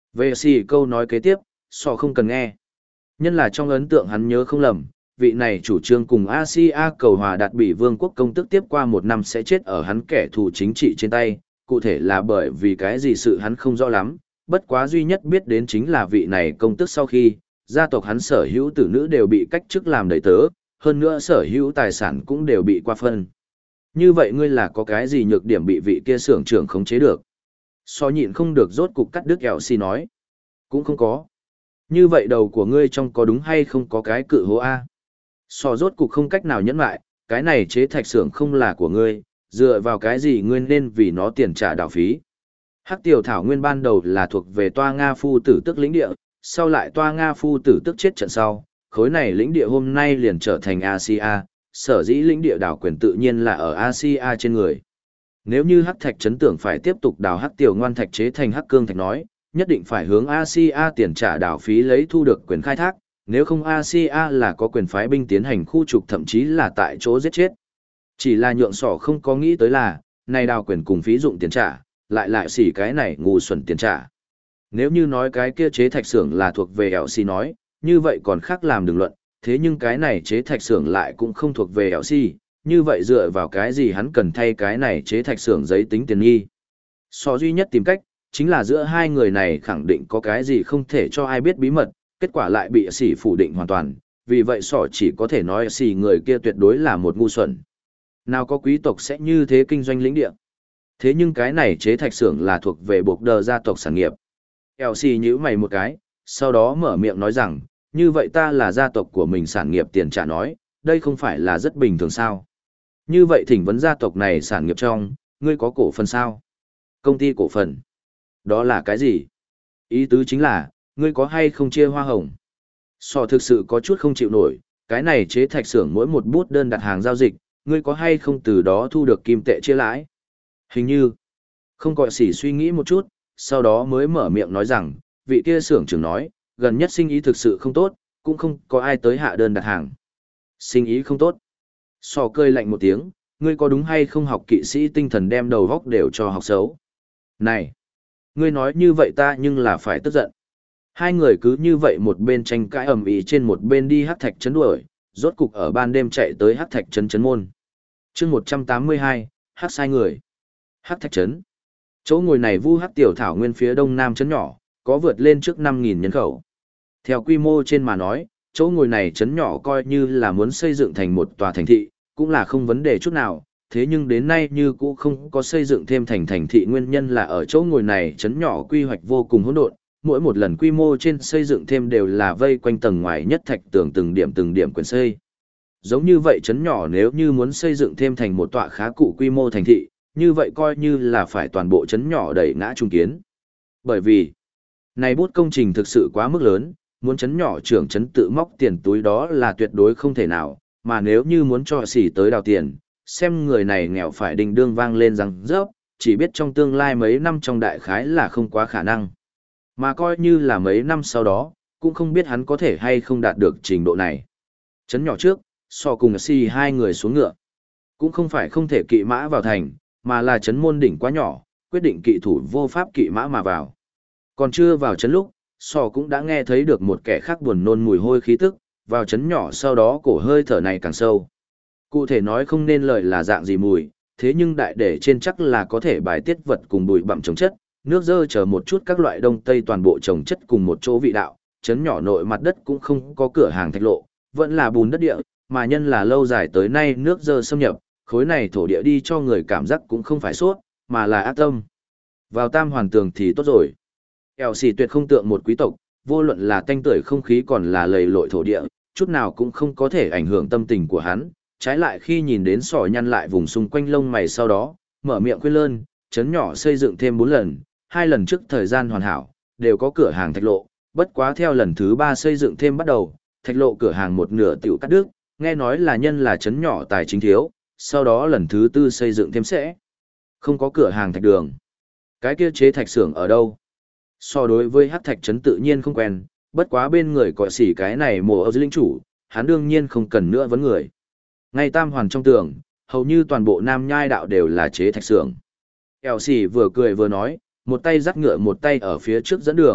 Về xì câu nói kế tiếp, sọ không cần nghe. Nhân là trong ấn tượng hắn nhớ không lầm, vị này chủ trương cùng Asia cầu hòa đạt bị vương quốc công tức tiếp qua 1 năm sẽ chết ở hắn kẻ thù chính trị trên tay, cụ thể là bởi vì cái gì sự hắn không rõ lắm, bất quá duy nhất biết đến chính là vị này công tức sau khi, gia tộc hắn sở hữu tử nữ đều bị cách chức làm đầy tớ, hơn nữa sở hữu tài sản cũng đều bị qua phân. Như vậy ngươi là có cái gì nhược điểm bị vị kia xưởng trưởng khống chế được? So nhịn không được rốt cục cắt đứt ẻo xì nói. Cũng không có. Như vậy đầu của ngươi trong có đúng hay không có cái cự hố A? So rốt cục không cách nào nhẫn lại, cái này chế thạch xưởng không là của ngươi, dựa vào cái gì ngươi nên vì nó tiền trả đào phí. Hắc tiểu thảo nguyên ban đầu là thuộc về Toa Nga Phu tử tức lĩnh địa, sau lại Toa Nga Phu tử tức chết trận sau, khối này lĩnh địa hôm nay liền trở thành Asia, sở dĩ lĩnh địa đảo quyền tự nhiên là ở Asia trên người. Nếu như hắc thạch chấn tưởng phải tiếp tục đào hắc tiểu ngoan thạch chế thành hắc cương thạch nói, nhất định phải hướng Asia tiền trả đào phí lấy thu được quyền khai thác, nếu không Asia là có quyền phái binh tiến hành khu trục thậm chí là tại chỗ giết chết. Chỉ là nhượng sỏ không có nghĩ tới là, này đào quyền cùng phí dụng tiền trả, lại xỉ cái này ngu xuẩn tiền trả. Nếu như nói cái kia chế thạch xưởng là thuộc về LC nói, như vậy còn khác làm đường luận, thế nhưng cái này chế thạch xưởng lại cũng không thuộc về LC, như vậy dựa vào cái gì hắn cần thay cái này chế thạch xưởng giấy tính tiền nghi. So duy nhất tìm cách, chính là giữa hai người này khẳng định có cái gì không thể cho ai biết bí mật, kết quả lại bị sỉ phủ định hoàn toàn, vì vậy sỏ chỉ có thể nói sỉ người kia tuyệt đối là một ngu xuẩn. Nào có quý tộc sẽ như thế kinh doanh lĩnh địa. Thế nhưng cái này chế thạch xưởng là thuộc về buộc đờ gia tộc sản nghiệp. Elsie nhíu mày một cái, sau đó mở miệng nói rằng, như vậy ta là gia tộc của mình sản nghiệp tiền trả nói, đây không phải là rất bình thường sao. Như vậy thỉnh vấn gia tộc này sản nghiệp trong, ngươi có cổ phần sao? Công ty cổ phần. Đó là cái gì? Ý tứ chính là, ngươi có hay không chia hoa hồng? Sò thực sự có chút không chịu nổi, cái này chế thạch xưởng mỗi một bút đơn đặt hàng giao dịch, ngươi có hay không từ đó thu được kim tệ chia lãi? Hình như, không gọi xỉ suy nghĩ một chút, sau đó mới mở miệng nói rằng, vị kia xưởng trưởng nói, gần nhất sinh ý thực sự không tốt, cũng không có ai tới hạ đơn đặt hàng. Sinh ý không tốt. Sò cơi lạnh một tiếng, ngươi có đúng hay không học kỵ sĩ tinh thần đem đầu góc đều cho học xấu? Này, ngươi nói như vậy ta nhưng là phải tức giận. Hai người cứ như vậy một bên tranh cãi ầm ĩ trên một bên đi hắc thạch trấn đuổi, rốt cục ở ban đêm chạy tới hắc thạch trấn trấn môn. Chương 182, hắc sai người. Hắc thạch trấn. Chỗ ngồi này vu hắc tiểu thảo nguyên phía đông nam trấn nhỏ, có vượt lên trước 5.000 nhân khẩu. Theo quy mô trên mà nói, chỗ ngồi này trấn nhỏ coi như là muốn xây dựng thành một tòa thành thị, cũng là không vấn đề chút nào, thế nhưng đến nay như cũ không có xây dựng thêm thành thị nguyên nhân là ở chỗ ngồi này trấn nhỏ quy hoạch vô cùng hỗn độn, mỗi một lần quy mô trên xây dựng thêm đều là vây quanh tầng ngoài nhất thạch tường từng điểm quyển xây. Giống như vậy trấn nhỏ nếu như muốn xây dựng thêm thành một tọa khá cụ quy mô thành thị, như vậy coi như là phải toàn bộ trấn nhỏ đẩy ngã trung kiến. Bởi vì, này bút công trình thực sự quá mức lớn, muốn trấn nhỏ trưởng trấn tự móc tiền túi đó là tuyệt đối không thể nào, mà nếu như muốn cho xỉ tới đào tiền, xem người này nghèo phải đình đương vang lên rằng rớp, chỉ biết trong tương lai mấy năm trong đại khái là không quá khả năng. Mà coi như là mấy năm sau đó, cũng không biết hắn có thể hay không đạt được trình độ này. Trấn nhỏ trước, so cùng si hai người xuống ngựa. Cũng không phải không thể kỵ mã vào thành, mà là trấn môn đỉnh quá nhỏ, quyết định kỵ thủ vô pháp kỵ mã mà vào. Còn chưa vào trấn lúc, so cũng đã nghe thấy được một kẻ khác buồn nôn mùi hôi khí tức, vào trấn nhỏ sau đó cổ hơi thở này càng sâu. Cụ thể nói không nên lời là dạng gì mùi, thế nhưng đại để trên chắc là có thể bài tiết vật cùng bụi bặm trồng chất, nước dơ chờ một chút các loại đông tây toàn bộ trồng chất cùng một chỗ vị đạo, trấn nhỏ nội mặt đất cũng không có cửa hàng thạch lộ, vẫn là bùn đất địa, mà nhân là lâu dài tới nay nước dơ xâm nhập, khối này thổ địa đi cho người cảm giác cũng không phải sốt, mà là ác tâm. Vào tam hoàn tường thì tốt rồi. Eo xì tuyệt không tượng một quý tộc, vô luận là tanh tưởi không khí còn là lầy lội thổ địa, chút nào cũng không có thể ảnh hưởng tâm tình của hắn. Trái lại khi nhìn đến sỏi nhăn lại vùng xung quanh lông mày sau đó, mở miệng khuyên lơn, chấn nhỏ xây dựng thêm 4 lần, 2 lần trước thời gian hoàn hảo, đều có cửa hàng thạch lộ, bất quá theo lần thứ 3 xây dựng thêm bắt đầu, thạch lộ cửa hàng một nửa tiểu cắt đứt, nghe nói là nhân là chấn nhỏ tài chính thiếu, sau đó lần thứ 4 xây dựng thêm sẽ không có cửa hàng thạch đường. Cái kia chế thạch xưởng ở đâu? So đối với hắc thạch trấn tự nhiên không quen, bất quá bên người có xỉ cái này mồ ở dưới linh chủ, hắn đương nhiên không cần nữa vấn người. Ngay tam hoàn trong tường, hầu như toàn bộ nam nhai đạo đều là chế thạch xưởng. Eo xỉ vừa cười vừa nói, một tay dắt ngựa một tay ở phía trước dẫn đường,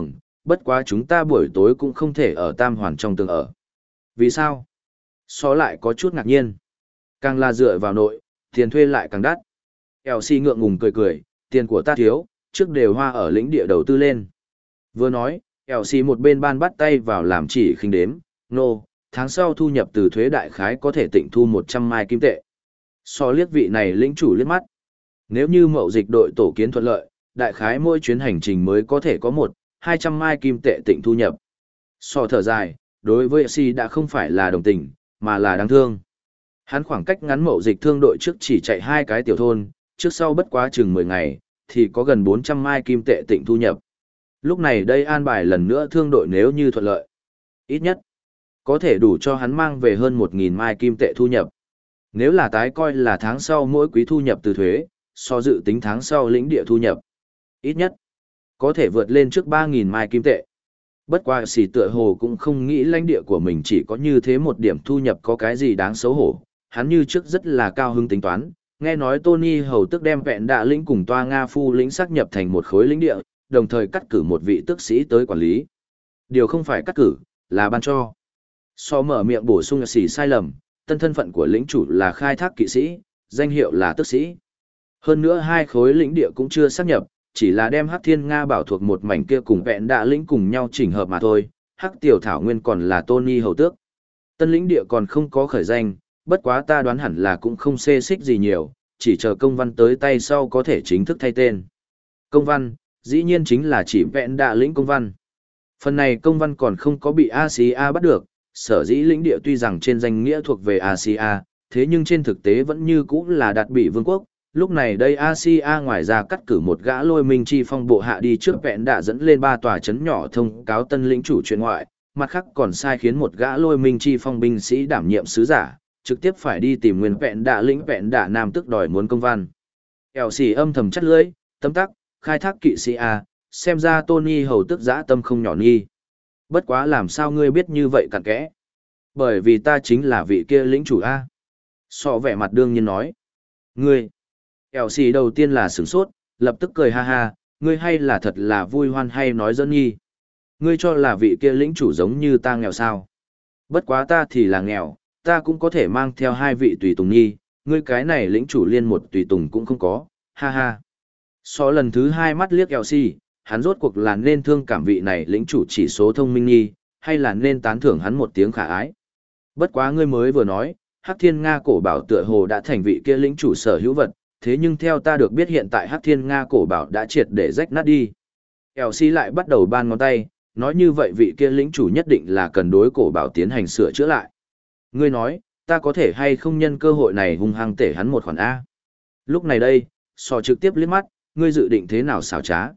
bất quá chúng ta buổi tối cũng không thể ở Tam Hoàn trong tường ở. Vì sao? So lại có chút ngạc nhiên. Càng là dựa vào nội, tiền thuê lại càng đắt. Elsie ngượng ngùng cười cười, tiền của ta thiếu, trước đều hoa ở lĩnh địa đầu tư lên. Vừa nói, Elsie một bên ban bắt tay vào làm chỉ khinh đếm, tháng sau thu nhập từ thuế đại khái có thể tịnh thu 100 mai kim tệ. So liếc vị này lĩnh chủ liếc mắt. Nếu như mậu dịch đội tổ kiến thuận lợi, đại khái mỗi chuyến hành trình mới có thể có 100-200 mai kim tệ tịnh thu nhập. So thở dài, đối với Elsie đã không phải là đồng tình, mà là đáng thương. Hắn khoảng cách ngắn mậu dịch thương đội trước chỉ chạy 2 cái tiểu thôn, trước sau bất quá chừng 10 ngày, thì có gần 400 mai kim tệ tịnh thu nhập. Lúc này đây an bài lần nữa thương đội nếu như thuận lợi. Ít nhất, có thể đủ cho hắn mang về hơn 1.000 mai kim tệ thu nhập. Nếu là tái coi là tháng sau mỗi quý thu nhập từ thuế, so dự tính tháng sau lĩnh địa thu nhập. Ít nhất, có thể vượt lên trước 3.000 mai kim tệ. Bất qua xỉ tựa hồ cũng không nghĩ lãnh địa của mình chỉ có như thế một điểm thu nhập có cái gì đáng xấu hổ. Hắn như trước rất là cao hứng tính toán, nghe nói Tony hầu tức đem vẹn đạ lĩnh cùng toa Nga phu lĩnh xác nhập thành một khối lĩnh địa, đồng thời cắt cử một vị tước sĩ tới quản lý. Điều không phải cắt cử, là ban cho. So mở miệng bổ sung xỉ sai lầm, tân thân phận của lĩnh chủ là khai thác kỵ sĩ, danh hiệu là tước sĩ. Hơn nữa 2 khối lĩnh địa cũng chưa xác nhập, chỉ là đem Hắc Thiên Nga bảo thuộc một mảnh kia cùng vẹn đạ lĩnh cùng nhau chỉnh hợp mà thôi. Hắc Tiểu Thảo Nguyên còn là Tony hầu tước. Tân lĩnh địa còn không có khởi danh, bất quá ta đoán hẳn là cũng không xê xích gì nhiều, chỉ chờ công văn tới tay sau có thể chính thức thay tên. Công văn, dĩ nhiên chính là chỉ vẹn đạ lĩnh công văn. Phần này công văn còn không có bị Asia bắt được, sở dĩ lĩnh địa tuy rằng trên danh nghĩa thuộc về Asia, thế nhưng trên thực tế vẫn như cũ là đạt bị vương quốc. Lúc này đây Asia ngoài ra cắt cử một gã lôi minh chi phong bộ hạ đi trước vẹn đạ dẫn lên 3 tòa trấn nhỏ thông cáo tân lĩnh chủ chuyện ngoại, mặt khác còn sai khiến một gã lôi minh chi phong binh sĩ đảm nhiệm sứ giả, trực tiếp phải đi tìm nguyên vẹn đạ lĩnh vẹn đạ nam tức đòi muốn công văn. Eo xỉ âm thầm chắt lưỡi, tấm tắc, khai thác kỵ sĩ A, xem ra Tony hầu tức dã tâm không nhỏ nhi. Bất quá làm sao ngươi biết như vậy cặn kẽ? Bởi vì ta chính là vị kia lĩnh chủ A. So vẻ mặt đương nhiên nói. Ngươi. Eo xỉ đầu tiên là sửng sốt, lập tức cười ha ha, ngươi hay là thật là vui hoan hay nói dẫn nhi. Ngươi cho là vị kia lĩnh chủ giống như ta nghèo sao? Bất quá ta thì là nghèo, ta cũng có thể mang theo 2 vị tùy tùng nhi, ngươi cái này lĩnh chủ liên một tùy tùng cũng không có, ha ha. So lần thứ 2 mắt liếc Elsie, hắn rốt cuộc là nên thương cảm vị này lĩnh chủ chỉ số thông minh nhi, hay là nên tán thưởng hắn một tiếng khả ái. Bất quá ngươi mới vừa nói, Hắc Thiên Nga cổ bảo tựa hồ đã thành vị kia lĩnh chủ sở hữu vật, thế nhưng theo ta được biết hiện tại Hắc Thiên Nga cổ bảo đã triệt để rách nát đi. Elsie lại bắt đầu ban ngón tay, nói như vậy vị kia lĩnh chủ nhất định là cần đối cổ bảo tiến hành sửa chữa lại. Ngươi nói, ta có thể hay không nhân cơ hội này hung hăng tể hắn một khoản A. Lúc này đây, so trực tiếp liếc mắt, ngươi dự định thế nào xảo trá.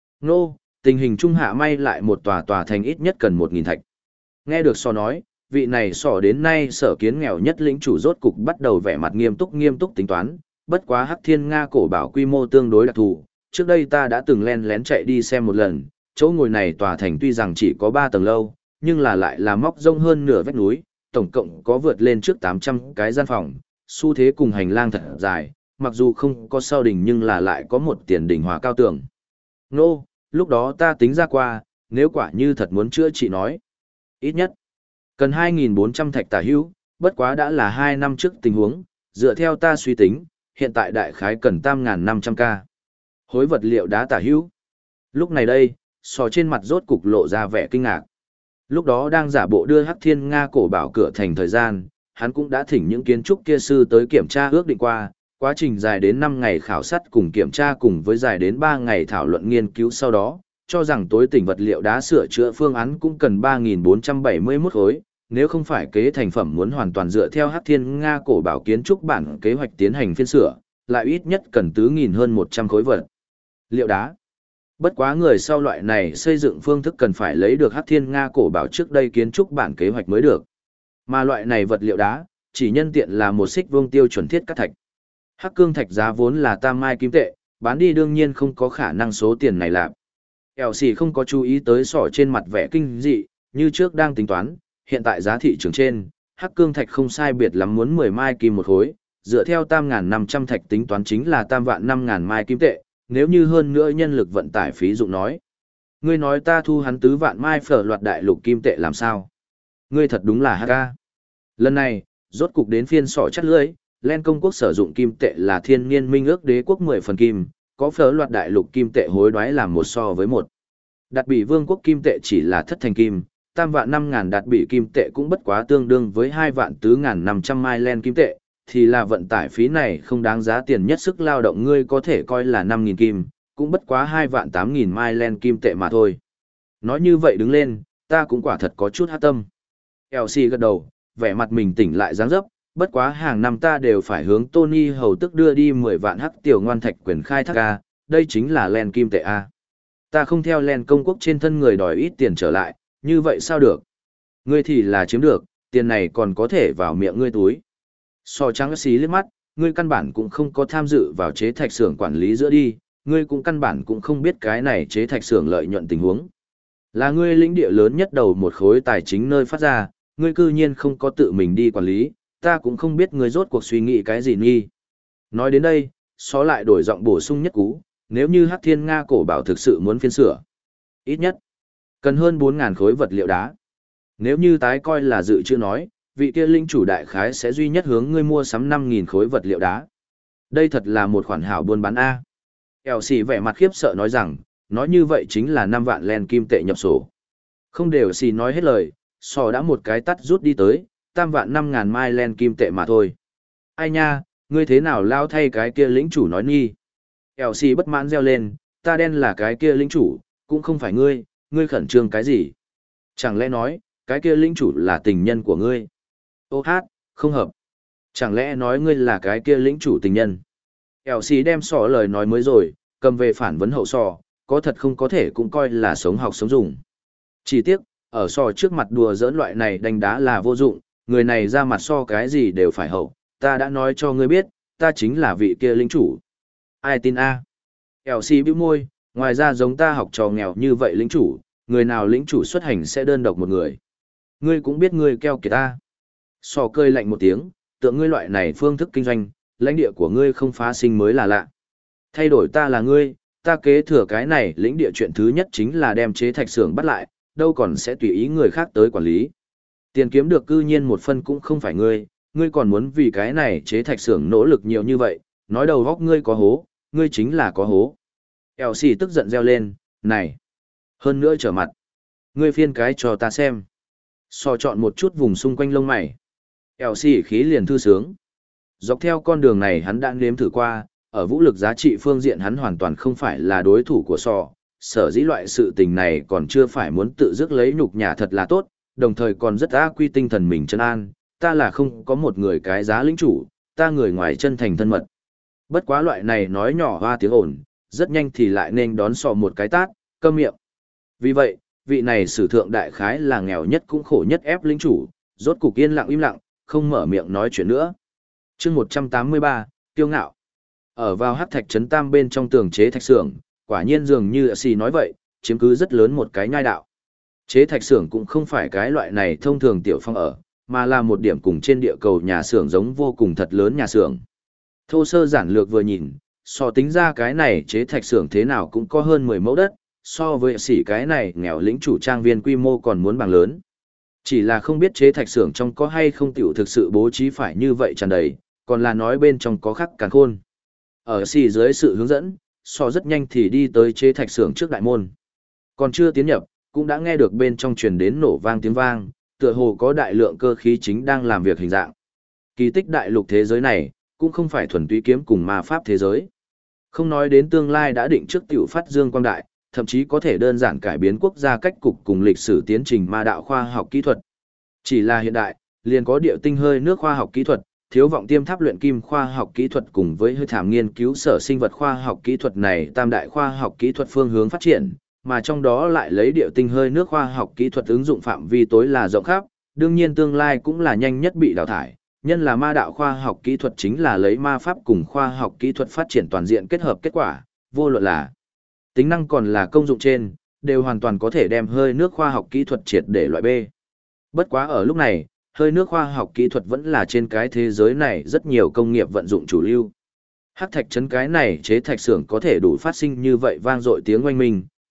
Tình hình trung hạ may lại một tòa thành ít nhất cần 1.000 thạch. Nghe được so nói, vị này so đến nay sở kiến nghèo nhất lĩnh chủ rốt cục bắt đầu vẻ mặt nghiêm túc tính toán, bất quá Hắc Thiên Nga cổ bảo quy mô tương đối đặc thù, trước đây ta đã từng len lén chạy đi xem một lần, chỗ ngồi này tòa thành tuy rằng chỉ có 3 tầng lâu, nhưng là lại là móc rông hơn nửa vách núi, tổng cộng có vượt lên trước 800 cái gian phòng, xu thế cùng hành lang thật dài, mặc dù không có sau đỉnh nhưng là lại có một tiền đỉnh hòa cao tường. Lúc đó ta tính ra qua, nếu quả như thật muốn chữa trị nói, ít nhất cần 2.400 thạch tả hữu, bất quá đã là 2 năm trước tình huống, dựa theo ta suy tính, hiện tại đại khái cần 8.500k. Hối vật liệu đá tả hữu. Lúc này đây, so trên mặt rốt cục lộ ra vẻ kinh ngạc. Lúc đó đang giả bộ đưa Hắc Thiên Nga cổ bảo cửa thành thời gian, hắn cũng đã thỉnh những kiến trúc kia sư tới kiểm tra ước định qua, quá trình dài đến 5 ngày khảo sát cùng kiểm tra cùng với dài đến 3 ngày thảo luận nghiên cứu sau đó, cho rằng tối tỉnh vật liệu đá sửa chữa phương án cũng cần 3.471 khối, nếu không phải kế thành phẩm muốn hoàn toàn dựa theo Hắc Thiên Nga cổ bảo kiến trúc bản kế hoạch tiến hành phiên sửa, lại ít nhất cần 4.000 hơn 100 khối vật liệu đá. Bất quá người sau loại này xây dựng phương thức cần phải lấy được Hắc Thiên Nga cổ bảo trước đây kiến trúc bản kế hoạch mới được. Mà loại này vật liệu đá, chỉ nhân tiện là một xích vuông tiêu chuẩn thiết cắt thạch. Hắc cương thạch giá vốn là tam mai kim tệ, bán đi đương nhiên không có khả năng số tiền này lạp. Elsie không có chú ý tới sỏ trên mặt vẻ kinh dị, như trước đang tính toán, hiện tại giá thị trường trên, hắc cương thạch không sai biệt lắm muốn 10 mai kim một khối, dựa theo 8.500 thạch tính toán chính là 3.500.000 mai kim tệ, nếu như hơn nữa nhân lực vận tải phí dụng nói. Ngươi nói ta thu hắn tứ vạn mai phở loạt đại lục kim tệ làm sao? Ngươi thật đúng là HK. Lần này, rốt cục đến phiên sỏ chắt lưỡi, Len công quốc sử dụng kim tệ là thiên niên minh ước đế quốc 10 phần kim, có phở loạt đại lục kim tệ hối đoái làm một so với một. Đạt bị vương quốc kim tệ chỉ là thất thành kim, tam vạn 5.000 đạt bị kim tệ cũng bất quá tương đương với 2 vạn tứ ngàn 500 mai len kim tệ, thì là vận tải phí này không đáng giá tiền nhất sức lao động ngươi có thể coi là 5.000 kim, cũng bất quá 2 vạn 8.000 mai len kim tệ mà thôi. Nói như vậy đứng lên, ta cũng quả thật có chút hát tâm. Elsie gật đầu, vẻ mặt mình tỉnh lại dáng dấp, bất quá hàng năm ta đều phải hướng Tony hầu tức đưa đi 10 vạn hắc tiểu ngoan thạch quyền khai thác A, đây chính là len kim tệ A. Ta không theo len công quốc trên thân người đòi ít tiền trở lại, như vậy sao được? Ngươi thì là chiếm được, tiền này còn có thể vào miệng ngươi túi. So trắng xí liếc mắt, ngươi căn bản cũng không có tham dự vào chế thạch xưởng quản lý giữa đi, ngươi cũng căn bản cũng không biết cái này chế thạch xưởng lợi nhuận tình huống. Là ngươi lĩnh địa lớn nhất đầu một khối tài chính nơi phát ra, ngươi cư nhiên không có tự mình đi quản lý, ta cũng không biết ngươi rốt cuộc suy nghĩ cái gì nghi. Nói đến đây, xó lại đổi giọng bổ sung nhất cú, nếu như Hắc Thiên Nga cổ bảo thực sự muốn phiên sửa. Ít nhất, cần hơn 4.000 khối vật liệu đá. Nếu như tái coi là dự chưa nói, vị kia linh chủ đại khái sẽ duy nhất hướng ngươi mua sắm 5.000 khối vật liệu đá. Đây thật là một khoản hảo buôn bán A. Elsie vẻ mặt khiếp sợ nói rằng, nói như vậy chính là 5 vạn len kim tệ nhập sổ. Không để Elsie nói hết lời, sò đã một cái tắt rút đi tới, 3 vạn 5.000 mai len kim tệ mà thôi. Ai nha, ngươi thế nào lao thay cái kia lĩnh chủ nói nghi. Elsie bất mãn reo lên, ta đen là cái kia lĩnh chủ, cũng không phải ngươi, ngươi khẩn trương cái gì. Chẳng lẽ nói, cái kia lĩnh chủ là tình nhân của ngươi. Ô hát, không hợp. Chẳng lẽ nói ngươi là cái kia lĩnh chủ tình nhân. Elsie đem sò lời nói mới rồi, cầm về phản vấn hậu sò, có thật không có thể cũng coi là sống học sống dùng. Chỉ tiếc, ở sò trước mặt đùa giỡn loại này đánh đá là vô dụng, người này ra mặt so cái gì đều phải hậu, ta đã nói cho ngươi biết, ta chính là vị kia lĩnh chủ. Ai tin a? Elsie bĩu môi, ngoài ra giống ta học trò nghèo như vậy lĩnh chủ, người nào lĩnh chủ xuất hành sẽ đơn độc một người. Ngươi cũng biết ngươi keo kiệt ta. Sò cười lạnh một tiếng, tượng ngươi loại này phương thức kinh doanh, lãnh địa của ngươi không phá sinh mới là lạ. Thay đổi ta là ngươi, ta kế thừa cái này lĩnh địa chuyện thứ nhất chính là đem chế thạch xưởng bắt lại, đâu còn sẽ tùy ý người khác tới quản lý. Tiền kiếm được cư nhiên một phân cũng không phải ngươi, ngươi còn muốn vì cái này chế thạch xưởng nỗ lực nhiều như vậy, nói đầu góc ngươi có hố, ngươi chính là có hố. Elsie tức giận reo lên, này, hơn nữa trở mặt. Ngươi phiên cái cho ta xem. So chọn một chút vùng xung quanh lông mày. Elsie khí liền thư sướng. Dọc theo con đường này hắn đã nếm thử qua, ở vũ lực giá trị phương diện hắn hoàn toàn không phải là đối thủ của sò. Sở dĩ loại sự tình này còn chưa phải muốn tự dứt lấy nhục nhã thật là tốt, đồng thời còn rất ác quy tinh thần mình chân an, ta là không có một người cái giá lĩnh chủ, ta người ngoài chân thành thân mật. Bất quá loại này nói nhỏ hoa tiếng ồn, rất nhanh thì lại nên đón sò một cái tát, câm miệng. Vì vậy, vị này sử thượng đại khái là nghèo nhất cũng khổ nhất ép lĩnh chủ, rốt cục yên lặng im lặng, không mở miệng nói chuyện nữa. Chương 183, kiêu ngạo. Ở vào hắc thạch trấn tam bên trong tường chế thạch xưởng, quả nhiên dường như Elsie nói vậy, chiếm cứ rất lớn một cái nhai đạo. Chế thạch xưởng cũng không phải cái loại này thông thường tiểu phong ở, mà là một điểm cùng trên địa cầu nhà xưởng giống vô cùng thật lớn nhà xưởng. Thô sơ giản lược vừa nhìn, so tính ra cái này chế thạch xưởng thế nào cũng có hơn 10 mẫu đất, so với xỉ cái này nghèo lĩnh chủ trang viên quy mô còn muốn bằng lớn. Chỉ là không biết chế thạch xưởng trong có hay không tiểu thực sự bố trí phải như vậy tràn đầy, còn là nói bên trong có khắc càn khôn. Ở xỉ dưới sự hướng dẫn, so rất nhanh thì đi tới chế thạch xưởng trước đại môn. Còn chưa tiến nhập, cũng đã nghe được bên trong truyền đến nổ vang tiếng vang, tựa hồ có đại lượng cơ khí chính đang làm việc hình dạng. Kỳ tích đại lục thế giới này, cũng không phải thuần túy kiếm cùng ma pháp thế giới. Không nói đến tương lai đã định trước tiểu phát dương quang đại, thậm chí có thể đơn giản cải biến quốc gia cách cục cùng lịch sử tiến trình ma đạo khoa học kỹ thuật. Chỉ là hiện đại, liền có địa tinh hơi nước khoa học kỹ thuật, thiếu vọng tiêm tháp luyện kim khoa học kỹ thuật cùng với hơi thảm nghiên cứu sở sinh vật khoa học kỹ thuật này tam đại khoa học kỹ thuật phương hướng phát triển, mà trong đó lại lấy địa tinh hơi nước khoa học kỹ thuật ứng dụng phạm vi tối là rộng khắp, đương nhiên tương lai cũng là nhanh nhất bị đào thải. Nhân là ma đạo khoa học kỹ thuật chính là lấy ma pháp cùng khoa học kỹ thuật phát triển toàn diện kết hợp kết quả, vô luận là tính năng còn là công dụng trên, đều hoàn toàn có thể đem hơi nước khoa học kỹ thuật triệt để loại B. Bất quá ở lúc này, hơi nước khoa học kỹ thuật vẫn là trên cái thế giới này rất nhiều công nghiệp vận dụng chủ lưu. Hắc thạch trấn cái này chế thạch xưởng có thể đủ phát sinh như vậy vang dội tiếng oanh minh,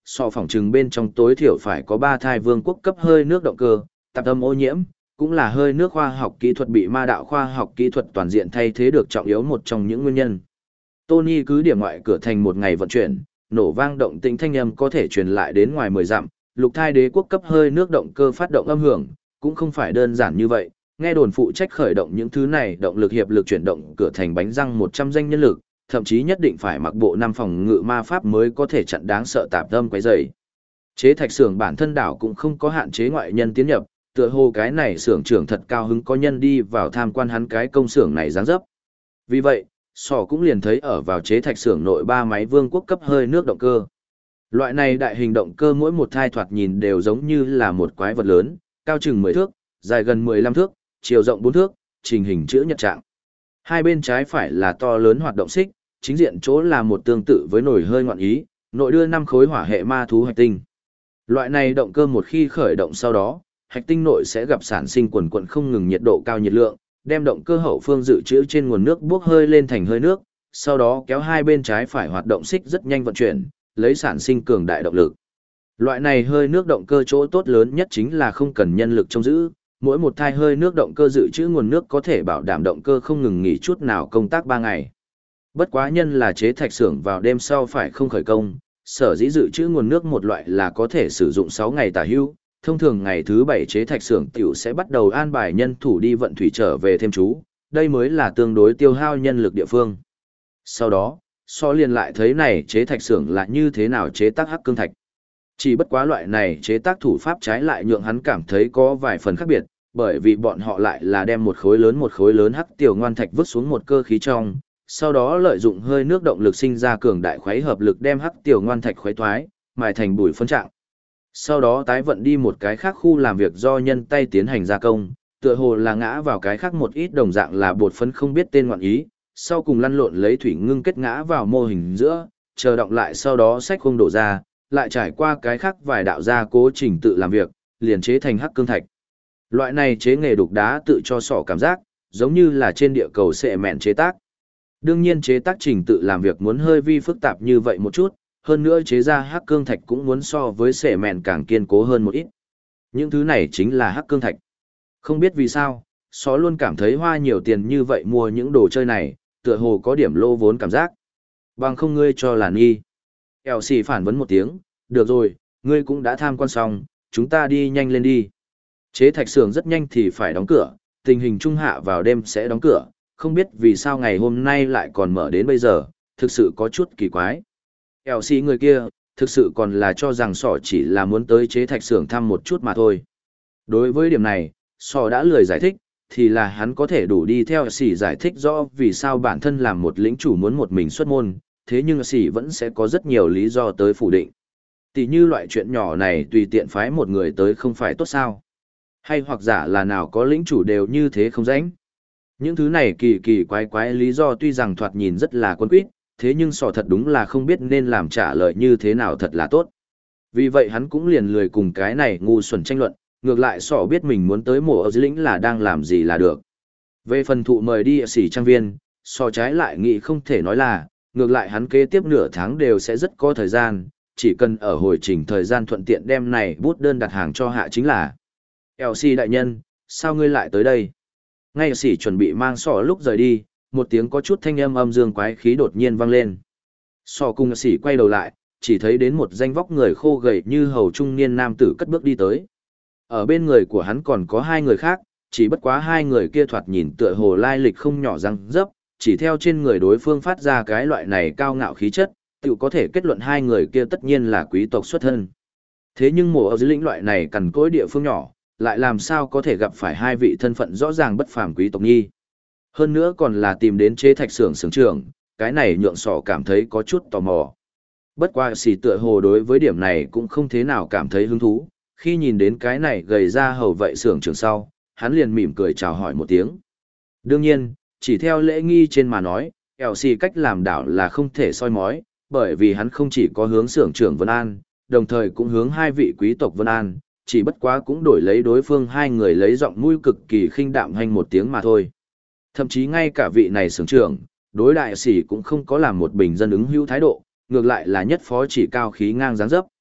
so phỏng chừng bên trong tối thiểu phải có 3 thai vương quốc cấp hơi nước động cơ, tạp âm ô nhiễm, cũng là hơi nước khoa học kỹ thuật bị ma đạo khoa học kỹ thuật toàn diện thay thế được trọng yếu một trong những nguyên nhân. Tony cứ điểm ngoại cửa thành một ngày vận chuyển, nổ vang động tĩnh thanh âm có thể truyền lại đến ngoài 10 dặm, lục thai đế quốc cấp hơi nước động cơ phát động âm hưởng, cũng không phải đơn giản như vậy. Nghe đồn phụ trách khởi động những thứ này động lực hiệp lực chuyển động cửa thành bánh răng 100 danh nhân lực, thậm chí nhất định phải mặc bộ 5 phòng ngự ma pháp mới có thể chặn đáng sợ tạp âm quấy rầy. Chế thạch xưởng bản thân đảo cũng không có hạn chế ngoại nhân tiến nhập, tựa hồ cái này xưởng trưởng thật cao hứng có nhân đi vào tham quan hắn cái công xưởng này dáng dấp. Vì vậy, Sỏ cũng liền thấy ở vào chế thạch xưởng nội 3 máy vương quốc cấp hơi nước động cơ. Loại này đại hình động cơ mỗi một thai thoạt nhìn đều giống như là một quái vật lớn, cao chừng 10 thước, dài gần 15 thước, chiều rộng 4 thước, trình hình chữ nhật trạng. Hai bên trái phải là to lớn hoạt động xích, chính diện chỗ là một tương tự với nồi hơi ngoạn ý, nội đưa 5 khối hỏa hệ ma thú hạch tinh. Loại này động cơ một khi khởi động sau đó, hạch tinh nội sẽ gặp sản sinh quần quần không ngừng nhiệt độ cao nhiệt lượng, đem động cơ hậu phương dự trữ trên nguồn nước bốc hơi lên thành hơi nước, sau đó kéo hai bên trái phải hoạt động xích rất nhanh vận chuyển, lấy sản sinh cường đại động lực. Loại này hơi nước động cơ chỗ tốt lớn nhất chính là không cần nhân lực trông giữ, mỗi một thai hơi nước động cơ dự trữ nguồn nước có thể bảo đảm động cơ không ngừng nghỉ chút nào công tác 3 ngày. Bất quá nhân là chế thạch xưởng vào đêm sau phải không khởi công, sở dĩ dự trữ nguồn nước một loại là có thể sử dụng 6 ngày tả hữu, thông thường ngày thứ 7 chế thạch xưởng tiểu sẽ bắt đầu an bài nhân thủ đi vận thủy trở về thêm chú, đây mới là tương đối tiêu hao nhân lực địa phương. Sau đó, so liền lại thấy này chế thạch xưởng là như thế nào chế tác hắc cương thạch. Chỉ bất quá loại này chế tác thủ pháp trái lại nhượng hắn cảm thấy có vài phần khác biệt, bởi vì bọn họ lại là đem một khối lớn hắc tiểu ngoan thạch vứt xuống một cơ khí trong, sau đó lợi dụng hơi nước động lực sinh ra cường đại khuấy hợp lực đem hắc tiểu ngoan thạch khuấy thoái, mài thành bụi phân trạng. Sau đó tái vận đi một cái khác khu làm việc do nhân tay tiến hành gia công, tựa hồ là ngã vào cái khác một ít đồng dạng là bột phấn không biết tên ngoạn ý, sau cùng lăn lộn lấy thủy ngưng kết ngã vào mô hình giữa, chờ động lại sau đó xách không đổ ra, lại trải qua cái khác vài đạo gia cố trình tự làm việc, liền chế thành hắc cương thạch. Loại này chế nghề đục đá tự cho sỏ cảm giác, giống như là trên địa cầu sệ mẹn chế tác. Đương nhiên chế tác trình tự làm việc muốn hơi vi phức tạp như vậy một chút, hơn nữa chế ra hắc cương thạch cũng muốn so với sệ mẹn càng kiên cố hơn một ít. Những thứ này chính là hắc cương thạch. Không biết vì sao, só luôn cảm thấy hoa nhiều tiền như vậy mua những đồ chơi này, tựa hồ có điểm lô vốn cảm giác. Bằng không ngươi cho là nghi. Eo xì phản vấn một tiếng, được rồi, ngươi cũng đã tham quan xong, chúng ta đi nhanh lên đi. Chế thạch xưởng rất nhanh thì phải đóng cửa, tình hình trung hạ vào đêm sẽ đóng cửa, không biết vì sao ngày hôm nay lại còn mở đến bây giờ, thực sự có chút kỳ quái. Eo xì người kia, thực sự còn là cho rằng sỏ chỉ là muốn tới chế thạch xưởng thăm một chút mà thôi. Đối với điểm này, sỏ đã lười giải thích, thì là hắn có thể đủ đi theo xỉ giải thích rõ vì sao bản thân làm một lĩnh chủ muốn một mình xuất môn, thế nhưng xỉ vẫn sẽ có rất nhiều lý do tới phủ định. Tỷ như loại chuyện nhỏ này tùy tiện phái một người tới không phải tốt sao. Hay hoặc giả là nào có lĩnh chủ đều như thế không rảnh. Những thứ này kỳ kỳ quái quái lý do tuy rằng thoạt nhìn rất là quân quýt, thế nhưng sỏ thật đúng là không biết nên làm trả lời như thế nào thật là tốt. Vì vậy hắn cũng liền lười cùng cái này ngu xuẩn tranh luận, ngược lại sỏ biết mình muốn tới mộ ở dưới lĩnh là đang làm gì là được. Về phần thụ mời đi xỉ trang viên, sỏ trái lại nghĩ không thể nói là, ngược lại hắn kế tiếp nửa tháng đều sẽ rất có thời gian, chỉ cần ở hồi trình thời gian thuận tiện đem này bút đơn đặt hàng cho hạ chính là. Elsie đại nhân, sao ngươi lại tới đây? Ngay xỉ chuẩn bị mang sỏ lúc rời đi, một tiếng có chút thanh âm âm dương quái khí đột nhiên vang lên. Sỏ cùng xỉ quay đầu lại, chỉ thấy đến một danh vóc người khô gầy như hầu trung niên nam tử cất bước đi tới. Ở bên người của hắn còn có 2 người khác, chỉ bất quá 2 người kia thoạt nhìn tựa hồ lai lịch không nhỏ răng dấp, chỉ theo trên người đối phương phát ra cái loại này cao ngạo khí chất, tự có thể kết luận 2 người kia tất nhiên là quý tộc xuất thân. Thế nhưng mộ ở dưới lĩnh loại này cằn cỗi địa phương nhỏ, lại làm sao có thể gặp phải 2 vị thân phận rõ ràng bất phàm quý tộc nhi. Hơn nữa còn là tìm đến chế thạch xưởng xưởng trưởng, cái này nhượng sỏ cảm thấy có chút tò mò. Bất qua xì tựa hồ đối với điểm này cũng không thế nào cảm thấy hứng thú, khi nhìn đến cái này gầy ra hầu vậy xưởng trưởng sau, hắn liền mỉm cười chào hỏi một tiếng. Đương nhiên, chỉ theo lễ nghi trên mà nói, xì cách làm đảo là không thể soi mói, bởi vì hắn không chỉ có hướng xưởng trưởng Vân An, đồng thời cũng hướng 2 vị quý tộc Vân An, chỉ bất quá cũng đổi lấy đối phương 2 người lấy giọng mũi cực kỳ khinh đạm hành một tiếng mà thôi. Thậm chí ngay cả vị này xưởng trưởng, đối đại sĩ cũng không có làm một bình dân ứng hữu thái độ, ngược lại là nhất phó chỉ cao khí ngang dáng dấp.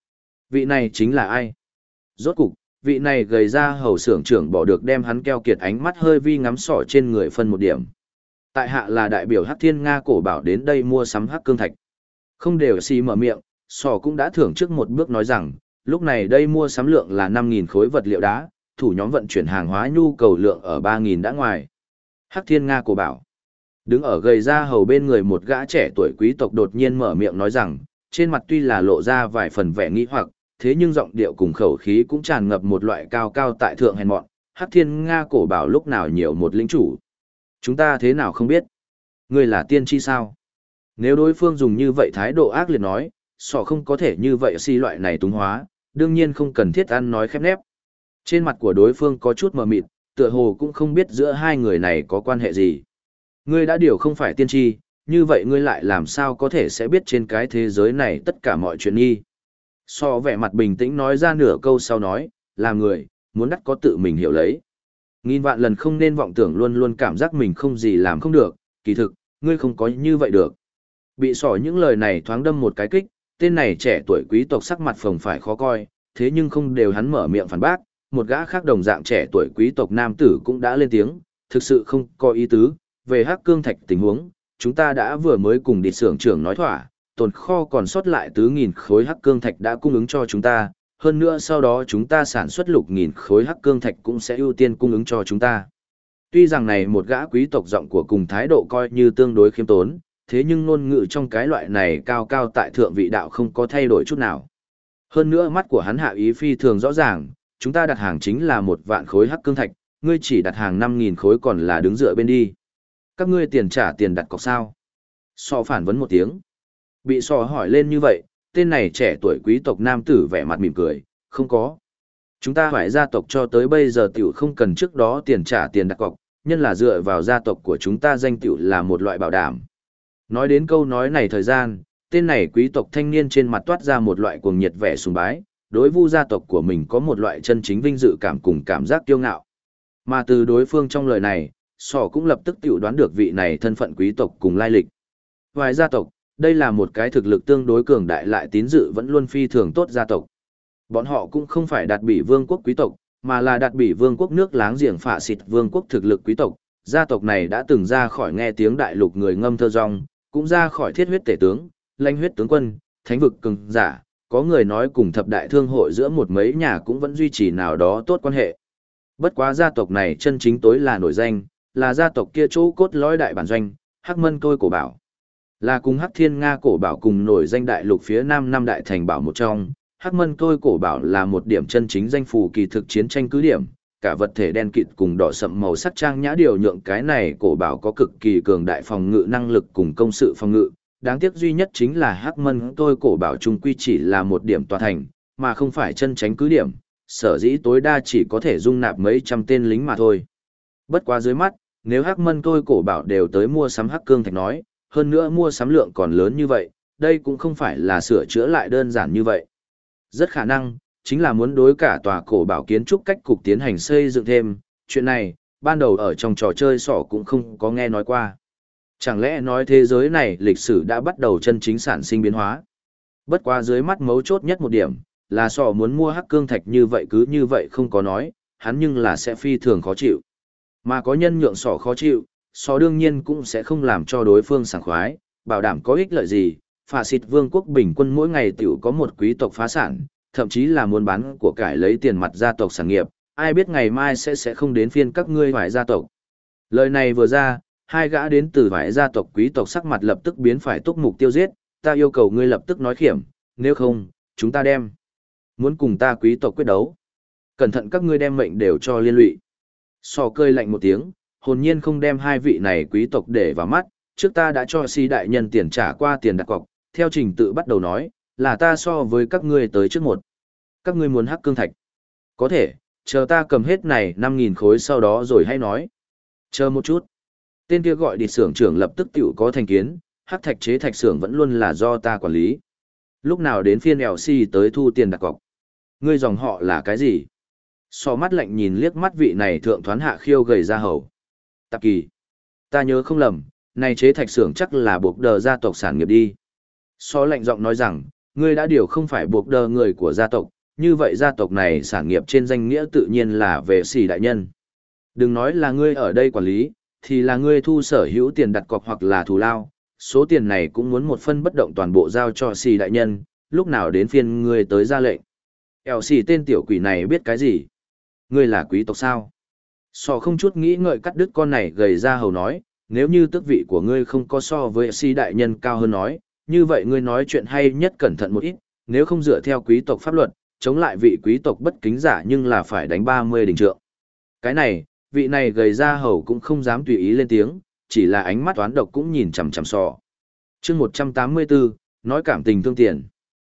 Vị này chính là ai? Rốt cục, vị này gầy ra hầu xưởng trưởng bỏ được đem hắn keo kiệt ánh mắt hơi vi ngắm sỏ trên người phân một điểm. Tại hạ là đại biểu Hắc Thiên Nga cổ bảo đến đây mua sắm Hắc Cương Thạch. Không đều xì mở miệng, sỏ cũng đã thưởng trước một bước nói rằng, lúc này đây mua sắm lượng là 5.000 khối vật liệu đá, thủ nhóm vận chuyển hàng hóa nhu cầu lượng ở 3.000 đã ngoài. Hắc Thiên Nga cổ bảo. Đứng ở gầy ra hầu bên người một gã trẻ tuổi quý tộc đột nhiên mở miệng nói rằng, trên mặt tuy là lộ ra vài phần vẻ nghi hoặc, thế nhưng giọng điệu cùng khẩu khí cũng tràn ngập một loại cao cao tại thượng hèn mọn. Hắc Thiên Nga cổ bảo lúc nào nhiều một lĩnh chủ. Chúng ta thế nào không biết? Ngươi là tiên tri sao? Nếu đối phương dùng như vậy thái độ ác liệt nói, sọ không có thể như vậy si loại này túng hóa, đương nhiên không cần thiết ăn nói khép nép. Trên mặt của đối phương có chút mờ mịt, tựa hồ cũng không biết giữa hai người này có quan hệ gì. Ngươi đã điều không phải tiên tri, như vậy ngươi lại làm sao có thể sẽ biết trên cái thế giới này tất cả mọi chuyện nghi. So vẻ mặt bình tĩnh nói ra nửa câu sau nói, là người, muốn đắt có tự mình hiểu lấy. Nghìn vạn lần không nên vọng tưởng luôn luôn cảm giác mình không gì làm không được, kỳ thực, ngươi không có như vậy được. Bị sỏ những lời này thoáng đâm một cái kích, tên này trẻ tuổi quý tộc sắc mặt phồng phải khó coi, thế nhưng không đều hắn mở miệng phản bác, một gã khác đồng dạng trẻ tuổi quý tộc nam tử cũng đã lên tiếng, thực sự không có ý tứ, về Hắc Cương Thạch tình huống, chúng ta đã vừa mới cùng địch xưởng trưởng nói thỏa, tồn kho còn sót lại 4.000 khối Hắc Cương Thạch đã cung ứng cho chúng ta, hơn nữa sau đó chúng ta sản xuất lục 1.000 khối Hắc Cương Thạch cũng sẽ ưu tiên cung ứng cho chúng ta. Tuy rằng này một gã quý tộc giọng của cùng thái độ coi như tương đối khiêm tốn, thế nhưng ngôn ngữ trong cái loại này cao cao tại thượng vị đạo không có thay đổi chút nào. Hơn nữa mắt của hắn hạ ý phi thường rõ ràng, chúng ta đặt hàng chính là 1.000.000 khối Hắc Cương Thạch, ngươi chỉ đặt hàng 5.000 khối còn là đứng dựa bên đi. Các ngươi tiền trả tiền đặt cọc sao? Sọ phản vấn một tiếng. Bị sọ hỏi lên như vậy, tên này trẻ tuổi quý tộc nam tử vẻ mặt mỉm cười, không có. Chúng ta phải gia tộc cho tới bây giờ tiểu không cần trước đó tiền trả tiền đặt cọc, nhân là dựa vào gia tộc của chúng ta danh tiểu là một loại bảo đảm. Nói đến câu nói này thời gian, tên này quý tộc thanh niên trên mặt toát ra một loại cuồng nhiệt vẻ sùng bái, đối vu gia tộc của mình có một loại chân chính vinh dự cảm cùng cảm giác kiêu ngạo. Mà từ đối phương trong lời này, sỏ cũng lập tức tiểu đoán được vị này thân phận quý tộc cùng lai lịch. Ngoài gia tộc, đây là một cái thực lực tương đối cường đại lại tín dự vẫn luôn phi thường tốt gia tộc. Bọn họ cũng không phải đạt bỉ vương quốc quý tộc, mà là đạt bỉ vương quốc nước láng giềng phạ xịt vương quốc thực lực quý tộc. Gia tộc này đã từng ra khỏi nghe tiếng đại lục người ngâm thơ rong, cũng ra khỏi thiết huyết tể tướng, lãnh huyết tướng quân, thánh vực cường giả. Có người nói cùng thập đại thương hội giữa một mấy nhà cũng vẫn duy trì nào đó tốt quan hệ. Bất quá gia tộc này chân chính tối là nổi danh, là gia tộc kia chỗ cốt lõi đại bản doanh, Hắc Mân Tôi cổ bảo. Là cùng Hắc Thiên Nga cổ bảo cùng nổi danh đại lục phía nam năm đại thành bảo một trong, Hắc Mân Tôi cổ bảo là một điểm chân chính danh phù kỳ thực chiến tranh cứ điểm, cả vật thể đen kịt cùng đỏ sậm màu sắc trang nhã điều nhượng cái này cổ bảo có cực kỳ cường đại phòng ngự năng lực cùng công sự phòng ngự. Đáng tiếc duy nhất chính là Hắc Mân Tôi cổ bảo trung quy chỉ là một điểm tòa thành, mà không phải chân tránh cứ điểm, sở dĩ tối đa chỉ có thể dung nạp mấy trăm tên lính mà thôi. Bất quá dưới mắt, nếu Hắc Mân Tôi cổ bảo đều tới mua sắm Hắc Cương Thạch nói, hơn nữa mua sắm lượng còn lớn như vậy, đây cũng không phải là sửa chữa lại đơn giản như vậy. Rất khả năng, chính là muốn đối cả tòa cổ bảo kiến trúc cách cục tiến hành xây dựng thêm, chuyện này, ban đầu ở trong trò chơi sỏ cũng không có nghe nói qua. Chẳng lẽ nói thế giới này lịch sử đã bắt đầu chân chính sản sinh biến hóa? Bất quá dưới mắt mấu chốt nhất một điểm, là sỏ muốn mua Hắc Cương Thạch như vậy cứ như vậy không có nói, hắn nhưng là sẽ phi thường khó chịu. Mà có nhân nhượng sỏ khó chịu, sỏ đương nhiên cũng sẽ không làm cho đối phương sảng khoái, bảo đảm có ích lợi gì. Phạ xịt vương quốc bình quân mỗi ngày tiểu có một quý tộc phá sản, thậm chí là muốn bán của cải lấy tiền mặt gia tộc sản nghiệp, ai biết ngày mai sẽ không đến phiên các ngươi vải gia tộc. Lời này vừa ra, hai gã đến từ vải gia tộc quý tộc sắc mặt lập tức biến phải túc mục tiêu giết, ta yêu cầu ngươi lập tức nói khiểm, nếu không, chúng ta đem. Muốn cùng ta quý tộc quyết đấu. Cẩn thận các ngươi đem mệnh đều cho liên lụy. Sò cơi lạnh một tiếng, hồn nhiên không đem hai vị này quý tộc để vào mắt, trước ta đã cho si đại nhân tiền trả qua tiền đặt cọc, theo trình tự bắt đầu nói, là ta so với các ngươi tới trước một. Các ngươi muốn Hắc Cương Thạch. Có thể, chờ ta cầm hết này 5.000 khối sau đó rồi hay nói. Chờ một chút. Tên kia gọi địch xưởng trưởng lập tức tiểu có thành kiến, Hắc Thạch chế thạch xưởng vẫn luôn là do ta quản lý. Lúc nào đến phiên LC tới thu tiền đặt cọc. Ngươi dòng họ là cái gì? So mắt lạnh nhìn liếc mắt vị này thượng thoán hạ khiêu gầy ra hầu. Tạp Kỳ. Ta nhớ không lầm, này chế thạch xưởng chắc là buộc đờ gia tộc sản nghiệp đi. So lạnh giọng nói rằng, Ngươi đã điều không phải buộc đờ người của gia tộc, như vậy gia tộc này sản nghiệp trên danh nghĩa tự nhiên là về xì đại nhân. Đừng nói là ngươi ở đây quản lý, thì là ngươi thu sở hữu tiền đặt cọc hoặc là thù lao, số tiền này cũng muốn một phân bất động toàn bộ giao cho xì đại nhân, lúc nào đến phiên ngươi tới ra lệnh. Eo xì tên tiểu quỷ này biết cái gì? Ngươi là quý tộc sao? Sò không chút nghĩ ngợi cắt đứt con này gầy ra hầu nói, nếu như tước vị của ngươi không có so với xì đại nhân cao hơn nói, như vậy ngươi nói chuyện hay nhất cẩn thận một ít, nếu không dựa theo quý tộc pháp luật, chống lại vị quý tộc bất kính giả nhưng là phải đánh 30 đình trượng. Cái này, vị này gầy ra hầu cũng không dám tùy ý lên tiếng, chỉ là ánh mắt toán độc cũng nhìn chằm chằm Sò. Chương 184, nói cảm tình thương tiền.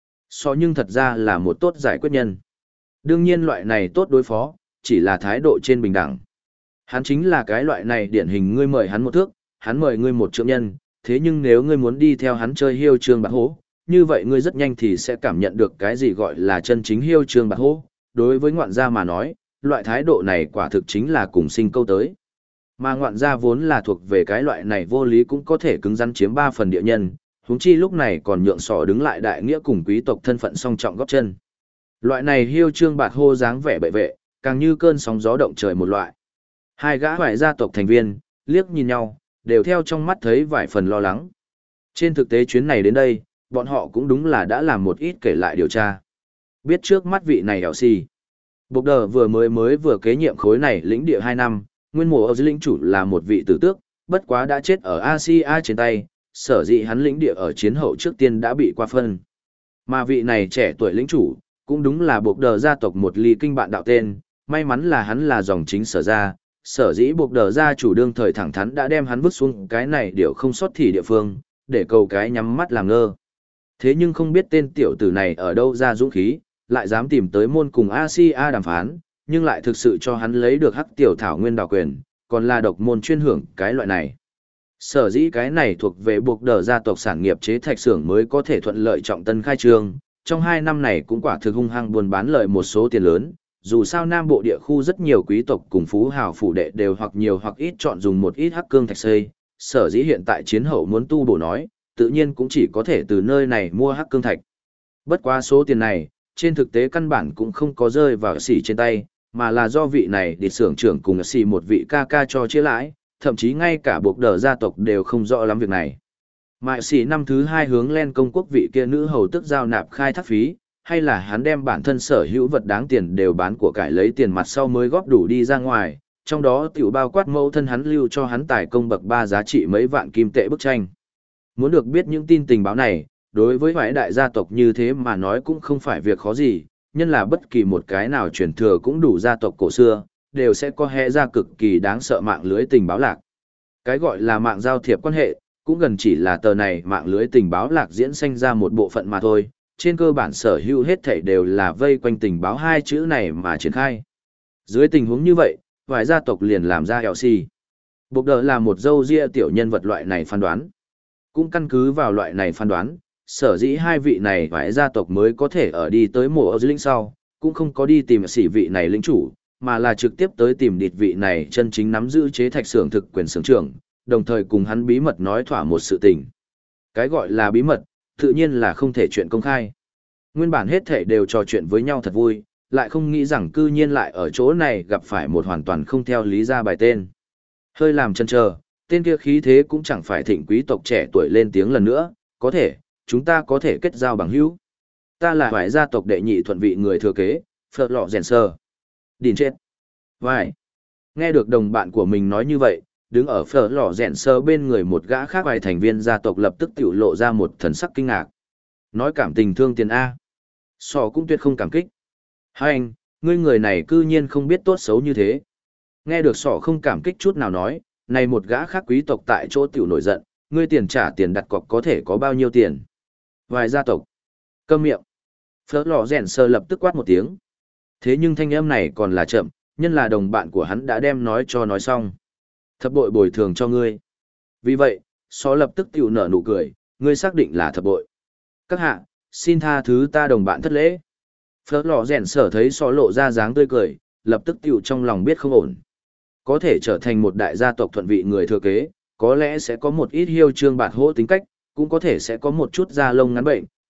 Sò nhưng thật ra là một tốt giải quyết nhân. Đương nhiên loại này tốt đối phó, chỉ là thái độ trên bình đẳng. Hắn chính là cái loại này điển hình ngươi mời hắn một thước, hắn mời ngươi một trượng nhân, thế nhưng nếu ngươi muốn đi theo hắn chơi hiêu trương bạc hố, như vậy ngươi rất nhanh thì sẽ cảm nhận được cái gì gọi là chân chính hiêu trương bạc hố. Đối với ngoạn gia mà nói, loại thái độ này quả thực chính là cùng sinh câu tới. Mà ngoạn gia vốn là thuộc về cái loại này vô lý cũng có thể cứng rắn chiếm 3 phần địa nhân, huống chi lúc này còn nhượng Sò đứng lại đại nghĩa cùng quý tộc thân phận song trọng góp chân. Loại này hiêu trương bạc hô dáng vẻ bệ vệ, càng như cơn sóng gió động trời một loại. Hai gã hoài gia tộc thành viên, liếc nhìn nhau, đều theo trong mắt thấy vài phần lo lắng. Trên thực tế chuyến này đến đây, bọn họ cũng đúng là đã làm một ít kể lại điều tra. Biết trước mắt vị này hẻo xì. Bộc đờ vừa vừa kế nhiệm khối này lĩnh địa 2 năm, nguyên mùa ở dưới lĩnh chủ là một vị tử tước, bất quá đã chết ở Asia trên tay, sở dĩ hắn lĩnh địa ở chiến hậu trước tiên đã bị qua phân. Mà vị này trẻ tuổi lĩnh chủ, cũng đúng là Bộc đờ gia tộc một ly kinh bạn đạo tên, may mắn là hắn là dòng chính sở gia, sở dĩ Bộc đờ gia chủ đương thời thẳng thắn đã đem hắn vứt xuống cái này điều không sót thì địa phương, để cầu cái nhắm mắt làm ngơ. Thế nhưng không biết tên tiểu tử này ở đâu ra dũng khí, lại dám tìm tới môn cùng Asia đàm phán, nhưng lại thực sự cho hắn lấy được hắc tiểu thảo nguyên đào quyền, còn là độc môn chuyên hưởng cái loại này. Sở dĩ cái này thuộc về Bộc đờ gia tộc sản nghiệp chế thạch xưởng mới có thể thuận lợi trọng tân khai trương, trong 2 năm này cũng quả thực hung hăng buôn bán lợi một số tiền lớn, dù sao Nam Bộ địa khu rất nhiều quý tộc cùng phú hào phủ đệ đều hoặc nhiều hoặc ít chọn dùng một ít hắc cương thạch xây, sở dĩ hiện tại chiến hậu muốn tu bổ nói, tự nhiên cũng chỉ có thể từ nơi này mua hắc cương thạch. Bất quá số tiền này, trên thực tế căn bản cũng không có rơi vào xỉ trên tay, mà là do vị này đi xưởng trưởng cùng xỉ một vị ca ca cho chia lãi, thậm chí ngay cả Bộc đờ gia tộc đều không rõ lắm việc này. Mà xỉ năm thứ 2 hướng lên công quốc vị kia nữ hầu tức giao nạp khai thác phí, hay là hắn đem bản thân sở hữu vật đáng tiền đều bán của cải lấy tiền mặt sau mới góp đủ đi ra ngoài, trong đó tiểu bao quát mẫu thân hắn lưu cho hắn tài công bậc 3 giá trị mấy vạn kim tệ bức tranh. Muốn được biết những tin tình báo này, đối với vài đại gia tộc như thế mà nói cũng không phải việc khó gì, nhân là bất kỳ một cái nào truyền thừa cũng đủ gia tộc cổ xưa, đều sẽ có hệ ra cực kỳ đáng sợ mạng lưới tình báo lạc. Cái gọi là mạng giao thiệp quan hệ, cũng gần chỉ là tờ này mạng lưới tình báo lạc diễn sinh ra một bộ phận mà thôi, trên cơ bản sở hữu hết thảy đều là vây quanh tình báo 2 chữ này mà triển khai. Dưới tình huống như vậy, vài gia tộc liền làm ra LC. Bộc đờ là một dâu ria tiểu nhân vật loại này phán đoán. Cũng căn cứ vào loại này phán đoán, sở dĩ 2 vị này vài gia tộc mới có thể ở đi tới mùa ở dưới lĩnh sau, cũng không có đi tìm xỉ vị này lĩnh chủ, mà là trực tiếp tới tìm địt vị này chân chính nắm giữ chế thạch xưởng thực quyền xưởng trưởng, đồng thời cùng hắn bí mật nói thỏa một sự tình. Cái gọi là bí mật, tự nhiên là không thể chuyện công khai. Nguyên bản hết thể đều trò chuyện với nhau thật vui, lại không nghĩ rằng cư nhiên lại ở chỗ này gặp phải một hoàn toàn không theo lý ra bài tên. Hơi làm chần chờ, tên kia khí thế cũng chẳng phải thịnh quý tộc trẻ tuổi lên tiếng lần nữa, có thể, chúng ta có thể kết giao bằng hữu. Ta là vài gia tộc đệ nhị thuận vị người thừa kế, Phật Lọ Rèn Sơ. Đìn chết. Vài. Nghe được đồng bạn của mình nói như vậy, đứng ở Phở Lò Rèn Sơ bên người một gã khác vài thành viên gia tộc lập tức tiểu lộ ra một thần sắc kinh ngạc. Nói cảm tình thương tiền A. Sò cũng tuyệt không cảm kích. Hai anh, ngươi người này cư nhiên không biết tốt xấu như thế. Nghe được Sò không cảm kích chút nào nói, này một gã khác quý tộc tại chỗ tiểu nổi giận, ngươi tiền trả tiền đặt cọc có thể có bao nhiêu tiền. Vài gia tộc. Câm miệng. Phở Lò Rèn Sơ lập tức quát một tiếng. Thế nhưng thanh âm này còn là chậm, nhân là đồng bạn của hắn đã đem nói cho nói xong. Thập bội bồi thường cho ngươi. Vì vậy, Sò lập tức tiểu nở nụ cười, ngươi xác định là thập bội. Các hạ, xin tha thứ ta đồng bạn thất lễ. Phớt Lò Rèn Sở thấy Sò lộ ra dáng tươi cười, lập tức tiểu trong lòng biết không ổn. Có thể trở thành một đại gia tộc thuận vị người thừa kế, có lẽ sẽ có một ít hiêu trương bạt hỗ tính cách, cũng có thể sẽ có một chút da lông ngắn bệnh,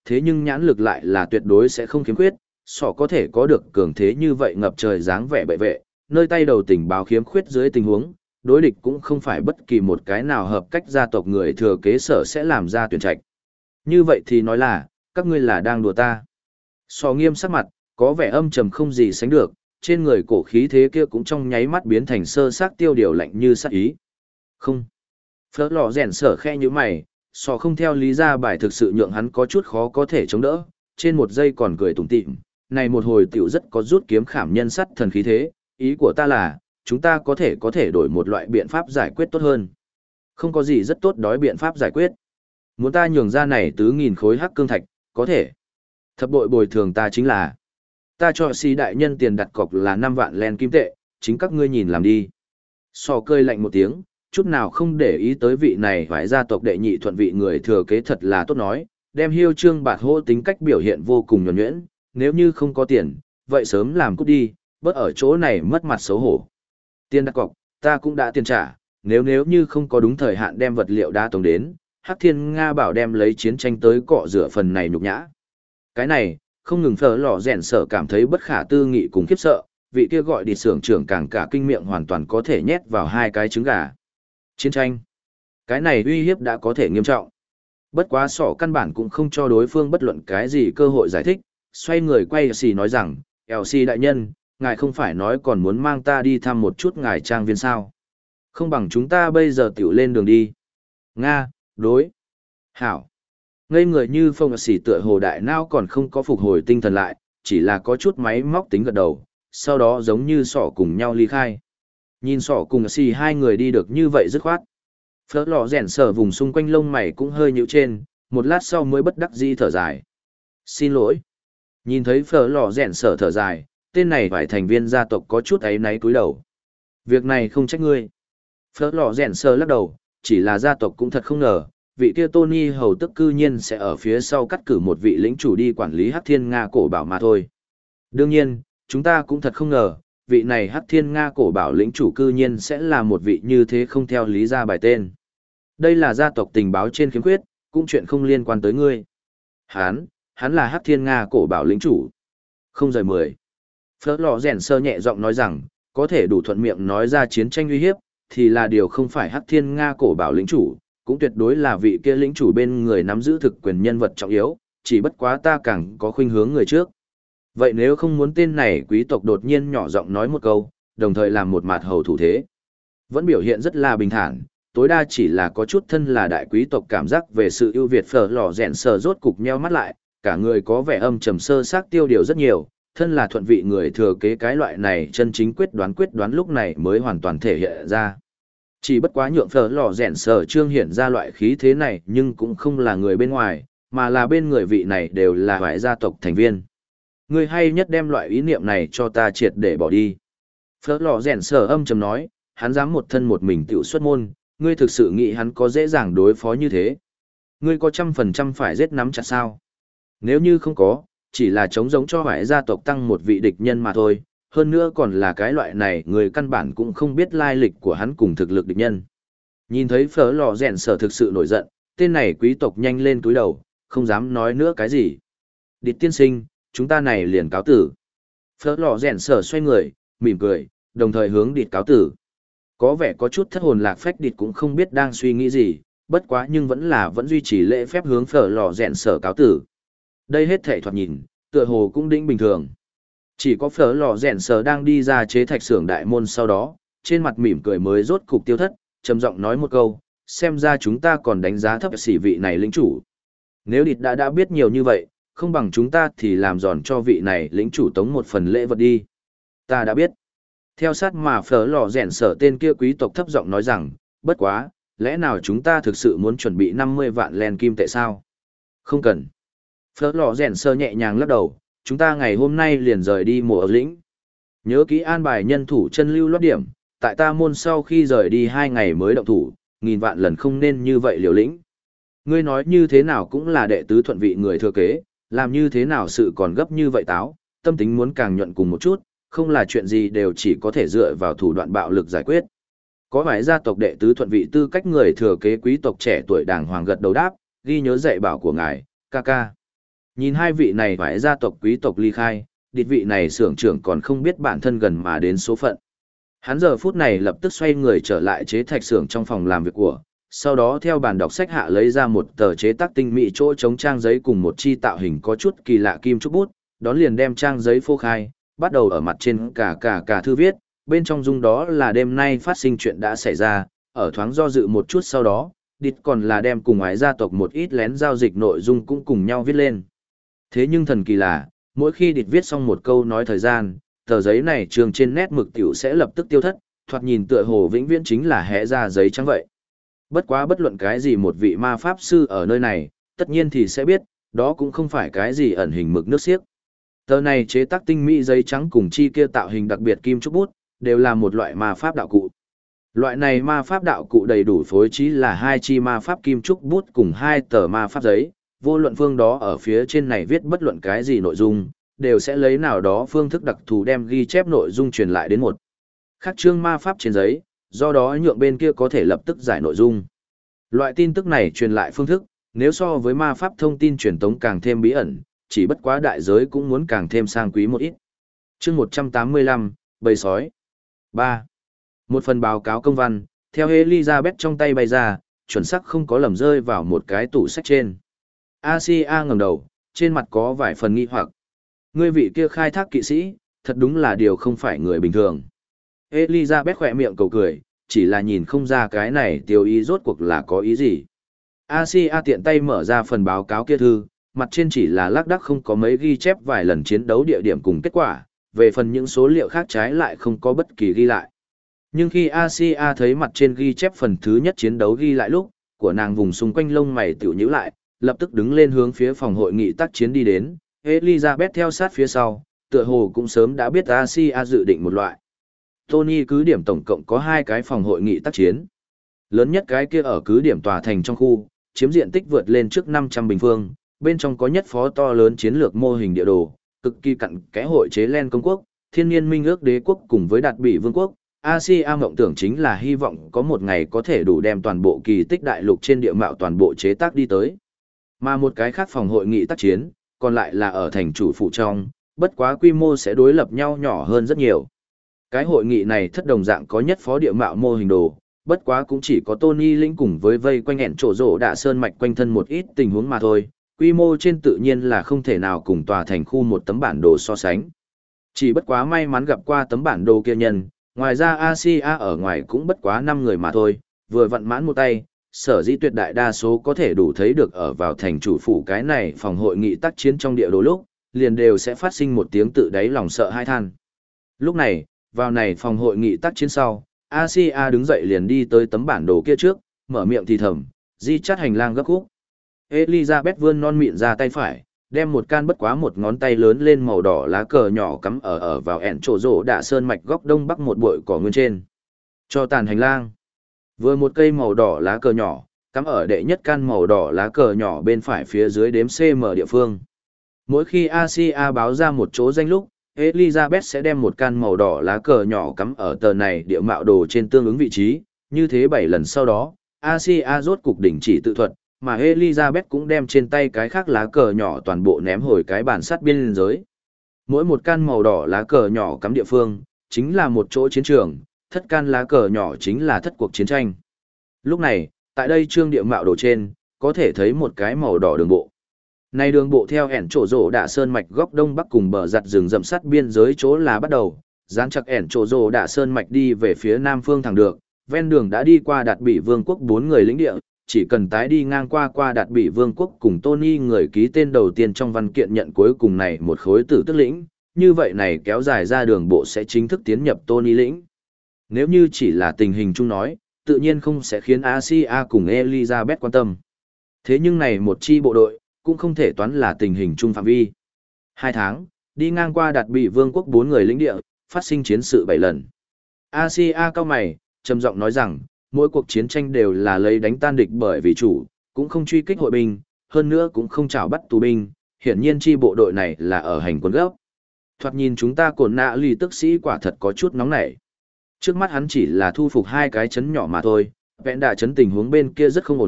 thế nhưng nhãn lực lại là tuyệt đối sẽ không khiếm khuyết, sọ có thể có được cường thế như vậy ngập trời dáng vẻ bệ vệ, nơi tay đầu tình báo khiếm khuyết dưới tình huống, đối địch cũng không phải bất kỳ một cái nào hợp cách gia tộc người thừa kế sở sẽ làm ra tuyển trạch. Như vậy thì nói là, các ngươi là đang đùa ta. Sọ nghiêm sắc mặt, có vẻ âm trầm không gì sánh được, trên người cổ khí thế kia cũng trong nháy mắt biến thành sơ xác tiêu điều lạnh như sát ý. Không. Phớt lò rèn sở khe như mày, sọ không theo lý ra bài thực sự nhượng hắn có chút khó có thể chống đỡ, trên một giây còn cười tủm tỉm, này một hồi tiểu rất có rút kiếm khảm nhân sắt thần khí thế, ý của ta là, chúng ta có thể đổi một loại biện pháp giải quyết tốt hơn. Không có gì rất tốt đói biện pháp giải quyết. Muốn ta nhường ra này 4.000 khối hắc cương thạch, có thể. Thập bội bồi thường ta chính là, ta cho si đại nhân tiền đặt cọc là 5 vạn len kim tệ, chính các ngươi nhìn làm đi. Sò cơi lạnh một tiếng, chút nào không để ý tới vị này phải gia tộc đệ nhị thuận vị người thừa kế thật là tốt nói, đem hiêu trương bạt hô tính cách biểu hiện vô cùng nhuần nhuyễn, nếu như không có tiền, vậy sớm làm cút đi, bớt ở chỗ này mất mặt xấu hổ. Tiền đặt cọc, ta cũng đã tiền trả, nếu như không có đúng thời hạn đem vật liệu đá tổng đến, Hắc Thiên Nga bảo đem lấy chiến tranh tới cọ rửa phần này nhục nhã. Cái này, không ngừng phở lò rèn sở cảm thấy bất khả tư nghị cùng khiếp sợ, vị kia gọi đi xưởng trưởng càng cả kinh miệng hoàn toàn có thể nhét vào 2 cái trứng gà. Chiến tranh. Cái này uy hiếp đã có thể nghiêm trọng. Bất quá sỏ căn bản cũng không cho đối phương bất luận cái gì cơ hội giải thích, xoay người quay xì nói rằng, LC đại nhân, ngài không phải nói còn muốn mang ta đi thăm một chút ngài trang viên sao. Không bằng chúng ta bây giờ tiểu lên đường đi. Nga, đối. Hảo. Ngây người như phong xỉ tựa hồ đại não còn không có phục hồi tinh thần lại, chỉ là có chút máy móc tính gật đầu, sau đó giống như sỏ cùng nhau ly khai. Nhìn sỏ cùng xỉ hai người đi được như vậy dứt khoát. Phớt lò rèn sở vùng xung quanh lông mày cũng hơi nhíu trên, một lát sau mới bất đắc dĩ thở dài. Xin lỗi. Nhìn thấy phở lò rèn sở thở dài, tên này phải thành viên gia tộc có chút áy náy cúi đầu. Việc này không trách ngươi. Phớt lò rèn sở lắc đầu, chỉ là gia tộc cũng thật không ngờ, vị kia Tony hầu tức cư nhiên sẽ ở phía sau cắt cử một vị lĩnh chủ đi quản lý Hắc Thiên Nga cổ bảo mà thôi. Đương nhiên, chúng ta cũng thật không ngờ, vị này Hắc Thiên Nga cổ bảo lĩnh chủ cư nhiên sẽ là một vị như thế không theo lý ra bài tên. Đây là gia tộc tình báo trên khiếm khuyết, cũng chuyện không liên quan tới ngươi. Hắn là Hắc Thiên Nga cổ bảo lĩnh chủ. Không rời 10. Phớt lò rèn sơ nhẹ giọng nói rằng, có thể đủ thuận miệng nói ra chiến tranh uy hiếp, thì là điều không phải Hắc Thiên Nga cổ bảo lĩnh chủ, cũng tuyệt đối là vị kia lĩnh chủ bên người nắm giữ thực quyền nhân vật trọng yếu, chỉ bất quá ta càng có khuynh hướng người trước. Vậy nếu không muốn tên này quý tộc đột nhiên nhỏ giọng nói một câu, đồng thời làm một mặt hầu thủ thế. Vẫn biểu hiện rất là bình thản, tối đa chỉ là có chút thân là đại quý tộc cảm giác về sự ưu việt phở lò rèn sờ rốt cục nheo mắt lại, cả người có vẻ âm trầm sơ xác tiêu điều rất nhiều, thân là thuận vị người thừa kế cái loại này chân chính quyết đoán lúc này mới hoàn toàn thể hiện ra. Chỉ bất quá nhượng phở lò rèn sờ trương hiện ra loại khí thế này nhưng cũng không là người bên ngoài, mà là bên người vị này đều là vài gia tộc thành viên. Người hay nhất đem loại ý niệm này cho ta triệt để bỏ đi. Phở lò rèn sờ âm trầm nói, hắn dám một thân một mình tiểu xuất môn, ngươi thực sự nghĩ hắn có dễ dàng đối phó như thế. Ngươi có 100% phải giết nắm chặt sao? Nếu như không có, chỉ là chống giống cho vài gia tộc tăng một vị địch nhân mà thôi, hơn nữa còn là cái loại này người căn bản cũng không biết lai lịch của hắn cùng thực lực địch nhân. Nhìn thấy phở lò rèn sở thực sự nổi giận, tên này quý tộc nhanh lên túi đầu, không dám nói nữa cái gì. Địch tiên sinh, chúng ta này liền cáo tử. Phở lò rèn sở xoay người, mỉm cười, đồng thời hướng địch cáo tử. Có vẻ có chút thất hồn lạc phách địch cũng không biết đang suy nghĩ gì, bất quá nhưng vẫn duy trì lễ phép hướng phở lò rèn sở cáo tử. Đây hết thể thoạt nhìn, tựa hồ cũng đĩnh bình thường. Chỉ có phở lò rèn sở đang đi ra chế thạch xưởng đại môn sau đó, trên mặt mỉm cười mới rốt cục tiêu thất, trầm giọng nói một câu, xem ra chúng ta còn đánh giá thấp sĩ vị này lĩnh chủ. Nếu địch đã biết nhiều như vậy, không bằng chúng ta thì làm giòn cho vị này lĩnh chủ tống một phần lễ vật đi. Ta đã biết. Theo sát mà phở lò rèn sở tên kia quý tộc thấp giọng nói rằng, bất quá, lẽ nào chúng ta thực sự muốn chuẩn bị 50 vạn len kim tệ sao? Không cần. Phở lò rèn sở nhẹ nhàng lắc đầu, chúng ta ngày hôm nay liền rời đi mùa ở lĩnh. Nhớ kỹ an bài nhân thủ chân lưu loát điểm, tại ta môn sau khi rời đi 2 ngày mới động thủ, 1000 vạn lần không nên như vậy liều lĩnh. Ngươi nói như thế nào cũng là đệ tứ thuận vị người thừa kế, làm như thế nào sự còn gấp như vậy táo, tâm tính muốn càng nhuận cùng một chút, không là chuyện gì đều chỉ có thể dựa vào thủ đoạn bạo lực giải quyết. Có phải gia tộc đệ tứ thuận vị tư cách người thừa kế quý tộc trẻ tuổi đàng hoàng gật đầu đáp, ghi nhớ dạy bảo của ngài, ca ca. Nhìn hai vị này phải gia tộc quý tộc ly khai, địch vị này xưởng trưởng còn không biết bản thân gần mà đến số phận. Hắn giờ phút này lập tức xoay người trở lại chế thạch xưởng trong phòng làm việc của, sau đó theo bàn đọc sách hạ lấy ra một tờ chế tác tinh mỹ chỗ chống trang giấy cùng một chi tạo hình có chút kỳ lạ kim trúc bút, đón liền đem trang giấy phô khai, bắt đầu ở mặt trên cả thư viết, bên trong dung đó là đêm nay phát sinh chuyện đã xảy ra, ở thoáng do dự một chút sau đó, địch còn là đem cùng ái gia tộc một ít lén giao dịch nội dung cũng cùng nhau viết lên. Thế nhưng thần kỳ là, mỗi khi địch viết xong một câu nói thời gian, tờ giấy này trường trên nét mực tiểu sẽ lập tức tiêu thất, thoạt nhìn tựa hồ vĩnh viễn chính là hẽ ra giấy trắng vậy. Bất quá bất luận cái gì một vị ma pháp sư ở nơi này, tất nhiên thì sẽ biết, đó cũng không phải cái gì ẩn hình mực nước xiếc. Tờ này chế tác tinh mỹ giấy trắng cùng chi kia tạo hình đặc biệt kim trúc bút, đều là một loại ma pháp đạo cụ. Loại này ma pháp đạo cụ đầy đủ phối trí là hai chi ma pháp kim trúc bút cùng hai tờ ma pháp giấy, vô luận phương đó ở phía trên này viết bất luận cái gì nội dung, đều sẽ lấy nào đó phương thức đặc thù đem ghi chép nội dung truyền lại đến một khắc chương ma pháp trên giấy, do đó nhượng bên kia có thể lập tức giải nội dung. Loại tin tức này truyền lại phương thức, nếu so với ma pháp thông tin truyền tống càng thêm bí ẩn, chỉ bất quá đại giới cũng muốn càng thêm sang quý một ít. Chương 185, bầy sói. 3. Một phần báo cáo công văn, theo Elizabeth trong tay bay ra, chuẩn xác không có lầm rơi vào một cái tủ sách trên. Asia ngẩng đầu, trên mặt có vài phần nghi hoặc. Ngươi vị kia khai thác kỵ sĩ, thật đúng là điều không phải người bình thường. Elizabeth khỏe miệng cầu cười, chỉ là nhìn không ra cái này tiêu ý rốt cuộc là có ý gì. Asia tiện tay mở ra phần báo cáo kia thư, mặt trên chỉ là lác đác không có mấy ghi chép vài lần chiến đấu địa điểm cùng kết quả, về phần những số liệu khác trái lại không có bất kỳ ghi lại. Nhưng khi Asia thấy mặt trên ghi chép phần thứ nhất chiến đấu ghi lại lúc, của nàng vùng xung quanh lông mày tiểu nhíu lại, lập tức đứng lên hướng phía phòng hội nghị tác chiến đi đến, Elizabeth theo sát phía sau, tựa hồ cũng sớm đã biết Asia dự định một loại. Tony cứ điểm tổng cộng có 2 cái phòng hội nghị tác chiến. Lớn nhất cái kia ở cứ điểm tòa thành trong khu, chiếm diện tích vượt lên trước 500 bình phương, bên trong có nhất phó to lớn chiến lược mô hình địa đồ, cực kỳ cặn kẽ hội chế Len công quốc, thiên nhiên minh ước đế quốc cùng với đạt bị vương quốc. Asia mộng tưởng chính là hy vọng có một ngày có thể đủ đem toàn bộ kỳ tích đại lục trên địa mạo toàn bộ chế tác đi tới. Mà một cái khác phòng hội nghị tác chiến, còn lại là ở thành chủ phụ trong, bất quá quy mô sẽ đối lập nhau nhỏ hơn rất nhiều. Cái hội nghị này thất đồng dạng có nhất phó địa mạo mô hình đồ, bất quá cũng chỉ có Tony lĩnh cùng với vây quanh ẻn trổ rổ đạ sơn mạch quanh thân một ít tình huống mà thôi, quy mô trên tự nhiên là không thể nào cùng tòa thành khu một tấm bản đồ so sánh. Chỉ bất quá may mắn gặp qua tấm bản đồ kia nhân, ngoài ra Asia ở ngoài cũng bất quá 5 người mà thôi, vừa vặn mãn một tay, sở dĩ tuyệt đại đa số có thể đủ thấy được ở vào thành chủ phủ cái này phòng hội nghị tác chiến trong địa đồ lúc, liền đều sẽ phát sinh một tiếng tự đáy lòng sợ hai than. Lúc này, vào này phòng hội nghị tác chiến sau, Asia đứng dậy liền đi tới tấm bản đồ kia trước, mở miệng thì thầm, di chắt hành lang gấp khúc. Elizabeth vươn non mịn ra tay phải, đem một can bất quá một ngón tay lớn lên màu đỏ lá cờ nhỏ cắm ở vào ẻn trổ rổ đạ sơn mạch góc đông bắc một bụi cỏ nguyên trên. Cho tàn hành lang. Vừa một cây màu đỏ lá cờ nhỏ, cắm ở đệ nhất can màu đỏ lá cờ nhỏ bên phải phía dưới đếm CM địa phương. Mỗi khi Asia báo ra một chỗ danh lúc, Elizabeth sẽ đem một can màu đỏ lá cờ nhỏ cắm ở tờ này địa mạo đồ trên tương ứng vị trí, như thế 7 lần sau đó, Asia rốt cục đỉnh chỉ tự thuật, mà Elizabeth cũng đem trên tay cái khác lá cờ nhỏ toàn bộ ném hồi cái bàn sắt biên giới. Mỗi một can màu đỏ lá cờ nhỏ cắm địa phương, chính là một chỗ chiến trường, thất can lá cờ nhỏ chính là thất cuộc chiến tranh. Lúc này, tại đây trương địa mạo đồ trên, có thể thấy một cái màu đỏ đường bộ. Này đường bộ theo ẻn trổ rổ đạ sơn mạch góc đông bắc cùng bờ giặt rừng rậm sắt biên giới chỗ là bắt đầu, dán chặt ẻn trổ rổ đạ sơn mạch đi về phía nam phương thẳng được, ven đường đã đi qua đạt bị vương quốc 4 người lĩnh địa, chỉ cần tái đi ngang qua đạt bị vương quốc cùng Tony người ký tên đầu tiên trong văn kiện nhận cuối cùng này một khối tử tức lĩnh, như vậy này kéo dài ra đường bộ sẽ chính thức tiến nhập Tony lĩnh. Nếu như chỉ là tình hình chung nói, tự nhiên không sẽ khiến Asia cùng Elizabeth quan tâm. Thế nhưng này một chi bộ đội, cũng không thể toán là tình hình chung phạm vi. 2 tháng, đi ngang qua đạt bị vương quốc 4 người lĩnh địa, phát sinh chiến sự 7 lần. Asia cao mày, trầm giọng nói rằng, mỗi cuộc chiến tranh đều là lấy đánh tan địch bởi vì chủ, cũng không truy kích hội binh, hơn nữa cũng không trảo bắt tù binh, hiển nhiên chi bộ đội này là ở hành quân gấp. Thoạt nhìn chúng ta cổn nạ lì tức sĩ quả thật có chút nóng nảy. Trước mắt hắn chỉ là thu phục 2 cái chấn nhỏ mà thôi, vẹn đà chấn tình huống bên kia rất không ổn định,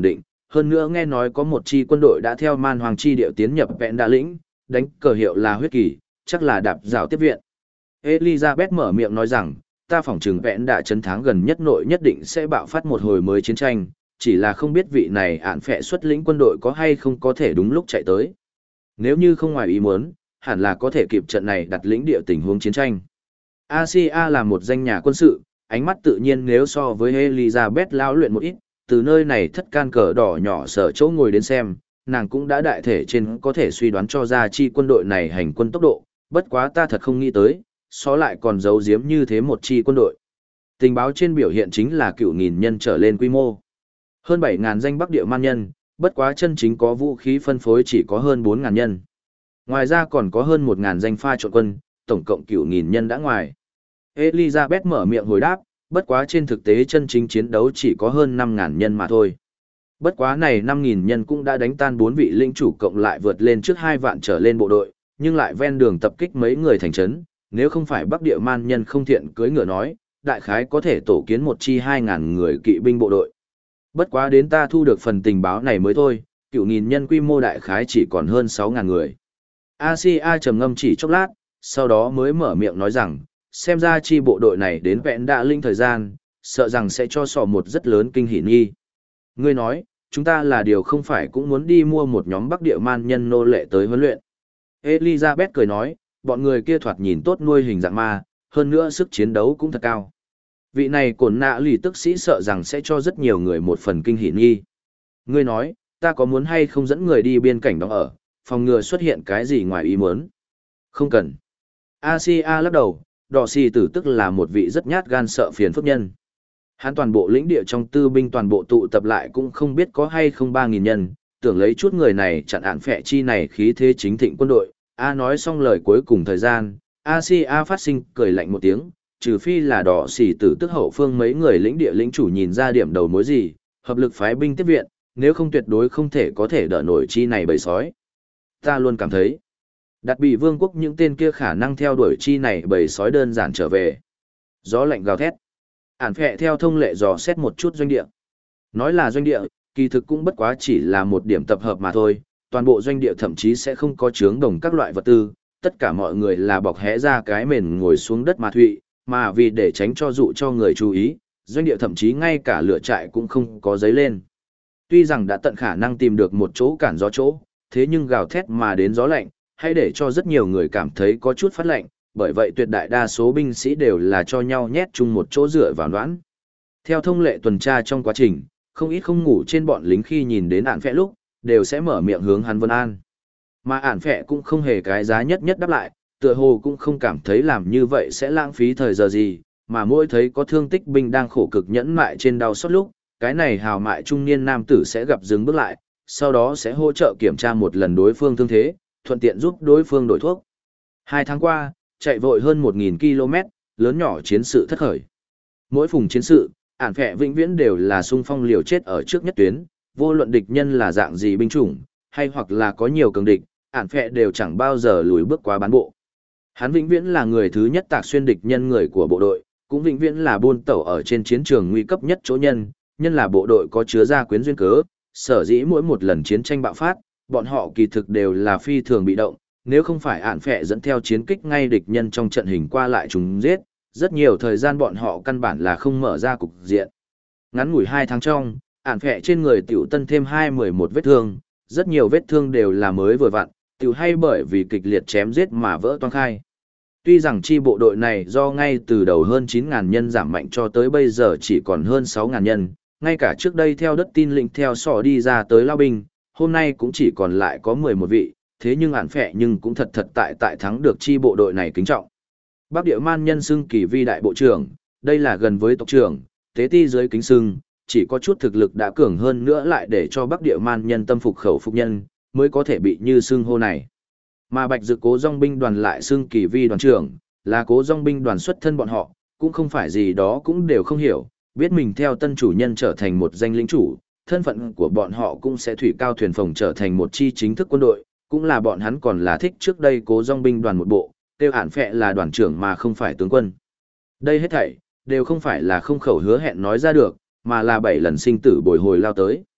hơn nữa nghe nói có một chi quân đội đã theo man hoàng chi điệu tiến nhập vẹn đạ lĩnh, đánh cờ hiệu là huyết kỳ, chắc là đạp rào tiếp viện. Elizabeth mở miệng nói rằng, ta phỏng chừng vẹn đạ trấn thắng gần nhất nội nhất định sẽ bạo phát một hồi mới chiến tranh, chỉ là không biết vị này ạn phệ xuất lĩnh quân đội có hay không có thể đúng lúc chạy tới. Nếu như không ngoài ý muốn, hẳn là có thể kịp trận này đặt lĩnh địa tình huống chiến tranh. Asia là một danh nhà quân sự, ánh mắt tự nhiên nếu so với Elizabeth lao luyện một ít, từ nơi này thất can cờ đỏ nhỏ sở chỗ ngồi đến xem, nàng cũng đã đại thể trên có thể suy đoán cho ra chi quân đội này hành quân tốc độ, bất quá ta thật không nghĩ tới, so lại còn giấu giếm như thế một chi quân đội. Tình báo trên biểu hiện chính là cựu nghìn nhân trở lên quy mô. Hơn 7.000 danh Bắc Địa man nhân, bất quá chân chính có vũ khí phân phối chỉ có hơn 4.000 nhân. Ngoài ra còn có hơn 1.000 danh pha trộn quân, tổng cộng cựu nghìn nhân đã ngoài. Elizabeth mở miệng hồi đáp, bất quá trên thực tế chân chính chiến đấu chỉ có hơn 5.000 nhân mà thôi. Bất quá này 5.000 nhân cũng đã đánh tan 4 vị lĩnh chủ cộng lại vượt lên trước 2 vạn trở lên bộ đội, nhưng lại ven đường tập kích mấy người thành trấn, nếu không phải Bắc Địa man nhân không thiện cưỡi ngựa nói, đại khái có thể tổ kiến một chi 2.000 người kỵ binh bộ đội. Bất quá đến ta thu được phần tình báo này mới thôi, cựu nghìn nhân quy mô đại khái chỉ còn hơn 6.000 người. Asia trầm ngâm chỉ chốc lát, sau đó mới mở miệng nói rằng, xem ra chi bộ đội này đến vẹn đạ linh thời gian, sợ rằng sẽ cho sò một rất lớn kinh hỉ nghi. Ngươi nói, chúng ta là điều không phải cũng muốn đi mua một nhóm Bắc Địa man nhân nô lệ tới huấn luyện. Elizabeth cười nói, bọn người kia thoạt nhìn tốt nuôi hình dạng ma, hơn nữa sức chiến đấu cũng thật cao. Vị này cổn nạ lì tức sĩ sợ rằng sẽ cho rất nhiều người một phần kinh hỉ nghi. Ngươi nói, ta có muốn hay không dẫn người đi biên cảnh đó ở, phòng ngừa xuất hiện cái gì ngoài ý muốn? Không cần. Asia lắc đầu, đỏ xì tử tức là một vị rất nhát gan sợ phiền phức nhân. Hắn toàn bộ lĩnh địa trong tư binh toàn bộ tụ tập lại cũng không biết có hay không 3.000 nhân, tưởng lấy chút người này chặn ạn phệ chi này khí thế chính thịnh quân đội. A nói xong lời cuối cùng thời gian, Asia phát sinh cười lạnh một tiếng, trừ phi là đỏ xì tử tức hậu phương mấy người lĩnh địa lĩnh chủ nhìn ra điểm đầu mối gì, hợp lực phái binh tiếp viện, nếu không tuyệt đối không thể có thể đỡ nổi chi này bầy sói. Ta luôn cảm thấy, đặt bị vương quốc những tên kia khả năng theo đuổi chi này bầy sói đơn giản trở về. Gió lạnh gào thét. Ản phệ theo thông lệ dò xét một chút doanh địa. Nói là doanh địa, kỳ thực cũng bất quá chỉ là một điểm tập hợp mà thôi, toàn bộ doanh địa thậm chí sẽ không có chướng đồng các loại vật tư, tất cả mọi người là bọc hẽ ra cái mền ngồi xuống đất mà thụy, mà vì để tránh cho dụ cho người chú ý, doanh địa thậm chí ngay cả lửa trại cũng không có giấy lên. Tuy rằng đã tận khả năng tìm được một chỗ cản gió chỗ, thế nhưng gào thét mà đến gió lạnh, hay để cho rất nhiều người cảm thấy có chút phát lạnh, bởi vậy tuyệt đại đa số binh sĩ đều là cho nhau nhét chung một chỗ dựa vào đoán. Theo thông lệ tuần tra trong quá trình, không ít không ngủ trên bọn lính khi nhìn đến ản phệ lúc, đều sẽ mở miệng hướng hắn vân an. Mà ản phệ cũng không hề cái giá nhất nhất đáp lại, tựa hồ cũng không cảm thấy làm như vậy sẽ lãng phí thời giờ gì, mà mỗi thấy có thương tích binh đang khổ cực nhẫn mại trên đau xót lúc, cái này hào mại trung niên nam tử sẽ gặp dừng bước lại, sau đó sẽ hỗ trợ kiểm tra một lần đối phương thương thế, thuận tiện giúp đối phương đổi thuốc. 2 tháng qua, chạy vội hơn 1.000 km, lớn nhỏ chiến sự thất khởi. Mỗi phùng chiến sự, ản phệ vĩnh viễn đều là xung phong liều chết ở trước nhất tuyến, vô luận địch nhân là dạng gì binh chủng, hay hoặc là có nhiều cường địch, ản phệ đều chẳng bao giờ lùi bước qua bán bộ. Hắn vĩnh viễn là người thứ nhất tạc xuyên địch nhân người của bộ đội, cũng vĩnh viễn là buôn tẩu ở trên chiến trường nguy cấp nhất chỗ nhân là bộ đội có chứa gia quyến duyên cớ, sở dĩ mỗi một lần chiến tranh bạo phát, bọn họ kỳ thực đều là phi thường bị động, nếu không phải ản phệ dẫn theo chiến kích ngay địch nhân trong trận hình qua lại chúng giết, rất nhiều thời gian bọn họ căn bản là không mở ra cục diện. Ngắn ngủi 2 tháng trong, ản phệ trên người tiểu tân thêm 11 vết thương, rất nhiều vết thương đều là mới vừa vặn, tiểu hay bởi vì kịch liệt chém giết mà vỡ toang khai. Tuy rằng chi bộ đội này do ngay từ đầu hơn 9.000 nhân giảm mạnh cho tới bây giờ chỉ còn hơn 6.000 nhân, ngay cả trước đây theo đất tin lĩnh theo sỏ đi ra tới lao binh, hôm nay cũng chỉ còn lại có 11 vị, thế nhưng ản phệ nhưng cũng thật tại thắng được chi bộ đội này kính trọng. Bắc Địa man nhân xưng kỳ vi đại bộ trưởng, đây là gần với tộc trưởng, tế ti dưới kính xưng, chỉ có chút thực lực đã cường hơn nữa lại để cho Bắc Địa man nhân tâm phục khẩu phục nhân, mới có thể bị như xưng hô này. Mà Bạch Dực Cố Dòng binh đoàn lại xưng kỳ vi đoàn trưởng, là Cố Dòng binh đoàn xuất thân bọn họ, cũng không phải gì đó cũng đều không hiểu, biết mình theo tân chủ nhân trở thành một danh lĩnh chủ, thân phận của bọn họ cũng sẽ thủy cao thuyền phồng trở thành một chi chính thức quân đội, cũng là bọn hắn còn là thích trước đây Cố Dòng binh đoàn một bộ, tiêu ản phệ là đoàn trưởng mà không phải tướng quân. Đây hết thảy đều không phải là không khẩu hứa hẹn nói ra được, mà là 7 lần sinh tử bồi hồi lao tới.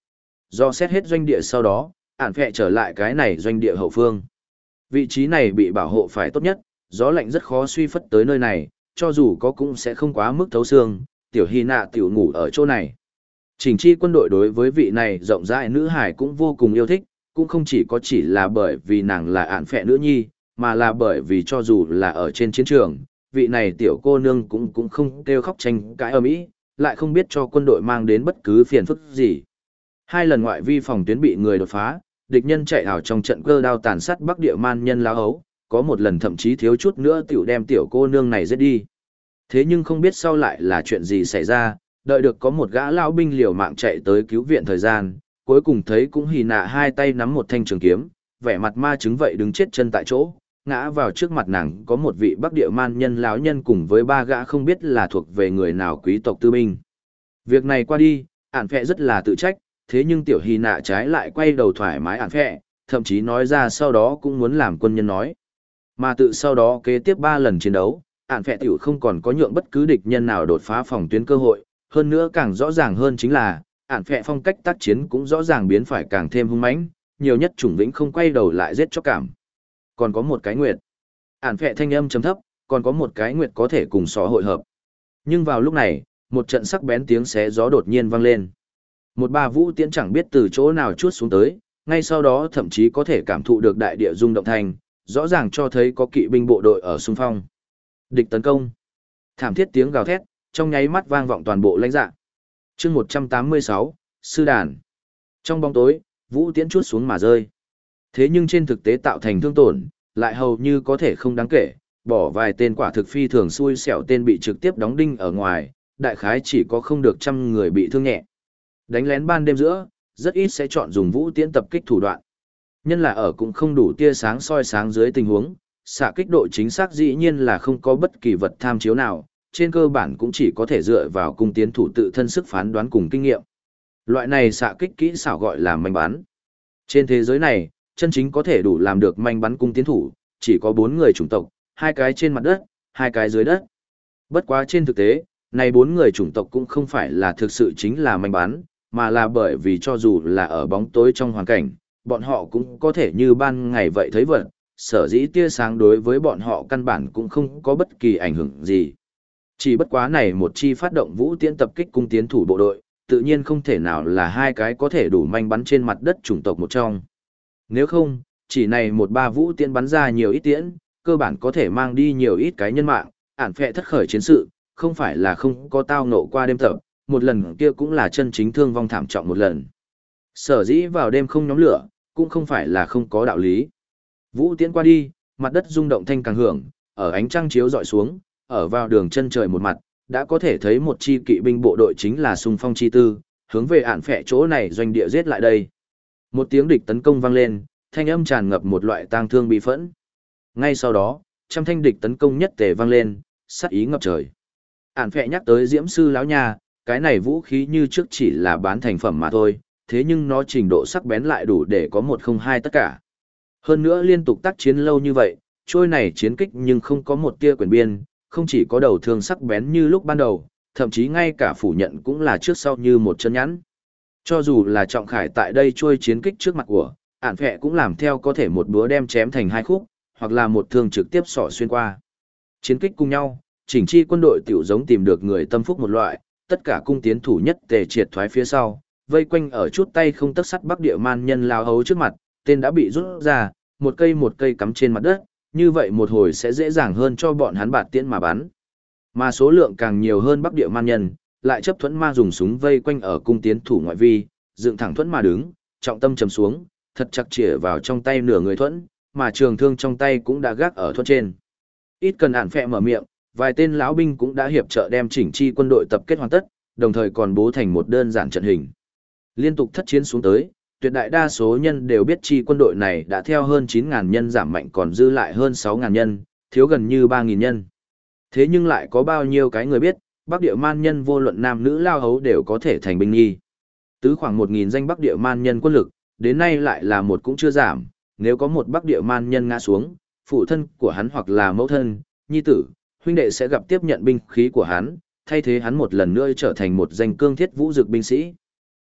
Do xét hết doanh địa sau đó, ản phẹ trở lại cái này doanh địa hậu phương. Vị trí này bị bảo hộ phải tốt nhất, gió lạnh rất khó suy phất tới nơi này, cho dù có cũng sẽ không quá mức thấu xương, tiểu hy nạ tiểu ngủ ở chỗ này. Chỉnh chi quân đội đối với vị này rộng rãi nữ hải cũng vô cùng yêu thích, cũng không chỉ là bởi vì nàng là ản phẹ nữ nhi, mà là bởi vì cho dù là ở trên chiến trường, vị này tiểu cô nương cũng không kêu khóc tranh cãi ầm ĩ, lại không biết cho quân đội mang đến bất cứ phiền phức gì. 2 lần ngoại vi phòng tuyến bị người đột phá, địch nhân chạy ảo trong trận cơ đao tàn sát Bắc Địa Man nhân lao hấu, có một lần thậm chí thiếu chút nữa tiểu đem tiểu cô nương này giết đi. Thế nhưng không biết sau lại là chuyện gì xảy ra, đợi được có một gã lão binh liều mạng chạy tới cứu viện thời gian, cuối cùng thấy cũng hì nạ hai tay nắm một thanh trường kiếm, vẻ mặt ma chứng vậy đứng chết chân tại chỗ, ngã vào trước mặt nàng có một vị Bắc Địa Man nhân lão nhân cùng với 3 gã không biết là thuộc về người nào quý tộc tư binh. Việc này qua đi, ản phẹ rất là tự trách, thế nhưng tiểu hy nạ trái lại quay đầu thoải mái ản phẹ, thậm chí nói ra sau đó cũng muốn làm quân nhân nói. Mà tự sau đó kế tiếp 3 lần chiến đấu, ản phẹ tiểu không còn có nhượng bất cứ địch nhân nào đột phá phòng tuyến cơ hội, hơn nữa càng rõ ràng hơn chính là, ản phẹ phong cách tác chiến cũng rõ ràng biến phải càng thêm hung mãnh, nhiều nhất chủng vĩnh không quay đầu lại giết cho cảm. Còn có một cái nguyệt. Ản phẹ thanh âm trầm thấp, còn có một cái nguyệt có thể cùng xó hội hợp. Nhưng vào lúc này, một trận sắc bén tiếng xé gió đột nhiên vang lên. Một ba vũ tiễn chẳng biết từ chỗ nào chuốt xuống tới, ngay sau đó thậm chí có thể cảm thụ được đại địa rung động thành, rõ ràng cho thấy có kỵ binh bộ đội ở xung phong. Địch tấn công. Thảm thiết tiếng gào thét, trong nháy mắt vang vọng toàn bộ lãnh dạ. Chương 186, sư đàn. Trong bóng tối, vũ tiễn chuốt xuống mà rơi. Thế nhưng trên thực tế tạo thành thương tổn, lại hầu như có thể không đáng kể, bỏ vài tên quả thực phi thường xui xẻo tên bị trực tiếp đóng đinh ở ngoài, đại khái chỉ có không được 100 người bị thương nhẹ. Đánh lén ban đêm giữa, rất ít sẽ chọn dùng vũ tiễn tập kích thủ đoạn. Nhân là ở cũng không đủ tia sáng soi sáng dưới tình huống, xạ kích độ chính xác dĩ nhiên là không có bất kỳ vật tham chiếu nào, trên cơ bản cũng chỉ có thể dựa vào cung tiến thủ tự thân sức phán đoán cùng kinh nghiệm. Loại này xạ kích kỹ xảo gọi là manh bắn. Trên thế giới này, chân chính có thể đủ làm được manh bắn cung tiến thủ, chỉ có 4 người chủng tộc, 2 cái trên mặt đất, 2 cái dưới đất. Bất quá trên thực tế, này 4 người chủng tộc cũng không phải là thực sự chính là manh bắn, mà là bởi vì cho dù là ở bóng tối trong hoàn cảnh, bọn họ cũng có thể như ban ngày vậy thấy vật, sở dĩ tia sáng đối với bọn họ căn bản cũng không có bất kỳ ảnh hưởng gì. Chỉ bất quá này một chi phát động vũ tiễn tập kích cung tiến thủ bộ đội, tự nhiên không thể nào là 2 cái có thể đủ manh bắn trên mặt đất chủng tộc một trong. Nếu không, chỉ này một ba vũ tiễn bắn ra nhiều ít tiễn, cơ bản có thể mang đi nhiều ít cái nhân mạng, ản phệ thất khởi chiến sự, không phải là không có tao nộ qua đêm tập, một lần kia cũng là chân chính thương vong thảm trọng một lần. Sở dĩ vào đêm không nhóm lửa, cũng không phải là không có đạo lý. Vũ tiễn qua đi, mặt đất rung động thanh càng hưởng, ở ánh trăng chiếu dọi xuống, ở vào đường chân trời một mặt, đã có thể thấy một chi kỵ binh bộ đội chính là xung phong chi tư, hướng về ản phệ chỗ này doanh địa giết lại đây. Một tiếng địch tấn công vang lên, thanh âm tràn ngập một loại tang thương bị phẫn. Ngay sau đó, trăm thanh địch tấn công nhất tề vang lên, sát ý ngập trời. Ản phệ nhắc tới Diễm sư lão nhà, cái này vũ khí như trước chỉ là bán thành phẩm mà thôi, thế nhưng nó trình độ sắc bén lại đủ để có 102 tất cả. Hơn nữa liên tục tác chiến lâu như vậy, trôi này chiến kích nhưng không có một tia quyền biên, không chỉ có đầu thương sắc bén như lúc ban đầu, thậm chí ngay cả phủ nhận cũng là trước sau như một chân nhẵn. Cho dù là trọng khải tại đây trôi chiến kích trước mặt của, ản phệ cũng làm theo có thể một búa đem chém thành 2 khúc, hoặc là một thương trực tiếp xỏ xuyên qua. Chiến kích cùng nhau, chỉnh chi quân đội tiểu giống tìm được người tâm phúc một loại, tất cả cung tiến thủ nhất tề triệt thoái phía sau, vây quanh ở chút tay không tấc sắt Bắc Địa Man nhân lao hấu trước mặt, tên đã bị rút ra, một cây cắm trên mặt đất, như vậy một hồi sẽ dễ dàng hơn cho bọn hắn bạt tiễn mà bắn. Mà số lượng càng nhiều hơn Bắc Địa Man nhân, lại chấp thuẫn ma dùng súng vây quanh ở cung tiến thủ ngoại vi, dựng thẳng thuẫn mà đứng, trọng tâm chầm xuống, thật chặt chĩa vào trong tay nửa người thuẫn, mà trường thương trong tay cũng đã gác ở thuẫn trên. Ít cần ản phệ mở miệng, vài tên lão binh cũng đã hiệp trợ đem chỉnh chi quân đội tập kết hoàn tất, đồng thời còn bố thành một đơn giản trận hình. Liên tục thất chiến xuống tới, tuyệt đại đa số nhân đều biết chi quân đội này đã theo hơn 9.000 nhân giảm mạnh còn dư lại hơn 6.000 nhân, thiếu gần như 3.000 nhân. Thế nhưng lại có bao nhiêu cái người biết, Bắc Địa Man nhân vô luận nam nữ lao hấu đều có thể thành binh nghi. Tứ khoảng 1.000 danh Bắc Địa Man nhân quân lực, đến nay lại là một cũng chưa giảm, nếu có một Bắc Địa Man nhân ngã xuống, phụ thân của hắn hoặc là mẫu thân, nhi tử, huynh đệ sẽ gặp tiếp nhận binh khí của hắn, thay thế hắn một lần nữa trở thành một danh cương thiết vũ dực binh sĩ.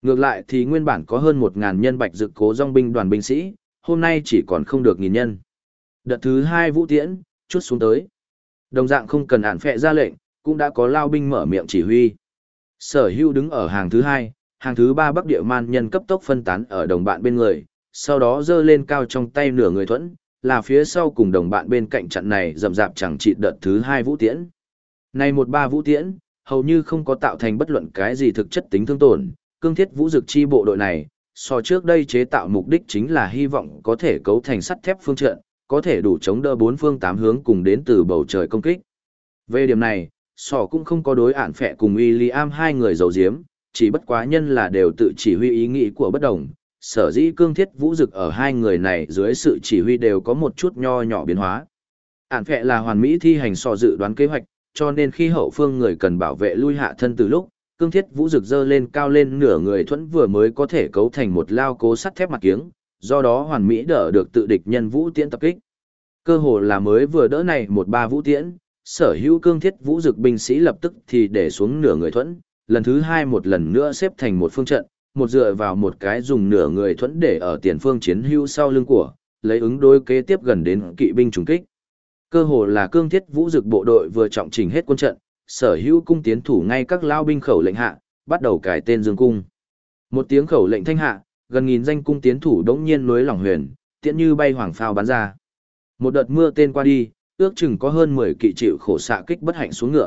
Ngược lại thì nguyên bản có hơn 1.000 nhân bạch dự cố dòng binh đoàn binh sĩ, hôm nay chỉ còn không được nghìn nhân. Đợt thứ 2 vũ tiễn, chút xuống tới. Đồng dạng không cần ản phệ ra lệnh, cũng đã có lao binh mở miệng chỉ huy. Sở Hữu đứng ở hàng thứ 2, hàng thứ 3 Bắc Địa Man nhân cấp tốc phân tán ở đồng bạn bên người, sau đó giơ lên cao trong tay nửa người thuẫn, là phía sau cùng đồng bạn bên cạnh trận này rậm rạp chẳng chịt đợt thứ 2 vũ tiễn. Này 1-3 vũ tiễn, hầu như không có tạo thành bất luận cái gì thực chất tính thương tổn, cương thiết vũ dực chi bộ đội này, so trước đây chế tạo mục đích chính là hy vọng có thể cấu thành sắt thép phương trận, có thể đủ chống đỡ 4 phương 8 hướng cùng đến từ bầu trời công kích. Về điểm này, sò cũng không có đối ản phệ cùng William hai người giấu giếm, chỉ bất quá nhân là đều tự chỉ huy ý nghĩ của bất đồng, sở dĩ cương thiết vũ dực ở hai người này dưới sự chỉ huy đều có một chút nho nhỏ biến hóa. Ản phệ là hoàn mỹ thi hành sò dự đoán kế hoạch, cho nên khi hậu phương người cần bảo vệ lui hạ thân từ lúc, cương thiết vũ dực dơ lên cao lên nửa người thuẫn vừa mới có thể cấu thành một lao cố sắt thép mặt kiếng, do đó hoàn mỹ đỡ được tự địch nhân vũ tiễn tập kích. Cơ hồ là mới vừa đỡ này 1-3 vũ tiễn, sở hữu cương thiết vũ dực binh sĩ lập tức thì để xuống nửa người thuẫn, lần thứ 2 một lần nữa xếp thành một phương trận, một dựa vào một cái dùng nửa người thuẫn để ở tiền phương chiến hữu sau lưng của, lấy ứng đối kế tiếp gần đến kỵ binh trùng kích. Cơ hồ là cương thiết vũ dực bộ đội vừa trọng chỉnh hết quân trận, sở hữu cung tiến thủ ngay các lao binh khẩu lệnh hạ, bắt đầu cải tên dương cung. Một tiếng khẩu lệnh thanh hạ, gần nghìn danh cung tiến thủ đống nhiên núi lỏng huyền, tiễn như bay hoàng phao bắn ra. Một đợt mưa tên qua đi, ước chừng có hơn 10 kỵ chịu khổ xạ kích bất hạnh xuống ngựa.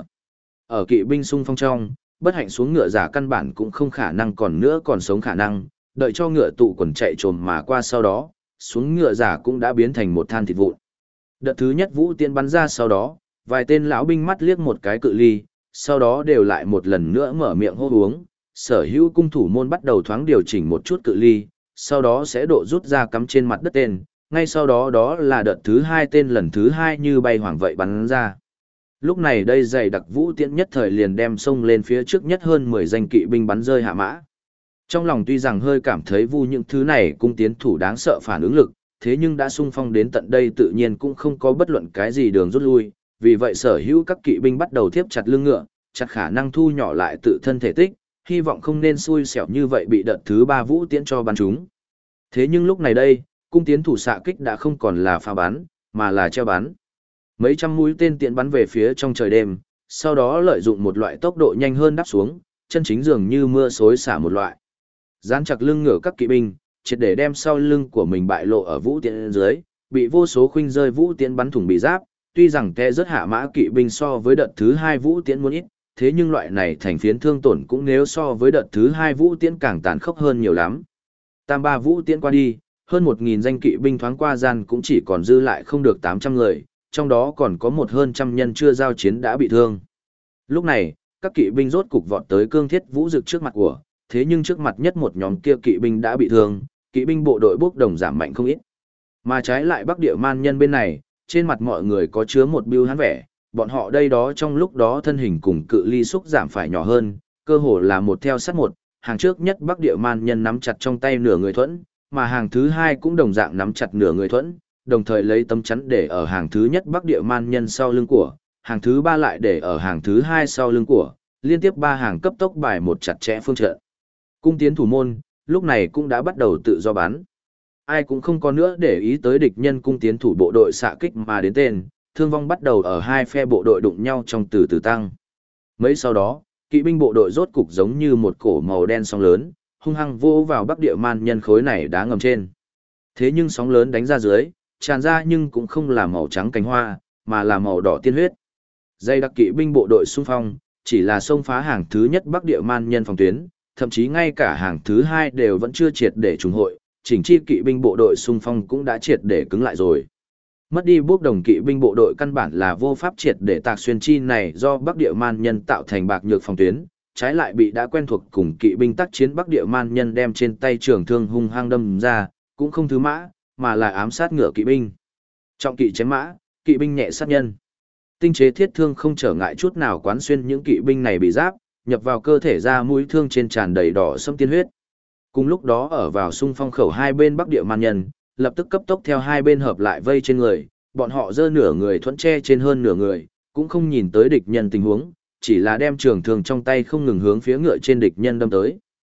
Ở kỵ binh xung phong trong, bất hạnh xuống ngựa giả căn bản cũng không khả năng còn nữa còn sống khả năng, đợi cho ngựa tụ quần chạy trồm mà qua sau đó, xuống ngựa giả cũng đã biến thành một than thịt vụn. Đợt thứ nhất vũ tiễn bắn ra sau đó, vài tên lão binh mắt liếc một cái cự ly, sau đó đều lại một lần nữa mở miệng hô uống, sở hữu cung thủ môn bắt đầu thoáng điều chỉnh một chút cự ly, sau đó sẽ độ rút ra cắm trên mặt đất tên, ngay sau đó đó là đợt thứ 2 tên lần thứ 2 như bay hoàng vậy bắn ra. Lúc này đây dày đặc vũ tiễn nhất thời liền đem xông lên phía trước nhất hơn 10 danh kỵ binh bắn rơi hạ mã. Trong lòng tuy rằng hơi cảm thấy vui những thứ này cung tiến thủ đáng sợ phản ứng lực, thế nhưng đã xung phong đến tận đây tự nhiên cũng không có bất luận cái gì đường rút lui, vì vậy sở hữu các kỵ binh bắt đầu tiếp chặt lưng ngựa, chặt khả năng thu nhỏ lại tự thân thể tích, hy vọng không nên xui xẻo như vậy bị đợt thứ 3 vũ tiễn cho bắn chúng. Thế nhưng lúc này đây, cung tiến thủ xạ kích đã không còn là phá bắn, mà là treo bắn. Mấy trăm mũi tên tiện bắn về phía trong trời đêm, sau đó lợi dụng một loại tốc độ nhanh hơn đáp xuống, chân chính dường như mưa xối xả một loại. Dán chặt lưng ngựa các kỵ binh, triệt để đem sau lưng của mình bại lộ ở vũ tiễn dưới, bị vô số khuynh rơi vũ tiễn bắn thủng bị giáp, tuy rằng kẻ rất hạ mã kỵ binh so với đợt thứ 2 vũ tiễn muốn ít, thế nhưng loại này thành phiến thương tổn cũng nếu so với đợt thứ 2 vũ tiễn càng tàn khốc hơn nhiều lắm. Tam ba vũ tiễn qua đi, hơn 1.000 danh kỵ binh thoáng qua gian cũng chỉ còn dư lại không được 800 người, trong đó còn có một hơn trăm nhân chưa giao chiến đã bị thương. Lúc này, các kỵ binh rốt cục vọt tới cương thiết vũ dực trước mặt của, thế nhưng trước mặt nhất một nhóm kia kỵ binh đã bị thương, kỵ binh bộ đội bốc đồng giảm mạnh không ít. Mà trái lại Bắc Địa Man nhân bên này, trên mặt mọi người có chứa một bưu hán vẻ, bọn họ đây đó trong lúc đó thân hình cùng cự ly xúc giảm phải nhỏ hơn, cơ hồ là một theo sát một, hàng trước nhất Bắc Địa Man nhân nắm chặt trong tay nửa người thuẫn, mà hàng thứ 2 cũng đồng dạng nắm chặt nửa người thuẫn, đồng thời lấy tấm chắn để ở hàng thứ nhất Bắc Địa Man nhân sau lưng của, hàng thứ 3 lại để ở hàng thứ 2 sau lưng của, liên tiếp 3 hàng cấp tốc bài một chặt chẽ phương trận. Cung tiến thủ môn, lúc này cũng đã bắt đầu tự do bắn. Ai cũng không có nữa để ý tới địch nhân cung tiến thủ bộ đội xạ kích mà đến tên, thương vong bắt đầu ở hai phe bộ đội đụng nhau trong từ từ tăng. Mấy sau đó, kỵ binh bộ đội rốt cục giống như một cổ màu đen sóng lớn, hung hăng vô vào Bắc Địa Man nhân khối này đá ngầm trên. Thế nhưng sóng lớn đánh ra dưới, tràn ra nhưng cũng không là màu trắng cánh hoa, mà là màu đỏ tiên huyết. Dây đặc kỵ binh bộ đội xung phong, chỉ là xông phá hàng thứ nhất Bắc Địa Man nhân phòng tuyến, thậm chí ngay cả hàng thứ 2 đều vẫn chưa triệt để trùng hội, chỉnh chi kỵ binh bộ đội xung phong cũng đã triệt để cứng lại rồi. Mất đi bước đồng kỵ binh bộ đội căn bản là vô pháp triệt để tạc xuyên chi này do Bắc Địa Man nhân tạo thành bạc nhược phòng tuyến, trái lại bị đã quen thuộc cùng kỵ binh tác chiến Bắc Địa Man nhân đem trên tay trường thương hung hăng đâm ra, cũng không thứ mã, mà là ám sát ngựa kỵ binh. Trọng kỵ chém mã, kỵ binh nhẹ sát nhân. Tinh chế thiết thương không trở ngại chút nào quán xuyên những kỵ binh này bị giáp, nhập vào cơ thể ra mũi thương trên tràn đầy đỏ sẫm tiên huyết. Cùng lúc đó ở vào xung phong khẩu hai bên Bắc Địa Man nhân, lập tức cấp tốc theo hai bên hợp lại vây trên người, bọn họ giơ nửa người thuẫn che trên hơn nửa người, cũng không nhìn tới địch nhân tình huống, chỉ là đem trường thương trong tay không ngừng hướng phía ngựa trên địch nhân đâm tới.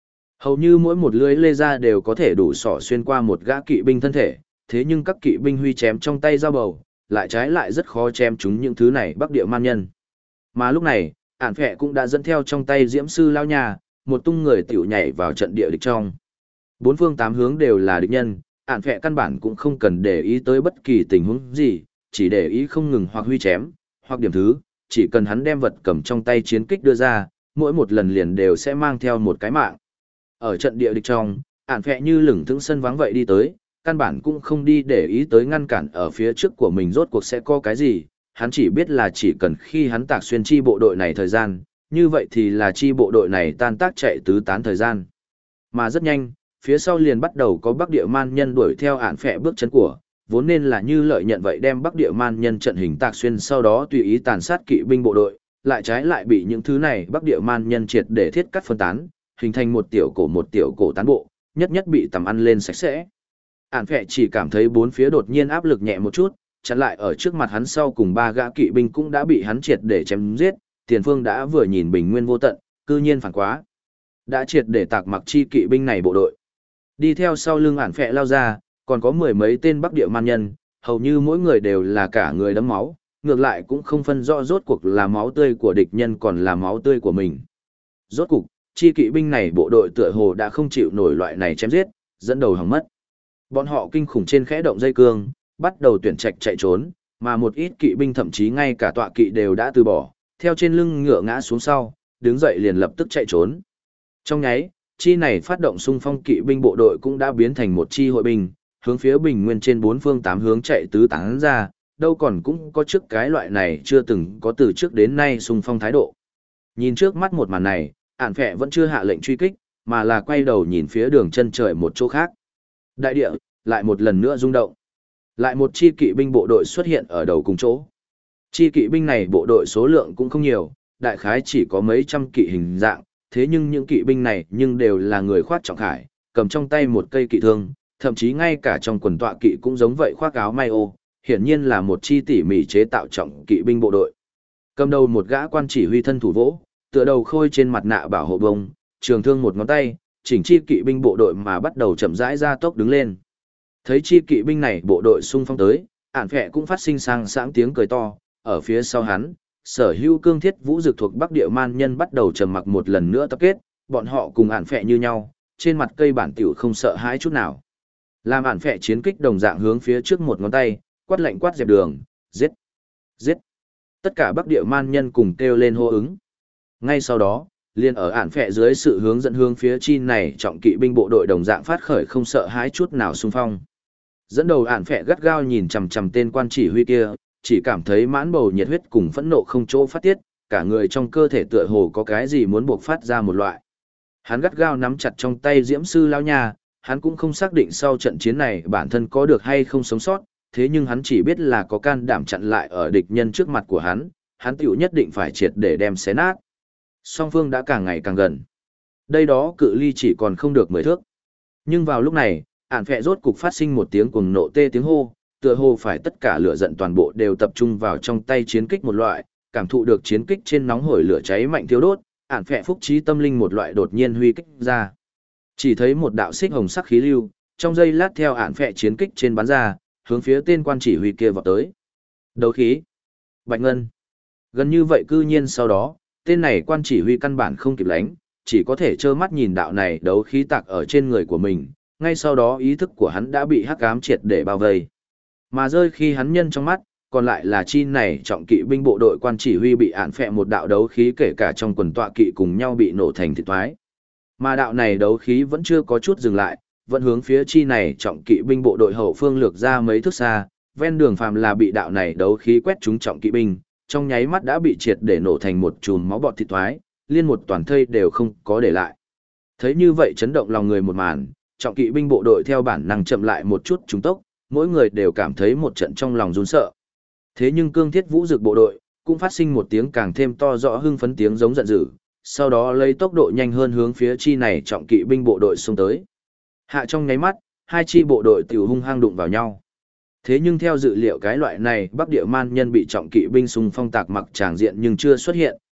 Hầu như mỗi một lưỡi lê ra đều có thể đủ xỏ xuyên qua một gã kỵ binh thân thể, thế nhưng các kỵ binh huy chém trong tay dao bầu, lại trái lại rất khó chém chúng những thứ này Bắc Địa man nhân. Mà lúc này, ản phệ cũng đã dẫn theo trong tay diễm sư lao nhà, một tung người tiểu nhảy vào trận địa địch trong. Bốn phương tám hướng đều là địch nhân, ản phệ căn bản cũng không cần để ý tới bất kỳ tình huống gì, chỉ để ý không ngừng hoặc huy chém, hoặc điểm thứ, chỉ cần hắn đem vật cầm trong tay chiến kích đưa ra, mỗi một lần liền đều sẽ mang theo một cái mạng. Ở trận địa địch trong, ản phệ như lửng thững sân vắng vậy đi tới, căn bản cũng không đi để ý tới ngăn cản ở phía trước của mình rốt cuộc sẽ có cái gì, hắn chỉ biết là chỉ cần khi hắn tạc xuyên chi bộ đội này thời gian, như vậy thì là chi bộ đội này tan tác chạy tứ tán thời gian. Mà rất nhanh, phía sau liền bắt đầu có Bắc Địa man nhân đuổi theo ản phệ bước chân của, vốn nên là như lợi nhận vậy đem Bắc Địa man nhân trận hình tạc xuyên sau đó tùy ý tàn sát kỵ binh bộ đội, lại trái lại bị những thứ này Bắc Địa man nhân triệt để thiết cắt phân tán, hình thành một tiểu cổ tán bộ, nhất nhất bị tầm ăn lên sạch sẽ. Ản phệ chỉ cảm thấy bốn phía đột nhiên áp lực nhẹ một chút, chặn lại ở trước mặt hắn sau cùng ba gã kỵ binh cũng đã bị hắn triệt để chém giết, tiền phương đã vừa nhìn bình nguyên vô tận, cư nhiên phản quá. Đã triệt để tạc mặc chi kỵ binh này bộ đội. Đi theo sau lưng ản phệ lao ra, còn có mười mấy tên Bắc Địa man nhân, hầu như mỗi người đều là cả người đẫm máu, ngược lại cũng không phân rõ rốt cuộc là máu tươi của địch nhân còn là máu tươi của mình. Rốt cuộc, chi kỵ binh này bộ đội tựa hồ đã không chịu nổi loại này chém giết, dẫn đầu hỏng mất. Bọn họ kinh khủng trên khẽ động dây cương, bắt đầu tuyển trạch chạy trốn, mà một ít kỵ binh thậm chí ngay cả tọa kỵ đều đã từ bỏ, theo trên lưng ngựa ngã xuống sau, đứng dậy liền lập tức chạy trốn. Trong nháy, chi này phát động xung phong kỵ binh bộ đội cũng đã biến thành một chi hội binh, hướng phía bình nguyên trên bốn phương tám hướng chạy tứ tán ra, đâu còn cũng có trước cái loại này chưa từng có từ trước đến nay xung phong thái độ. Nhìn trước mắt một màn này, ản phệ vẫn chưa hạ lệnh truy kích, mà là quay đầu nhìn phía đường chân trời một chỗ khác. Đại địa, lại một lần nữa rung động. Lại một chi kỵ binh bộ đội xuất hiện ở đầu cùng chỗ. Chi kỵ binh này bộ đội số lượng cũng không nhiều, đại khái chỉ có mấy trăm kỵ hình dạng, thế nhưng những kỵ binh này nhưng đều là người khoác trọng khải, cầm trong tay một cây kỵ thương, thậm chí ngay cả trong quần tọa kỵ cũng giống vậy khoác áo may ô, hiển nhiên là một chi tỉ mỉ chế tạo trọng kỵ binh bộ đội. Cầm đầu một gã quan chỉ huy thân thủ vỗ, tựa đầu khôi trên mặt nạ bảo hộ bông, trường thương một ngón tay, chỉnh chi kỵ binh bộ đội mà bắt đầu chậm rãi ra tốc đứng lên. Thấy chi kỵ binh này bộ đội xung phong tới, ản phệ cũng phát sinh sang sáng tiếng cười to, ở phía sau hắn, sở hữu cương thiết vũ dực thuộc Bắc Địa man nhân bắt đầu trầm mặc một lần nữa tập kết, bọn họ cùng ản phệ như nhau, trên mặt cây bản tiểu không sợ hãi chút nào. Làm ản phệ chiến kích đồng dạng hướng phía trước một ngón tay, quát lệnh quát dẹp đường, giết, giết. Tất cả Bắc Địa man nhân cùng kêu lên hô ứng. Ngay sau đó, liền ở ản phệ dưới sự hướng dẫn hướng phía chi này trọng kỵ binh bộ đội đồng dạng phát khởi không sợ hãi chút nào xung phong. Dẫn đầu ản phệ gắt gao nhìn chằm chằm tên quan chỉ huy kia, chỉ cảm thấy mãn bầu nhiệt huyết cùng phẫn nộ không chỗ phát tiết, cả người trong cơ thể tựa hồ có cái gì muốn buộc phát ra một loại. Hắn gắt gao nắm chặt trong tay diễm sư lao nha, hắn cũng không xác định sau trận chiến này bản thân có được hay không sống sót, thế nhưng hắn chỉ biết là có can đảm chặn lại ở địch nhân trước mặt của hắn tiểu nhất định phải triệt để đem xé nát. Song phương đã càng ngày càng gần. Đây đó cự ly chỉ còn không được 10 thước. Nhưng vào lúc này, ản phệ rốt cục phát sinh một tiếng cuồng nộ tê tiếng hô, tựa hồ phải tất cả lửa giận toàn bộ đều tập trung vào trong tay chiến kích một loại, cảm thụ được chiến kích trên nóng hổi lửa cháy mạnh thiêu đốt, ản phệ phúc trí tâm linh một loại đột nhiên huy kích ra. Chỉ thấy một đạo xích hồng sắc khí lưu, trong giây lát theo ản phệ chiến kích trên bắn ra, hướng phía tên quan chỉ huy kia vọt tới. Đấu khí, bạch ngân. Gần như vậy cư nhiên sau đó, tên này quan chỉ huy căn bản không kịp lánh, chỉ có thể trơ mắt nhìn đạo này đấu khí tạc ở trên người của mình, ngay sau đó ý thức của hắn đã bị hắc ám triệt để bao vây. Mà rơi khi hắn nhân trong mắt, còn lại là chi này trọng kỵ binh bộ đội quan chỉ huy bị ản phệ một đạo đấu khí kể cả trong quần tọa kỵ cùng nhau bị nổ thành thịt toái. Mà đạo này đấu khí vẫn chưa có chút dừng lại, vẫn hướng phía chi này trọng kỵ binh bộ đội hậu phương lược ra mấy thước xa, ven đường phàm là bị đạo này đấu khí quét trúng trọng kỵ binh, trong nháy mắt đã bị triệt để nổ thành một chùm máu bọt thịt thoái, liên một toàn thây đều không có để lại. Thấy như vậy chấn động lòng người một màn, trọng kỵ binh bộ đội theo bản năng chậm lại một chút trúng tốc, mỗi người đều cảm thấy một trận trong lòng run sợ. Thế nhưng cương thiết vũ dực bộ đội cũng phát sinh một tiếng càng thêm to rõ hưng phấn tiếng giống giận dữ, sau đó lấy tốc độ nhanh hơn hướng phía chi này trọng kỵ binh bộ đội xông tới. Hạ trong nháy mắt, hai chi bộ đội tiểu hung hăng đụng vào nhau. Thế nhưng theo dự liệu cái loại này Bắc Địa man nhân bị trọng kỵ binh xung phong tạc mặc tràng diện nhưng chưa xuất hiện,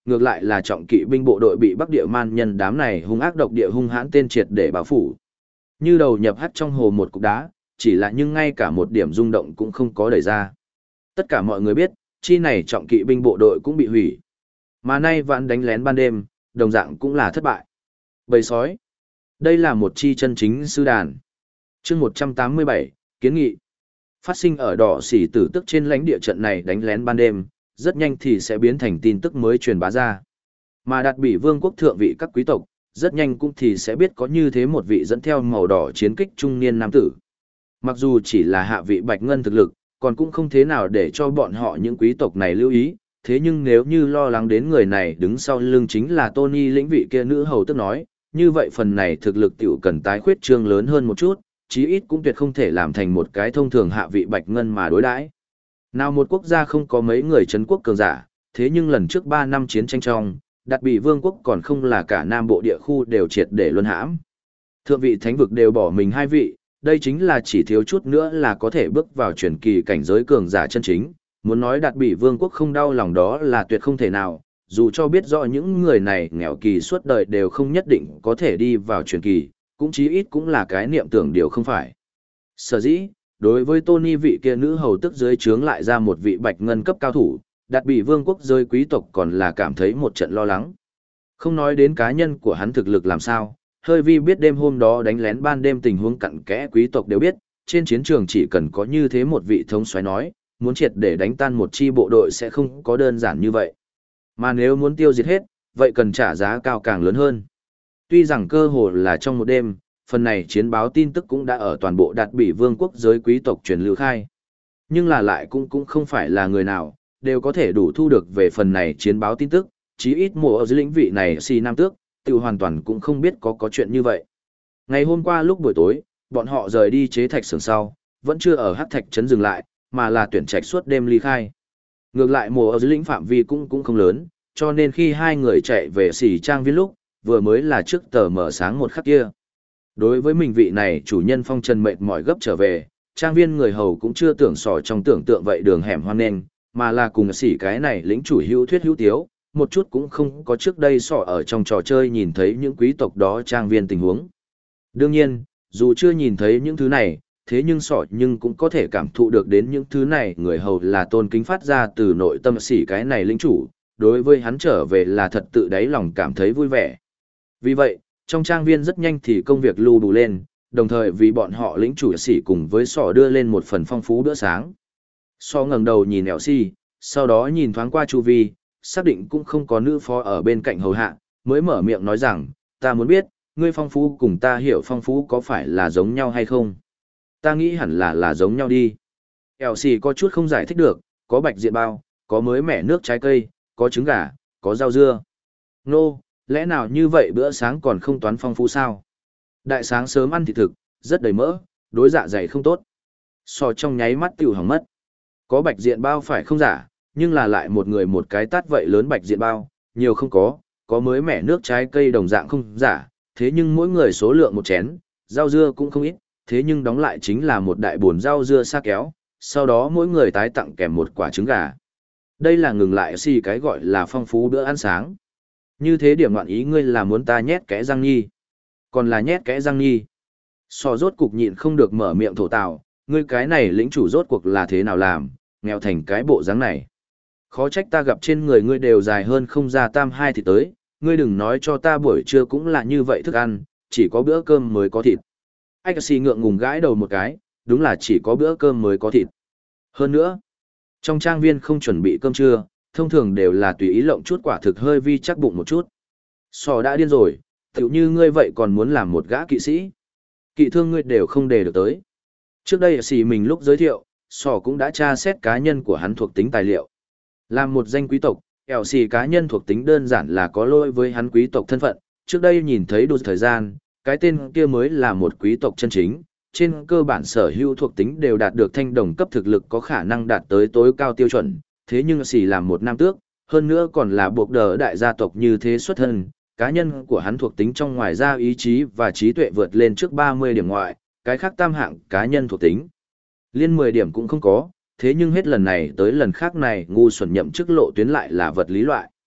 ngược lại là trọng kỵ binh bộ đội bị Bắc Địa man nhân đám này hung ác độc địa hung hãn tên triệt để bao phủ. Như đầu nhập hắt trong hồ một cục đá, chỉ là nhưng ngay cả một điểm rung động cũng không có đẩy ra. Tất cả mọi người biết, chi này trọng kỵ binh bộ đội cũng bị hủy. Mà nay vạn đánh lén ban đêm, đồng dạng cũng là thất bại. Bầy sói. Đây là một chi chân chính sư đàn. Chương 187, kiến nghị. Phát sinh ở đỏ xỉ tử tức trên lãnh địa trận này đánh lén ban đêm, rất nhanh thì sẽ biến thành tin tức mới truyền bá ra. Mà đạt bị vương quốc thượng vị các quý tộc, rất nhanh cũng thì sẽ biết có như thế một vị dẫn theo màu đỏ chiến kích trung niên nam tử. Mặc dù chỉ là hạ vị bạch ngân thực lực, còn cũng không thế nào để cho bọn họ những quý tộc này lưu ý, thế nhưng nếu như lo lắng đến người này đứng sau lưng chính là Tony lĩnh vị kia nữ hầu tức nói, như vậy phần này thực lực tiểu cần tái khuyết trương lớn hơn một chút, chí ít cũng tuyệt không thể làm thành một cái thông thường hạ vị bạch ngân mà đối đãi. Nào một quốc gia không có mấy người trấn quốc cường giả, thế nhưng lần trước 3 năm chiến tranh trong, Đạt Bị vương quốc còn không là cả nam bộ địa khu đều triệt để luân hãm. Thượng vị thánh vực đều bỏ mình 2 vị, đây chính là chỉ thiếu chút nữa là có thể bước vào truyền kỳ cảnh giới cường giả chân chính. Muốn nói Đạt Bị vương quốc không đau lòng đó là tuyệt không thể nào, dù cho biết rõ những người này nghèo kỳ suốt đời đều không nhất định có thể đi vào truyền kỳ, cũng chí ít cũng là cái niệm tưởng điều không phải. Sở dĩ, đối với Tony vị kia nữ hầu tức dưới trướng lại ra một vị bạch ngân cấp cao thủ, Đạt Bị vương quốc rơi quý tộc còn là cảm thấy một trận lo lắng. Không nói đến cá nhân của hắn thực lực làm sao, hơi vi biết đêm hôm đó đánh lén ban đêm tình huống cặn kẽ quý tộc đều biết, trên chiến trường chỉ cần có như thế một vị thống soái nói, muốn triệt để đánh tan một chi bộ đội sẽ không có đơn giản như vậy. Mà nếu muốn tiêu diệt hết, vậy cần trả giá cao càng lớn hơn. Tuy rằng cơ hồ là trong một đêm, phần này chiến báo tin tức cũng đã ở toàn bộ Đạt Bị vương quốc giới quý tộc truyền lưu khai. Nhưng là lại cũng không phải là người nào, đều có thể đủ thu được về phần này chiến báo tin tức, chí ít mùa ở dưới lĩnh vị này si nam tước, tự hoàn toàn cũng không biết có chuyện như vậy. Ngày hôm qua lúc buổi tối, bọn họ rời đi chế thạch sưởng sau, vẫn chưa ở hắc thạch trấn dừng lại, mà là tuyển trạch suốt đêm ly khai. Ngược lại mùa ở dưới lĩnh phạm vi cũng không lớn, cho nên khi hai người chạy về xỉ trang viên lúc, vừa mới là trước tờ mở sáng một khắc kia. Đối với mình vị này chủ nhân phong trần mệt mỏi gấp trở về, trang viên người hầu cũng chưa tưởng sò trong tưởng tượng vậy đường hẻm hoan nghênh, mà là cùng xỉ cái này lĩnh chủ hữu thuyết hữu tiếu, một chút cũng không có trước đây sọ ở trong trò chơi nhìn thấy những quý tộc đó trang viên tình huống. Đương nhiên, dù chưa nhìn thấy những thứ này, thế nhưng sọ nhưng cũng có thể cảm thụ được đến những thứ này người hầu là tôn kính phát ra từ nội tâm xỉ cái này lĩnh chủ, đối với hắn trở về là thật tự đáy lòng cảm thấy vui vẻ. Vì vậy, trong trang viên rất nhanh thì công việc lưu đủ lên, đồng thời vì bọn họ lĩnh chủ xỉ cùng với sọ đưa lên một phần phong phú bữa sáng. Sọ ngẩng đầu nhìn Elsie, sau đó nhìn thoáng qua chu vi, xác định cũng không có nữ phó ở bên cạnh hầu hạ, mới mở miệng nói rằng, ta muốn biết, ngươi phong phú cùng ta hiểu phong phú có phải là giống nhau hay không? Ta nghĩ hẳn là giống nhau đi. Elsie có chút không giải thích được, có bạch diện bao, có mới mẻ nước trái cây, có trứng gà, có rau dưa. Nô, lẽ nào như vậy bữa sáng còn không toán phong phú sao? Đại sáng sớm ăn thịt thực, rất đầy mỡ, đối dạ dày không tốt. So trong nháy mắt tiểu hỏng mất. Có bạch diện bao phải không giả, nhưng là lại một người một cái tát vậy lớn bạch diện bao, nhiều không có mới mẻ nước trái cây đồng dạng không giả, thế nhưng mỗi người số lượng một chén, rau dưa cũng không ít, thế nhưng đóng lại chính là một đại bồn rau dưa xa kéo, sau đó mỗi người tái tặng kèm một quả trứng gà. Đây là ngừng lại xì cái gọi là phong phú bữa ăn sáng. Như thế điểm ngoạn ý ngươi là muốn ta nhét kẽ răng nhi. Còn là nhét kẽ răng nhi. So rốt cục nhịn không được mở miệng thổ tào, ngươi cái này lĩnh chủ rốt cuộc là thế nào làm, nghèo thành cái bộ dáng này. Khó trách ta gặp trên người ngươi đều dài hơn không ra tam hai thì tới, ngươi đừng nói cho ta buổi trưa cũng là như vậy thức ăn, chỉ có bữa cơm mới có thịt. Anh xì ngượng ngùng gãi đầu một cái, đúng là chỉ có bữa cơm mới có thịt. Hơn nữa, trong trang viên không chuẩn bị cơm trưa, thông thường đều là tùy ý lộng chút quả thực hơi vi chắc bụng một chút. Sò đã điên rồi, tựu như ngươi vậy còn muốn làm một gã kỵ sĩ. Kỵ thương ngươi đều không đề được tới. Trước đây xì mình lúc giới thiệu, Sò cũng đã tra xét cá nhân của hắn thuộc tính tài liệu. Làm một danh quý tộc, xì cá nhân thuộc tính đơn giản là có lỗi với hắn quý tộc thân phận. Trước đây nhìn thấy đủ thời gian, cái tên kia mới là một quý tộc chân chính. Trên cơ bản sở hữu thuộc tính đều đạt được thanh đồng cấp thực lực có khả năng đạt tới tối cao tiêu chuẩn. Thế nhưng xì làm một nam tước, hơn nữa còn là buộc đờ đại gia tộc như thế xuất thân. Cá nhân của hắn thuộc tính trong ngoài ra ý chí và trí tuệ vượt lên trước 30 điểm ngoại, cái khác tam hạng cá nhân thuộc tính. Liên 10 điểm cũng không có, thế nhưng hết lần này tới lần khác này ngu xuẩn nhậm chức lộ tuyến lại là vật lý loại.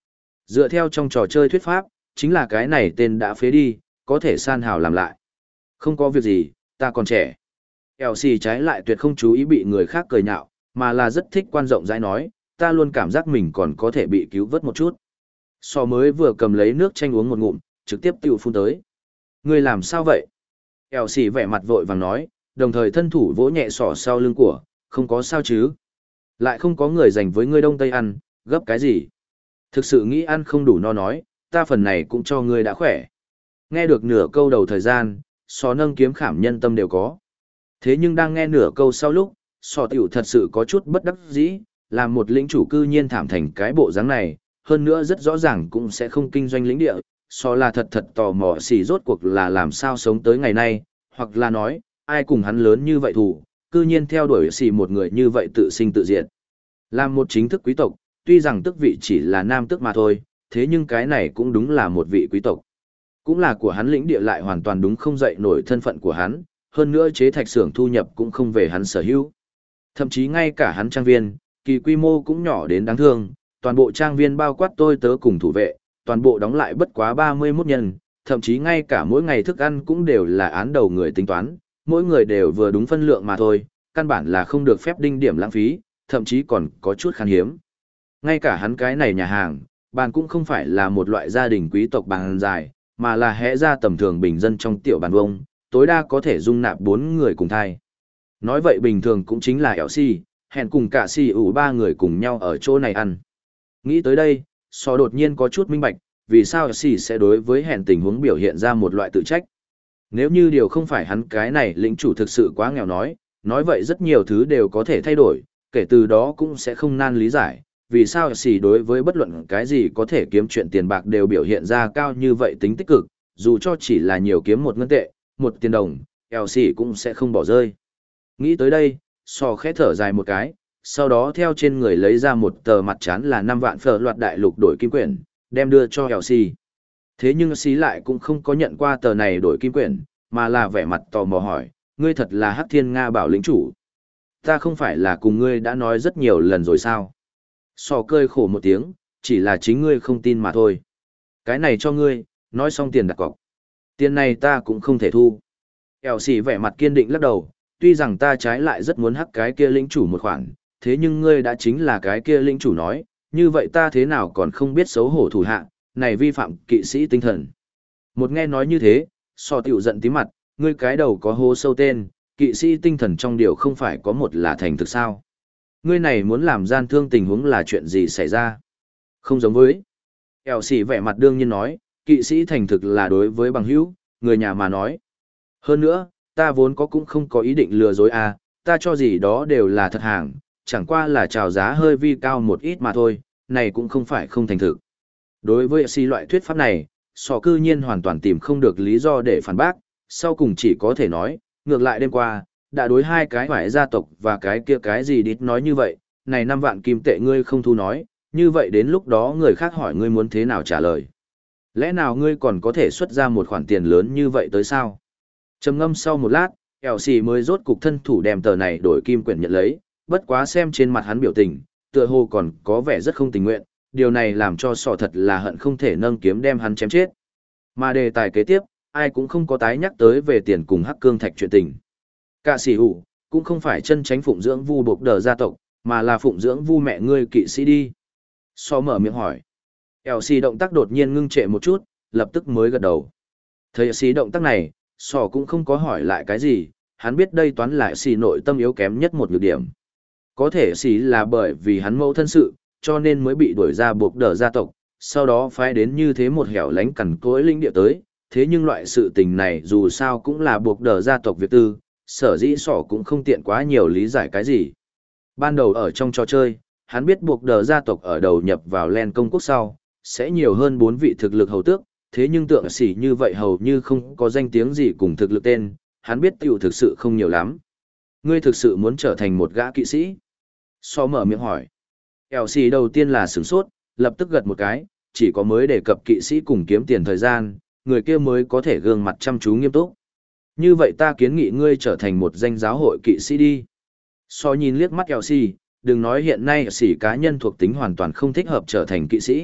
Dựa theo trong trò chơi thuyết pháp, chính là cái này tên đã phế đi, có thể san hào làm lại. Không có việc gì, ta còn trẻ. Elsie trái lại tuyệt không chú ý bị người khác cười nhạo, mà là rất thích quan rộng rãi nói, ta luôn cảm giác mình còn có thể bị cứu vớt một chút. So mới vừa cầm lấy nước chanh uống một ngụm, trực tiếp tiêu phun tới. Ngươi làm sao vậy? Elsie vẻ mặt vội vàng nói, đồng thời thân thủ vỗ nhẹ sọ sau lưng của, không có sao chứ. Lại không có người dành với ngươi đông tây ăn, gấp cái gì? Thực sự nghĩ ăn không đủ no nói, ta phần này cũng cho ngươi đã khỏe. Nghe được nửa câu đầu thời gian, sò nâng kiếm khảm nhân tâm đều có. Thế nhưng đang nghe nửa câu sau lúc, sò tiểu thật sự có chút bất đắc dĩ, làm một lĩnh chủ cư nhiên thảm thành cái bộ dáng này, hơn nữa rất rõ ràng cũng sẽ không kinh doanh lĩnh địa, sò là thật thật tò mò xì rốt cuộc là làm sao sống tới ngày nay, hoặc là nói, ai cùng hắn lớn như vậy thủ, cư nhiên theo đuổi xì một người như vậy tự sinh tự diệt. Làm một chính thức quý tộc, tuy rằng tước vị chỉ là nam tước mà thôi, thế nhưng cái này cũng đúng là một vị quý tộc. Cũng là của hắn lĩnh địa lại hoàn toàn đúng không dậy nổi thân phận của hắn, hơn nữa chế thạch xưởng thu nhập cũng không về hắn sở hữu. Thậm chí ngay cả hắn trang viên, kỳ quy mô cũng nhỏ đến đáng thương, toàn bộ trang viên bao quát tôi tớ cùng thủ vệ, toàn bộ đóng lại bất quá 31 nhân, thậm chí ngay cả mỗi ngày thức ăn cũng đều là án đầu người tính toán, mỗi người đều vừa đúng phân lượng mà thôi, căn bản là không được phép đinh điểm lãng phí, thậm chí còn có chút khan hiếm. Ngay cả hắn cái này nhà hàng, bàn cũng không phải là một loại gia đình quý tộc bàn dài, mà là hẽ ra tầm thường bình dân trong tiểu bàn vông, tối đa có thể dung nạp 4 người cùng thai. Nói vậy bình thường cũng chính là Elsie, hẹn cùng cả si ủ 3 người cùng nhau ở chỗ này ăn. Nghĩ tới đây, so đột nhiên có chút minh bạch, vì sao Elsie sẽ đối với hẹn tình huống biểu hiện ra một loại tự trách. Nếu như điều không phải hắn cái này lĩnh chủ thực sự quá nghèo nói vậy rất nhiều thứ đều có thể thay đổi, kể từ đó cũng sẽ không nan lý giải, vì sao Elsie đối với bất luận cái gì có thể kiếm chuyện tiền bạc đều biểu hiện ra cao như vậy tính tích cực, dù cho chỉ là nhiều kiếm một ngân tệ, một tiền đồng, Elsie cũng sẽ không bỏ rơi. Nghĩ tới đây, so khẽ thở dài một cái, sau đó theo trên người lấy ra một tờ mặt chán là 5 vạn phở loạt đại lục đổi kim quyển, đem đưa cho Elsie. Thế nhưng Elsie lại cũng không có nhận qua tờ này đổi kim quyển, mà là vẻ mặt tò mò hỏi, ngươi thật là Hắc Thiên Nga Bảo lĩnh chủ. Ta không phải là cùng ngươi đã nói rất nhiều lần rồi sao? So cơi khổ một tiếng, chỉ là chính ngươi không tin mà thôi. Cái này cho ngươi, nói xong tiền đặt cọc. Tiền này ta cũng không thể thu. Elsie vẻ mặt kiên định lắc đầu, tuy rằng ta trái lại rất muốn hắc cái kia lĩnh chủ một khoản, thế nhưng ngươi đã chính là cái kia lĩnh chủ nói, như vậy ta thế nào còn không biết xấu hổ thủ hạ, này vi phạm kỵ sĩ tinh thần. Một nghe nói như thế, so tiểu giận tí mặt, ngươi cái đầu có hô sâu tên, kỵ sĩ tinh thần trong điều không phải có một là thành thực sao. Ngươi này muốn làm gian thương tình huống là chuyện gì xảy ra? Không giống với. Elsie vẻ mặt đương nhiên nói, kỵ sĩ thành thực là đối với bằng hữu, người nhà mà nói. Hơn nữa, ta vốn có cũng không có ý định lừa dối à, ta cho gì đó đều là thật hàng, chẳng qua là chào giá hơi vi cao một ít mà thôi, này cũng không phải không thành thực. Đối với Elsie loại thuyết pháp này, sọ cư nhiên hoàn toàn tìm không được lý do để phản bác, sau cùng chỉ có thể nói, ngược lại đêm qua, đã đối hai cái phải gia tộc và cái kia cái gì đít nói như vậy, này 5 vạn kim tệ ngươi không thu nói, như vậy đến lúc đó người khác hỏi ngươi muốn thế nào trả lời. Lẽ nào ngươi còn có thể xuất ra một khoản tiền lớn như vậy tới sao? Trầm ngâm sau một lát, Elsie mới rốt cục thân thủ đem tờ này đổi kim quyển nhận lấy, bất quá xem trên mặt hắn biểu tình, tựa hồ còn có vẻ rất không tình nguyện, điều này làm cho sọ thật là hận không thể nâng kiếm đem hắn chém chết. Mà đề tài kế tiếp, ai cũng không có tái nhắc tới về tiền cùng hắc cương thạch chuyện tình. Cả sĩ hủ, cũng không phải chân tránh phụng dưỡng vu bộc đờ gia tộc, mà là phụng dưỡng vu mẹ ngươi kỵ sĩ đi. So mở miệng hỏi. Elsie động tác đột nhiên ngưng trệ một chút, lập tức mới gật đầu. Thấy Elsie động tác này, So cũng không có hỏi lại cái gì, hắn biết đây toán là Elsie nội tâm yếu kém nhất một nhược điểm. Có thể Elsie là bởi vì hắn mẫu thân sự, cho nên mới bị đuổi ra buộc đờ gia tộc, sau đó phái đến như thế một hẻo lánh cằn cỗi linh địa tới, thế nhưng loại sự tình này dù sao cũng là buộc đờ gia tộc việc tư, sở dĩ sỏ cũng không tiện quá nhiều lý giải cái gì. Ban đầu ở trong trò chơi, hắn biết buộc đờ gia tộc ở đầu nhập vào Len công quốc sau, sẽ nhiều hơn 4 vị thực lực hầu tước, thế nhưng tượng sĩ như vậy hầu như không có danh tiếng gì cùng thực lực tên, hắn biết tiểu thực sự không nhiều lắm. Ngươi thực sự muốn trở thành một gã kỵ sĩ? So mở miệng hỏi. Elsie đầu tiên là sửng sốt, lập tức gật một cái, chỉ có mới đề cập kỵ sĩ cùng kiếm tiền thời gian, người kia mới có thể gương mặt chăm chú nghiêm túc. Như vậy ta kiến nghị ngươi trở thành một danh giáo hội kỵ sĩ đi. So nhìn liếc mắt Elsie, đừng nói hiện nay sĩ cá nhân thuộc tính hoàn toàn không thích hợp trở thành kỵ sĩ,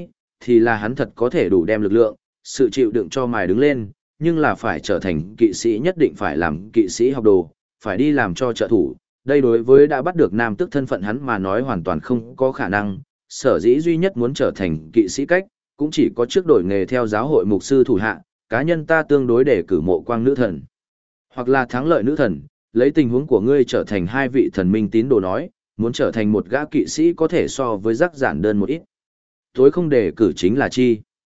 thì là hắn thật có thể đủ đem lực lượng, sự chịu đựng cho mài đứng lên, nhưng là phải trở thành kỵ sĩ nhất định phải làm kỵ sĩ học đồ, phải đi làm cho trợ thủ. Đây đối với đã bắt được nam tước thân phận hắn mà nói hoàn toàn không có khả năng, sở dĩ duy nhất muốn trở thành kỵ sĩ cách, cũng chỉ có trước đổi nghề theo giáo hội mục sư thủ hạ, cá nhân ta tương đối để cử mộ quang nữ thần. Hoặc là thắng lợi nữ thần, lấy tình huống của ngươi trở thành hai vị thần minh tín đồ nói, muốn trở thành một gã kỵ sĩ có thể so với rắc giản đơn một ít. Tối không để cử chính là chi.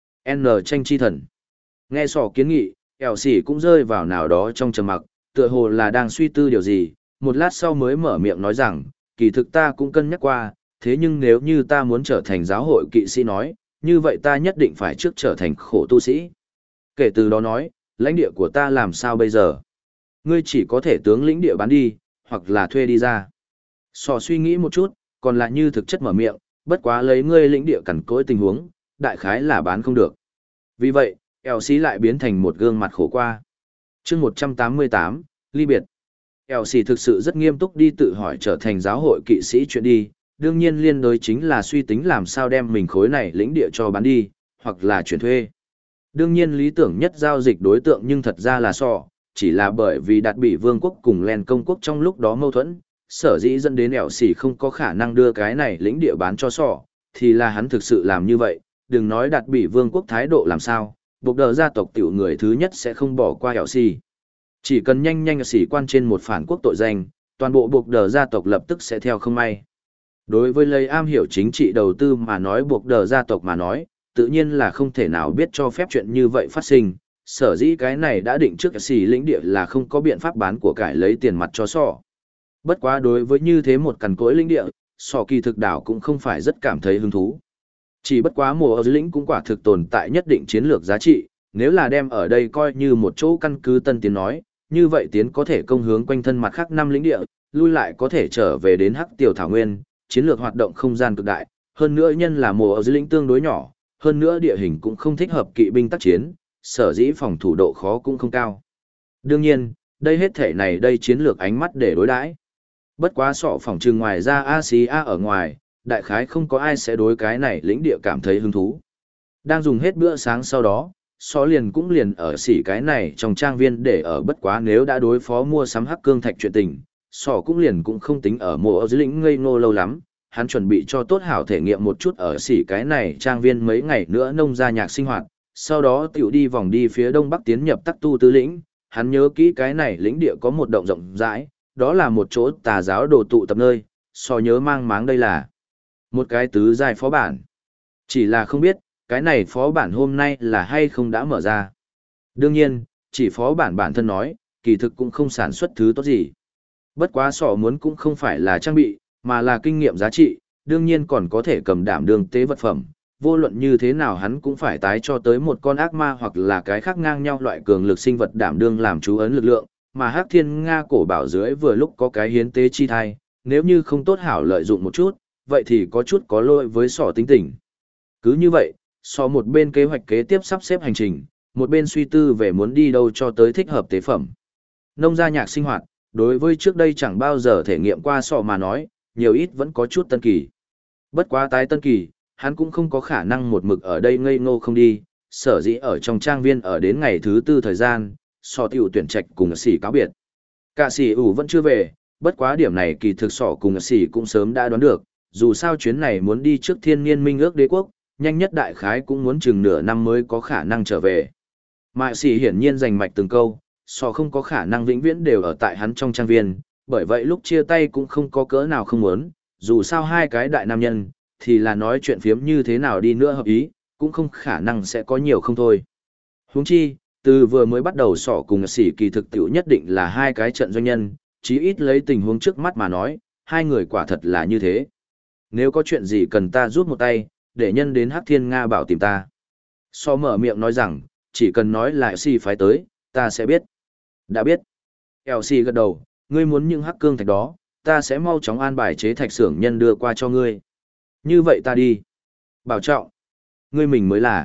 N tranh chi thần. Nghe sỏ kiến nghị, ẻo xỉ cũng rơi vào nào đó trong trầm mặc, tựa hồ là đang suy tư điều gì, một lát sau mới mở miệng nói rằng, kỳ thực ta cũng cân nhắc qua, thế nhưng nếu như ta muốn trở thành giáo hội kỵ sĩ nói, như vậy ta nhất định phải trước trở thành khổ tu sĩ. Kể từ đó nói, lãnh địa của ta làm sao bây giờ? Ngươi chỉ có thể tướng lĩnh địa bán đi, hoặc là thuê đi ra. Sò suy nghĩ một chút, còn lại như thực chất mở miệng, bất quá lấy ngươi lĩnh địa cằn cỗi tình huống, đại khái là bán không được. Vì vậy, eo xí lại biến thành một gương mặt khổ qua. chương 188, ly biệt. Eo xí thực sự rất nghiêm túc đi tự hỏi trở thành giáo hội kỵ sĩ chuyện đi, đương nhiên liên đối chính là suy tính làm sao đem mình khối này lĩnh địa cho bán đi, hoặc là chuyển thuê. Đương nhiên lý tưởng nhất giao dịch đối tượng nhưng thật ra là sò, chỉ là bởi vì đạt bị vương quốc cùng len công quốc trong lúc đó mâu thuẫn, sở dĩ dẫn đến ẻo xỉ không có khả năng đưa cái này lĩnh địa bán cho sò, thì là hắn thực sự làm như vậy, đừng nói đạt bị vương quốc thái độ làm sao, buộc đờ gia tộc tiểu người thứ nhất sẽ không bỏ qua ẻo xỉ. Chỉ cần nhanh nhanh xỉ quan trên một phản quốc tội danh, toàn bộ buộc đờ gia tộc lập tức sẽ theo không may. Đối với lấy am hiểu chính trị đầu tư mà nói buộc đờ gia tộc mà nói, tự nhiên là không thể nào biết cho phép chuyện như vậy phát sinh, sở dĩ cái này đã định trước xỉ lĩnh địa là không có biện pháp bán của cải lấy tiền mặt cho sò. Bất quá đối với như thế một cằn cỗi lĩnh địa, sò kỳ thực đảo cũng không phải rất cảm thấy hứng thú. Chỉ bất quá mùa ở lĩnh cũng quả thực tồn tại nhất định chiến lược giá trị, nếu là đem ở đây coi như một chỗ căn cứ tân tiến nói, như vậy tiến có thể công hướng quanh thân mặt khác năm lĩnh địa, lui lại có thể trở về đến hắc tiểu thảo nguyên, chiến lược hoạt động không gian cực đại, hơn nữa nhân là mùa ở lĩnh tương đối nhỏ, hơn nữa địa hình cũng không thích hợp kỵ binh tác chiến, sở dĩ phòng thủ độ khó cũng không cao. Đương nhiên, đây hết thể này đây chiến lược ánh mắt để đối đãi. Bất quá sọ phòng trừng ngoài ra Asia ở ngoài, đại khái không có ai sẽ đối cái này lĩnh địa cảm thấy hứng thú. Đang dùng hết bữa sáng sau đó, sọ liền cũng liền ở xỉ cái này trong trang viên để ở bất quá nếu đã đối phó mua sắm hắc cương thạch chuyện tình, sọ cũng liền cũng không tính ở mùa ở dưới lĩnh ngây ngô lâu lắm. Hắn chuẩn bị cho tốt hảo thể nghiệm một chút ở xỉ cái này trang viên mấy ngày nữa nông gia nhạc sinh hoạt, sau đó tiểu đi vòng đi phía đông bắc tiến nhập tắc tu tứ lĩnh, hắn nhớ kỹ cái này lĩnh địa có một động rộng rãi, đó là một chỗ tà giáo đồ tụ tập nơi, so nhớ mang máng đây là một cái tứ giai phó bản. Chỉ là không biết, cái này phó bản hôm nay là hay không đã mở ra. Đương nhiên, chỉ phó bản bản thân nói, kỳ thực cũng không sản xuất thứ tốt gì. Bất quá sọ muốn cũng không phải là trang bị, mà là kinh nghiệm giá trị, đương nhiên còn có thể cầm đảm đường tế vật phẩm. Vô luận như thế nào hắn cũng phải tái cho tới một con ác ma hoặc là cái khác ngang nhau loại cường lực sinh vật đảm đương làm chú ấn lực lượng, mà Hắc Thiên Nga cổ bảo dưới vừa lúc có cái hiến tế chi thai, nếu như không tốt hảo lợi dụng một chút, vậy thì có chút có lỗi với sọ tính tình. Cứ như vậy, sọ một bên kế hoạch kế tiếp sắp xếp hành trình, một bên suy tư về muốn đi đâu cho tới thích hợp tế phẩm. Nông gia nhạc sinh hoạt, đối với trước đây chẳng bao giờ thể nghiệm qua sọ mà nói, nhiều ít vẫn có chút tân kỳ. Bất quá tái tân kỳ, hắn cũng không có khả năng một mực ở đây ngây ngô không đi, sở dĩ ở trong trang viên ở đến ngày thứ tư thời gian, sọ tiểu tuyển trạch cùng xỉ cáo biệt. Cả xỉ ủ vẫn chưa về, bất quá điểm này kỳ thực sọ cùng xỉ cũng sớm đã đoán được, dù sao chuyến này muốn đi trước thiên niên minh ước đế quốc, nhanh nhất đại khái cũng muốn chừng nửa năm mới có khả năng trở về. Mà xỉ hiển nhiên giành mạch từng câu, sọ không có khả năng vĩnh viễn đều ở tại hắn trong trang viên, bởi vậy lúc chia tay cũng không có cỡ nào không muốn, dù sao hai cái đại nam nhân, thì là nói chuyện phiếm như thế nào đi nữa hợp ý, cũng không khả năng sẽ có nhiều không thôi. Huống chi, từ vừa mới bắt đầu sọ cùng xỉ kỳ thực tiểu nhất định là hai cái trận doanh nhân, chí ít lấy tình huống trước mắt mà nói, hai người quả thật là như thế. Nếu có chuyện gì cần ta giúp một tay, để nhân đến Hắc Thiên Nga bảo tìm ta. Sọ mở miệng nói rằng, chỉ cần nói là xỉ phái tới, ta sẽ biết. Đã biết. Elsie gật đầu, ngươi muốn những hắc cương thạch đó, ta sẽ mau chóng an bài chế thạch xưởng nhân đưa qua cho ngươi. Như vậy ta đi. Bảo trọng. Ngươi mình mới là.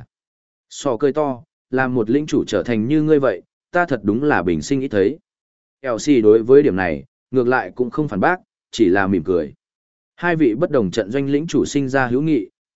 Sọ cười to, làm một lĩnh chủ trở thành như ngươi vậy, ta thật đúng là bình sinh ít thấy. Elsie đối với điểm này, ngược lại cũng không phản bác, chỉ là mỉm cười. Hai vị bất đồng trận doanh lĩnh chủ sinh ra hữu nghị,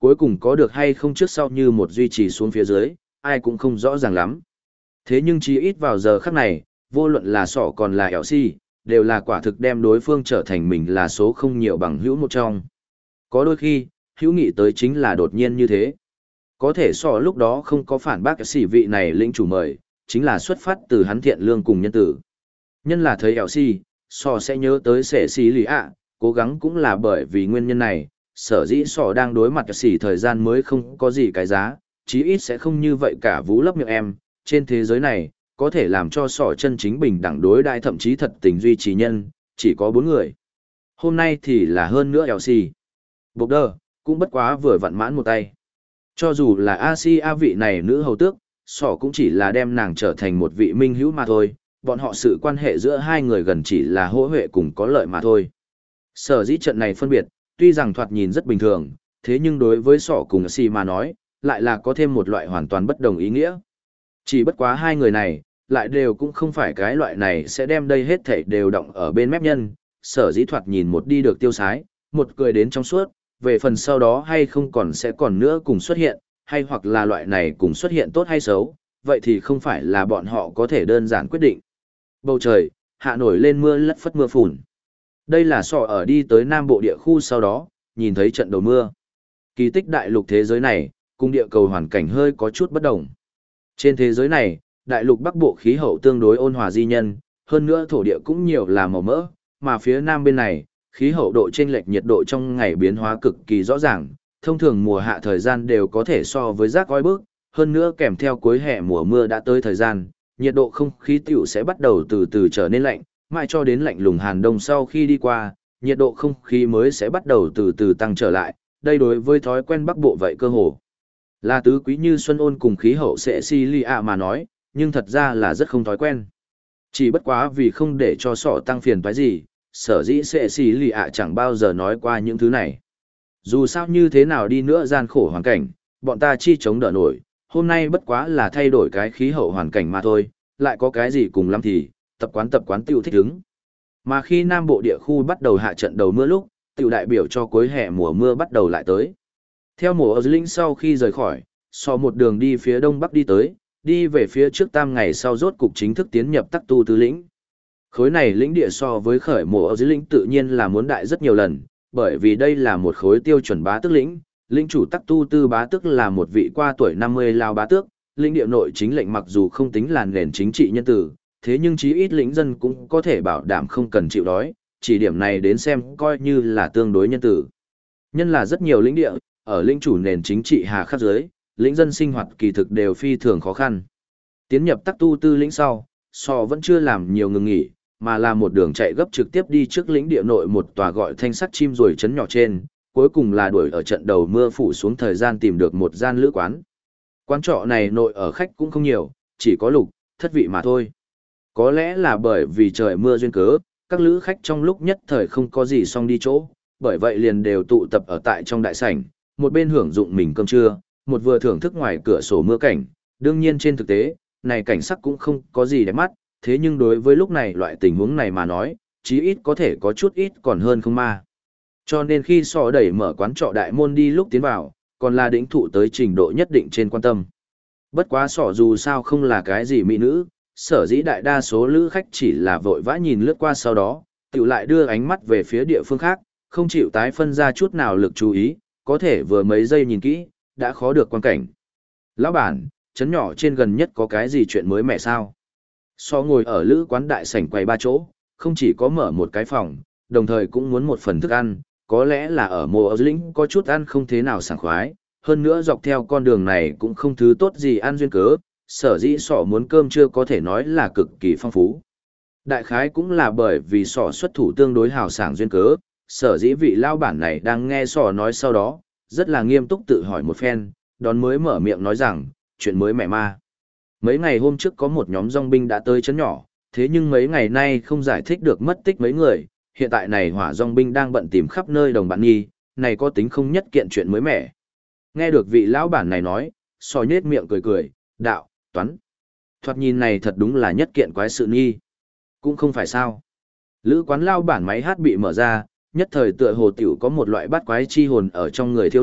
cuối cùng có được hay không trước sau như một duy trì xuống phía dưới, ai cũng không rõ ràng lắm. Thế nhưng chí ít vào giờ khắc này, vô luận là sọ còn là ẻo si, đều là quả thực đem đối phương trở thành mình là số không nhiều bằng hữu một trong. Có đôi khi, hữu nghị tới chính là đột nhiên như thế. Có thể sọ lúc đó không có phản bác sĩ vị này lĩnh chủ mời, chính là xuất phát từ hắn thiện lương cùng nhân tử. Nhân là thấy ẻo si, sọ sẽ nhớ tới sẻ xí lì ạ, cố gắng cũng là bởi vì nguyên nhân này, sở dĩ sọ đang đối mặt xỉ thời gian mới không có gì cái giá, chí ít sẽ không như vậy cả vú lấp miệng em, trên thế giới này, có thể làm cho sọ chân chính bình đẳng đối đại thậm chí thật tình duy trì nhân, chỉ có 4 người. Hôm nay thì là hơn nữa ẻo xỉ. Bộc đơ, cũng bất quá vừa vặn mãn một tay. Cho dù là Asia vị này nữ hầu tước, sọ cũng chỉ là đem nàng trở thành một vị minh hữu mà thôi, bọn họ sự quan hệ giữa hai người gần chỉ là hỗ huệ cùng có lợi mà thôi. Sở dĩ trận này phân biệt, tuy rằng thoạt nhìn rất bình thường, thế nhưng đối với sọ cùng si mà nói, lại là có thêm một loại hoàn toàn bất đồng ý nghĩa. Chỉ bất quá hai người này, lại đều cũng không phải cái loại này sẽ đem đây hết thảy đều động ở bên mép nhân, sở dĩ thoạt nhìn một đi được tiêu sái, một cười đến trong suốt, về phần sau đó hay không còn sẽ còn nữa cùng xuất hiện, hay hoặc là loại này cùng xuất hiện tốt hay xấu, vậy thì không phải là bọn họ có thể đơn giản quyết định. Bầu trời, hạ nổi lên mưa lất phất mưa phùn. Đây là sọ ở đi tới Nam Bộ địa khu sau đó, nhìn thấy trận đầu mưa. Kỳ tích đại lục thế giới này, cùng địa cầu hoàn cảnh hơi có chút bất đồng. Trên thế giới này, đại lục Bắc Bộ khí hậu tương đối ôn hòa di nhân, hơn nữa thổ địa cũng nhiều là màu mỡ, mà phía Nam bên này, khí hậu độ chênh lệch nhiệt độ trong ngày biến hóa cực kỳ rõ ràng, thông thường mùa hạ thời gian đều có thể so với rác oi bức, hơn nữa kèm theo cuối hè mùa mưa đã tới thời gian, nhiệt độ không khí tiểu sẽ bắt đầu từ từ trở nên lạnh, mãi cho đến lạnh lùng hàn đông sau khi đi qua, nhiệt độ không khí mới sẽ bắt đầu từ từ tăng trở lại, đây đối với thói quen Bắc Bộ vậy cơ hồ là tứ quý như xuân ôn cùng khí hậu sẽ si li ạ mà nói, nhưng thật ra là rất không thói quen. Chỉ bất quá vì không để cho sọ tăng phiền toái gì, sở dĩ sẽ si li ạ chẳng bao giờ nói qua những thứ này. Dù sao như thế nào đi nữa gian khổ hoàn cảnh, bọn ta chi chống đỡ nổi, hôm nay bất quá là thay đổi cái khí hậu hoàn cảnh mà thôi, lại có cái gì cùng lắm thì, tập quán tiêu thích ứng. Mà khi Nam Bộ địa khu bắt đầu hạ trận đầu mưa lúc, tiểu đại biểu cho cuối hè mùa mưa bắt đầu lại tới. Theo mùa ở lĩnh sau khi rời khỏi, so một đường đi phía đông bắc đi tới, đi về phía trước tam ngày sau rốt cục chính thức tiến nhập Tắc Tu Tư lĩnh. Khối này lĩnh địa so với khởi mùa ở lĩnh tự nhiên là muốn đại rất nhiều lần, bởi vì đây là một khối tiêu chuẩn bá tước lĩnh, lĩnh chủ Tắc Tu Tư bá tước là một vị qua tuổi 50 lao bá tước, lĩnh địa nội chính lệnh mặc dù không tính là nền chính trị nhân tử, thế nhưng chí ít lĩnh dân cũng có thể bảo đảm không cần chịu đói, chỉ điểm này đến xem coi như là tương đối nhân tử. Nhân là rất nhiều lĩnh địa, ở lĩnh chủ nền chính trị hà khắc dưới, lĩnh dân sinh hoạt kỳ thực đều phi thường khó khăn. Tiến nhập Tắc Tu Tư lĩnh sau, so vẫn chưa làm nhiều ngừng nghỉ, mà là một đường chạy gấp trực tiếp đi trước lĩnh địa nội một tòa gọi thanh sắc chim rồi chấn nhỏ trên, cuối cùng là đuổi ở trận đầu mưa phủ xuống thời gian tìm được một gian lữ quán. Quán trọ này nội ở khách cũng không nhiều, chỉ có lục, thất vị mà thôi. Có lẽ là bởi vì trời mưa duyên cớ, các lữ khách trong lúc nhất thời không có gì xong đi chỗ, bởi vậy liền đều tụ tập ở tại trong đại sảnh, một bên hưởng dụng mình cơm trưa, một vừa thưởng thức ngoài cửa sổ mưa cảnh. Đương nhiên trên thực tế, này cảnh sắc cũng không có gì đẹp mắt, thế nhưng đối với lúc này loại tình huống này mà nói, chí ít có thể có chút ít còn hơn không ma. Cho nên khi sọ đẩy mở quán trọ đại môn đi lúc tiến vào, còn là đỉnh thụ tới trình độ nhất định trên quan tâm. Bất quá sọ dù sao không là cái gì mỹ nữ, sở dĩ đại đa số lữ khách chỉ là vội vã nhìn lướt qua sau đó, tự lại đưa ánh mắt về phía địa phương khác, không chịu tái phân ra chút nào lực chú ý, có thể vừa mấy giây nhìn kỹ, đã khó được quan cảnh. Lão bản, trấn nhỏ trên gần nhất có cái gì chuyện mới mẻ sao? So ngồi ở lữ quán đại sảnh quầy ba chỗ, không chỉ có mở một cái phòng, đồng thời cũng muốn một phần thức ăn, có lẽ là ở mùa ở lĩnh có chút ăn không thế nào sảng khoái, hơn nữa dọc theo con đường này cũng không thứ tốt gì ăn duyên cớ, sở dĩ sọ muốn cơm chưa có thể nói là cực kỳ phong phú. Đại khái cũng là bởi vì sọ xuất thủ tương đối hào sảng duyên cớ, sở dĩ vị lao bản này đang nghe sọ nói sau đó, rất là nghiêm túc tự hỏi một phen, đón mới mở miệng nói rằng, chuyện mới mẻ ma. Mấy ngày hôm trước có một nhóm dòng binh đã tới trấn nhỏ, thế nhưng mấy ngày nay không giải thích được mất tích mấy người, hiện tại này hỏa dòng binh đang bận tìm khắp nơi đồng bạn nghi, này có tính không nhất kiện chuyện mới mẻ. Nghe được vị lão bản này nói, sọ nhết miệng cười cười, đạo, toán. Thoạt nhìn này thật đúng là nhất kiện quái sự nghi. Cũng không phải sao. Lữ quán lao bản máy hát bị mở ra, nhất thời tựa hồ tiểu có một loại bát quái chi hồn ở trong người thiêu đốt,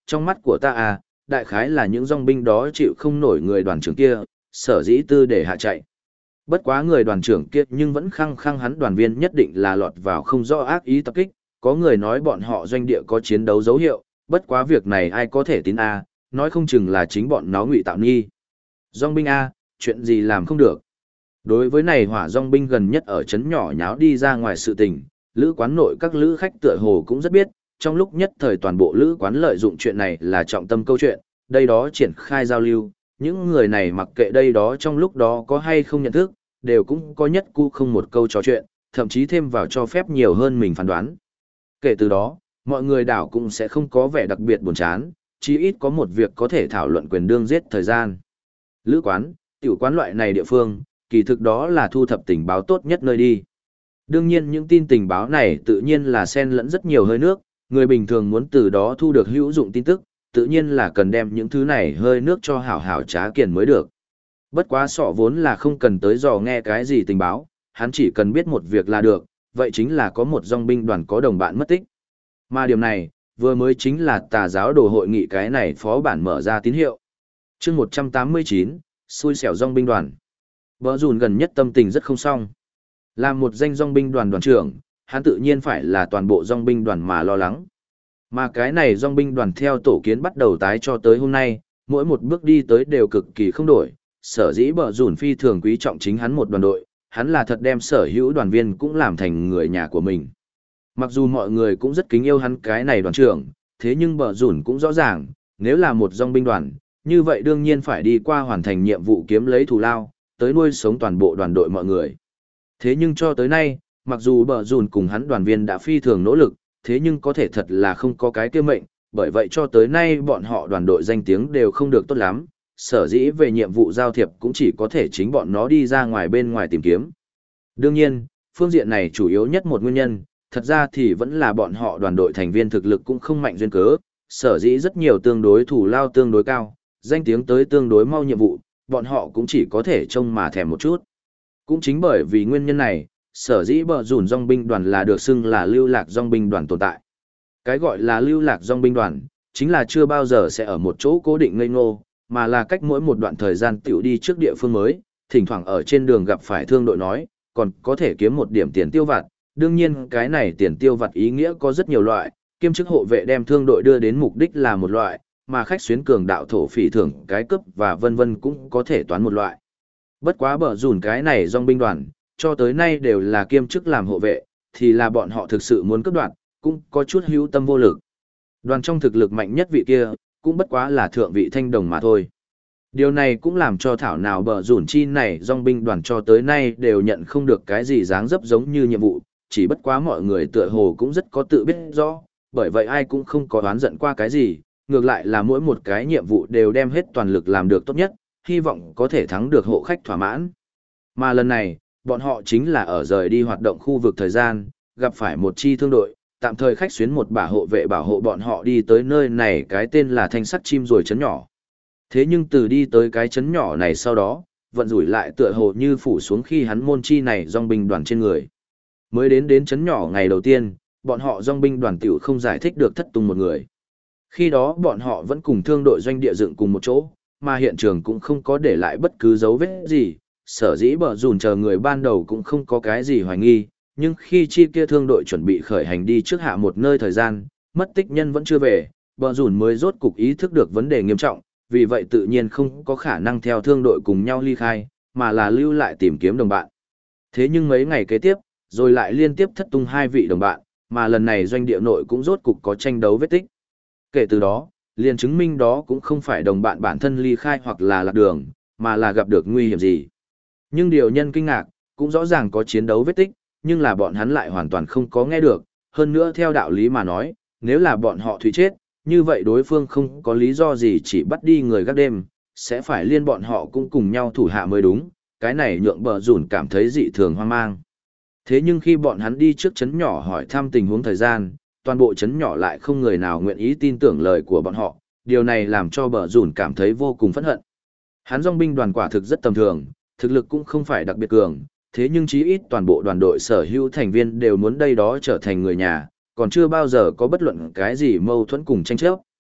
trong mắt của ta à, đại khái là những dòng binh đó chịu không nổi người đoàn trưởng kia, sở dĩ tư để hạ chạy. Bất quá người đoàn trưởng kia nhưng vẫn khăng khăng hắn đoàn viên nhất định là lọt vào không rõ ác ý tập kích, có người nói bọn họ doanh địa có chiến đấu dấu hiệu, bất quá việc này ai có thể tin a, nói không chừng là chính bọn nó ngụy tạo nghi. Dòng binh a, chuyện gì làm không được. Đối với này hỏa dòng binh gần nhất ở trấn nhỏ nháo đi ra ngoài sự tình, lữ quán nội các lữ khách tựa hồ cũng rất biết, trong lúc nhất thời toàn bộ lữ quán lợi dụng chuyện này là trọng tâm câu chuyện, đây đó triển khai giao lưu, những người này mặc kệ đây đó trong lúc đó có hay không nhận thức, đều cũng có nhất cũ không một câu trò chuyện, thậm chí thêm vào cho phép nhiều hơn mình phán đoán. Kể từ đó, mọi người đảo cũng sẽ không có vẻ đặc biệt buồn chán, chí ít có một việc có thể thảo luận quyền đương giết thời gian. Lữ quán, tiểu quán loại này địa phương, kỳ thực đó là thu thập tình báo tốt nhất nơi đi. Đương nhiên những tin tình báo này tự nhiên là xen lẫn rất nhiều hơi nước, người bình thường muốn từ đó thu được hữu dụng tin tức, tự nhiên là cần đem những thứ này hơi nước cho hảo hảo trá kiền mới được. Bất quá sọ vốn là không cần tới dò nghe cái gì tình báo, hắn chỉ cần biết một việc là được, vậy chính là có một dòng binh đoàn có đồng bạn mất tích. Mà điểm này, vừa mới chính là tà giáo đồ hội nghị cái này phó bản mở ra tín hiệu. chương 189, xui xẻo dòng binh đoàn. Bờ rùn gần nhất tâm tình rất không xong. Làm một danh dòng binh đoàn đoàn trưởng, hắn tự nhiên phải là toàn bộ dòng binh đoàn mà lo lắng. Mà cái này dòng binh đoàn theo tổ kiến bắt đầu tái cho tới hôm nay, mỗi một bước đi tới đều cực kỳ không đổi. Sở dĩ bờ rùn phi thường quý trọng chính hắn một đoàn đội, hắn là thật đem sở hữu đoàn viên cũng làm thành người nhà của mình. Mặc dù mọi người cũng rất kính yêu hắn cái này đoàn trưởng, thế nhưng bờ rùn cũng rõ ràng, nếu là một dòng binh đoàn, như vậy đương nhiên phải đi qua hoàn thành nhiệm vụ kiếm lấy thù lao, tới nuôi sống toàn bộ đoàn đội mọi người. Thế nhưng cho tới nay, mặc dù bờ rùn cùng hắn đoàn viên đã phi thường nỗ lực, thế nhưng có thể thật là không có cái kia mệnh, bởi vậy cho tới nay bọn họ đoàn đội danh tiếng đều không được tốt lắm, sở dĩ về nhiệm vụ giao thiệp cũng chỉ có thể chính bọn nó đi ra ngoài bên ngoài tìm kiếm. Đương nhiên, phương diện này chủ yếu nhất một nguyên nhân, thật ra thì vẫn là bọn họ đoàn đội thành viên thực lực cũng không mạnh duyên cớ, sở dĩ rất nhiều tương đối thủ lao tương đối cao, danh tiếng tới tương đối mau nhiệm vụ, bọn họ cũng chỉ có thể trông mà thèm một chút. Cũng chính bởi vì nguyên nhân này, sở dĩ bờ rủn dòng binh đoàn là được xưng là lưu lạc dòng binh đoàn tồn tại. Cái gọi là lưu lạc dòng binh đoàn, chính là chưa bao giờ sẽ ở một chỗ cố định ngây ngô, mà là cách mỗi một đoạn thời gian tiểu đi trước địa phương mới, thỉnh thoảng ở trên đường gặp phải thương đội nói, còn có thể kiếm một điểm tiền tiêu vặt. Đương nhiên cái này tiền tiêu vặt ý nghĩa có rất nhiều loại, kiêm chức hộ vệ đem thương đội đưa đến mục đích là một loại, mà khách xuyến cường đạo thổ phỉ thưởng cái cấp và vân vân cũng có thể toán một loại. Bất quá bờ rủn cái này dòng binh đoàn, cho tới nay đều là kiêm chức làm hộ vệ, thì là bọn họ thực sự muốn cướp đoạt, cũng có chút hữu tâm vô lực. Đoàn trong thực lực mạnh nhất vị kia, cũng bất quá là thượng vị thanh đồng mà thôi. Điều này cũng làm cho thảo nào bờ rủn chi này dòng binh đoàn cho tới nay đều nhận không được cái gì dáng dấp giống như nhiệm vụ, chỉ bất quá mọi người tựa hồ cũng rất có tự biết rõ, bởi vậy ai cũng không có oán giận qua cái gì, ngược lại là mỗi một cái nhiệm vụ đều đem hết toàn lực làm được tốt nhất, hy vọng có thể thắng được hộ khách thỏa mãn. Mà lần này, bọn họ chính là ở rời đi hoạt động khu vực thời gian, gặp phải một chi thương đội, tạm thời khách xuyến một bả hộ vệ bảo hộ bọn họ đi tới nơi này cái tên là Thanh Sắt Chim Ruồi trấn nhỏ. Thế nhưng từ đi tới cái trấn nhỏ này sau đó, vận rủi lại tựa hồ như phủ xuống khi hắn môn chi này dòng binh đoàn trên người. Mới đến trấn nhỏ ngày đầu tiên, bọn họ dòng binh đoàn tiểu không giải thích được thất tung một người. Khi đó bọn họ vẫn cùng thương đội doanh địa dựng cùng một chỗ, mà hiện trường cũng không có để lại bất cứ dấu vết gì, sở dĩ bờ rùn chờ người ban đầu cũng không có cái gì hoài nghi, nhưng khi chi kia thương đội chuẩn bị khởi hành đi trước hạ một nơi thời gian, mất tích nhân vẫn chưa về, bờ rùn mới rốt cục ý thức được vấn đề nghiêm trọng, vì vậy tự nhiên không có khả năng theo thương đội cùng nhau ly khai, mà là lưu lại tìm kiếm đồng bạn. Thế nhưng mấy ngày kế tiếp, rồi lại liên tiếp thất tung hai vị đồng bạn, mà lần này doanh địa nội cũng rốt cục có tranh đấu vết tích. Kể từ đó, liền chứng minh đó cũng không phải đồng bạn bản thân ly khai hoặc là lạc đường, mà là gặp được nguy hiểm gì. Nhưng điều nhân kinh ngạc, cũng rõ ràng có chiến đấu vết tích, nhưng là bọn hắn lại hoàn toàn không có nghe được, hơn nữa theo đạo lý mà nói, nếu là bọn họ thủy chết, như vậy đối phương không có lý do gì chỉ bắt đi người gác đêm, sẽ phải liên bọn họ cũng cùng nhau thủ hạ mới đúng, cái này nhượng bờ rủn cảm thấy dị thường hoang mang. Thế nhưng khi bọn hắn đi trước trấn nhỏ hỏi thăm tình huống thời gian, toàn bộ trấn nhỏ lại không người nào nguyện ý tin tưởng lời của bọn họ, điều này làm cho bờ rủn cảm thấy vô cùng phẫn hận. Hắn dòng binh đoàn quả thực rất tầm thường, thực lực cũng không phải đặc biệt cường, thế nhưng chí ít toàn bộ đoàn đội sở hữu thành viên đều muốn đây đó trở thành người nhà, còn chưa bao giờ có bất luận cái gì mâu thuẫn cùng tranh chấp.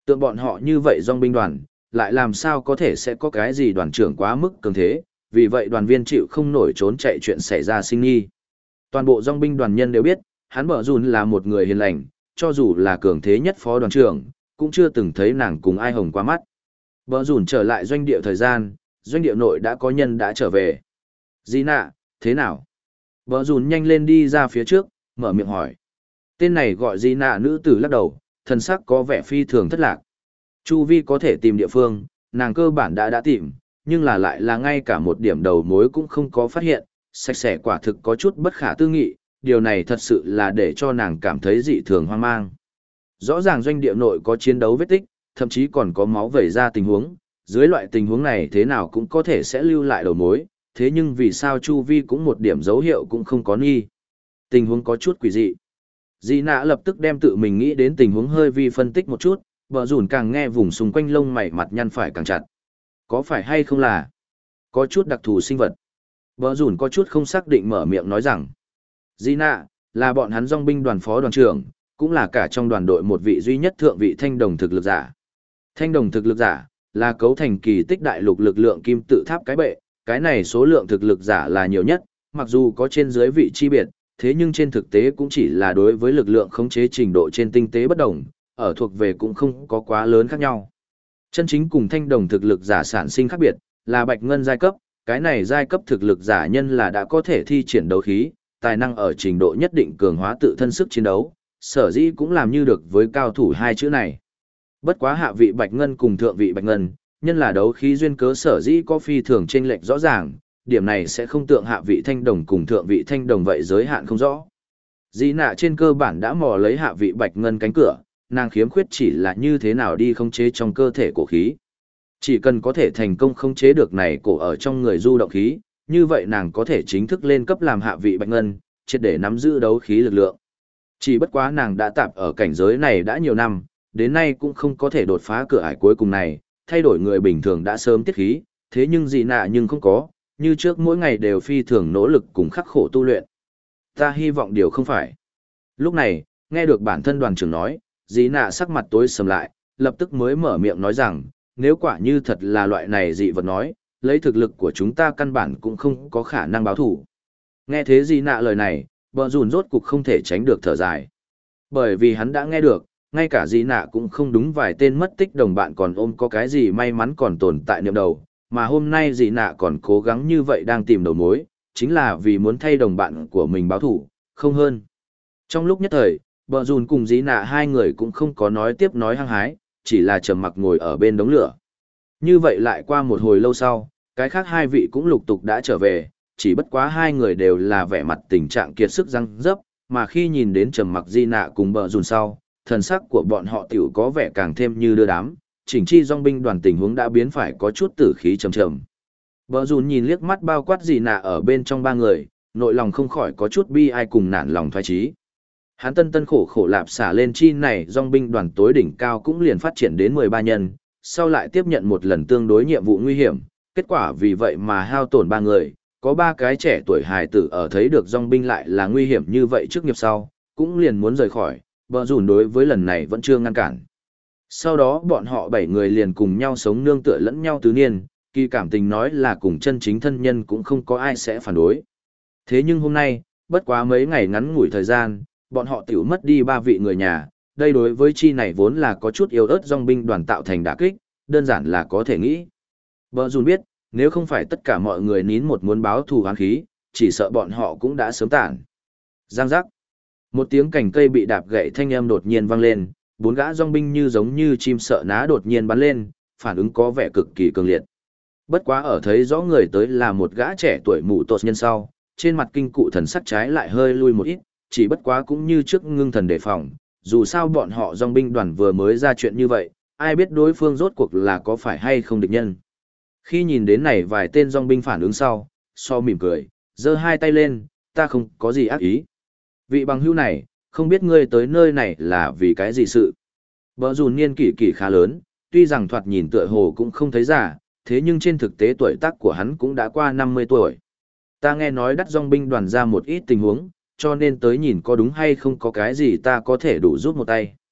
Tượng bọn họ như vậy dòng binh đoàn, lại làm sao có thể sẽ có cái gì đoàn trưởng quá mức cường thế, vì vậy đoàn viên chịu không nổi trốn chạy chuyện xảy ra sinh nghi. Toàn bộ dòng binh đoàn nhân đều biết, hắn Bờ Dùn là một người hiền lành, cho dù là cường thế nhất phó đoàn trưởng, cũng chưa từng thấy nàng cùng ai hồng qua mắt. Bờ Dùn trở lại doanh địa thời gian, doanh địa nội đã có nhân đã trở về. Di nạ, thế nào? Bờ Dùn nhanh lên đi ra phía trước, mở miệng hỏi. Tên này gọi Di nạ nữ tử lắc đầu, thân sắc có vẻ phi thường thất lạc. Chu vi có thể tìm địa phương, nàng cơ bản đã tìm, nhưng là lại là ngay cả một điểm đầu mối cũng không có phát hiện, sạch sẽ quả thực có chút bất khả tư nghị, điều này thật sự là để cho nàng cảm thấy dị thường hoang mang. Rõ ràng doanh địa nội có chiến đấu vết tích, thậm chí còn có máu vẩy ra tình huống, dưới loại tình huống này thế nào cũng có thể sẽ lưu lại đầu mối, thế nhưng vì sao chu vi cũng một điểm dấu hiệu cũng không có nghi. Tình huống có chút quỷ dị. Dị nạ lập tức đem tự mình nghĩ đến tình huống hơi vi phân tích một chút, Bờ Dùn càng nghe vùng xung quanh lông mày mặt nhăn phải càng chặt. Có phải hay không là có chút đặc thù sinh vật? Bờ Dùn có chút không xác định mở miệng nói rằng, Dị nạ là bọn hắn dòng binh đoàn phó đoàn trưởng, cũng là cả trong đoàn đội một vị duy nhất thượng vị thanh đồng thực lực giả. Thanh đồng thực lực giả là cấu thành kỳ tích đại lục lực lượng kim tự tháp cái bệ, cái này số lượng thực lực giả là nhiều nhất, mặc dù có trên dưới vị chi biệt, thế nhưng trên thực tế cũng chỉ là đối với lực lượng khống chế trình độ trên tinh tế bất đồng, ở thuộc về cũng không có quá lớn khác nhau. Chân chính cùng thanh đồng thực lực giả sản sinh khác biệt, là bạch ngân giai cấp, cái này giai cấp thực lực giả nhân là đã có thể thi triển đấu khí, tài năng ở trình độ nhất định cường hóa tự thân sức chiến đấu, sở dĩ cũng làm như được với cao thủ hai chữ này. Bất quá hạ vị bạch ngân cùng thượng vị bạch ngân, nhân là đấu khí duyên cớ sở dĩ có phi thường chênh lệch rõ ràng, điểm này sẽ không tượng hạ vị thanh đồng cùng thượng vị thanh đồng vậy giới hạn không rõ. Dĩ nạ trên cơ bản đã mò lấy hạ vị bạch ngân cánh cửa, nàng khiếm khuyết chỉ là như thế nào đi khống chế trong cơ thể cổ khí. Chỉ cần có thể thành công khống chế được này cổ ở trong người du động khí, như vậy nàng có thể chính thức lên cấp làm hạ vị bạch ngân, triệt để nắm giữ đấu khí lực lượng. Chỉ bất quá nàng đã tạp ở cảnh giới này đã nhiều năm, đến nay cũng không có thể đột phá cửa ải cuối cùng này, thay đổi người bình thường đã sớm tiết khí, thế nhưng dị nạ nhưng không có, như trước mỗi ngày đều phi thường nỗ lực cùng khắc khổ tu luyện. Ta hy vọng điều không phải. Lúc này, nghe được bản thân đoàn trưởng nói, dị nạ sắc mặt tối sầm lại, lập tức mới mở miệng nói rằng, nếu quả như thật là loại này dị vật nói, lấy thực lực của chúng ta căn bản cũng không có khả năng báo thủ. Nghe thế dị nạ lời này, Bờ Dùn rốt cục không thể tránh được thở dài. Bởi vì hắn đã nghe được, ngay cả dị nạ cũng không đúng vài tên mất tích đồng bạn còn ôm có cái gì may mắn còn tồn tại niệm đầu, mà hôm nay dị nạ còn cố gắng như vậy đang tìm đầu mối, chính là vì muốn thay đồng bạn của mình báo thủ, không hơn. Trong lúc nhất thời, Bờ Dùn cùng dị nạ hai người cũng không có nói tiếp nói hăng hái, chỉ là trầm mặc ngồi ở bên đống lửa. Như vậy lại qua một hồi lâu sau, cái khác hai vị cũng lục tục đã trở về, chỉ bất quá hai người đều là vẻ mặt tình trạng kiệt sức răng dấp, mà khi nhìn đến trầm mặc di nạ cùng Bờ Dùn sau, thần sắc của bọn họ tiểu có vẻ càng thêm như đưa đám, chỉnh chi dòng binh đoàn tình huống đã biến phải có chút tử khí trầm trầm. Bờ Dùn nhìn liếc mắt bao quát di nạ ở bên trong ba người, nội lòng không khỏi có chút bi ai cùng nản lòng thoái chí. Hắn tân khổ khổ lạp xả lên chi này dòng binh đoàn tối đỉnh cao cũng liền phát triển đến 13 nhân, sau lại tiếp nhận một lần tương đối nhiệm vụ nguy hiểm, kết quả vì vậy mà hao tổn ba người, có ba cái trẻ tuổi hài tử ở thấy được dòng binh lại là nguy hiểm như vậy trước nghiệp sau, cũng liền muốn rời khỏi, Bờ Dùn đối với lần này vẫn chưa ngăn cản. Sau đó bọn họ 7 người liền cùng nhau sống nương tựa lẫn nhau tứ niên, kỳ cảm tình nói là cùng chân chính thân nhân cũng không có ai sẽ phản đối. Thế nhưng hôm nay, bất quá mấy ngày ngắn ngủi thời gian, bọn họ tiểu mất đi ba vị người nhà, đây đối với chi này vốn là có chút yếu ớt dòng binh đoàn tạo thành đả kích, đơn giản là có thể nghĩ. Bờ Dùn biết, nếu không phải tất cả mọi người nín một muốn báo thù oán khí, chỉ sợ bọn họ cũng đã sớm tản. Giang giác. Một tiếng cành cây bị đạp gãy thanh âm đột nhiên vang lên, bốn gã dòng binh như giống như chim sợ ná đột nhiên bắn lên, phản ứng có vẻ cực kỳ cường liệt. Bất quá ở thấy rõ người tới là một gã trẻ tuổi mụ tột nhân sau, trên mặt kinh cụ thần sắc trái lại hơi lui một ít, chỉ bất quá cũng như trước ngưng thần đề phòng, dù sao bọn họ dòng binh đoàn vừa mới ra chuyện như vậy, ai biết đối phương rốt cuộc là có phải hay không địch nhân. Khi nhìn đến này vài tên dòng binh phản ứng sau, so mỉm cười, giơ hai tay lên, ta không có gì ác ý. Vị bằng hữu này, không biết ngươi tới nơi này là vì cái gì sự. Bờ Dùn niên kỷ khá lớn, tuy rằng thoạt nhìn tựa hồ cũng không thấy già, thế nhưng trên thực tế tuổi tác của hắn cũng đã qua 50 tuổi. Ta nghe nói đắt dòng binh đoàn ra một ít tình huống, cho nên tới nhìn có đúng hay không có cái gì ta có thể đủ giúp một tay.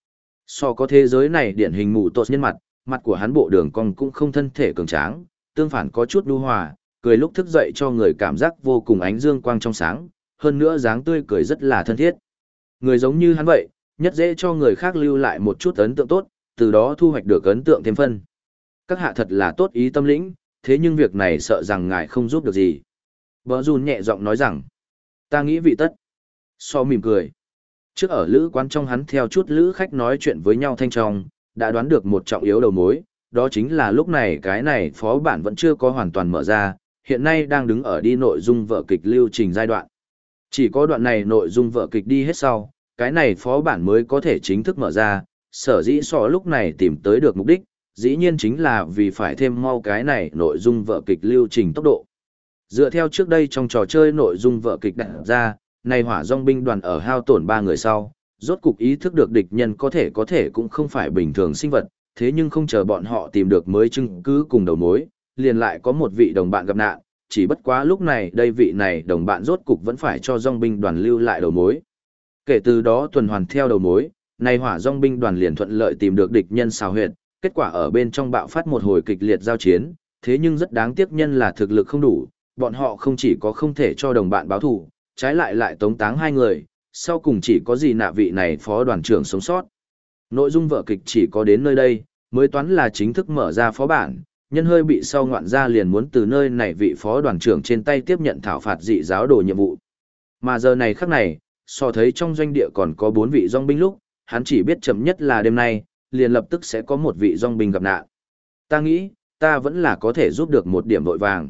So có thế giới này điển hình mụ tốt nhân mặt, mặt của hắn bộ đường cong cũng không thân thể cường tráng, tương phản có chút nhu hòa, cười lúc thức dậy cho người cảm giác vô cùng ánh dương quang trong sáng, hơn nữa dáng tươi cười rất là thân thiết. Người giống như hắn vậy, nhất dễ cho người khác lưu lại một chút ấn tượng tốt, từ đó thu hoạch được ấn tượng thêm phân. Các hạ thật là tốt ý tâm lĩnh, thế nhưng việc này sợ rằng ngài không giúp được gì. Bờ run nhẹ giọng nói rằng, ta nghĩ vị tất. So mỉm cười. Trước ở lữ quán trong hắn theo chút lữ khách nói chuyện với nhau thanh trong, đã đoán được một trọng yếu đầu mối, đó chính là lúc này cái này phó bản vẫn chưa có hoàn toàn mở ra, hiện nay đang đứng ở đi nội dung vở kịch lưu trình giai đoạn. Chỉ có đoạn này nội dung vở kịch đi hết sau, cái này phó bản mới có thể chính thức mở ra, sở dĩ so lúc này tìm tới được mục đích, dĩ nhiên chính là vì phải thêm mau cái này nội dung vở kịch lưu trình tốc độ. Dựa theo trước đây trong trò chơi nội dung vở kịch đặt ra, này hỏa dòng binh đoàn ở hao tổn 3 người sau, rốt cục ý thức được địch nhân có thể cũng không phải bình thường sinh vật, thế nhưng không chờ bọn họ tìm được mới chứng cứ cùng đầu mối, liền lại có một vị đồng bạn gặp nạn, chỉ bất quá lúc này đây vị này đồng bạn rốt cục vẫn phải cho dòng binh đoàn lưu lại đầu mối. Kể từ đó tuần hoàn theo đầu mối, này hỏa dòng binh đoàn liền thuận lợi tìm được địch nhân xào huyệt, kết quả ở bên trong bạo phát một hồi kịch liệt giao chiến, thế nhưng rất đáng tiếc nhân là thực lực không đủ, bọn họ không chỉ có không thể cho đồng bạn báo thù, trái lại tống táng 2 người, sau cùng chỉ có gì nạ vị này phó đoàn trưởng sống sót. Nội dung vở kịch chỉ có đến nơi đây, mới toán là chính thức mở ra phó bản, nhân hơi bị sau ngoạn ra liền muốn từ nơi này vị phó đoàn trưởng trên tay tiếp nhận thảo phạt dị giáo đồ nhiệm vụ. Mà giờ này khắc này, so thấy trong doanh địa còn có 4 vị dòng binh lúc, hắn chỉ biết chậm nhất là đêm nay, liền lập tức sẽ có một vị dòng binh gặp nạn. Ta nghĩ, ta vẫn là có thể giúp được một điểm vội vàng.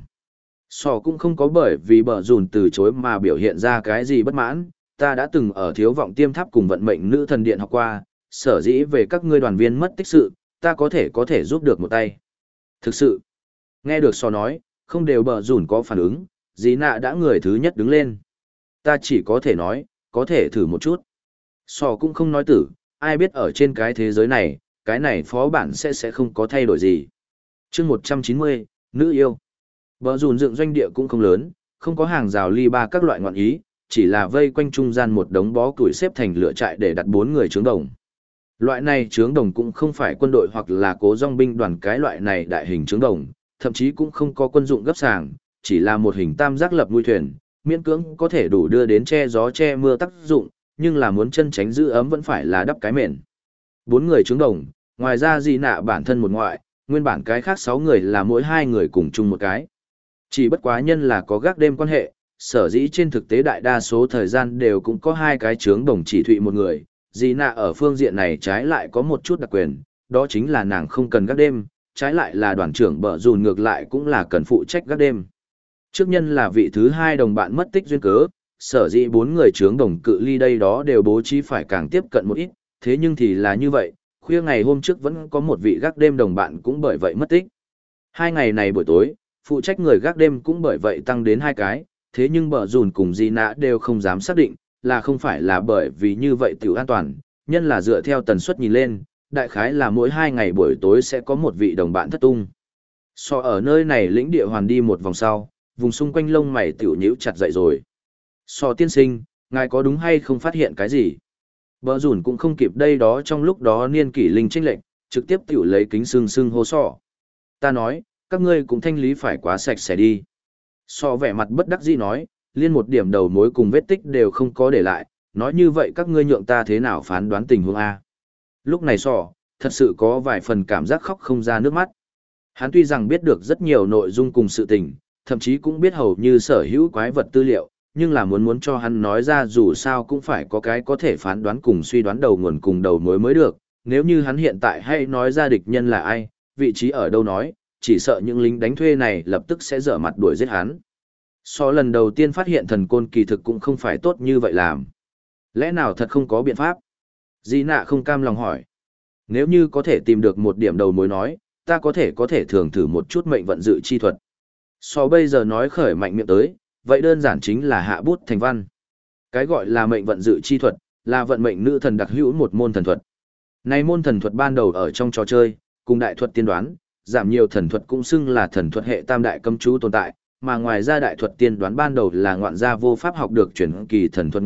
Sò cũng không có bởi vì bờ rùn từ chối mà biểu hiện ra cái gì bất mãn, ta đã từng ở thiếu vọng tiêm tháp cùng vận mệnh nữ thần điện học qua, sở dĩ về các ngươi đoàn viên mất tích sự, ta có thể giúp được một tay. Thực sự, nghe được Sò nói, không đều bờ rùn có phản ứng, dĩ nạ đã người thứ nhất đứng lên. Ta chỉ có thể nói, có thể thử một chút. Sò cũng không nói tử, ai biết ở trên cái thế giới này, cái này phó bản sẽ không có thay đổi gì. chương 190, nữ yêu. Bờ rùn dựng doanh địa cũng không lớn, không có hàng rào ly ba các loại ngọn ý, chỉ là vây quanh trung gian một đống bó củi xếp thành lửa trại để đặt 4 người trướng đồng. Loại này trướng đồng cũng không phải quân đội hoặc là cố dòng binh đoàn cái loại này đại hình trướng đồng, thậm chí cũng không có quân dụng gấp sàng, chỉ là một hình tam giác lập nuôi thuyền, miễn cưỡng có thể đủ đưa đến che gió che mưa tác dụng, nhưng là muốn chân tránh giữ ấm vẫn phải là đắp cái mền. 4 người trướng đồng, ngoài ra gì nạ bản thân một ngoại, nguyên bản cái khác 6 người là mỗi 2 người cùng chung một cái. Chỉ bất quá nhân là có gác đêm quan hệ, sở dĩ trên thực tế đại đa số thời gian đều cũng có 2 cái trướng đồng chỉ thụy một người, dì nạ ở phương diện này trái lại có một chút đặc quyền, đó chính là nàng không cần gác đêm, trái lại là đoàn trưởng bờ rùn ngược lại cũng là cần phụ trách gác đêm. Trước nhân là vị thứ 2 đồng bạn mất tích duyên cớ, sở dĩ 4 người trướng đồng cự ly đây đó đều bố trí phải càng tiếp cận một ít, thế nhưng thì là như vậy, khuya ngày hôm trước vẫn có một vị gác đêm đồng bạn cũng bởi vậy mất tích. 2 ngày này buổi tối, phụ trách người gác đêm cũng bởi vậy tăng đến 2 cái, thế nhưng bờ rùn cùng Di Nã đều không dám xác định, là không phải là bởi vì như vậy tiểu an toàn, nhân là dựa theo tần suất nhìn lên, đại khái là mỗi 2 ngày buổi tối sẽ có một vị đồng bạn thất tung. So ở nơi này lĩnh địa hoàn đi một vòng sau, vùng xung quanh lông mày tiểu nhíu chặt dậy rồi. So tiên sinh, ngài có đúng hay không phát hiện cái gì? Bờ rùn cũng không kịp đây đó trong lúc đó niên kỷ linh chênh lệnh, trực tiếp tiểu lấy kính sưng hô sọ. Ta nói, các ngươi cũng thanh lý phải quá sạch sẽ đi. So vẻ mặt bất đắc dĩ nói, liên một điểm đầu mối cùng vết tích đều không có để lại, nói như vậy các ngươi nhượng ta thế nào phán đoán tình huống A. Lúc này so, thật sự có vài phần cảm giác khóc không ra nước mắt. Hắn tuy rằng biết được rất nhiều nội dung cùng sự tình, thậm chí cũng biết hầu như sở hữu quái vật tư liệu, nhưng là muốn cho hắn nói ra dù sao cũng phải có cái có thể phán đoán cùng suy đoán đầu nguồn cùng đầu mối mới được, nếu như hắn hiện tại hay nói ra địch nhân là ai, vị trí ở đâu nói, chỉ sợ những lính đánh thuê này lập tức sẽ dở mặt đuổi giết hắn. So lần đầu tiên phát hiện thần côn kỳ thực cũng không phải tốt như vậy làm. Lẽ nào thật không có biện pháp? Di nạ không cam lòng hỏi. Nếu như có thể tìm được một điểm đầu mối nói, ta có thể thường thử một chút mệnh vận dự chi thuật. So bây giờ nói khởi mạnh miệng tới, vậy đơn giản chính là hạ bút thành văn. Cái gọi là mệnh vận dự chi thuật, là vận mệnh nữ thần đặc hữu một môn thần thuật. Này môn thần thuật ban đầu ở trong trò chơi, cùng đại thuật tiên đoán, giảm nhiều thần thuật cũng xưng là thần thuật hệ tam đại cấm chú tồn tại, mà ngoài ra đại thuật tiên đoán ban đầu là ngoạn gia vô pháp học được chuyển kỳ thần thuật ngoại,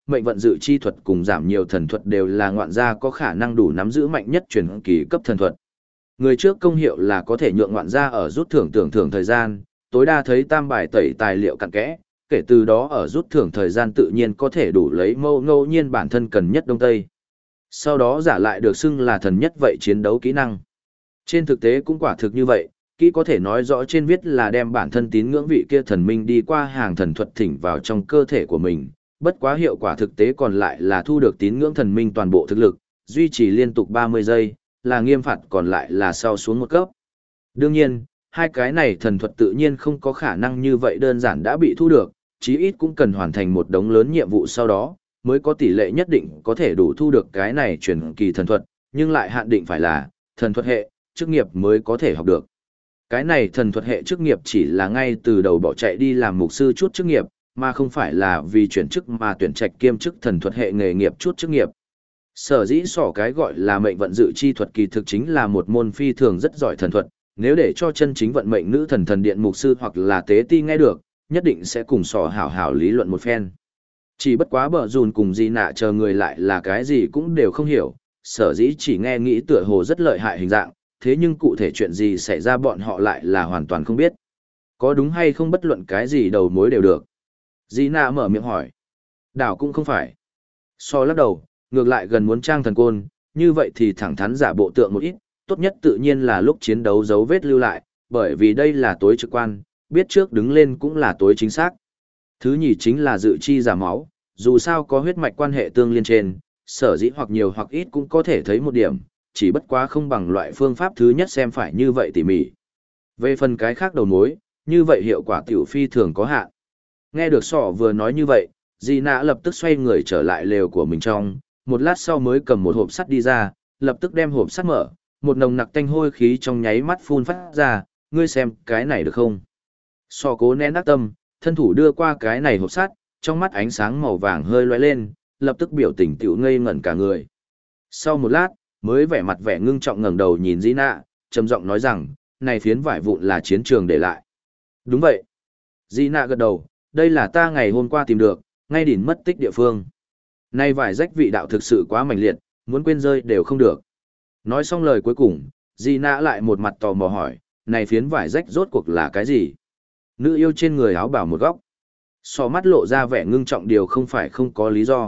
mệnh vận dự chi thuật cùng giảm nhiều thần thuật đều là ngoạn gia có khả năng đủ nắm giữ mạnh nhất truyền kỳ cấp thần thuật. Người trước công hiệu là có thể nhượng ngoạn gia ở rút thưởng thời gian, tối đa thấy tam bài tẩy tài liệu cặn kẽ, kể từ đó ở rút thưởng thời gian tự nhiên có thể đủ lấy ngẫu nhiên bản thân cần nhất đông tây. Sau đó giả lại được xưng là thần nhất vậy chiến đấu kỹ năng. Trên thực tế cũng quả thực như vậy, kỹ có thể nói rõ trên viết là đem bản thân tín ngưỡng vị kia thần minh đi qua hàng thần thuật thỉnh vào trong cơ thể của mình, bất quá hiệu quả thực tế còn lại là thu được tín ngưỡng thần minh toàn bộ thực lực, duy trì liên tục 30 giây, là nghiêm phạt còn lại là sau xuống một cấp. Đương nhiên, hai cái này thần thuật tự nhiên không có khả năng như vậy đơn giản đã bị thu được, chí ít cũng cần hoàn thành một đống lớn nhiệm vụ sau đó, mới có tỷ lệ nhất định có thể đủ thu được cái này truyền kỳ thần thuật, nhưng lại hạn định phải là thần thuật hệ, chức nghiệp mới có thể học được. Cái này thần thuật hệ chức nghiệp chỉ là ngay từ đầu bỏ chạy đi làm mục sư chút chức nghiệp, mà không phải là vì chuyển chức mà tuyển trạch kiêm chức thần thuật hệ nghề nghiệp chút chức nghiệp. Sở dĩ sỏ cái gọi là mệnh vận dự chi thuật kỳ thực chính là một môn phi thường rất giỏi thần thuật, nếu để cho chân chính vận mệnh nữ thần điện mục sư hoặc là tế ti nghe được, nhất định sẽ cùng sỏ hảo hảo lý luận một phen. Chỉ bất quá bờ dùn cùng gì nạ chờ người lại là cái gì cũng đều không hiểu, sở dĩ chỉ nghe nghĩ tựa hồ rất lợi hại hình dạng, thế nhưng cụ thể chuyện gì xảy ra bọn họ lại là hoàn toàn không biết. Có đúng hay không bất luận cái gì đầu mối đều được. Dĩ nạ mở miệng hỏi. Đảo cũng không phải. So lắc đầu, ngược lại gần muốn trang thần côn, như vậy thì thẳng thắn giả bộ tượng một ít, tốt nhất tự nhiên là lúc chiến đấu dấu vết lưu lại, bởi vì đây là tối trực quan, biết trước đứng lên cũng là tối chính xác. Thứ nhì chính là dự chi giả máu, dù sao có huyết mạch quan hệ tương liên trên, sở dĩ hoặc nhiều hoặc ít cũng có thể thấy một điểm, chỉ bất quá không bằng loại phương pháp thứ nhất xem phải như vậy tỉ mỉ. Về phần cái khác đầu mối, như vậy hiệu quả tiểu phi thường có hạn. Nghe được sỏ vừa nói như vậy, Di Nạ lập tức xoay người trở lại lều của mình trong, một lát sau mới cầm một hộp sắt đi ra, lập tức đem hộp sắt mở, một nồng nặc tanh hôi khí trong nháy mắt phun phát ra, ngươi xem cái này được không? Sỏ cố nén ác tâm, thân thủ đưa qua cái này hộp sắt, trong mắt ánh sáng màu vàng hơi lóe lên, lập tức biểu tình tiểu ngây ngẩn cả người. Sau một lát, mới vẻ mặt vẻ ngưng trọng ngẩng đầu nhìn Di Nạ, trầm giọng nói rằng, này phiến vải vụn là chiến trường để lại. Đúng vậy. Di Nạ gật đầu, đây là ta ngày hôm qua tìm được, ngay đỉnh mất tích địa phương. Nay vải rách vị đạo thực sự quá mạnh liệt, muốn quên rơi đều không được. Nói xong lời cuối cùng, Di Nạ lại một mặt tò mò hỏi, này phiến vải rách rốt cuộc là cái gì? Nữ yêu trên người áo bảo một góc. So mắt lộ ra vẻ ngưng trọng điều không phải không có lý do.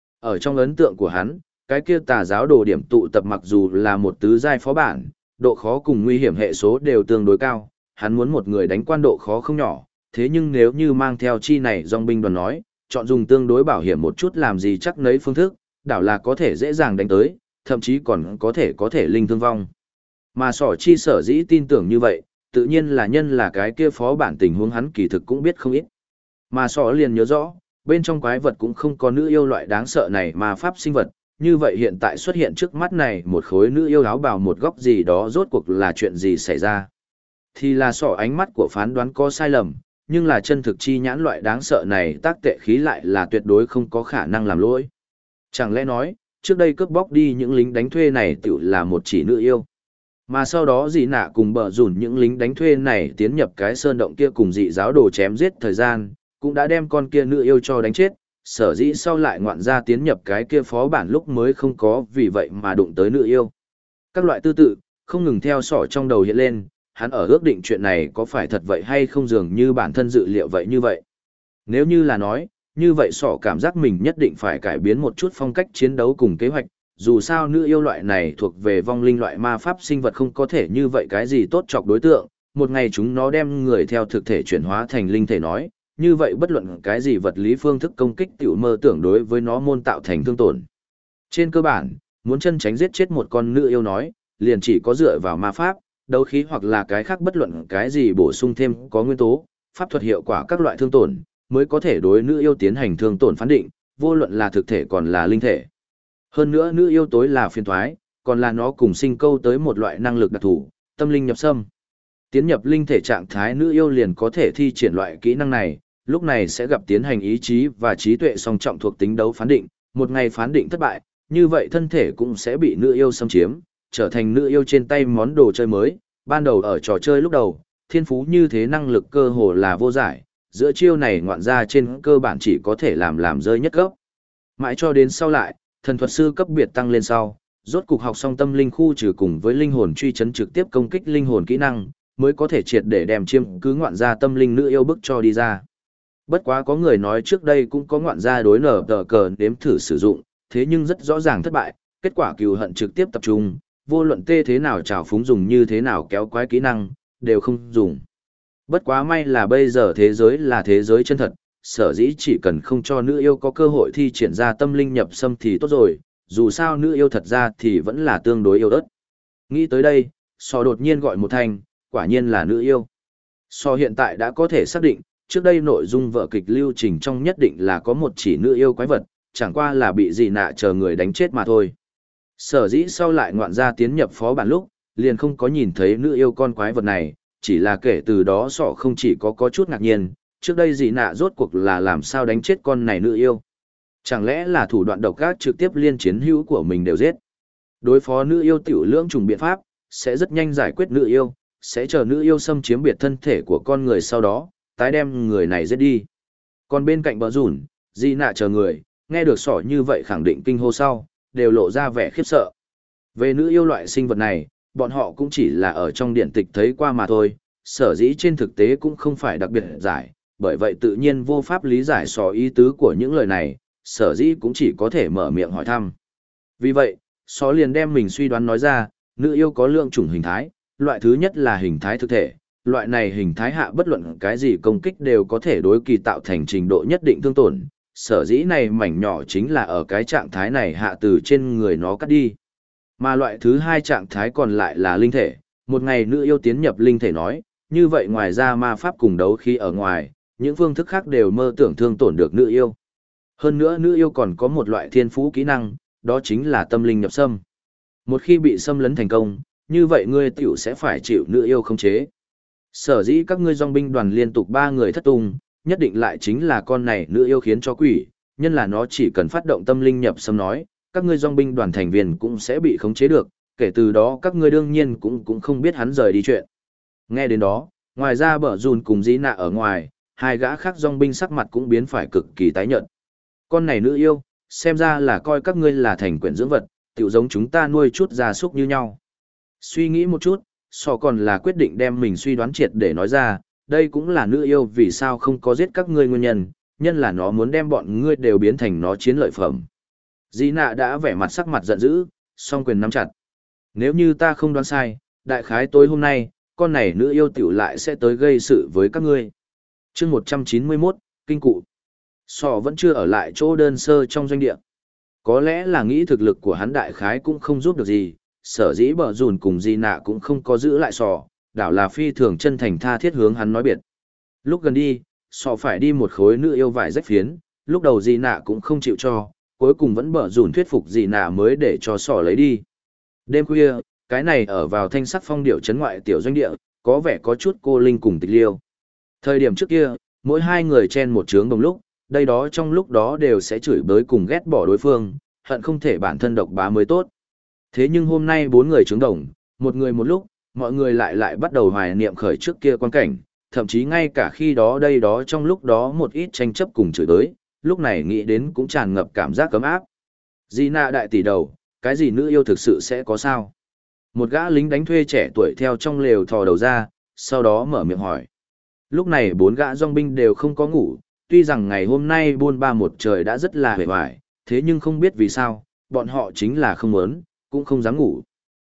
Ở trong ấn tượng của hắn, cái kia tà giáo đồ điểm tụ tập mặc dù là một tứ giai phó bản, độ khó cùng nguy hiểm hệ số đều tương đối cao, hắn muốn một người đánh quan độ khó không nhỏ, thế nhưng nếu như mang theo chi này dòng binh đoàn nói, chọn dùng tương đối bảo hiểm một chút làm gì chắc nấy phương thức, đảo là có thể dễ dàng đánh tới, thậm chí còn có thể linh thương vong. Mà sỏ chi sở dĩ tin tưởng như vậy, tự nhiên là nhân là cái kia phó bản tình huống hắn kỳ thực cũng biết không ít. Mà sỏ liền nhớ rõ, bên trong quái vật cũng không có nữ yêu loại đáng sợ này mà pháp sinh vật, như vậy hiện tại xuất hiện trước mắt này một khối nữ yêu áo bào một góc gì đó rốt cuộc là chuyện gì xảy ra. Thì là sỏ ánh mắt của phán đoán có sai lầm, nhưng là chân thực chi nhãn loại đáng sợ này tác tệ khí lại là tuyệt đối không có khả năng làm lỗi. Chẳng lẽ nói, trước đây cướp bóc đi những lính đánh thuê này tự là một chỉ nữ yêu. Mà sau đó dị nạ cùng bờ rủn những lính đánh thuê này tiến nhập cái sơn động kia cùng dị giáo đồ chém giết thời gian, cũng đã đem con kia nữ yêu cho đánh chết, sở dĩ sau lại ngoạn ra tiến nhập cái kia phó bản lúc mới không có vì vậy mà đụng tới nữ yêu. Các loại tư tự, không ngừng theo sỏ trong đầu hiện lên, hắn ở ước định chuyện này có phải thật vậy hay không dường như bản thân dự liệu vậy như vậy. Nếu như là nói, như vậy sỏ cảm giác mình nhất định phải cải biến một chút phong cách chiến đấu cùng kế hoạch, dù sao nữ yêu loại này thuộc về vong linh loại ma pháp sinh vật không có thể như vậy cái gì tốt chọc đối tượng, một ngày chúng nó đem người theo thực thể chuyển hóa thành linh thể nói, như vậy bất luận cái gì vật lý phương thức công kích tiểu mơ tưởng đối với nó môn tạo thành thương tổn. Trên cơ bản, muốn chân tránh giết chết một con nữ yêu nói, liền chỉ có dựa vào ma pháp, đấu khí hoặc là cái khác bất luận cái gì bổ sung thêm có nguyên tố, pháp thuật hiệu quả các loại thương tổn, mới có thể đối nữ yêu tiến hành thương tổn phán định, vô luận là thực thể còn là linh thể. Hơn nữa nữ yêu tối là phiền toái, còn là nó cùng sinh câu tới một loại năng lực đặc thù, tâm linh nhập xâm. Tiến nhập linh thể trạng thái nữ yêu liền có thể thi triển loại kỹ năng này, lúc này sẽ gặp tiến hành ý chí và trí tuệ song trọng thuộc tính đấu phán định, một ngày phán định thất bại, như vậy thân thể cũng sẽ bị nữ yêu xâm chiếm, trở thành nữ yêu trên tay món đồ chơi mới, ban đầu ở trò chơi lúc đầu, thiên phú như thế năng lực cơ hồ là vô giải, giữa chiêu này ngoạn ra trên cơ bản chỉ có thể làm rơi nhất gốc. Mãi cho đến sau lại, thần thuật sư cấp biệt tăng lên sau, rốt cục học xong tâm linh khu trừ cùng với linh hồn truy chấn trực tiếp công kích linh hồn kỹ năng, mới có thể triệt để đem chiêm cứ ngoạn gia tâm linh nữ yêu bức cho đi ra. Bất quá có người nói trước đây cũng có ngoạn gia đối nở tờ cờ nếm thử sử dụng, thế nhưng rất rõ ràng thất bại, kết quả cừu hận trực tiếp tập trung, vô luận tê thế nào trào phúng dùng như thế nào kéo quái kỹ năng, đều không dùng. Bất quá may là bây giờ thế giới là thế giới chân thật, sở dĩ chỉ cần không cho nữ yêu có cơ hội thi triển ra tâm linh nhập xâm thì tốt rồi, dù sao nữ yêu thật ra thì vẫn là tương đối yêu đất. Nghĩ tới đây, Sò đột nhiên gọi một thanh, quả nhiên là nữ yêu. Sò hiện tại đã có thể xác định, trước đây nội dung vở kịch lưu trình trong nhất định là có một chỉ nữ yêu quái vật, chẳng qua là bị dị nạ chờ người đánh chết mà thôi. Sở dĩ sau lại ngoạn gia tiến nhập phó bản lúc, liền không có nhìn thấy nữ yêu con quái vật này, chỉ là kể từ đó Sọ không chỉ có chút ngạc nhiên, trước đây dị nạ rốt cuộc là làm sao đánh chết con này nữ yêu. Chẳng lẽ là thủ đoạn độc ác trực tiếp liên chiến hữu của mình đều giết. Đối phó nữ yêu tiểu lưỡng trùng biện pháp, sẽ rất nhanh giải quyết nữ yêu, sẽ chờ nữ yêu xâm chiếm biệt thân thể của con người sau đó, tái đem người này giết đi. Còn bên cạnh bờ rủn, dị nạ chờ người, nghe được Sọ như vậy khẳng định kinh hô sau, đều lộ ra vẻ khiếp sợ. Về nữ yêu loại sinh vật này, bọn họ cũng chỉ là ở trong điện tịch thấy qua mà thôi, sở dĩ trên thực tế cũng không phải đặc biệt giải, bởi vậy tự nhiên vô pháp lý giải Sọ ý tứ của những lời này, sở dĩ cũng chỉ có thể mở miệng hỏi thăm. Vì vậy, Sọ liền đem mình suy đoán nói ra, nữ yêu có lượng chủng hình thái, loại thứ nhất là hình thái thực thể, loại này hình thái hạ bất luận cái gì công kích đều có thể đối kỳ tạo thành trình độ nhất định thương tổn, sở dĩ này mảnh nhỏ chính là ở cái trạng thái này hạ từ trên người nó cắt đi. Mà loại thứ hai trạng thái còn lại là linh thể, một ngày nữ yêu tiến nhập linh thể nói, như vậy ngoài ra ma pháp cùng đấu khí ở ngoài, những phương thức khác đều mơ tưởng thương tổn được nữ yêu. Hơn nữa nữ yêu còn có một loại thiên phú kỹ năng, đó chính là tâm linh nhập xâm. Một khi bị xâm lấn thành công, như vậy ngươi tiểu sẽ phải chịu nữ yêu khống chế. Sở dĩ các ngươi dòng binh đoàn liên tục 3 người thất tung, nhất định lại chính là con này nữ yêu khiến cho quỷ, nhân là nó chỉ cần phát động tâm linh nhập xâm nói, các ngươi dòng binh đoàn thành viên cũng sẽ bị khống chế được, kể từ đó các ngươi đương nhiên cũng không biết hắn rời đi chuyện. Nghe đến đó, ngoài ra bở rùn cùng dĩ nạ ở ngoài, hai gã khác dòng binh sắc mặt cũng biến phải cực kỳ tái nhợt. Con này nữ yêu, xem ra là coi các ngươi là thành quyển dưỡng vật, tiểu giống chúng ta nuôi chút gia súc như nhau. Suy nghĩ một chút, Sọ còn là quyết định đem mình suy đoán triệt để nói ra, đây cũng là nữ yêu vì sao không có giết các ngươi nguyên nhân, nhân là nó muốn đem bọn ngươi đều biến thành nó chiến lợi phẩm. Dĩ nạ đã vẻ mặt sắc mặt giận dữ, song quyền nắm chặt. Nếu như ta không đoán sai, đại khái tối hôm nay, con này nữ yêu tiểu lại sẽ tới gây sự với các ngươi. Chương 191, Kinh cụ. Sọ vẫn chưa ở lại chỗ đơn sơ trong doanh địa. Có lẽ là nghĩ thực lực của hắn đại khái cũng không giúp được gì, sở dĩ bờ rùn cùng Di nạ cũng không có giữ lại Sọ, đảo là phi thường chân thành tha thiết hướng hắn nói biệt. Lúc gần đi, Sọ phải đi một khối nữ yêu vải rách phiến, lúc đầu Di nạ cũng không chịu cho, cuối cùng vẫn bờ rùn thuyết phục Di nạ mới để cho Sọ lấy đi. Đêm khuya, cái này ở vào thanh sắc phong điệu trấn ngoại tiểu doanh địa, có vẻ có chút cô linh cùng tịch liêu. Thời điểm trước kia, mỗi hai người chen một trướng đồng lúc, đây đó trong lúc đó đều sẽ chửi bới cùng ghét bỏ đối phương, hận không thể bản thân độc bá mới tốt. Thế nhưng hôm nay 4 người trướng đồng, một người một lúc, mọi người lại bắt đầu hoài niệm khởi trước kia quan cảnh, thậm chí ngay cả khi đó đây đó trong lúc đó một ít tranh chấp cùng chửi bới, lúc này nghĩ đến cũng tràn ngập cảm giác cấm áp. Di nạ đại tỷ đầu, cái gì nữ yêu thực sự sẽ có sao? Một gã lính đánh thuê trẻ tuổi theo trong lều thò đầu ra, sau đó mở miệng hỏi. Lúc này 4 gã dòng binh đều không có ngủ, tuy rằng ngày hôm nay buôn ba một trời đã rất là hề hoài, thế nhưng không biết vì sao, bọn họ chính là không muốn, cũng không dám ngủ.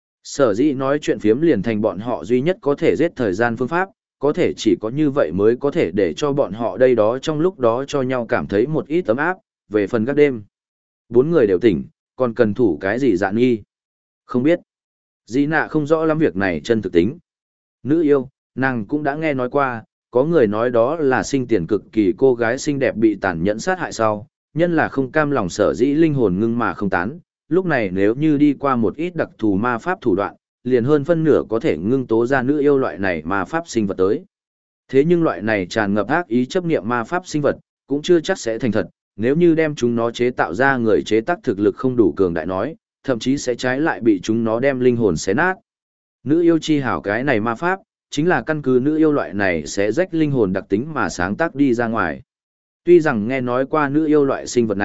Sở dĩ nói chuyện phiếm liền thành bọn họ duy nhất có thể giết thời gian phương pháp, có thể chỉ có như vậy mới có thể để cho bọn họ đây đó trong lúc đó cho nhau cảm thấy một ít ấm áp, về phần các đêm. 4 người đều tỉnh, còn cần thủ cái gì dạng nghi? Không biết. Di nạ không rõ lắm việc này chân thực tính. Nữ yêu, nàng cũng đã nghe nói qua, có người nói đó là sinh tiền cực kỳ cô gái xinh đẹp bị tàn nhẫn sát hại sau, nhân là không cam lòng sở dĩ linh hồn ngưng mà không tán, lúc này nếu như đi qua một ít đặc thù ma pháp thủ đoạn, liền hơn phân nửa có thể ngưng tố ra nữ yêu loại này ma pháp sinh vật tới. Thế nhưng loại này tràn ngập ác ý chấp niệm ma pháp sinh vật, cũng chưa chắc sẽ thành thật, nếu như đem chúng nó chế tạo ra người chế tác thực lực không đủ cường đại nói, thậm chí sẽ trái lại bị chúng nó đem linh hồn xé nát. Nữ yêu chi hảo cái này ma pháp, chính là căn cứ nữ yêu loại này sẽ rách linh hồn đặc tính mà sáng tác đi ra ngoài. Tuy rằng nghe nói qua nữ yêu loại sinh vật này,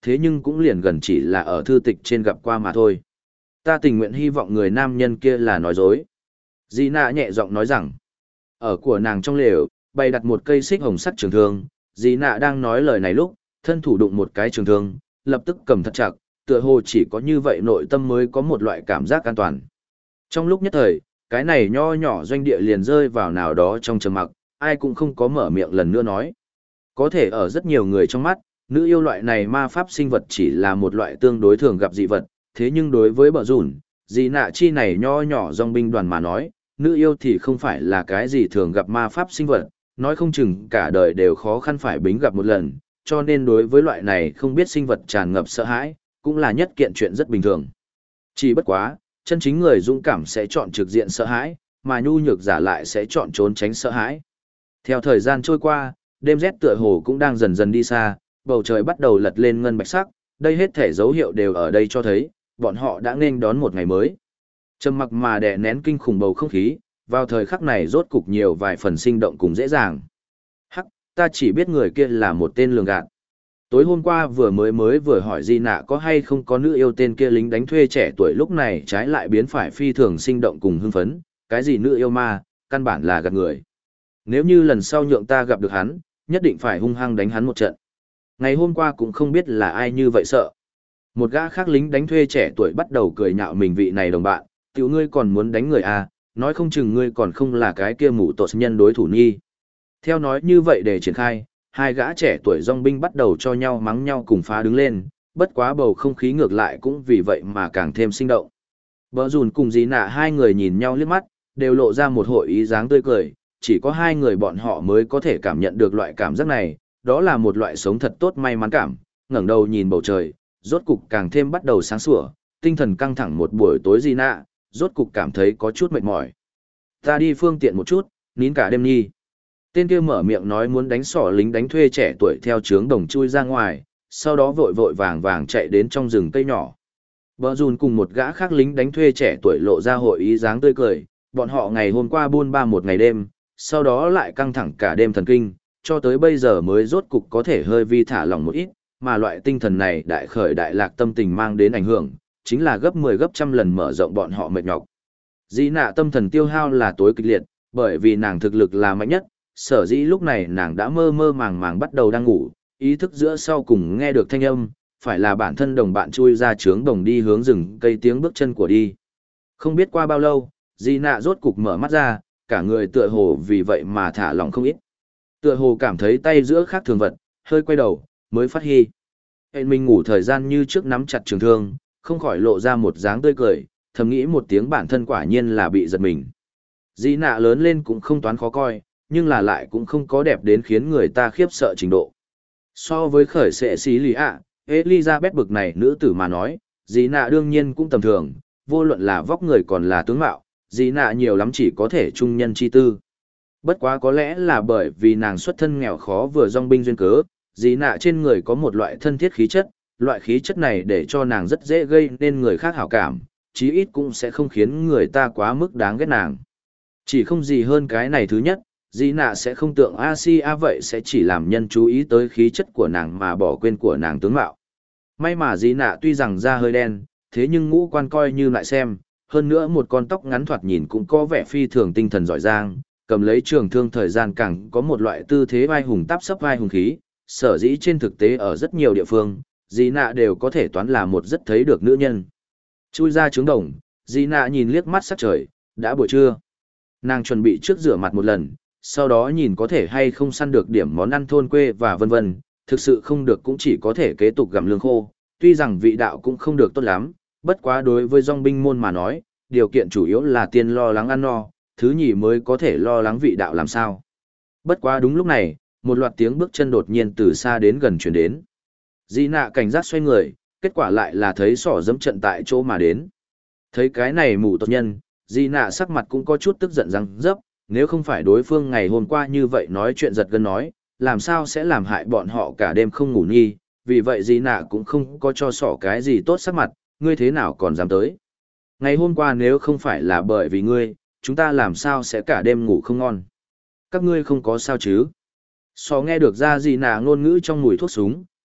thế nhưng cũng liền gần chỉ là ở thư tịch trên gặp qua mà thôi. Ta tình nguyện hy vọng người nam nhân kia là nói dối. Di nạ nhẹ giọng nói rằng, ở của nàng trong lều, bày đặt một cây xích hồng sắt trường thương. Di nạ đang nói lời này lúc, thân thủ đụng một cái trường thương, lập tức cầm thật chặt, tựa hồ chỉ có như vậy nội tâm mới có một loại cảm giác an toàn. Trong lúc nhất thời, cái này nho nhỏ doanh địa liền rơi vào nào đó trong trầm mặc, ai cũng không có mở miệng lần nữa nói. Có thể ở rất nhiều người trong mắt, nữ yêu loại này ma pháp sinh vật chỉ là một loại tương đối thường gặp dị vật, thế nhưng đối với bờ rủn, dị nạ chi này nho nhỏ dòng binh đoàn mà nói, nữ yêu thì không phải là cái gì thường gặp ma pháp sinh vật, nói không chừng cả đời đều khó khăn phải bính gặp một lần, cho nên đối với loại này không biết sinh vật tràn ngập sợ hãi, cũng là nhất kiện chuyện rất bình thường. Chỉ bất quá, chân chính người dũng cảm sẽ chọn trực diện sợ hãi, mà nhu nhược giả lại sẽ chọn trốn tránh sợ hãi. Theo thời gian trôi qua, đêm rét tựa hồ cũng đang dần dần đi xa, bầu trời bắt đầu lật lên ngân bạch sắc, đây hết thể dấu hiệu đều ở đây cho thấy, bọn họ đã nên đón một ngày mới. Trầm mặc mà đè nén kinh khủng bầu không khí, vào thời khắc này rốt cục nhiều vài phần sinh động cùng dễ dàng. Hắc, ta chỉ biết người kia là một tên lường gạt. Tối hôm qua vừa hỏi Di Nạ có hay không có nữ yêu tên kia lính đánh thuê trẻ tuổi lúc này trái lại biến phải phi thường sinh động cùng hưng phấn, cái gì nữ yêu ma, căn bản là gạt người. Nếu như lần sau nhượng ta gặp được hắn, nhất định phải hung hăng đánh hắn một trận. Ngày hôm qua cũng không biết là ai như vậy sợ. Một gã khác lính đánh thuê trẻ tuổi bắt đầu cười nhạo mình vị này đồng bạn, tiểu ngươi còn muốn đánh người à, nói không chừng ngươi còn không là cái kia mụ tột nhân đối thủ nhi. Theo nói như vậy để triển khai, hai gã trẻ tuổi dòng binh bắt đầu cho nhau mắng nhau cùng phá đứng lên, bất quá bầu không khí ngược lại cũng vì vậy mà càng thêm sinh động. Bờ rùn cùng dì nạ hai người nhìn nhau liếc mắt, đều lộ ra một hội ý dáng tươi cười, chỉ có hai người bọn họ mới có thể cảm nhận được loại cảm giác này, đó là một loại sống thật tốt may mắn cảm, ngẩng đầu nhìn bầu trời, rốt cục càng thêm bắt đầu sáng sủa, tinh thần căng thẳng một buổi tối dì nạ, rốt cục cảm thấy có chút mệt mỏi. Ta đi phương tiện một chút, nín cả đêm nhi. Tên kia mở miệng nói muốn đánh sỏ lính đánh thuê trẻ tuổi theo trướng đồng chui ra ngoài, sau đó vội vội vàng vàng chạy đến trong rừng cây nhỏ. Bờ rùn cùng một gã khác lính đánh thuê trẻ tuổi lộ ra hội ý dáng tươi cười, bọn họ ngày hôm qua buôn ba một ngày đêm, sau đó lại căng thẳng cả đêm thần kinh, cho tới bây giờ mới rốt cục có thể hơi vi thả lỏng một ít, mà loại tinh thần này đại khởi đại lạc tâm tình mang đến ảnh hưởng, chính là gấp 10 gấp trăm lần mở rộng bọn họ mệt nhọc. Dĩ nạ tâm thần tiêu hao là tối kịch liệt, bởi vì nàng thực lực là mạnh nhất, sở dĩ lúc này nàng đã mơ mơ màng màng bắt đầu đang ngủ, ý thức giữa sau cùng nghe được thanh âm, phải là bản thân đồng bạn chui ra trướng đồng đi hướng rừng cây tiếng bước chân của đi. Không biết qua bao lâu, Di nạ rốt cục mở mắt ra, cả người tựa hồ vì vậy mà thả lỏng không ít. Tựa hồ cảm thấy tay giữa khác thường vật, hơi quay đầu, mới phát hy. Hẹn mình ngủ thời gian như trước nắm chặt trường thương, không khỏi lộ ra một dáng tươi cười, thầm nghĩ một tiếng bản thân quả nhiên là bị giật mình. Di nạ lớn lên cũng không toán khó coi, nhưng là lại cũng không có đẹp đến khiến người ta khiếp sợ trình độ. So với khởi sệ xí lý ạ, Elizabeth bực này nữ tử mà nói, Di nạ đương nhiên cũng tầm thường, vô luận là vóc người còn là tướng mạo, Di nạ nhiều lắm chỉ có thể trung nhân chi tư. Bất quá có lẽ là bởi vì nàng xuất thân nghèo khó vừa dòng binh duyên cớ, Di nạ trên người có một loại thân thiết khí chất, loại khí chất này để cho nàng rất dễ gây nên người khác hảo cảm, chí ít cũng sẽ không khiến người ta quá mức đáng ghét nàng. Chỉ không gì hơn cái này thứ nhất, Di nạ sẽ không tượng Asia vậy sẽ chỉ làm nhân chú ý tới khí chất của nàng mà bỏ quên của nàng tướng mạo. May mà Di nạ tuy rằng da hơi đen, thế nhưng ngũ quan coi như lại xem, hơn nữa một con tóc ngắn thoạt nhìn cũng có vẻ phi thường tinh thần giỏi giang, cầm lấy trường thương thời gian càng có một loại tư thế vai hùng táp sấp vai hùng khí, sở dĩ trên thực tế ở rất nhiều địa phương, Di nạ đều có thể toán là một rất thấy được nữ nhân. Chui ra trướng đồng, Di nạ nhìn liếc mắt sắc trời, đã buổi trưa. Nàng chuẩn bị trước rửa mặt một lần, sau đó nhìn có thể hay không săn được điểm món ăn thôn quê và vân vân, thực sự không được cũng chỉ có thể kế tục gặm lương khô, tuy rằng vị đạo cũng không được tốt lắm, bất quá đối với dòng binh môn mà nói, điều kiện chủ yếu là tiên lo lắng ăn no, thứ nhì mới có thể lo lắng vị đạo làm sao. Bất quá đúng lúc này, một loạt tiếng bước chân đột nhiên từ xa đến gần chuyển đến. Di nạ cảnh giác xoay người, kết quả lại là thấy sỏ dẫm trận tại chỗ mà đến. Thấy cái này mù tốt nhân, Di nạ sắc mặt cũng có chút tức giận răng dấp, nếu không phải đối phương ngày hôm qua như vậy nói chuyện giật gân nói, làm sao sẽ làm hại bọn họ cả đêm không ngủ nghi, vì vậy Di nạ cũng không có cho sỏ cái gì tốt sắc mặt, ngươi thế nào còn dám tới. Ngày hôm qua nếu không phải là bởi vì ngươi, chúng ta làm sao sẽ cả đêm ngủ không ngon. Các ngươi không có sao chứ. Sỏ nghe được ra Di nạ ngôn ngữ trong mùi thuốc súng,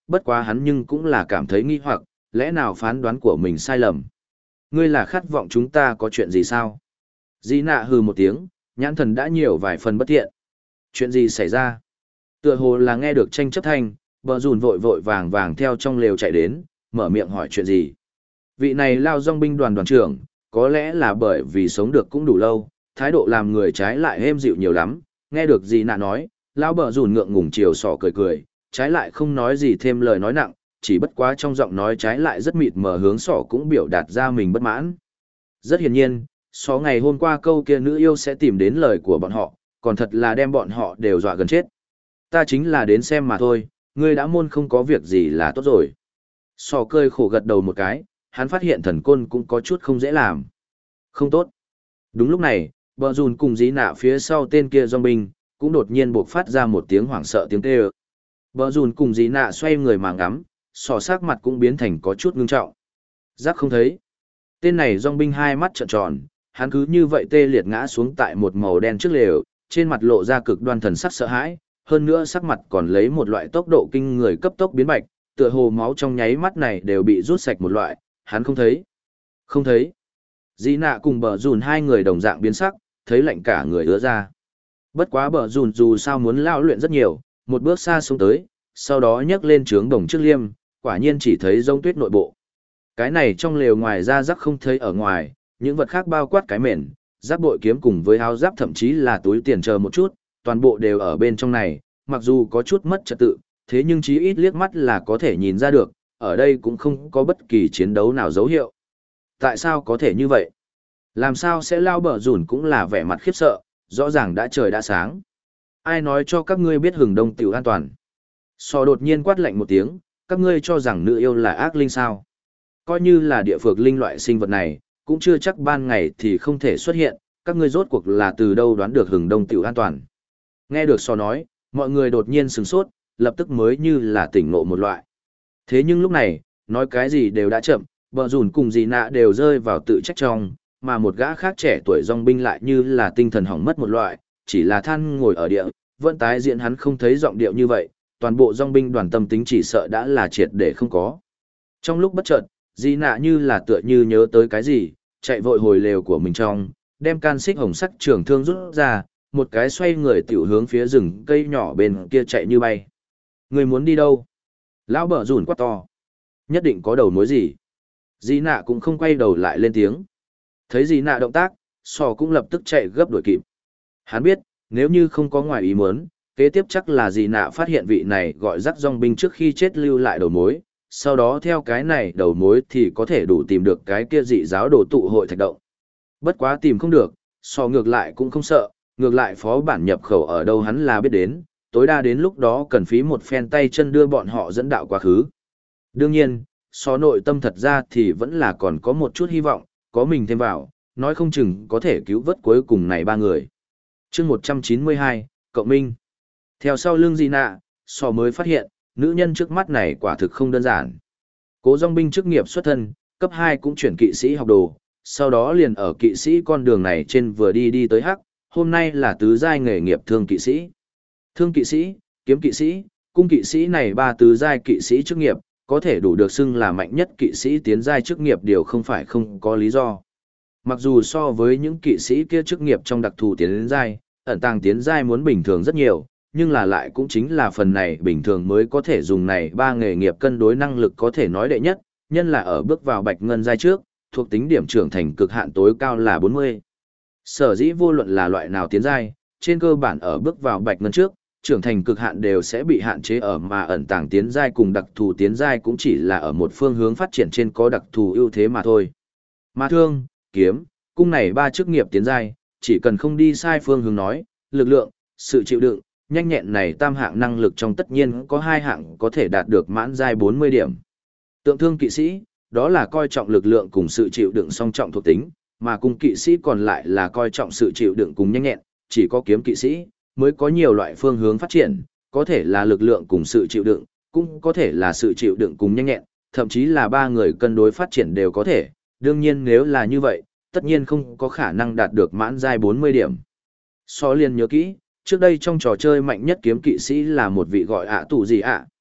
bất quá hắn nhưng cũng là cảm thấy nghi hoặc, lẽ nào phán đoán của mình sai lầm. Ngươi là khát vọng chúng ta có chuyện gì sao? Di nạ hừ một tiếng, nhãn thần đã nhiều vài phần bất thiện. Chuyện gì xảy ra? Tựa hồ là nghe được tranh chấp thanh, bờ rùn vội vội vàng vàng theo trong lều chạy đến, mở miệng hỏi chuyện gì. Vị này lao dòng binh đoàn đoàn trưởng, có lẽ là bởi vì sống được cũng đủ lâu, thái độ làm người trái lại êm dịu nhiều lắm, nghe được gì nạ nói, lao bờ rùn ngượng ngùng chiều sỏ cười cười, trái lại không nói gì thêm lời nói nặng, chỉ bất quá trong giọng nói trái lại rất mịt mờ hướng sỏ cũng biểu đạt ra mình bất mãn. Rất hiển nhiên, sỏ ngày hôm qua câu kia nữ yêu sẽ tìm đến lời của bọn họ, còn thật là đem bọn họ đều dọa gần chết. Ta chính là đến xem mà thôi, ngươi đã môn không có việc gì là tốt rồi. Sỏ cười khổ gật đầu một cái, hắn phát hiện thần côn cũng có chút không dễ làm. Không tốt. Đúng lúc này, bờ rùn cùng dí nạ phía sau tên kia dòng binh, cũng đột nhiên buộc phát ra một tiếng hoảng sợ tiếng kêu. Bờ rùn cùng dí nạ xoay người mà ngắm, sỏ sắc mặt cũng biến thành có chút ngưng trọng. Giác không thấy. Tên này dòng binh hai mắt trợn tròn, hắn cứ như vậy tê liệt ngã xuống tại một màu đen trước lều, trên mặt lộ ra cực đoan thần sắc sợ hãi, hơn nữa sắc mặt còn lấy một loại tốc độ kinh người cấp tốc biến bạch, tựa hồ máu trong nháy mắt này đều bị rút sạch một loại, hắn không thấy. Không thấy. Dĩ nạ cùng bờ rùn hai người đồng dạng biến sắc, thấy lạnh cả người ứa ra. Bất quá bờ rùn dù sao muốn lao luyện rất nhiều, một bước xa xuống tới, sau đó nhấc lên trướng đồng trước liêm, quả nhiên chỉ thấy rông tuyết nội bộ. Cái này trong lều ngoài ra rắc không thấy ở ngoài, những vật khác bao quát cái mền, giáp bội kiếm cùng với áo giáp thậm chí là túi tiền chờ một chút, toàn bộ đều ở bên trong này, mặc dù có chút mất trật tự, thế nhưng chí ít liếc mắt là có thể nhìn ra được, ở đây cũng không có bất kỳ chiến đấu nào dấu hiệu. Tại sao có thể như vậy? Làm sao sẽ lao bờ rủn cũng là vẻ mặt khiếp sợ, rõ ràng đã trời đã sáng. Ai nói cho các ngươi biết hừng đông tiểu an toàn? Sò đột nhiên quát lạnh một tiếng, các ngươi cho rằng nữ yêu là ác linh sao? Coi như là địa phược linh loại sinh vật này, cũng chưa chắc ban ngày thì không thể xuất hiện, các ngươi rốt cuộc là từ đâu đoán được hừng đông tiểu an toàn. Nghe được sò nói, mọi người đột nhiên sửng sốt, lập tức mới như là tỉnh ngộ một loại. Thế nhưng lúc này, nói cái gì đều đã chậm, bờ rủn cùng dì nạ đều rơi vào tự trách trong, mà một gã khác trẻ tuổi dòng binh lại như là tinh thần hỏng mất một loại, chỉ là than ngồi ở địa, vẫn tái diễn hắn không thấy giọng điệu như vậy, toàn bộ dòng binh đoàn tâm tính chỉ sợ đã là triệt để không có. Trong lúc bất chợt, dì nạ như là tựa như nhớ tới cái gì, chạy vội hồi lều của mình trong, đem can xích hồng sắc trường thương rút ra, một cái xoay người tiểu hướng phía rừng cây nhỏ bên kia chạy như bay. Người muốn đi đâu? Lão bờ rủn quát to. Nhất định có đầu mối gì? Dì nạ cũng không quay đầu lại lên tiếng. Thấy dì nạ động tác, sò cũng lập tức chạy gấp đuổi kịp. Hắn biết, nếu như không có ngoài ý muốn, kế tiếp chắc là dì nạ phát hiện vị này gọi rắc dòng binh trước khi chết lưu lại đầu mối, sau đó theo cái này đầu mối thì có thể đủ tìm được cái kia dị giáo đồ tụ hội thạch động. Bất quá tìm không được, sò ngược lại cũng không sợ, ngược lại phó bản nhập khẩu ở đâu hắn là biết đến, tối đa đến lúc đó cần phí một phen tay chân đưa bọn họ dẫn đạo quá khứ. Đương nhiên, sò nội tâm thật ra thì vẫn là còn có một chút hy vọng, có mình thêm vào, nói không chừng có thể cứu vớt cuối cùng này ba người. chương 192, Cộng Minh. Theo sau lưng Di Nạ, sò mới phát hiện, nữ nhân trước mắt này quả thực không đơn giản. Cố dòng binh chức nghiệp xuất thân, cấp 2 cũng chuyển kỵ sĩ học đồ, sau đó liền ở kỵ sĩ con đường này trên vừa đi tới hắc, hôm nay là tứ giai nghề nghiệp thương kỵ sĩ. Thương kỵ sĩ, kiếm kỵ sĩ, cung kỵ sĩ này ba tứ giai kỵ sĩ chức nghiệp, có thể đủ được xưng là mạnh nhất kỵ sĩ tiến giai chức nghiệp điều không phải không có lý do. Mặc dù so với những kỵ sĩ kia chức nghiệp trong đặc thù tiến giai, ẩn tàng tiến giai muốn bình thường rất nhiều, nhưng là lại cũng chính là phần này bình thường mới có thể dùng này ba nghề nghiệp cân đối năng lực có thể nói đệ nhất, nhân là ở bước vào bạch ngân giai trước, thuộc tính điểm trưởng thành cực hạn tối cao là 40. Sở dĩ vô luận là loại nào tiến giai, trên cơ bản ở bước vào bạch ngân trước, trưởng thành cực hạn đều sẽ bị hạn chế ở mà ẩn tàng tiến giai cùng đặc thù tiến giai cũng chỉ là ở một phương hướng phát triển trên có đặc thù ưu thế mà thôi. Mà thương, kiếm, cung này ba chức nghiệp tiến giai, chỉ cần không đi sai phương hướng nói, lực lượng, sự chịu đựng, nhanh nhẹn này tam hạng năng lực trong tất nhiên có hai hạng có thể đạt được mãn giai 40 điểm. Tượng thương kỵ sĩ, đó là coi trọng lực lượng cùng sự chịu đựng song trọng thuộc tính, mà cung kỵ sĩ còn lại là coi trọng sự chịu đựng cùng nhanh nhẹn, chỉ có kiếm kỵ sĩ mới có nhiều loại phương hướng phát triển, có thể là lực lượng cùng sự chịu đựng, cũng có thể là sự chịu đựng cùng nhanh nhẹn, thậm chí là ba người cân đối phát triển đều có thể, đương nhiên nếu là như vậy, tất nhiên không có khả năng đạt được mãn giai 40 điểm. So liền nhớ kỹ, trước đây trong trò chơi mạnh nhất kiếm kỵ sĩ là một vị gọi ạ tù gì ạ.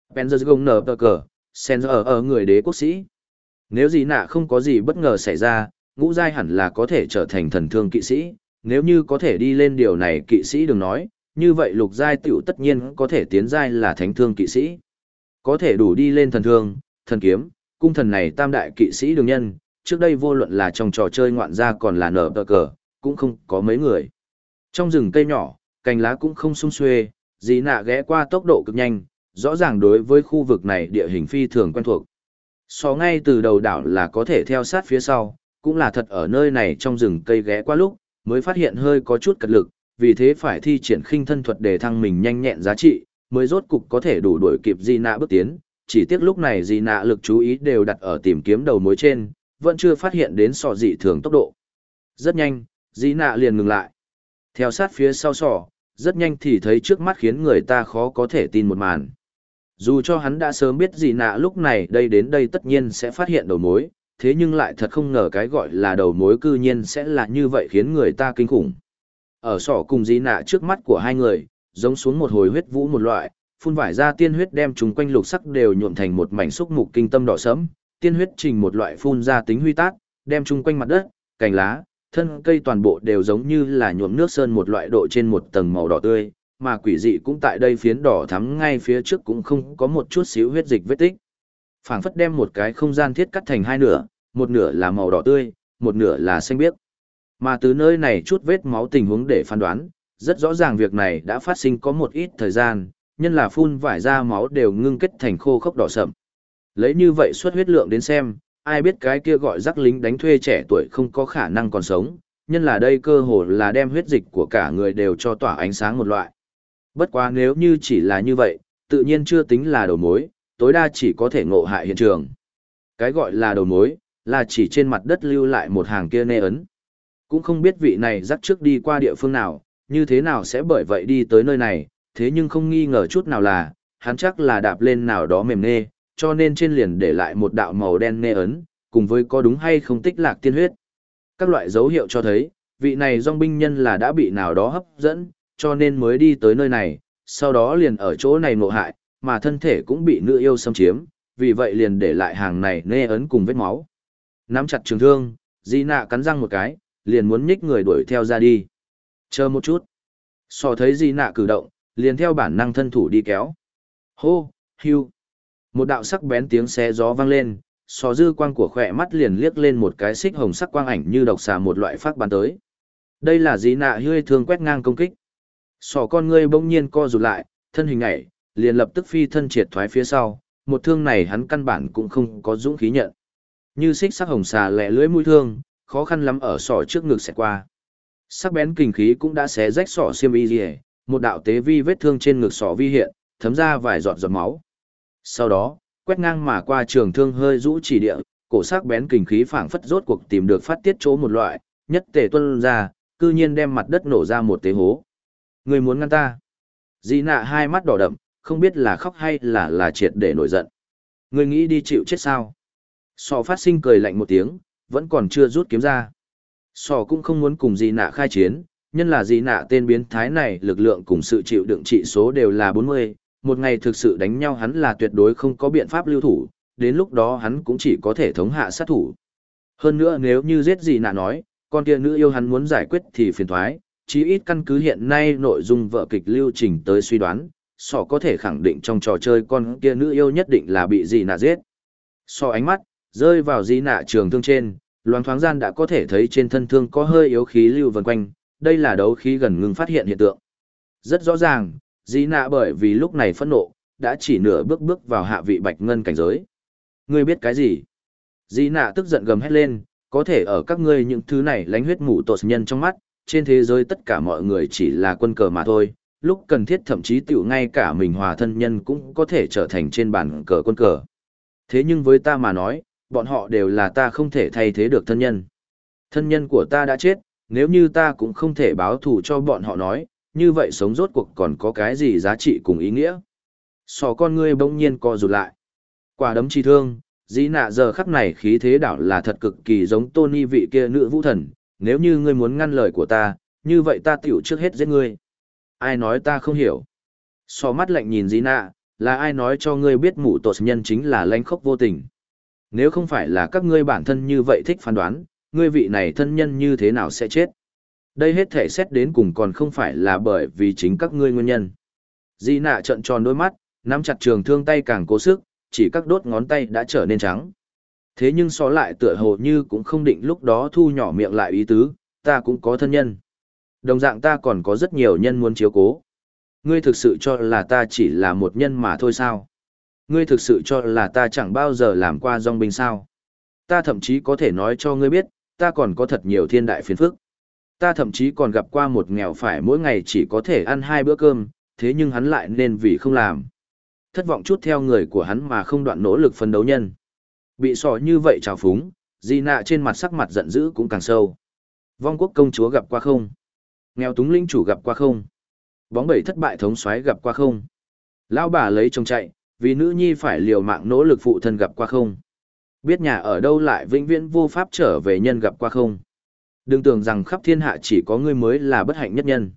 Penzergong nở tờ cờ, sen ở người đế quốc sĩ. Nếu gì nạ không có gì bất ngờ xảy ra, ngũ giai hẳn là có thể trở thành thần thương kỵ sĩ, nếu như có thể đi lên điều này kỵ sĩ đừng nói, như vậy lục giai tiểu tất nhiên có thể tiến giai là thánh thương kỵ sĩ. Có thể đủ đi lên thần thương, thần kiếm, cung thần này tam đại kỵ sĩ đường nhân, trước đây vô luận là trong trò chơi ngoạn gia còn là nở tờ cờ, cũng không có mấy người. Trong rừng cây nhỏ, cành lá cũng không sum xuê, dì nạ ghé qua tốc độ cực nhanh, rõ ràng đối với khu vực này địa hình phi thường quen thuộc. So ngay từ đầu đảo là có thể theo sát phía sau, cũng là thật ở nơi này trong rừng cây ghé qua lúc, mới phát hiện hơi có chút cật lực, vì thế phải thi triển khinh thân thuật để thăng mình nhanh nhẹn giá trị, mới rốt cục có thể đủ đuổi kịp Di Nạ bước tiến. Chỉ tiếc lúc này Di Nạ lực chú ý đều đặt ở tìm kiếm đầu mối trên, vẫn chưa phát hiện đến sọ dị thường tốc độ. Rất nhanh, Di Nạ liền ngừng lại. Theo sát phía sau sọ, rất nhanh thì thấy trước mắt khiến người ta khó có thể tin một màn. Dù cho hắn đã sớm biết Di Nạ lúc này đây đến đây tất nhiên sẽ phát hiện đầu mối, thế nhưng lại thật không ngờ cái gọi là đầu mối cư nhiên sẽ là như vậy khiến người ta kinh khủng. Ở sọ cùng Di Nạ trước mắt của hai người, giống xuống một hồi huyết vũ một loại, phun vải ra tiên huyết đem chúng quanh lục sắc đều nhuộm thành một mảnh xúc mục kinh tâm đỏ sẫm, tiên huyết trình một loại phun ra tính huy tác, đem chúng quanh mặt đất, cành lá, thân cây toàn bộ đều giống như là nhuộm nước sơn một loại độ trên một tầng màu đỏ tươi, mà quỷ dị cũng tại đây phiến đỏ thắm ngay phía trước cũng không có một chút xíu huyết dịch vết tích. Phảng phất đem một cái không gian thiết cắt thành hai nửa, một nửa là màu đỏ tươi, một nửa là xanh biếc. Mà từ nơi này chút vết máu tình huống để phán đoán, rất rõ ràng việc này đã phát sinh có một ít thời gian, nhân là phun vải ra máu đều ngưng kết thành khô khốc đỏ sậm. Lấy như vậy suất huyết lượng đến xem, ai biết cái kia gọi rắc lính đánh thuê trẻ tuổi không có khả năng còn sống, nhân là đây cơ hồ là đem huyết dịch của cả người đều cho tỏa ánh sáng một loại. Bất quá nếu như chỉ là như vậy, tự nhiên chưa tính là đầu mối, tối đa chỉ có thể ngộ hại hiện trường. Cái gọi là đầu mối, là chỉ trên mặt đất lưu lại một hàng kia nê ấn. Cũng không biết vị này dắt trước đi qua địa phương nào, như thế nào sẽ bởi vậy đi tới nơi này, thế nhưng không nghi ngờ chút nào là, hắn chắc là đạp lên nào đó mềm nê, cho nên trên liền để lại một đạo màu đen nê ấn, cùng với có đúng hay không tích lạc tiên huyết. Các loại dấu hiệu cho thấy, vị này dòng binh nhân là đã bị nào đó hấp dẫn, cho nên mới đi tới nơi này, sau đó liền ở chỗ này ngộ hại, mà thân thể cũng bị nữ yêu xâm chiếm, vì vậy liền để lại hàng này nê ấn cùng vết máu. Nắm chặt trường thương, Di Nạ cắn răng một cái, liền muốn nhích người đuổi theo ra đi. Chờ một chút. So thấy Di Nạ cử động, liền theo bản năng thân thủ đi kéo. Hô, hưu. Một đạo sắc bén tiếng xé gió vang lên, so dư quang của khỏe mắt liền liếc lên một cái xích hồng sắc quang ảnh như độc xà một loại phát bắn tới. Đây là Di Nạ hơi thương quét ngang công kích. Sỏ con ngươi bỗng nhiên co rụt lại, thân hình nhảy, liền lập tức phi thân triệt thoái phía sau, một thương này hắn căn bản cũng không có dũng khí nhận. Như xích sắc hồng xà lẹ lưỡi mũi thương, khó khăn lắm ở sọ trước ngực xẹt qua. Sắc bén kình khí cũng đã xé rách sọ xiêm y liễu, một đạo tế vi vết thương trên ngực sọ vi hiện, thấm ra vài giọt giọt máu. Sau đó, quét ngang mà qua trường thương hơi rũ chỉ địa, cổ sắc bén kình khí phảng phất rốt cuộc tìm được phát tiết chỗ một loại, nhất tề tuôn ra, cư nhiên đem mặt đất nổ ra một tế hố. Người muốn ngăn ta? Di Nạ hai mắt đỏ đậm, không biết là khóc hay là triệt để nổi giận. Người nghĩ đi chịu chết sao? Sọ phát sinh cười lạnh một tiếng, vẫn còn chưa rút kiếm ra. Sọ cũng không muốn cùng Di Nạ khai chiến, nhân là Di Nạ tên biến thái này lực lượng cùng sự chịu đựng trị số đều là 40, một ngày thực sự đánh nhau hắn là tuyệt đối không có biện pháp lưu thủ, đến lúc đó hắn cũng chỉ có thể thống hạ sát thủ. Hơn nữa nếu như giết Di Nạ nói, con kia nữ yêu hắn muốn giải quyết thì phiền thoái, chí ít căn cứ hiện nay nội dung vở kịch lưu trình tới suy đoán, Sọ có thể khẳng định trong trò chơi con kia nữ yêu nhất định là bị Di Nạ giết. Sọ ánh mắt rơi vào Di Nạ trường thương trên, loáng thoáng gian đã có thể thấy trên thân thương có hơi yếu khí lưu vần quanh, đây là đấu khí gần ngừng phát hiện hiện tượng. Rất rõ ràng, Di Nạ bởi vì lúc này phẫn nộ, đã chỉ nửa bước vào hạ vị bạch ngân cảnh giới. Ngươi biết cái gì? Di Nạ tức giận gầm hét lên, có thể ở các ngươi những thứ này lánh huyết mù tột nhân trong mắt, trên thế giới tất cả mọi người chỉ là quân cờ mà thôi, lúc cần thiết thậm chí tiểu ngay cả mình hòa thân nhân cũng có thể trở thành trên bàn cờ quân cờ. Thế nhưng với ta mà nói, bọn họ đều là ta không thể thay thế được thân nhân. Thân nhân của ta đã chết, nếu như ta cũng không thể báo thù cho bọn họ nói, như vậy sống rốt cuộc còn có cái gì giá trị cùng ý nghĩa. Sò con ngươi bỗng nhiên co rụt lại. Quả đấm chi thương, Di Nạ giờ khắc này khí thế đảo là thật cực kỳ giống Tony vị kia nữ vũ thần, nếu như ngươi muốn ngăn lời của ta, như vậy ta tiểu trước hết giết ngươi. Ai nói ta không hiểu. Sò mắt lạnh nhìn Di Nạ, là ai nói cho ngươi biết mụ tột nhân chính là lãnh khốc vô tình? Nếu không phải là các ngươi bản thân như vậy thích phán đoán, ngươi vị này thân nhân như thế nào sẽ chết? Đây hết thể xét đến cùng còn không phải là bởi vì chính các ngươi nguyên nhân. Di nạ trợn tròn đôi mắt, nắm chặt trường thương tay càng cố sức, chỉ các đốt ngón tay đã trở nên trắng. Thế nhưng so lại tựa hồ như cũng không định lúc đó thu nhỏ miệng lại ý tứ, ta cũng có thân nhân. Đồng dạng ta còn có rất nhiều nhân muốn chiếu cố. Ngươi thực sự cho là ta chỉ là một nhân mà thôi sao? Ngươi thực sự cho là ta chẳng bao giờ làm qua dòng binh sao? Ta thậm chí có thể nói cho ngươi biết, ta còn có thật nhiều thiên đại phiền phức. Ta thậm chí còn gặp qua một nghèo phải mỗi ngày chỉ có thể ăn 2 bữa cơm, thế nhưng hắn lại nên vì không làm. Thất vọng chút theo người của hắn mà không đoạn nỗ lực phấn đấu nhân. Bị sò như vậy trào phúng, Di nạ trên mặt sắc mặt giận dữ cũng càng sâu. Vong quốc công chúa gặp qua không? Nghèo túng linh chủ gặp qua không? Bóng bẩy thất bại thống soái gặp qua không? Lão bà lấy chồng chạy, vì nữ nhi phải liều mạng nỗ lực phụ thân gặp qua không? Biết nhà ở đâu lại vĩnh viễn vô pháp trở về nhân gặp qua không? Đừng tưởng rằng khắp thiên hạ chỉ có ngươi mới là bất hạnh nhất nhân.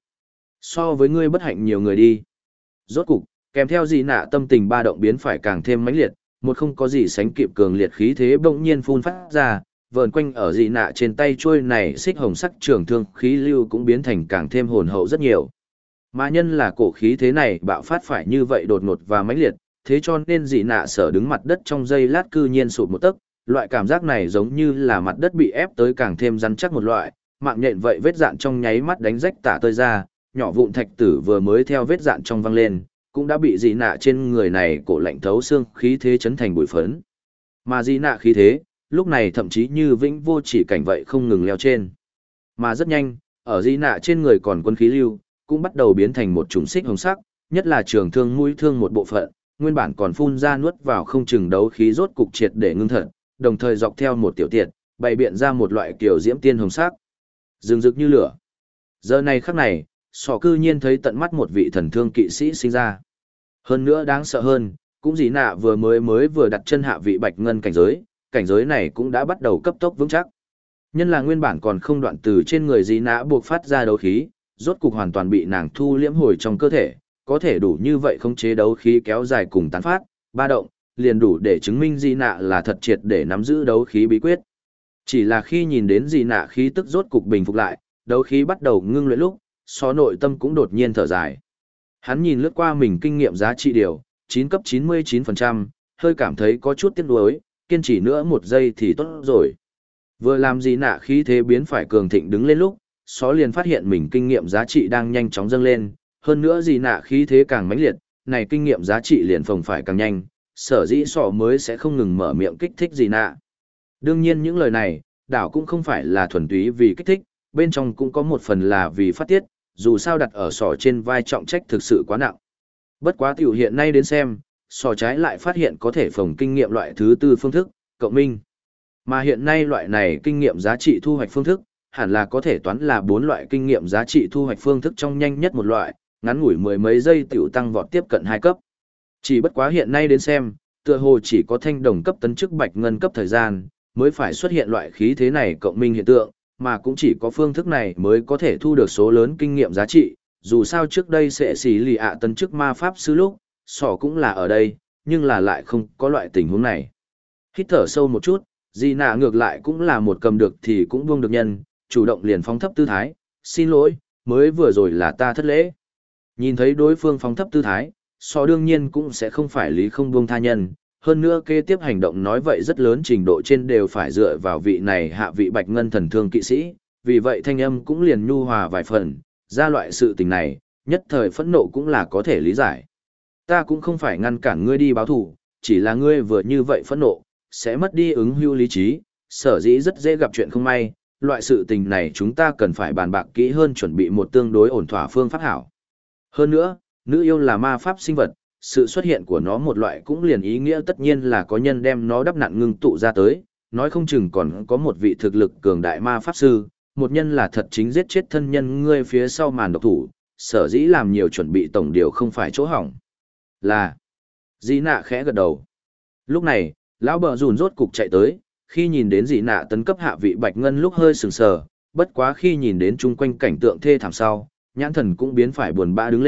So với ngươi bất hạnh nhiều người đi. Rốt cục, kèm theo Di nạ tâm tình ba động biến phải càng thêm mãnh liệt, một không có gì sánh kịp cường liệt khí thế bỗng nhiên phun phát ra, vờn quanh ở Di nạ trên tay trôi này xích hồng sắc trường thương khí lưu cũng biến thành càng thêm hồn hậu rất nhiều. Mà nhân là cổ khí thế này bạo phát phải như vậy đột ngột và mãnh liệt, thế cho nên Di nạ sở đứng mặt đất trong giây lát cư nhiên sụt một tấc, loại cảm giác này giống như là mặt đất bị ép tới càng thêm rắn chắc một loại, mạng nhện vậy vết dạn trong nháy mắt đánh rách tả tơi ra, nhỏ vụn thạch tử vừa mới theo vết dạn trong văng lên, cũng đã bị Di nạ trên người này cổ lạnh thấu xương khí thế chấn thành bụi phấn. Mà Di nạ khí thế, lúc này thậm chí như vĩnh vô chỉ cảnh vậy không ngừng leo trên. Mà rất nhanh, ở Di nạ trên người còn quân khí lưu, cũng bắt đầu biến thành một chủng xích hồng sắc, nhất là trường thương mũi thương một bộ phận, nguyên bản còn phun ra nuốt vào không chừng đấu khí rốt cục triệt để ngưng thật, đồng thời dọc theo một tiểu tiệt, bày biện ra một loại kiểu diễm tiên hồng sắc, rừng rực như lửa. Giờ này khắc này, sỏ cư nhiên thấy tận mắt một vị thần thương kỵ sĩ sinh ra. Hơn nữa đáng sợ hơn, cũng Di nạ vừa vừa đặt chân hạ vị bạch ngân cảnh giới này cũng đã bắt đầu cấp tốc vững chắc. Nhân là nguyên bản còn không đoạn từ trên người Di nạ buộc phát ra đấu khí, rốt cục hoàn toàn bị nàng thu liễm hồi trong cơ thể, có thể đủ như vậy khống chế đấu khí kéo dài cùng tán phát, ba động, liền đủ để chứng minh Di nạ là thật triệt để nắm giữ đấu khí bí quyết. Chỉ là khi nhìn đến Di nạ khí tức rốt cục bình phục lại, đấu khí bắt đầu ngưng luyện lúc, so nội tâm cũng đột nhiên thở dài. Hắn nhìn lướt qua mình kinh nghiệm giá trị điều, 9 cấp 99%, hơi cảm thấy có chút tiếc nuối, kiên trì nữa 1 giây thì tốt rồi. Vừa làm Di nạ khí thế biến phải cường thịnh đứng lên lúc, Só liền phát hiện mình kinh nghiệm giá trị đang nhanh chóng dâng lên, hơn nữa Di nạ khí thế càng mãnh liệt, này kinh nghiệm giá trị liền phồng phải càng nhanh, sở dĩ Sọ mới sẽ không ngừng mở miệng kích thích Di nạ. Đương nhiên những lời này, đảo cũng không phải là thuần túy vì kích thích, bên trong cũng có một phần là vì phát tiết, dù sao đặt ở Sọ trên vai trọng trách thực sự quá nặng. Bất quá tiểu hiện nay đến xem, Sọ trái lại phát hiện có thể phồng kinh nghiệm loại thứ tư phương thức, cộng minh. Mà hiện nay loại này kinh nghiệm giá trị thu hoạch phương thức, hẳn là có thể toán là 4 loại kinh nghiệm giá trị thu hoạch phương thức trong nhanh nhất một loại, ngắn ngủi 10 mấy giây tiểu tăng vọt tiếp cận 2 cấp. Chỉ bất quá hiện nay đến xem, tựa hồ chỉ có thanh đồng cấp tấn chức bạch ngân cấp thời gian, mới phải xuất hiện loại khí thế này cộng minh hiện tượng, mà cũng chỉ có phương thức này mới có thể thu được số lớn kinh nghiệm giá trị, dù sao trước đây sẽ xỉ lì ạ tấn chức ma pháp sư lúc, Sọ cũng là ở đây, nhưng là lại không có loại tình huống này. Hít thở sâu một chút, Di nạ ngược lại cũng là một cầm được thì cũng buông được nhân, chủ động liền phóng thấp tư thái, xin lỗi, mới vừa rồi là ta thất lễ. Nhìn thấy đối phương phóng thấp tư thái, Sọ đương nhiên cũng sẽ không phải lý không buông tha nhân, hơn nữa kế tiếp hành động nói vậy rất lớn trình độ trên đều phải dựa vào vị này hạ vị bạch ngân thần thương kỵ sĩ, vì vậy thanh âm cũng liền nhu hòa vài phần, ra loại sự tình này, nhất thời phẫn nộ cũng là có thể lý giải. Ta cũng không phải ngăn cản ngươi đi báo thù, chỉ là ngươi vừa như vậy phẫn nộ, sẽ mất đi ứng hưu lý trí, sở dĩ rất dễ gặp chuyện không may, loại sự tình này chúng ta cần phải bàn bạc kỹ hơn chuẩn bị một tương đối ổn thỏa phương pháp hảo. Hơn nữa, nữ yêu là ma pháp sinh vật, sự xuất hiện của nó một loại cũng liền ý nghĩa tất nhiên là có nhân đem nó đắp nặn ngưng tụ ra tới, nói không chừng còn có một vị thực lực cường đại ma pháp sư, một nhân là thật chính giết chết thân nhân ngươi phía sau màn độc thủ, sở dĩ làm nhiều chuẩn bị tổng điều không phải chỗ hỏng. Là, Di nạ khẽ gật đầu. Lúc này, lão bờ rùn rốt cục chạy tới, khi nhìn đến Di nạ tấn cấp hạ vị bạch ngân lúc hơi sừng sờ, bất quá khi nhìn đến chung quanh cảnh tượng thê thảm sau, nhãn thần cũng biến phải buồn bã đứng lên,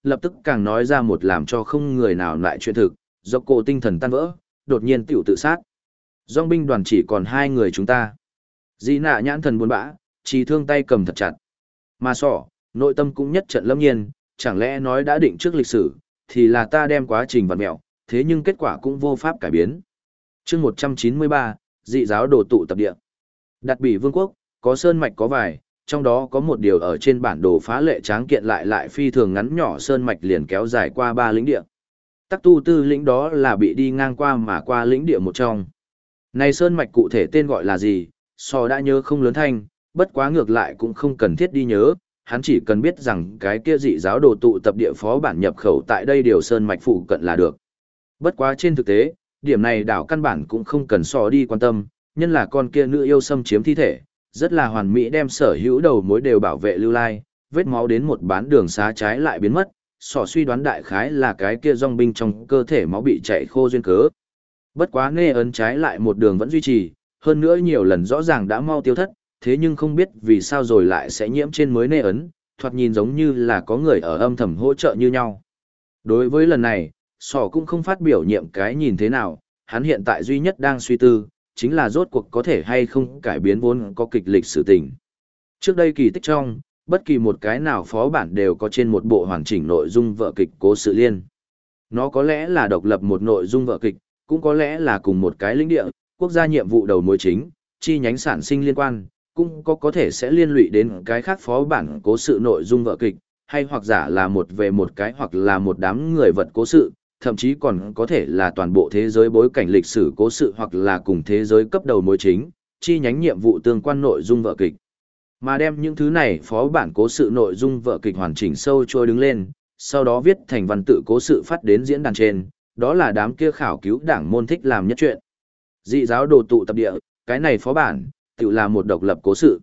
lập tức càng nói ra một làm cho không người nào lại chuyện thực, do cổ tinh thần tan vỡ, đột nhiên tiểu tự sát. Dòng binh đoàn chỉ còn 2 người chúng ta. Dị nạ nhãn thần buồn bã, chỉ thương tay cầm thật chặt. Mà sỏ, nội tâm cũng nhất trận lâm nhiên, chẳng lẽ nói đã định trước lịch sử, thì là ta đem quá trình vặn mẹo, thế nhưng kết quả cũng vô pháp cải biến. Chương 193, dị giáo đồ tụ tập địa. Đặt Bỉ Vương quốc, có sơn mạch có vài, trong đó có một điều ở trên bản đồ phá lệ tráng kiện lại phi thường ngắn nhỏ sơn mạch liền kéo dài qua 3 lĩnh địa. Tắc tu tư lĩnh đó là bị đi ngang qua mà qua lĩnh địa một trong. Này sơn mạch cụ thể tên gọi là gì, so đã nhớ không lớn thanh, bất quá ngược lại cũng không cần thiết đi nhớ, hắn chỉ cần biết rằng cái kia dị giáo đồ tụ tập địa phó bản nhập khẩu tại đây điều sơn mạch phụ cận là được. Bất quá trên thực tế, điểm này đảo căn bản cũng không cần so đi quan tâm, nhân là con kia nữ yêu xâm chiếm thi thể, rất là hoàn mỹ đem sở hữu đầu mối đều bảo vệ lưu lai, vết máu đến một bán đường xá trái lại biến mất, sỏ suy đoán đại khái là cái kia dòng binh trong cơ thể máu bị chạy khô duyên cớ. Bất quá nghe ấn trái lại một đường vẫn duy trì, hơn nữa nhiều lần rõ ràng đã mau tiêu thất, thế nhưng không biết vì sao rồi lại sẽ nhiễm trên mới nê ấn, thoạt nhìn giống như là có người ở âm thầm hỗ trợ như nhau. Đối với lần này, sỏ cũng không phát biểu nhiệm cái nhìn thế nào, hắn hiện tại duy nhất đang suy tư, chính là rốt cuộc có thể hay không cải biến vốn có kịch lịch sự tình. Trước đây kỳ tích trong, bất kỳ một cái nào phó bản đều có trên một bộ hoàn chỉnh nội dung vở kịch cố sự liên. Nó có lẽ là độc lập một nội dung vở kịch, cũng có lẽ là cùng một cái lĩnh địa, quốc gia nhiệm vụ đầu mối chính, chi nhánh sản sinh liên quan, cũng có thể sẽ liên lụy đến cái khác phó bản cố sự nội dung vở kịch, hay hoặc giả là một về một cái hoặc là một đám người vật cố sự, thậm chí còn có thể là toàn bộ thế giới bối cảnh lịch sử cố sự hoặc là cùng thế giới cấp đầu mối chính, chi nhánh nhiệm vụ tương quan nội dung vở kịch. Mà đem những thứ này phó bản cố sự nội dung vở kịch hoàn chỉnh sâu trôi đứng lên, sau đó viết thành văn tự cố sự phát đến diễn đàn trên, đó là đám kia khảo cứu đảng môn thích làm nhất chuyện. Dị giáo đồ tụ tập địa, cái này phó bản, tự là một độc lập cố sự.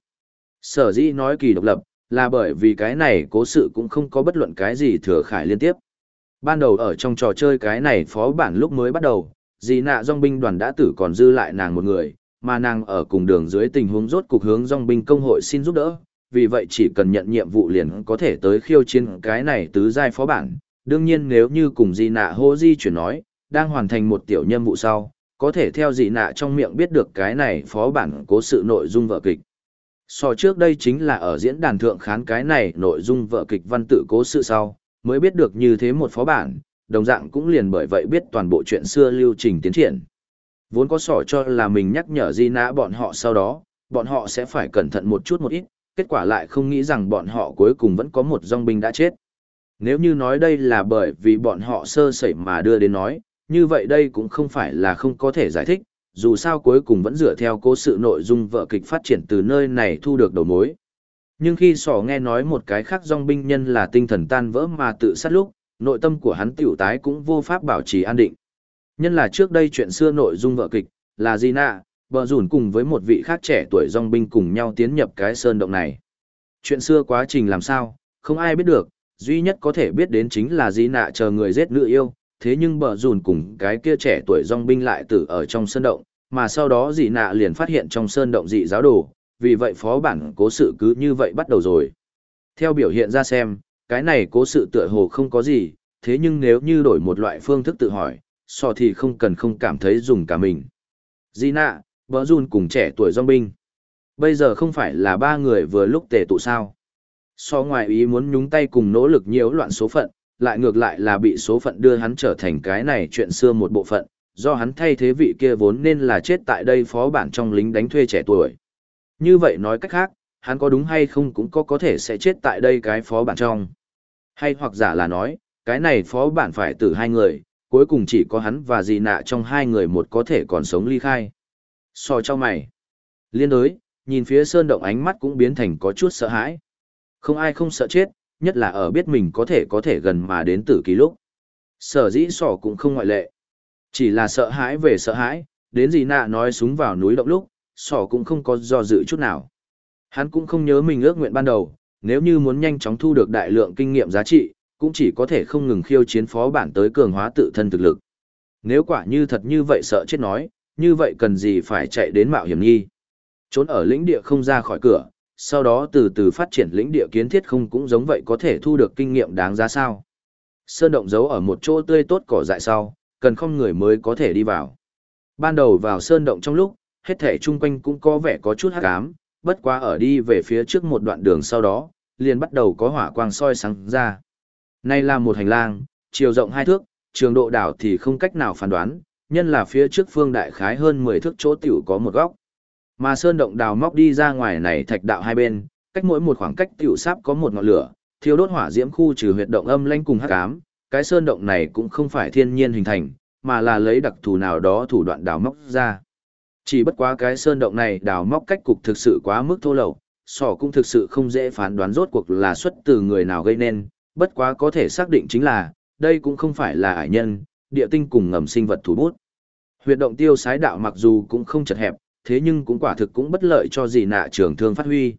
Sở dĩ nói kỳ độc lập, là bởi vì cái này cố sự cũng không có bất luận cái gì thừa khải liên tiếp. Ban đầu ở trong trò chơi cái này phó bản lúc mới bắt đầu, dị nạ dòng binh đoàn đã tử còn dư lại nàng một người, mà nàng ở cùng đường dưới tình huống rốt cục hướng dòng binh công hội xin giúp đỡ, vì vậy chỉ cần nhận nhiệm vụ liền có thể tới khiêu chiến cái này tứ giai phó bản. Đương nhiên nếu như cùng dị nạ hô di chuyển nói, đang hoàn thành một tiểu nhiệm vụ sau, có thể theo dị nạ trong miệng biết được cái này phó bản cố sự nội dung vở kịch. So trước đây chính là ở diễn đàn thượng khán cái này nội dung vở kịch văn tự cố sự sau, mới biết được như thế một phó bản, đồng dạng cũng liền bởi vậy biết toàn bộ chuyện xưa lưu trình tiến triển. Vốn có sỏ cho là mình nhắc nhở di nã bọn họ sau đó, bọn họ sẽ phải cẩn thận một chút một ít, kết quả lại không nghĩ rằng bọn họ cuối cùng vẫn có một dòng binh đã chết. Nếu như nói đây là bởi vì bọn họ sơ sẩy mà đưa đến nói, như vậy đây cũng không phải là không có thể giải thích, dù sao cuối cùng vẫn dựa theo cố sự nội dung vở kịch phát triển từ nơi này thu được đầu mối. Nhưng khi sỏ nghe nói một cái khác dòng binh nhân là tinh thần tan vỡ mà tự sát lúc, nội tâm của hắn tiểu tái cũng vô pháp bảo trì an định. Nhân là trước đây chuyện xưa nội dung vở kịch, là Gina, vợ rủn cùng với một vị khác trẻ tuổi dòng binh cùng nhau tiến nhập cái sơn động này. Chuyện xưa quá trình làm sao, không ai biết được, duy nhất có thể biết đến chính là Gina chờ người giết nữ yêu, thế nhưng bờ rủn cùng cái kia trẻ tuổi dòng binh lại tử ở trong sơn động, mà sau đó Gina liền phát hiện trong sơn động dị giáo đồ, vì vậy phó bản cố sự cứ như vậy bắt đầu rồi. Theo biểu hiện ra xem, cái này cố sự tựa hồ không có gì, thế nhưng nếu như đổi một loại phương thức tự hỏi, so thì không cần không cảm thấy dùng cả mình. Gina, vợ Jun cùng trẻ tuổi dòng binh. Bây giờ không phải là 3 người vừa lúc tề tụ sao. So ngoài ý muốn nhúng tay cùng nỗ lực nhiễu loạn số phận, lại ngược lại là bị số phận đưa hắn trở thành cái này chuyện xưa một bộ phận, do hắn thay thế vị kia vốn nên là chết tại đây phó bản trong lính đánh thuê trẻ tuổi. Như vậy nói cách khác, hắn có đúng hay không cũng có thể sẽ chết tại đây cái phó bản trong. Hay hoặc giả là nói, cái này phó bản phải tử 2 người, cuối cùng chỉ có hắn và dì nạ trong 2 người một có thể còn sống ly khai. So cho mày. Liên đối, nhìn phía sơn động ánh mắt cũng biến thành có chút sợ hãi. Không ai không sợ chết, nhất là ở biết mình có thể gần mà đến tử kỳ lúc. Sở dĩ sỏ cũng không ngoại lệ. Chỉ là sợ hãi về sợ hãi, đến dì nạ nói súng vào núi động lúc, sỏ cũng không có do dự chút nào. Hắn cũng không nhớ mình ước nguyện ban đầu, nếu như muốn nhanh chóng thu được đại lượng kinh nghiệm giá trị, cũng chỉ có thể không ngừng khiêu chiến phó bản tới cường hóa tự thân thực lực. Nếu quả như thật như vậy sợ chết nói, như vậy cần gì phải chạy đến mạo hiểm nghi. Trốn ở lĩnh địa không ra khỏi cửa, sau đó từ từ phát triển lĩnh địa kiến thiết không cũng giống vậy có thể thu được kinh nghiệm đáng giá sao. Sơn động giấu ở một chỗ tươi tốt cỏ dại sau, cần không người mới có thể đi vào. Ban đầu vào sơn động trong lúc, hết thể chung quanh cũng có vẻ có chút hắc ám, bất quá ở đi về phía trước một đoạn đường sau đó, liền bắt đầu có hỏa quang soi sáng ra. Này là một hành lang, chiều rộng 2 thước, trường độ đảo thì không cách nào phán đoán, nhân là phía trước phương đại khái hơn 10 thước chỗ tiểu có một góc. Mà sơn động đào móc đi ra ngoài này thạch đạo hai bên, cách mỗi một khoảng cách tiểu sáp có một ngọn lửa, thiêu đốt hỏa diễm khu trừ huyệt động âm lãnh cùng hắc ám. Cái sơn động này cũng không phải thiên nhiên hình thành, mà là lấy đặc thù nào đó thủ đoạn đào móc ra. Chỉ bất quá cái sơn động này đào móc cách cục thực sự quá mức thô lậu, sỏ cũng thực sự không dễ phán đoán rốt cuộc là xuất từ người nào gây nên, bất quá có thể xác định chính là, đây cũng không phải là ải nhân, địa tinh cùng ngầm sinh vật thủ bút. Huyệt động tiêu sái đạo mặc dù cũng không chật hẹp, thế nhưng cũng quả thực cũng bất lợi cho gì nạ trường thương phát huy.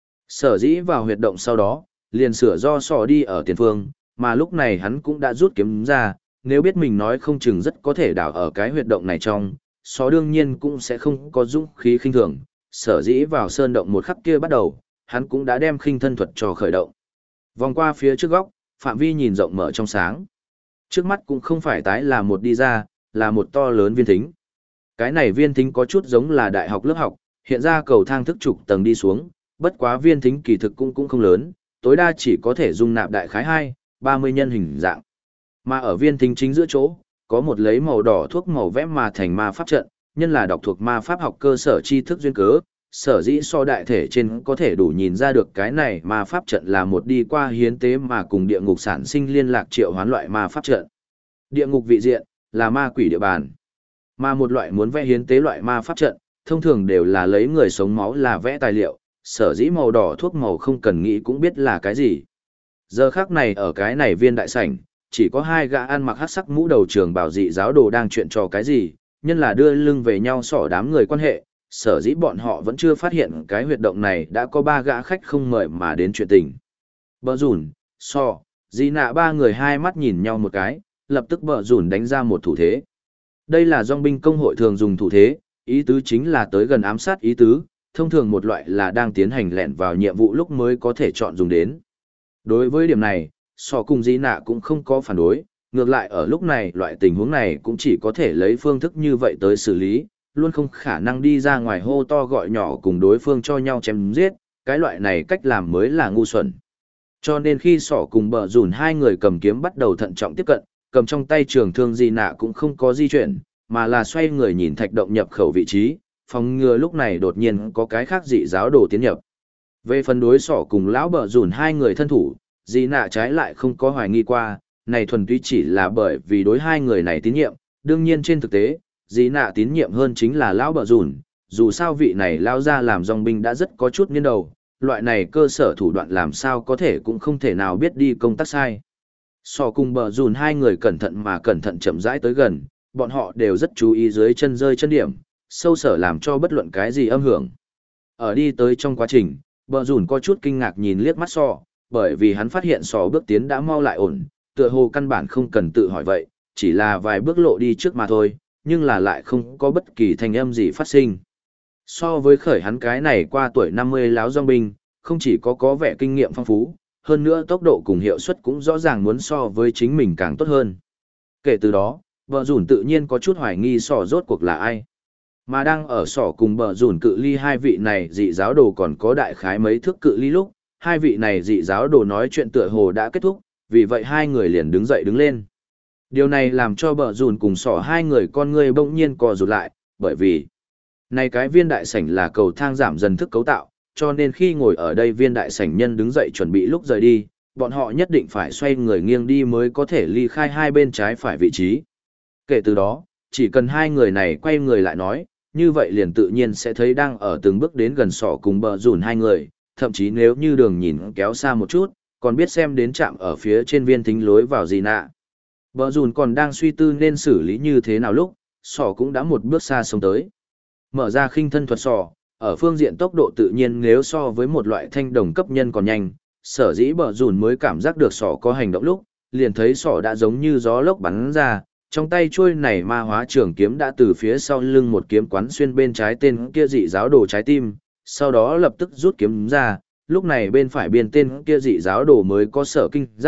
Sở dĩ vào huyệt động sau đó, liền sửa do sỏ đi ở tiền phương, mà lúc này hắn cũng đã rút kiếm ra, nếu biết mình nói không chừng rất có thể đảo ở cái huyệt động này trong, só đương nhiên cũng sẽ không có dũng khí khinh thường, sở dĩ vào sơn động một khắc kia bắt đầu, hắn cũng đã đem khinh thân thuật cho khởi động. Vòng qua phía trước góc, phạm vi nhìn rộng mở trong sáng. Trước mắt cũng không phải tái là một đi ra, là một to lớn viên thính. Cái này viên thính có chút giống là đại học lớp học, hiện ra cầu thang thức trục tầng đi xuống, bất quá viên thính kỳ thực cũng không lớn, tối đa chỉ có thể dung nạp đại khái 20-30 nhân hình dạng. Mà ở viên thính chính giữa chỗ, có một lấy màu đỏ thuốc màu vẽ mà thành ma pháp trận, nhân là đọc thuộc ma pháp học cơ sở tri thức duyên cớ, sở dĩ so đại thể trên có thể đủ nhìn ra được cái này ma pháp trận là một đi qua hiến tế mà cùng địa ngục sản sinh liên lạc triệu hoán loại ma pháp trận. Địa ngục vị diện là ma quỷ địa bàn. Mà một loại muốn vẽ hiến tế loại ma pháp trận, thông thường đều là lấy người sống máu là vẽ tài liệu, sở dĩ màu đỏ thuốc màu không cần nghĩ cũng biết là cái gì. Giờ khác này ở cái này viên đại sảnh, chỉ có 2 gã ăn mặc hắc sắc mũ đầu trường bảo dị giáo đồ đang chuyện trò cái gì, nhân là đưa lưng về nhau sỏ đám người quan hệ, sở dĩ bọn họ vẫn chưa phát hiện cái huyệt động này đã có 3 gã khách không mời mà đến chuyện tình. Bờ rủn, sọ, dị nạ 3 người hai mắt nhìn nhau một cái, lập tức bờ rủn đánh ra một thủ thế. Đây là dòng binh công hội thường dùng thủ thế, ý tứ chính là tới gần ám sát ý tứ, thông thường một loại là đang tiến hành lẻn vào nhiệm vụ lúc mới có thể chọn dùng đến. Đối với điểm này, sọ cùng dị nạ cũng không có phản đối, ngược lại ở lúc này loại tình huống này cũng chỉ có thể lấy phương thức như vậy tới xử lý, luôn không khả năng đi ra ngoài hô to gọi nhỏ cùng đối phương cho nhau chém giết, cái loại này cách làm mới là ngu xuẩn. Cho nên khi sọ cùng bờ rủn 2 người cầm kiếm bắt đầu thận trọng tiếp cận, cầm trong tay trường thương dị nạ cũng không có di chuyển, mà là xoay người nhìn thạch động nhập khẩu vị trí, phòng ngừa lúc này đột nhiên có cái khác dị giáo đồ tiến nhập. Về phần đối sọ cùng lão bờ rủn 2 người thân thủ, dị nạ trái lại không có hoài nghi qua, này thuần túy chỉ là bởi vì đối 2 người này tín nhiệm, đương nhiên trên thực tế, dị nạ tín nhiệm hơn chính là lão bờ rủn, dù sao vị này lao ra làm dòng binh đã rất có chút nghiên đầu, loại này cơ sở thủ đoạn làm sao có thể cũng không thể nào biết đi công tác sai. Sọ cùng bờ rủn 2 người cẩn thận mà cẩn thận chậm rãi tới gần, bọn họ đều rất chú ý dưới chân rơi chân điểm, sâu sở làm cho bất luận cái gì âm hưởng. Ở đi tới trong quá trình, bờ rủn có chút kinh ngạc nhìn liếc mắt sọ, bởi vì hắn phát hiện sọ bước tiến đã mau lại ổn, tựa hồ căn bản không cần tự hỏi vậy, chỉ là vài bước lộ đi trước mà thôi, nhưng là lại không có bất kỳ thanh âm gì phát sinh. So với khởi hắn cái này qua tuổi 50 láo dòng binh, không chỉ có vẻ kinh nghiệm phong phú, hơn nữa tốc độ cùng hiệu suất cũng rõ ràng muốn so với chính mình càng tốt hơn. Kể từ đó, bờ rủn tự nhiên có chút hoài nghi sọ rốt cuộc là ai. Mà đang ở sọ cùng bờ rủn cự ly 2 vị này dị giáo đồ còn có đại khái mấy thước cự ly lúc, 2 vị này dị giáo đồ nói chuyện tựa hồ đã kết thúc, vì vậy 2 người liền đứng dậy đứng lên. Điều này làm cho bờ rủn cùng sọ 2 người con người bỗng nhiên co rụt lại, bởi vì này cái viên đại sảnh là cầu thang giảm dần thức cấu tạo, cho nên khi ngồi ở đây viên đại sảnh nhân đứng dậy chuẩn bị lúc rời đi, bọn họ nhất định phải xoay người nghiêng đi mới có thể ly khai hai bên trái phải vị trí. Kể từ đó, chỉ cần 2 người này quay người lại nói, như vậy liền tự nhiên sẽ thấy đang ở từng bước đến gần sọ cùng bờ rủn 2 người, thậm chí nếu như đường nhìn kéo xa một chút, còn biết xem đến chạm ở phía trên viên thính lối vào gì nạ. Bờ rủn còn đang suy tư nên xử lý như thế nào lúc, sọ cũng đã một bước xa sống tới. Mở ra khinh thân thuật sọ, ở phương diện tốc độ tự nhiên nếu so với một loại thanh đồng cấp nhân còn nhanh, sở dĩ bờ rủn mới cảm giác được sọ có hành động lúc, liền thấy sọ đã giống như gió lốc bắn ra, trong tay chuôi này ma hóa trường kiếm đã từ phía sau lưng một kiếm quán xuyên bên trái tên kia dị giáo đồ trái tim, sau đó lập tức rút kiếm ra, lúc này bên phải biên tên kia dị giáo đồ mới có sở kinh giác,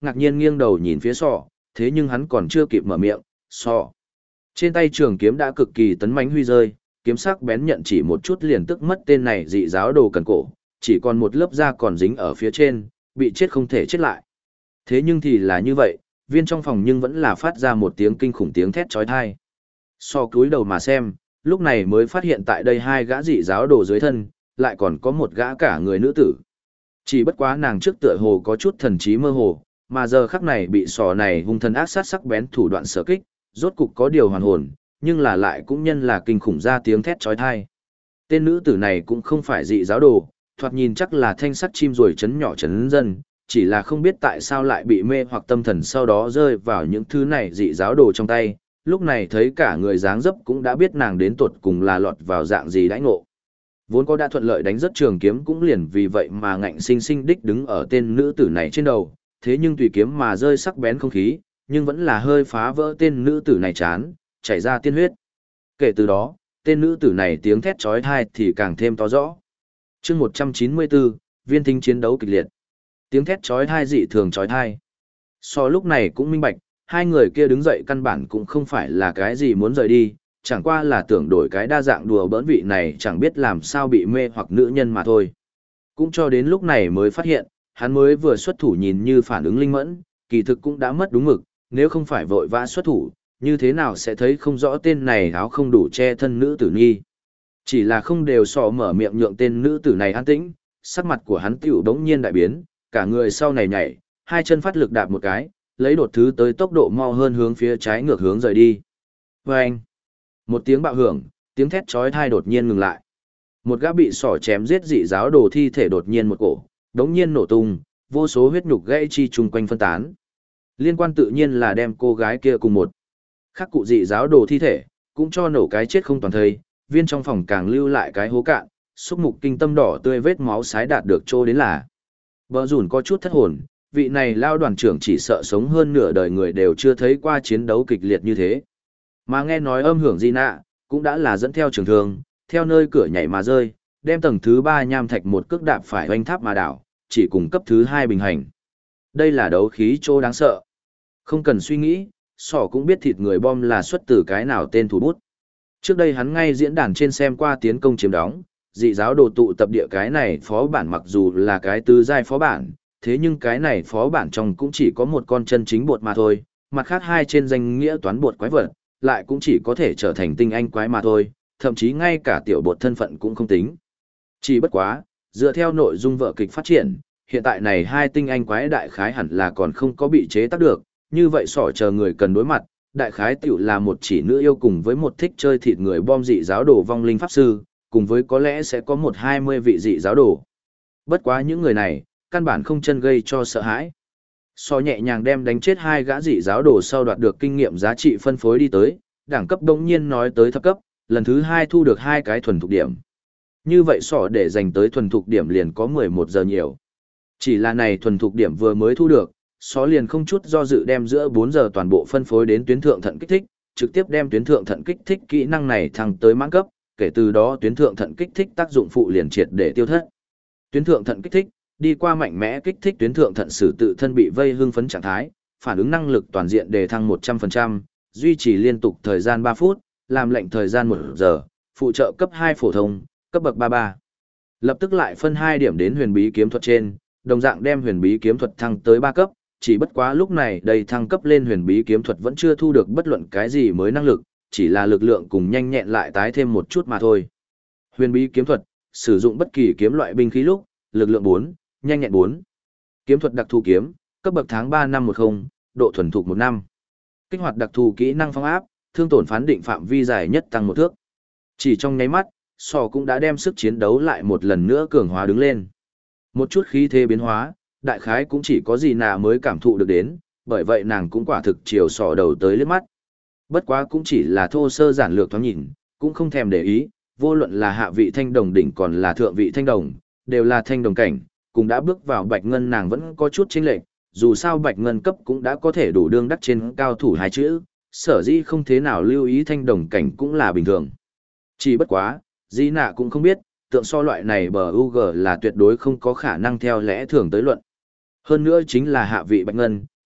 ngạc nhiên nghiêng đầu nhìn phía sọ, thế nhưng hắn còn chưa kịp mở miệng, sọ. Trên tay trường kiếm đã cực kỳ tấn mãnh huy rơi, kiếm sắc bén nhận chỉ một chút liền tức mất tên này dị giáo đồ cần cổ, chỉ còn một lớp da còn dính ở phía trên, bị chết không thể chết lại. Thế nhưng thì là như vậy, viên trong phòng nhưng vẫn là phát ra một tiếng kinh khủng tiếng thét chói tai. So cúi đầu mà xem, lúc này mới phát hiện tại đây hai gã dị giáo đồ dưới thân, lại còn có một gã cả người nữ tử. Chỉ bất quá nàng trước tựa hồ có chút thần trí mơ hồ, mà giờ khắc này bị sò này hung thần ác sát sắc bén thủ đoạn sở kích, rốt cục có điều hoàn hồn, nhưng là lại cũng nhân là kinh khủng ra tiếng thét chói tai. Tên nữ tử này cũng không phải dị giáo đồ, thoạt nhìn chắc là thanh sắt chim rồi chấn nhỏ chấn dân, chỉ là không biết tại sao lại bị mê hoặc tâm thần sau đó rơi vào những thứ này dị giáo đồ trong tay, lúc này thấy cả người dáng dấp cũng đã biết nàng đến tuột cùng là lọt vào dạng gì đãi ngộ. Vốn có đã thuận lợi đánh rất trường kiếm cũng liền vì vậy mà ngạnh sinh sinh đích đứng ở tên nữ tử này trên đầu, thế nhưng tùy kiếm mà rơi sắc bén không khí, nhưng vẫn là hơi phá vỡ tên nữ tử này chán, chảy ra tiên huyết. Kể từ đó, tên nữ tử này tiếng thét chói tai thì càng thêm to rõ. Chương 194, viên thính chiến đấu kịch liệt. Tiếng thét chói tai dị thường chói tai. So lúc này cũng minh bạch, hai người kia đứng dậy căn bản cũng không phải là cái gì muốn rời đi, chẳng qua là tưởng đổi cái đa dạng đùa bỡn vị này chẳng biết làm sao bị mê hoặc nữ nhân mà thôi. Cũng cho đến lúc này mới phát hiện, hắn mới vừa xuất thủ nhìn như phản ứng linh mẫn, kỳ thực cũng đã mất đúng mực, nếu không phải vội vã xuất thủ, như thế nào sẽ thấy không rõ tên này áo không đủ che thân nữ tử nghi. Chỉ là không đều sọ mở miệng nhượng tên nữ tử này an tĩnh, sắc mặt của hắn tiểu đống nhiên đại biến, cả người sau này nhảy, hai chân phát lực đạp một cái, lấy đột thứ tới tốc độ mau hơn hướng phía trái ngược hướng rời đi. Vâng! Một tiếng bạo hưởng, tiếng thét chói tai đột nhiên ngừng lại. Một gã bị sỏ chém giết dị giáo đồ thi thể đột nhiên một cổ, đống nhiên nổ tung, vô số huyết nhục gãy chi chung quanh phân tán. Liên quan tự nhiên là đem cô gái kia cùng một khắc cụ dị giáo đồ thi thể, cũng cho nổ cái chết không toàn thây, viên trong phòng càng lưu lại cái hố cạn, xúc mục kinh tâm đỏ tươi vết máu sái đạt được trô đến là. Bờ rủn có chút thất hồn, vị này lao đoàn trưởng chỉ sợ sống hơn nửa đời người đều chưa thấy qua chiến đấu kịch liệt như thế. Mà nghe nói âm hưởng di nạ, cũng đã là dẫn theo trường thương, theo nơi cửa nhảy mà rơi, đem tầng thứ 3 nham thạch một cước đạp phải hoanh tháp mà đảo, chỉ cùng cấp thứ 2 bình hành. Đây là đấu khí trô đáng sợ. Không cần suy nghĩ, sỏ cũng biết thịt người bom là xuất từ cái nào tên thủ bút. Trước đây hắn ngay diễn đàn trên xem qua tiến công chiếm đóng, dị giáo đồ tụ tập địa cái này phó bản mặc dù là cái tứ giai phó bản, thế nhưng cái này phó bản trong cũng chỉ có một con chân chính bột mà thôi, mặt khác hai trên danh nghĩa toán bột quái vật, lại cũng chỉ có thể trở thành tinh anh quái mà thôi, thậm chí ngay cả tiểu bột thân phận cũng không tính. Chỉ bất quá, dựa theo nội dung vở kịch phát triển, hiện tại này hai tinh anh quái đại khái hẳn là còn không có bị chế tác được, như vậy sỏ chờ người cần đối mặt, đại khái tiểu là một chỉ nữ yêu cùng với một thích chơi thịt người bom dị giáo đồ vong linh pháp sư, cùng với có lẽ sẽ có 1-20 vị dị giáo đồ. Bất quá những người này, căn bản không chân gây cho sợ hãi. So nhẹ nhàng đem đánh chết hai gã dị giáo đồ sau đoạt được kinh nghiệm giá trị phân phối đi tới, đẳng cấp đống nhiên nói tới thấp cấp, lần thứ 2 thu được 2 cái thuần thục điểm. Như vậy sỏ để dành tới thuần thục điểm liền có 11 giờ nhiều. Chỉ là này thuần thục điểm vừa mới thu được, só liền không chút do dự đem giữa 4 giờ toàn bộ phân phối đến tuyến thượng thận kích thích, trực tiếp đem tuyến thượng thận kích thích kỹ năng này thăng tới mãn cấp, kể từ đó tuyến thượng thận kích thích tác dụng phụ liền triệt để tiêu thất. Tuyến thượng thận kích thích, đi qua mạnh mẽ kích thích tuyến thượng thận sử tự thân bị vây hưng phấn trạng thái, phản ứng năng lực toàn diện đề thăng 100%, duy trì liên tục thời gian 3 phút, làm lệnh thời gian 1 giờ, phụ trợ cấp 2 phổ thông, cấp bậc 33. Lập tức lại phân 2 điểm đến huyền bí kiếm thuật trên, đồng dạng đem huyền bí kiếm thuật thăng tới 3 cấp, chỉ bất quá lúc này đây thăng cấp lên huyền bí kiếm thuật vẫn chưa thu được bất luận cái gì mới năng lực, chỉ là lực lượng cùng nhanh nhẹn lại tái thêm một chút mà thôi. Huyền bí kiếm thuật, sử dụng bất kỳ kiếm loại binh khí lúc, lực lượng 4, nhanh nhẹn 4. Kiếm thuật đặc thù kiếm, cấp bậc tháng 3 năm 10, độ thuần thục 1 năm. Kích hoạt đặc thù kỹ năng phong áp, thương tổn phán định phạm vi dài nhất tăng 1 thước. Chỉ trong nháy mắt, sò cũng đã đem sức chiến đấu lại một lần nữa cường hóa đứng lên. Một chút khí thế biến hóa, đại khái cũng chỉ có gì nà mới cảm thụ được đến, bởi vậy nàng cũng quả thực chiều sò đầu tới liếc mắt. Bất quá cũng chỉ là thô sơ giản lược thoáng nhìn, cũng không thèm để ý, vô luận là hạ vị thanh đồng đỉnh còn là thượng vị thanh đồng, đều là thanh đồng cảnh, cũng đã bước vào bạch ngân nàng vẫn có chút chênh lệch, dù sao bạch ngân cấp cũng đã có thể đủ đương đắc trên cao thủ hai chữ, sở dĩ không thế nào lưu ý thanh đồng cảnh cũng là bình thường. Chỉ bất quá, Di Nạ cũng không biết, tượng so loại này bờ UG là tuyệt đối không có khả năng theo lẽ thường tới luận. Hơn nữa chính là hạ vị bạch ngân,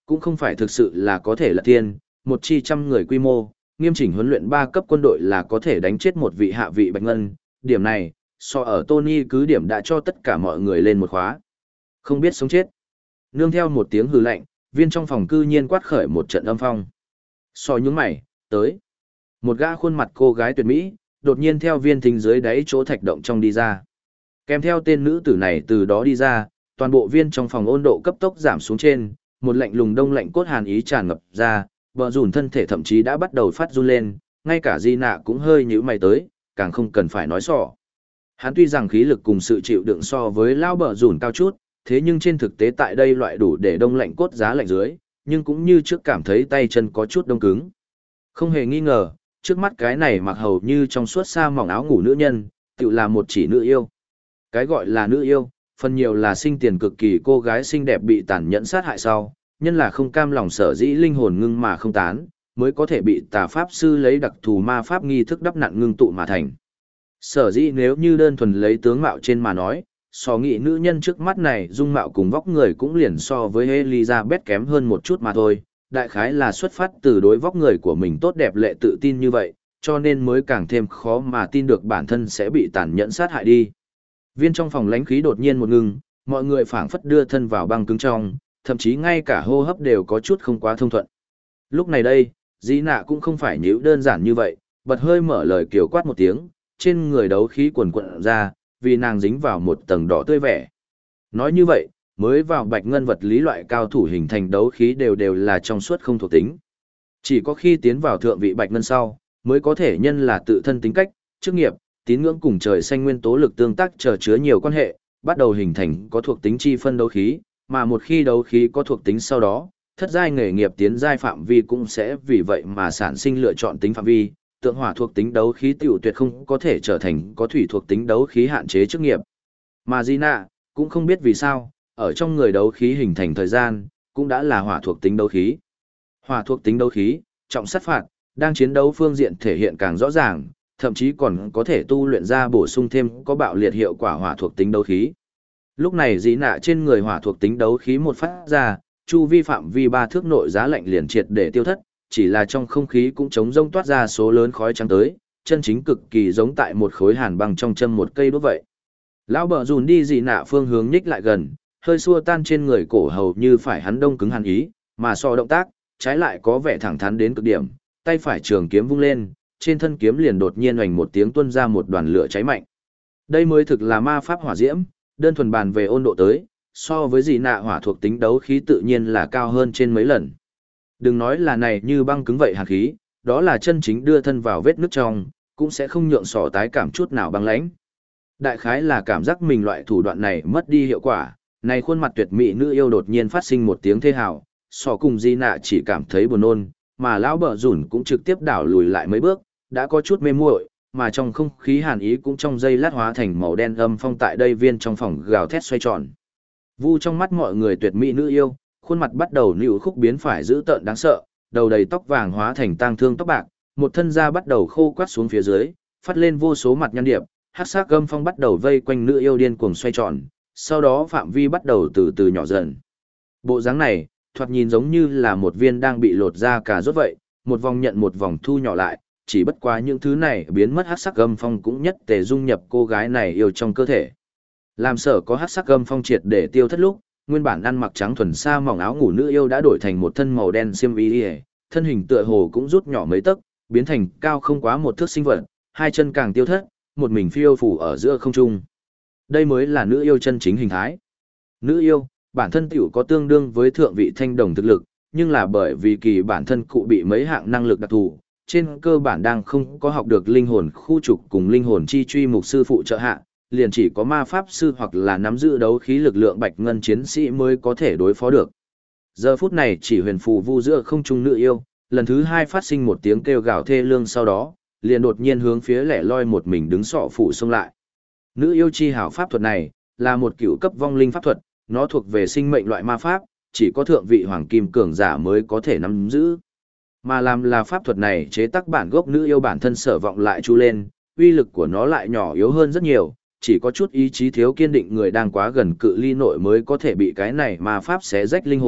cũng không phải thực sự là có thể là tiên, một chi trăm người quy mô, nghiêm chỉnh huấn luyện 3 cấp quân đội là có thể đánh chết một vị hạ vị Bạch Ngân, điểm này, so ở Tony cứ điểm đã cho tất cả mọi người lên một khóa. Không biết sống chết. Nương theo một tiếng hừ lạnh, viên trong phòng cư nhiên quát khởi một trận âm phong. So nhướng mày, tới. Một gã khuôn mặt cô gái tuyệt mỹ, đột nhiên theo viên thính dưới đáy chỗ thạch động trong đi ra. Kèm theo tên nữ tử này từ đó đi ra, toàn bộ viên trong phòng ôn độ cấp tốc giảm xuống trên, một lạnh lùng đông lạnh cốt hàn ý tràn ngập ra, bờ rủn thân thể thậm chí đã bắt đầu phát run lên, ngay cả Di Nạ cũng hơi nhíu mày tới, càng không cần phải nói sỏ. Hắn tuy rằng khí lực cùng sự chịu đựng so với lao bờ rủn cao chút, thế nhưng trên thực tế tại đây loại đủ để đông lạnh cốt giá lạnh dưới, nhưng cũng như trước cảm thấy tay chân có chút đông cứng. Không hề nghi ngờ, trước mắt cái này mặc hầu như trong suốt sa mỏng áo ngủ nữ nhân, tự là một chỉ nữ yêu. Cái gọi là nữ yêu, phần nhiều là sinh tiền cực kỳ cô gái xinh đẹp bị tàn nhẫn sát hại sau, nhân là không cam lòng sở dĩ linh hồn ngưng mà không tán, mới có thể bị tà pháp sư lấy đặc thù ma pháp nghi thức đắp nặn ngưng tụ mà thành. Sở dĩ nếu như đơn thuần lấy tướng mạo trên mà nói, so nghị nữ nhân trước mắt này dung mạo cùng vóc người cũng liền so với Elizabeth kém hơn một chút mà thôi, đại khái là xuất phát từ đối vóc người của mình tốt đẹp lệ tự tin như vậy, cho nên mới càng thêm khó mà tin được bản thân sẽ bị tàn nhẫn sát hại đi. Viên trong phòng lãnh khí đột nhiên một ngừng, mọi người phảng phất đưa thân vào băng cứng trong, thậm chí ngay cả hô hấp đều có chút không quá thông thuận. Lúc này đây, Di Nạ cũng không phải nhíu đơn giản như vậy, bật hơi mở lời kiều quát một tiếng, trên người đấu khí quần quận ra, vì nàng dính vào một tầng đỏ tươi vẻ. Nói như vậy, mới vào bạch ngân vật lý loại cao thủ hình thành đấu khí đều là trong suốt không thuộc tính. Chỉ có khi tiến vào thượng vị bạch ngân sau, mới có thể nhân là tự thân tính cách, chức nghiệp, tín ngưỡng cùng trời xanh nguyên tố lực tương tác chờ chứa nhiều quan hệ, bắt đầu hình thành có thuộc tính chi phân đấu khí, mà một khi đấu khí có thuộc tính sau đó, thất giai nghề nghiệp tiến giai phạm vi cũng sẽ vì vậy mà sản sinh lựa chọn tính phạm vi, tượng hỏa thuộc tính đấu khí tiểu tuyệt không có thể trở thành có thủy thuộc tính đấu khí hạn chế chức nghiệp. Mà Gina cũng không biết vì sao, ở trong người đấu khí hình thành thời gian, cũng đã là hỏa thuộc tính đấu khí. Hỏa thuộc tính đấu khí, trọng sát phạt, đang chiến đấu phương diện thể hiện càng rõ ràng, thậm chí còn có thể tu luyện ra bổ sung thêm có bạo liệt hiệu quả hỏa thuộc tính đấu khí. Lúc này Gina trên người hỏa thuộc tính đấu khí một phát ra, chu vi phạm vi 3 thước nội giá lạnh liền triệt để tiêu thất, chỉ là trong không khí cũng trống rông toát ra số lớn khói trắng tới, chân chính cực kỳ giống tại một khối hàn băng trong châm một cây đốt vậy. Lão bờ rùn đi dị nạ phương hướng nhích lại gần, hơi xua tan trên người cổ hầu như phải hắn đông cứng hàn ý, mà so động tác, trái lại có vẻ thẳng thắn đến cực điểm, tay phải trường kiếm vung lên, trên thân kiếm liền đột nhiên oành một tiếng tuôn ra một đoàn lửa cháy mạnh. Đây mới thực là ma pháp hỏa diễm, đơn thuần bàn về ôn độ tới, so với dị nạ hỏa thuộc tính đấu khí tự nhiên là cao hơn trên mấy lần. Đừng nói là này như băng cứng vậy hàn khí, đó là chân chính đưa thân vào vết nước trong, cũng sẽ không nhượng sỏ tái cảm chút nào băng lãnh. Đại khái là cảm giác mình loại thủ đoạn này mất đi hiệu quả, này khuôn mặt tuyệt mỹ nữ yêu đột nhiên phát sinh một tiếng thê hào, sỏ cùng di nạ chỉ cảm thấy buồn nôn, mà lão bờ rủn cũng trực tiếp đảo lùi lại mấy bước, đã có chút mê muội, mà trong không khí hàn ý cũng trong giây lát hóa thành màu đen âm phong tại đây viên trong phòng gào thét xoay tròn. Vu trong mắt mọi người tuyệt mỹ nữ yêu, khuôn mặt bắt đầu nữu khúc biến phải dữ tợn đáng sợ, đầu đầy tóc vàng hóa thành tang thương tóc bạc, một thân da bắt đầu khô quắt xuống phía dưới, phát lên vô số mặt nhăn điệp, hắc sắc âm phong bắt đầu vây quanh nữ yêu điên cuồng xoay tròn, sau đó phạm vi bắt đầu từ từ nhỏ dần. Bộ dáng này, thoạt nhìn giống như là một viên đang bị lột ra cà rốt vậy, một vòng nhận một vòng thu nhỏ lại, chỉ bất quá những thứ này biến mất hắc sắc âm phong cũng nhất tề dung nhập cô gái này yêu trong cơ thể. Làm sở có hắc sắc âm phong triệt để tiêu thất lúc, nguyên bản ăn mặc trắng thuần sa mỏng áo ngủ nữ yêu đã đổi thành một thân màu đen xiêm y, thân hình tựa hồ cũng rút nhỏ mấy tấc, biến thành cao không quá một thước sinh vật, hai chân càng tiêu thất, một mình phiêu phù ở giữa không trung. Đây mới là nữ yêu chân chính hình thái. Nữ yêu, bản thân tiểu có tương đương với thượng vị thanh đồng thực lực, nhưng là bởi vì kỳ bản thân cụ bị mấy hạng năng lực đặc thù, trên cơ bản đang không có học được linh hồn khu trục cùng linh hồn chi truy mục sư phụ trợ hạ, liền chỉ có ma pháp sư hoặc là nắm giữ đấu khí lực lượng bạch ngân chiến sĩ mới có thể đối phó được. Giờ phút này chỉ huyền phù vu giữa không trung nữ yêu, lần thứ hai phát sinh một tiếng kêu gào thê lương, sau đó liền đột nhiên hướng phía lẻ loi một mình đứng sọ phủ xông lại. Nữ yêu chi hảo pháp thuật này là một cựu cấp vong linh pháp thuật, nó thuộc về sinh mệnh loại ma pháp, chỉ có thượng vị hoàng kim cường giả mới có thể nắm giữ. Mà làm là pháp thuật này chế tác bản gốc nữ yêu bản thân sở vọng lại chu lên, uy lực của nó lại nhỏ yếu hơn rất nhiều, chỉ có chút ý chí thiếu kiên định người đang quá gần cự ly nội mới có thể bị cái này ma pháp xé rách linh hồn,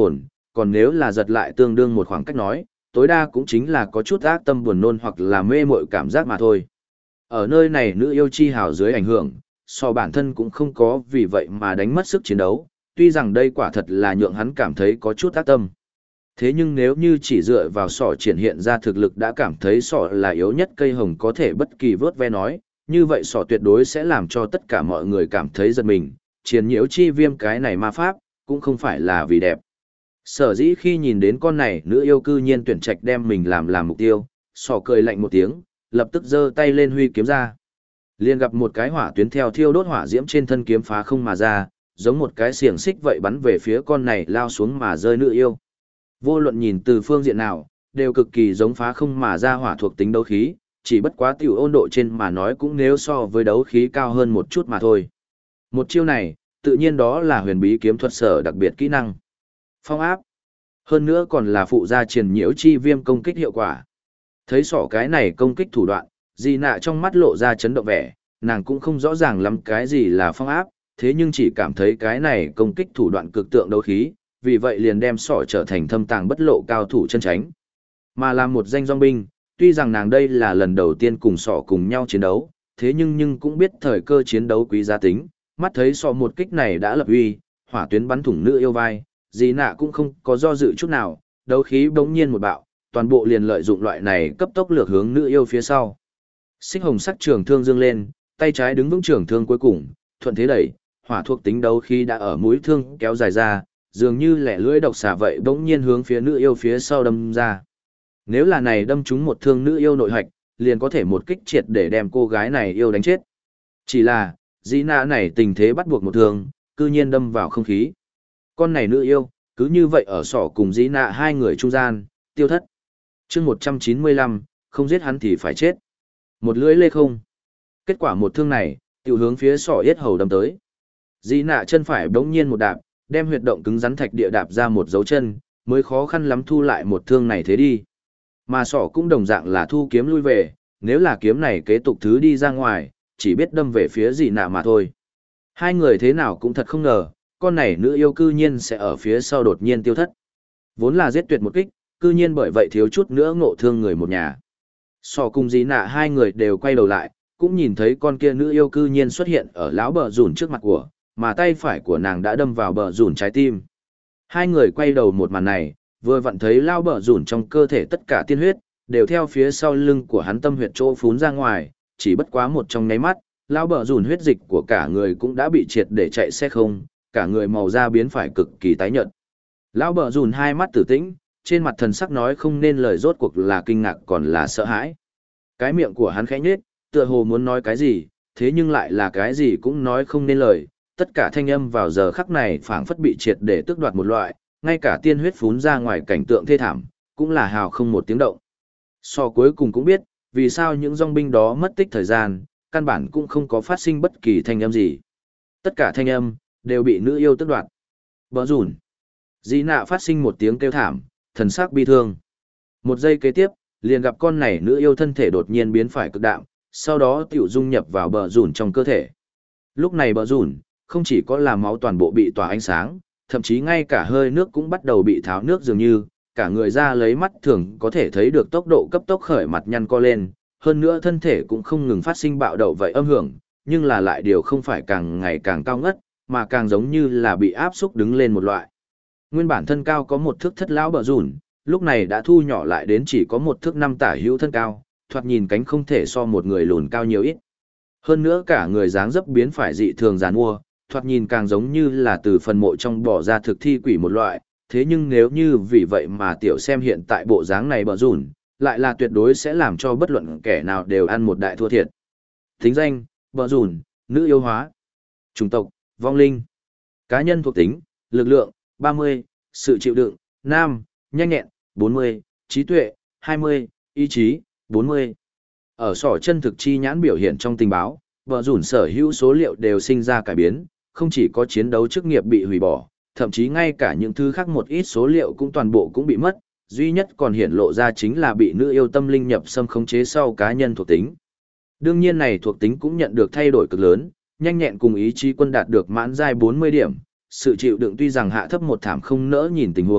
còn nếu là giật lại tương đương một khoảng cách nói, tối đa cũng chính là có chút ác tâm buồn nôn hoặc là mê mội cảm giác mà thôi. Ở nơi này nữ yêu chi hào dưới ảnh hưởng, so bản thân cũng không có vì vậy mà đánh mất sức chiến đấu, tuy rằng đây quả thật là nhượng hắn cảm thấy có chút ác tâm. Thế nhưng nếu như chỉ dựa vào sỏ triển hiện ra thực lực đã cảm thấy sỏ là yếu nhất cây hồng có thể bất kỳ vớt ve nói, như vậy sỏ tuyệt đối sẽ làm cho tất cả mọi người cảm thấy giật mình, triển nhiễu chi viêm cái này ma pháp, cũng không phải là vì đẹp. Sở dĩ khi nhìn đến con này nữ yêu cư nhiên tuyển trạch đem mình làm mục tiêu, sỏ cười lạnh một tiếng, lập tức giơ tay lên huy kiếm ra. Liền gặp một cái hỏa tuyến theo thiêu đốt hỏa diễm trên thân kiếm phá không mà ra, giống một cái xiềng xích vậy bắn về phía con này lao xuống mà rơi nữ yêu. Vô luận nhìn từ phương diện nào, đều cực kỳ giống phá không mà ra hỏa thuộc tính đấu khí, chỉ bất quá tiểu ôn độ trên mà nói cũng nếu so với đấu khí cao hơn một chút mà thôi. Một chiêu này, tự nhiên đó là huyền bí kiếm thuật sở đặc biệt kỹ năng. Phong áp. Hơn nữa còn là phụ gia triển nhiễu chi viêm công kích hiệu quả. Thấy sỏ cái này công kích thủ đoạn, Di Nạ trong mắt lộ ra chấn động vẻ, nàng cũng không rõ ràng lắm cái gì là phong áp, thế nhưng chỉ cảm thấy cái này công kích thủ đoạn cực tượng đấu khí, vì vậy liền đem sỏ trở thành thâm tàng bất lộ cao thủ chân tránh. Mà làm một danh dòng binh, tuy rằng nàng đây là lần đầu tiên cùng sỏ cùng nhau chiến đấu, thế nhưng cũng biết thời cơ chiến đấu quý giá tính, mắt thấy sỏ một kích này đã lập uy, hỏa tuyến bắn thủng nữ yêu vai, Di Nạ cũng không có do dự chút nào, đấu khí bỗng nhiên một bạo, toàn bộ liền lợi dụng loại này cấp tốc lược hướng nữ yêu phía sau. Xích hồng sắc trường thương dương lên, tay trái đứng vững trường thương cuối cùng, thuận thế đẩy, hỏa thuộc tính đấu khí đã ở mũi thương kéo dài ra, dường như lẻ lưỡi độc xà vậy bỗng nhiên hướng phía nữ yêu phía sau đâm ra. Nếu là này đâm trúng một thương nữ yêu nội hạch, liền có thể một kích triệt để đem cô gái này yêu đánh chết. Chỉ là, Di Nạ này tình thế bắt buộc một thương, cư nhiên đâm vào không khí. Con này nữ yêu, cứ như vậy ở sỏ cùng Di Nạ hai người trung gian, tiêu thất. Chương 195, không giết hắn thì phải chết. Một lưỡi lê không. Kết quả một thương này, tiểu hướng phía sỏ yết hầu đâm tới. Di Nạ chân phải bỗng nhiên một đạp, đem huyệt động cứng rắn thạch địa đạp ra một dấu chân, mới khó khăn lắm thu lại một thương này thế đi. Mà sỏ cũng đồng dạng là thu kiếm lui về, nếu là kiếm này kế tục thứ đi ra ngoài, chỉ biết đâm về phía Di Nạ mà thôi. Hai người thế nào cũng thật không ngờ, con này nữ yêu cư nhiên sẽ ở phía sau đột nhiên tiêu thất. Vốn là giết tuyệt một kích, cư nhiên bởi vậy thiếu chút nữa ngộ thương người một nhà. Sỏ cùng Di Nạ hai người đều quay đầu lại, cũng nhìn thấy con kia nữ yêu cư nhiên xuất hiện ở lão bờ rủn trước mặt của, mà tay phải của nàng đã đâm vào bờ rủn trái tim. Hai người quay đầu một màn này, vừa vặn thấy lao bờ rủn trong cơ thể tất cả tiên huyết, đều theo phía sau lưng của hắn tâm huyệt chỗ phún ra ngoài, chỉ bất quá một trong nháy mắt, lao bờ rủn huyết dịch của cả người cũng đã bị triệt để chạy xe không, cả người màu da biến phải cực kỳ tái nhợt. Lão bờ rủn hai mắt tử tĩnh, trên mặt thần sắc nói không nên lời, rốt cuộc là kinh ngạc còn là sợ hãi. Cái miệng của hắn khẽ nhếch, tựa hồ muốn nói cái gì, thế nhưng lại là cái gì cũng nói không nên lời, tất cả thanh âm vào giờ khắc này phảng phất bị triệt để tước đoạt một loại, ngay cả tiên huyết phún ra ngoài cảnh tượng thê thảm, cũng là hào không một tiếng động. So cuối cùng cũng biết, vì sao những dòng binh đó mất tích thời gian, căn bản cũng không có phát sinh bất kỳ thanh âm gì. Tất cả thanh âm, đều bị nữ yêu tước đoạt. Bỡ rủn. Di Nạ phát sinh một tiếng kêu thảm, thần sắc bi thương. Một giây kế tiếp, liền gặp con này nữ yêu thân thể đột nhiên biến phải cực đạm, sau đó tiểu dung nhập vào bờ rủn trong cơ thể. Lúc này bờ rủn, không chỉ có là máu toàn bộ bị tỏa ánh sáng, thậm chí ngay cả hơi nước cũng bắt đầu bị tháo nước dường như, cả người ra lấy mắt thường có thể thấy được tốc độ cấp tốc khởi mặt nhăn co lên, hơn nữa thân thể cũng không ngừng phát sinh bạo động vậy âm hưởng, nhưng là lại điều không phải càng ngày càng cao ngất, mà càng giống như là bị áp xúc đứng lên một loại. Nguyên bản thân cao có một thước thất lão bờ rủn, lúc này đã thu nhỏ lại đến chỉ có một thước năm tả hữu thân cao, thoạt nhìn cánh không thể so một người lùn cao nhiều ít. Hơn nữa cả người dáng dấp biến phải dị thường giàn mua, thoạt nhìn càng giống như là từ phần mộ trong bỏ ra thực thi quỷ một loại, thế nhưng nếu như vì vậy mà tiểu xem hiện tại bộ dáng này bờ rủn, lại là tuyệt đối sẽ làm cho bất luận kẻ nào đều ăn một đại thua thiệt. Tính danh, bờ rủn, nữ yêu hóa. Chủng tộc, vong linh. Cá nhân thuộc tính, lực lượng, 30, sự chịu đựng, nam, nhanh nhẹn, 40, trí tuệ, 20, ý chí, 40. Ở sỏ chân thực chi nhãn biểu hiện trong tình báo, bờ rủn sở hữu số liệu đều sinh ra cải biến, không chỉ có chiến đấu chức nghiệp bị hủy bỏ, thậm chí ngay cả những thứ khác một ít số liệu cũng toàn bộ cũng bị mất, duy nhất còn hiện lộ ra chính là bị nữ yêu tâm linh nhập xâm khống chế sau cá nhân thuộc tính. Đương nhiên này thuộc tính cũng nhận được thay đổi cực lớn, nhanh nhẹn cùng ý chí quân đạt được mãn giai 40 điểm, sự chịu đựng tuy rằng hạ thấp một thảm không nỡ nhìn tình huống,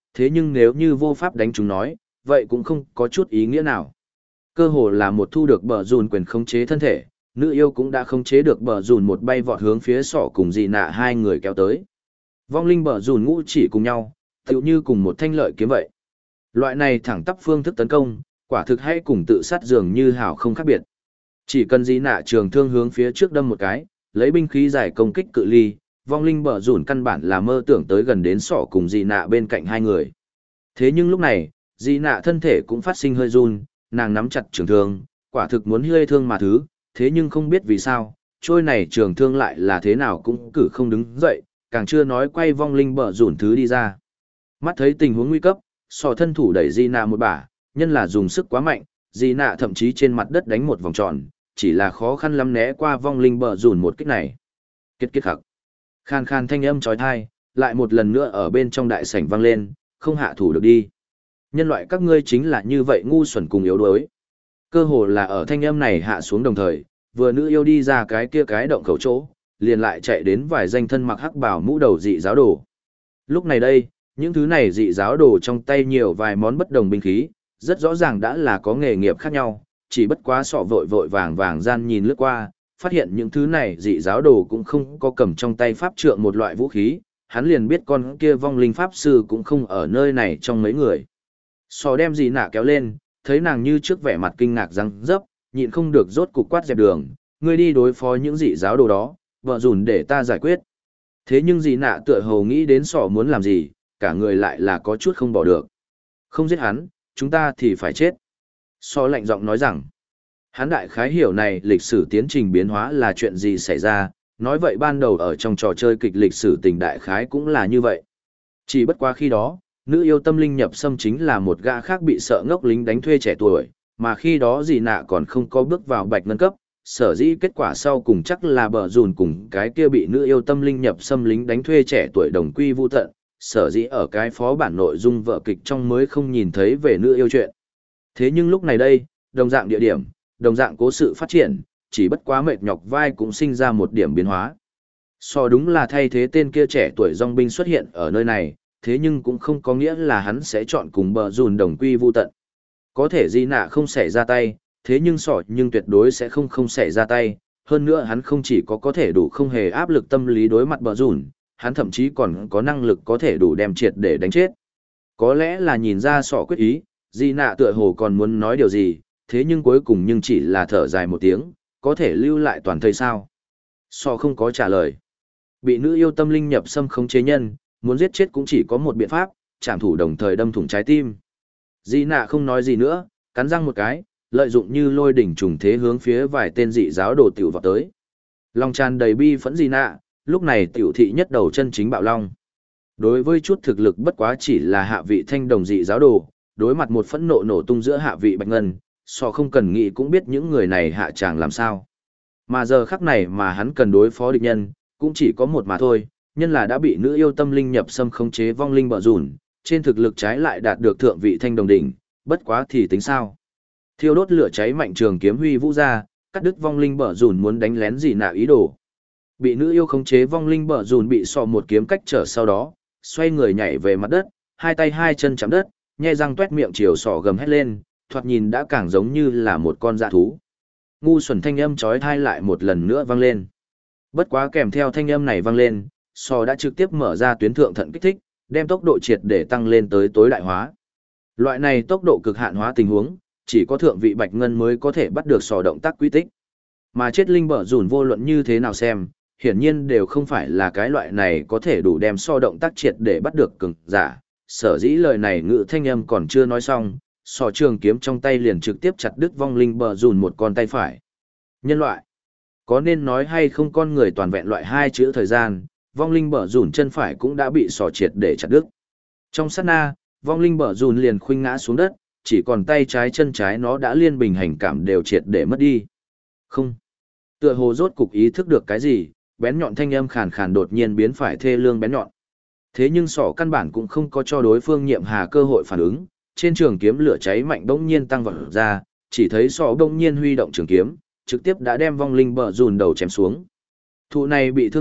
thế nhưng nếu như vô pháp đánh chúng nói, vậy cũng không có chút ý nghĩa nào. Cơ hồ là một thu được bờ rùn quyền khống chế thân thể, nữ yêu cũng đã khống chế được bờ rùn một bay vọt hướng phía sọ cùng dị nạ hai người kéo tới. Vong linh bờ rùn ngũ chỉ cùng nhau, tựu như cùng một thanh lợi kiếm vậy. Loại này thẳng tắp phương thức tấn công, quả thực hay cùng tự sát dường như hảo không khác biệt. Chỉ cần dị nạ trường thương hướng phía trước đâm một cái, lấy binh khí giải công kích cự ly, vong linh bờ rùn căn bản là mơ tưởng tới gần đến sọ cùng dị nạ bên cạnh hai người. Thế nhưng lúc này, dị nạ thân thể cũng phát sinh hơi run, nàng nắm chặt trường thương, quả thực muốn hơi thương mà thứ, thế nhưng không biết vì sao, trôi này trường thương lại là thế nào cũng cử không đứng dậy, càng chưa nói quay vong linh bờ rủn thứ đi ra. Mắt thấy tình huống nguy cấp, sò thân thủ đẩy Di Nạ một bả, nhân là dùng sức quá mạnh, Di Nạ thậm chí trên mặt đất đánh một vòng tròn, chỉ là khó khăn lắm né qua vong linh bờ rủn một kích này. Kết kết khắc. Khan khan thanh âm chói tai, lại một lần nữa ở bên trong đại sảnh vang lên, không hạ thủ được đi. Nhân loại các ngươi chính là như vậy ngu xuẩn cùng yếu đuối. Cơ hồ là ở thanh âm này hạ xuống đồng thời, vừa nữ yêu đi ra cái kia cái động khẩu chỗ, liền lại chạy đến vài danh thân mặc hắc bào mũ đầu dị giáo đồ. Lúc này đây, những thứ này dị giáo đồ trong tay nhiều vài món bất đồng binh khí, rất rõ ràng đã là có nghề nghiệp khác nhau, chỉ bất quá sọ vội vội vàng vàng gian nhìn lướt qua, phát hiện những thứ này dị giáo đồ cũng không có cầm trong tay pháp trượng một loại vũ khí, hắn liền biết con kia vong linh pháp sư cũng không ở nơi này trong mấy người. Sọ đem dị nạ kéo lên, thấy nàng như trước vẻ mặt kinh ngạc răng dấp, nhịn không được rốt cục quát dẹp đường, ngươi đi đối phó những dị giáo đồ đó, vợ dùn để ta giải quyết. Thế nhưng dị nạ tựa hồ nghĩ đến sọ muốn làm gì, cả người lại là có chút không bỏ được. Không giết hắn, chúng ta thì phải chết. Sọ lạnh giọng nói rằng, hắn đại khái hiểu này lịch sử tiến trình biến hóa là chuyện gì xảy ra, nói vậy ban đầu ở trong trò chơi kịch lịch sử tình đại khái cũng là như vậy. Chỉ bất quá khi đó, nữ yêu tâm linh nhập xâm chính là một gã khác bị sợ ngốc lính đánh thuê trẻ tuổi, mà khi đó dị nạ còn không có bước vào bạch ngân cấp, sở dĩ kết quả sau cùng chắc là bờ rùn cùng cái kia bị nữ yêu tâm linh nhập xâm lính đánh thuê trẻ tuổi đồng quy vu tận, sở dĩ ở cái phó bản nội dung vở kịch trong mới không nhìn thấy về nữ yêu chuyện. Thế nhưng lúc này đây, đồng dạng địa điểm, đồng dạng cố sự phát triển, chỉ bất quá mệt nhọc vai cũng sinh ra một điểm biến hóa. So đúng là thay thế tên kia trẻ tuổi dòng binh xuất hiện ở nơi này, thế nhưng cũng không có nghĩa là hắn sẽ chọn cùng bờ rùn đồng quy vu tận. Có thể Di Nạ không xảy ra tay, thế nhưng sỏ nhưng tuyệt đối sẽ không xảy ra tay, hơn nữa hắn không chỉ có thể đủ không hề áp lực tâm lý đối mặt bờ rùn, hắn thậm chí còn có năng lực có thể đủ đem triệt để đánh chết. Có lẽ là nhìn ra sỏ quyết ý, Di Nạ tựa hồ còn muốn nói điều gì, thế nhưng cuối cùng nhưng chỉ là thở dài một tiếng, có thể lưu lại toàn thây sao. Sỏ không có trả lời. Bị nữ yêu tâm linh nhập xâm khống chế nhân, muốn giết chết cũng chỉ có một biện pháp, trảm thủ đồng thời đâm thủng trái tim. Di Nạ không nói gì nữa, cắn răng một cái, lợi dụng như lôi đỉnh trùng thế hướng phía vài tên dị giáo đồ tiểu vào tới. Long tràn đầy bi phẫn Di Nạ, lúc này tiểu thị nhất đầu chân chính bạo long. Đối với chút thực lực bất quá chỉ là hạ vị thanh đồng dị giáo đồ, đối mặt một phẫn nộ nổ tung giữa hạ vị bạch ngân, so không cần nghĩ cũng biết những người này hạ chàng làm sao. Mà giờ khắc này mà hắn cần đối phó địch nhân, cũng chỉ có một mà thôi, nhân là đã bị nữ yêu tâm linh nhập xâm khống chế vong linh bờ rủn, trên thực lực trái lại đạt được thượng vị thanh đồng đỉnh, bất quá thì tính sao. Thiêu đốt lửa cháy mạnh trường kiếm huy vũ ra, cắt đứt vong linh bờ rủn muốn đánh lén gì nạ ý đồ. Bị nữ yêu khống chế vong linh bờ rủn bị sọ một kiếm cách trở sau đó, xoay người nhảy về mặt đất, hai tay hai chân chạm đất, nhe răng tuét miệng chiều sọ gầm hét lên, thoạt nhìn đã càng giống như là một con dã thú. Ngu xuẩn thanh âm chói tai lại một lần nữa vang lên. Bất quá kèm theo thanh âm này vang lên, sò đã trực tiếp mở ra tuyến thượng thận kích thích, đem tốc độ triệt để tăng lên tới tối đại hóa. Loại này tốc độ cực hạn hóa tình huống, chỉ có thượng vị bạch ngân mới có thể bắt được sò động tác quy tích. Mà chết linh bở rủn vô luận như thế nào xem, hiển nhiên đều không phải là cái loại này có thể đủ đem so động tác triệt để bắt được cường giả. Sở dĩ lời này ngự thanh âm còn chưa nói xong, sò trường kiếm trong tay liền trực tiếp chặt đứt vong linh bở rủn một con tay phải. Nhân loại, có nên nói hay không con người toàn vẹn loại hai chữ thời gian, vong linh bở rủn chân phải cũng đã bị sò triệt để chặt đứt. Trong sát na, vong linh bở rủn liền khuynh ngã xuống đất, chỉ còn tay trái chân trái nó đã liên bình hành cảm đều triệt để mất đi. Không. Tựa hồ rốt cục ý thức được cái gì, bén nhọn thanh âm khàn khàn đột nhiên biến phải thê lương bén nhọn. Thế nhưng sỏ căn bản cũng không có cho đối phương nhiệm hà cơ hội phản ứng, trên trường kiếm lửa cháy mạnh bỗng nhiên tăng vọt ra, chỉ thấy sỏ bỗng nhiên huy động trường kiếm, trực tiếp đã đem vong linh bở rủn đầu chém xuống. Thụ này bị thương nặng,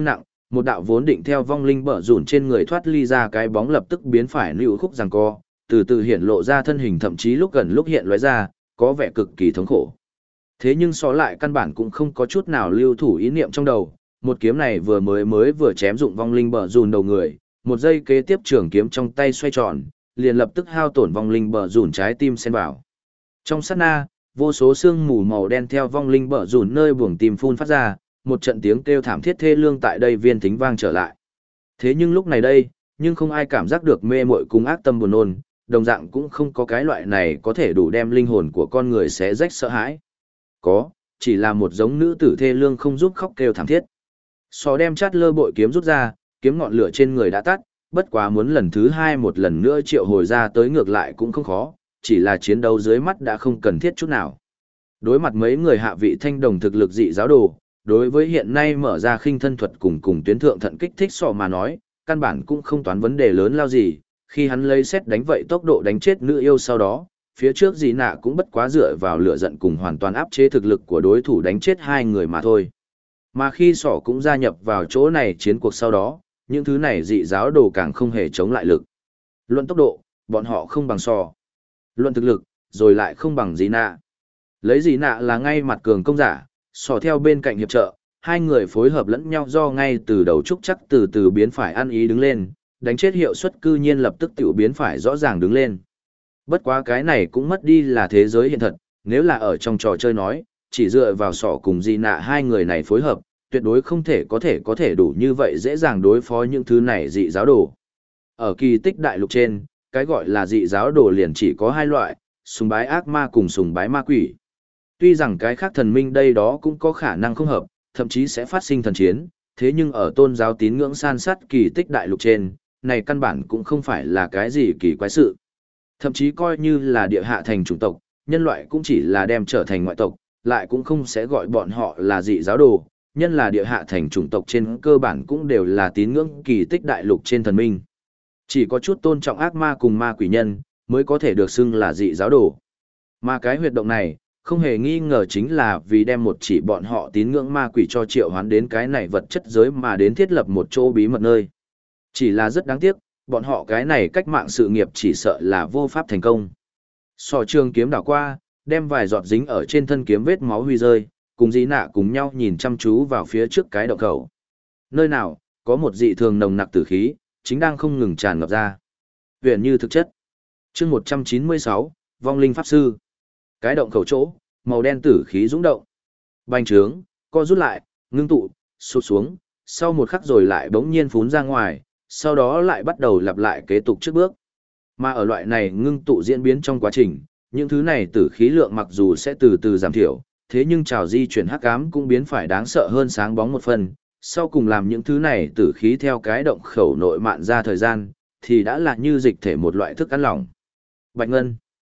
Một đạo vốn định theo vong linh bở rủn trên người thoát ly ra cái bóng lập tức biến phải lưu khúc giằng co, từ từ hiện lộ ra thân hình thậm chí lúc gần lúc hiện lóe ra, có vẻ cực kỳ thống khổ. Thế nhưng so lại căn bản cũng không có chút nào lưu thủ ý niệm trong đầu, một kiếm này vừa chém dụng vong linh bở rủn đầu người, một giây kế tiếp trường kiếm trong tay xoay tròn, liền lập tức hao tổn vong linh bở rủn trái tim xen vào. Trong sát na, vô số sương mù màu đen theo vong linh bở rủn nơi buồng tim phun phát ra, một trận tiếng kêu thảm thiết thê lương tại đây viên thính vang trở lại. Thế nhưng lúc này đây, nhưng không ai cảm giác được mê muội cùng ác tâm buồn nôn, đồng dạng cũng không có cái loại này có thể đủ đem linh hồn của con người xé rách sợ hãi. Có, chỉ là một giống nữ tử thê lương không giúp khóc kêu thảm thiết. Sò đem chát lơ bội kiếm rút ra, kiếm ngọn lửa trên người đã tắt, bất quá muốn lần thứ hai một lần nữa triệu hồi ra tới ngược lại cũng không khó, chỉ là chiến đấu dưới mắt đã không cần thiết chút nào. Đối mặt mấy người hạ vị thanh đồng thực lực dị giáo đồ, đối với hiện nay mở ra khinh thân thuật cùng tuyến thượng thận kích thích sọ mà nói, căn bản cũng không toán vấn đề lớn lao gì, khi hắn lấy xét đánh vậy tốc độ đánh chết nữ yêu sau đó, phía trước gì nạ cũng bất quá dựa vào lửa giận cùng hoàn toàn áp chế thực lực của đối thủ đánh chết hai người mà thôi. Mà khi sọ cũng gia nhập vào chỗ này chiến cuộc sau đó, những thứ này dị giáo đồ càng không hề chống lại lực. Luận tốc độ, bọn họ không bằng sọ. Luận thực lực, rồi lại không bằng gì nạ. Lấy gì nạ là ngay mặt cường công giả, sò theo bên cạnh hiệp trợ, hai người phối hợp lẫn nhau do ngay từ đầu trúc chắc từ từ biến phải ăn ý đứng lên, đánh chết hiệu suất cư nhiên lập tức tiểu biến phải rõ ràng đứng lên. Bất quá cái này cũng mất đi là thế giới hiện thật, nếu là ở trong trò chơi nói, chỉ dựa vào sọ cùng di nạ hai người này phối hợp, tuyệt đối không thể có thể đủ như vậy dễ dàng đối phó những thứ này dị giáo đồ. Ở kỳ tích đại lục trên, cái gọi là dị giáo đồ liền chỉ có hai loại, sùng bái ác ma cùng sùng bái ma quỷ. Tuy rằng cái khác thần minh đây đó cũng có khả năng không hợp, thậm chí sẽ phát sinh thần chiến, thế nhưng ở tôn giáo tín ngưỡng san sát kỳ tích đại lục trên, này căn bản cũng không phải là cái gì kỳ quái sự. Thậm chí coi như là địa hạ thành chủng tộc, nhân loại cũng chỉ là đem trở thành ngoại tộc, lại cũng không sẽ gọi bọn họ là dị giáo đồ, nhân là địa hạ thành chủng tộc trên cơ bản cũng đều là tín ngưỡng kỳ tích đại lục trên thần minh. Chỉ có chút tôn trọng ác ma cùng ma quỷ nhân, mới có thể được xưng là dị giáo đồ. Mà cái huyệt động này, không hề nghi ngờ chính là vì đem một chỉ bọn họ tín ngưỡng ma quỷ cho triệu hoán đến cái này vật chất giới mà đến thiết lập một chỗ bí mật nơi. Chỉ là rất đáng tiếc, bọn họ cái này cách mạng sự nghiệp chỉ sợ là vô pháp thành công. Sò trường kiếm đảo qua, đem vài giọt dính ở trên thân kiếm vết máu huy rơi, cùng dĩ nạ cùng nhau nhìn chăm chú vào phía trước cái động khẩu. Nơi nào, có một dị thường nồng nặc tử khí, chính đang không ngừng tràn ngập ra. Huyền như thực chất. chương 196, Vong linh Pháp Sư. Cái động khẩu chỗ, màu đen tử khí dũng động. Bành trướng, co rút lại, ngưng tụ, sụt xuống, sau một khắc rồi lại bỗng nhiên phún ra ngoài, sau đó lại bắt đầu lặp lại kế tục trước bước. Mà ở loại này ngưng tụ diễn biến trong quá trình, những thứ này tử khí lượng mặc dù sẽ từ từ giảm thiểu, thế nhưng trào di chuyển hắc ám cũng biến phải đáng sợ hơn sáng bóng một phần, sau cùng làm những thứ này tử khí theo cái động khẩu nội mạn ra thời gian, thì đã là như dịch thể một loại thức ăn lỏng. Bạch Ngân.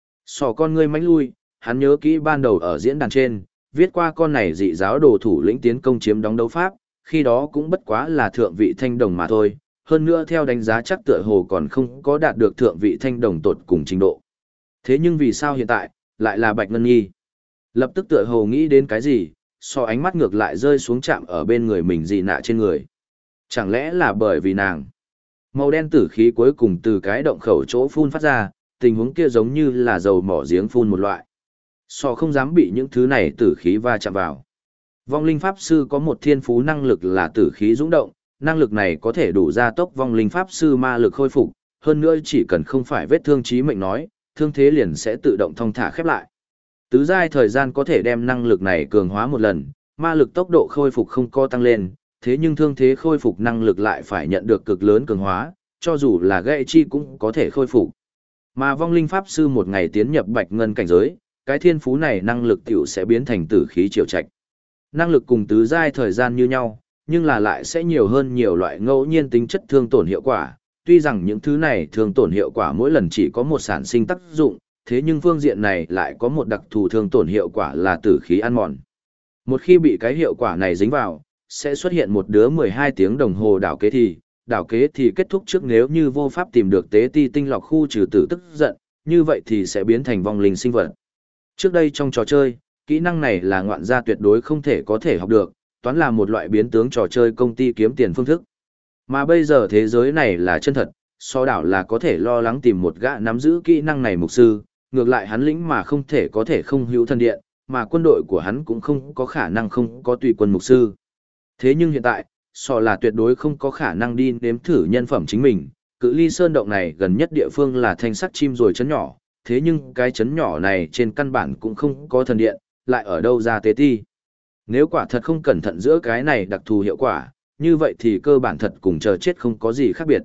Sò con ngươi mánh lui, hắn nhớ kỹ ban đầu ở diễn đàn trên, viết qua con này dị giáo đồ thủ lĩnh tiến công chiếm đóng đấu pháp, khi đó cũng bất quá là thượng vị thanh đồng mà thôi, hơn nữa theo đánh giá chắc tựa hồ còn không có đạt được thượng vị thanh đồng tột cùng trình độ. Thế nhưng vì sao hiện tại, lại là Bạch Ngân Nhi? Lập tức tựa hồ nghĩ đến cái gì, so ánh mắt ngược lại rơi xuống chạm ở bên người mình dị nạ trên người. Chẳng lẽ là bởi vì nàng? Màu đen tử khí cuối cùng từ cái động khẩu chỗ phun phát ra, tình huống kia giống như là dầu mỏ giếng phun một loại. So không dám bị những thứ này tử khí va chạm vào. Vong linh pháp sư có một thiên phú năng lực là tử khí dũng động, năng lực này có thể đủ gia tốc vong linh pháp sư ma lực khôi phục, hơn nữa chỉ cần không phải vết thương chí mệnh nói, thương thế liền sẽ tự động thong thả khép lại. Tứ giai thời gian có thể đem năng lực này cường hóa một lần, ma lực tốc độ khôi phục không co tăng lên, thế nhưng thương thế khôi phục năng lực lại phải nhận được cực lớn cường hóa, cho dù là gãy chi cũng có thể khôi phục. Mà vong linh pháp sư một ngày tiến nhập bạch ngân cảnh giới, cái thiên phú này năng lực tiểu sẽ biến thành tử khí triều trạch. Năng lực cùng tứ giai thời gian như nhau, nhưng là lại sẽ nhiều hơn nhiều loại ngẫu nhiên tính chất thương tổn hiệu quả. Tuy rằng những thứ này thương tổn hiệu quả mỗi lần chỉ có một sản sinh tác dụng, thế nhưng phương diện này lại có một đặc thù thương tổn hiệu quả là tử khí ăn mòn. Một khi bị cái hiệu quả này dính vào, sẽ xuất hiện một đứa 12 tiếng đồng hồ đảo kế thì kết thúc trước nếu như vô pháp tìm được tế ti tinh lọc khu trừ tử tức giận, như vậy thì sẽ biến thành vong linh sinh vật. Trước đây trong trò chơi, kỹ năng này là ngoạn gia tuyệt đối không thể có thể học được, toán là một loại biến tướng trò chơi công ty kiếm tiền phương thức. Mà bây giờ thế giới này là chân thật, so đảo là có thể lo lắng tìm một gã nắm giữ kỹ năng này mục sư, ngược lại hắn lĩnh mà không thể có thể không hữu thần điện, mà quân đội của hắn cũng không có khả năng không có tùy quân mục sư. Thế nhưng hiện tại, so là tuyệt đối không có khả năng đi nếm thử nhân phẩm chính mình, cự ly sơn động này gần nhất địa phương là thanh sắc chim rồi chấn nhỏ, thế nhưng cái chấn nhỏ này trên căn bản cũng không có thần điện, lại ở đâu ra tế ti. Nếu quả thật không cẩn thận giữa cái này đặc thù hiệu quả, như vậy thì cơ bản thật cùng chờ chết không có gì khác biệt.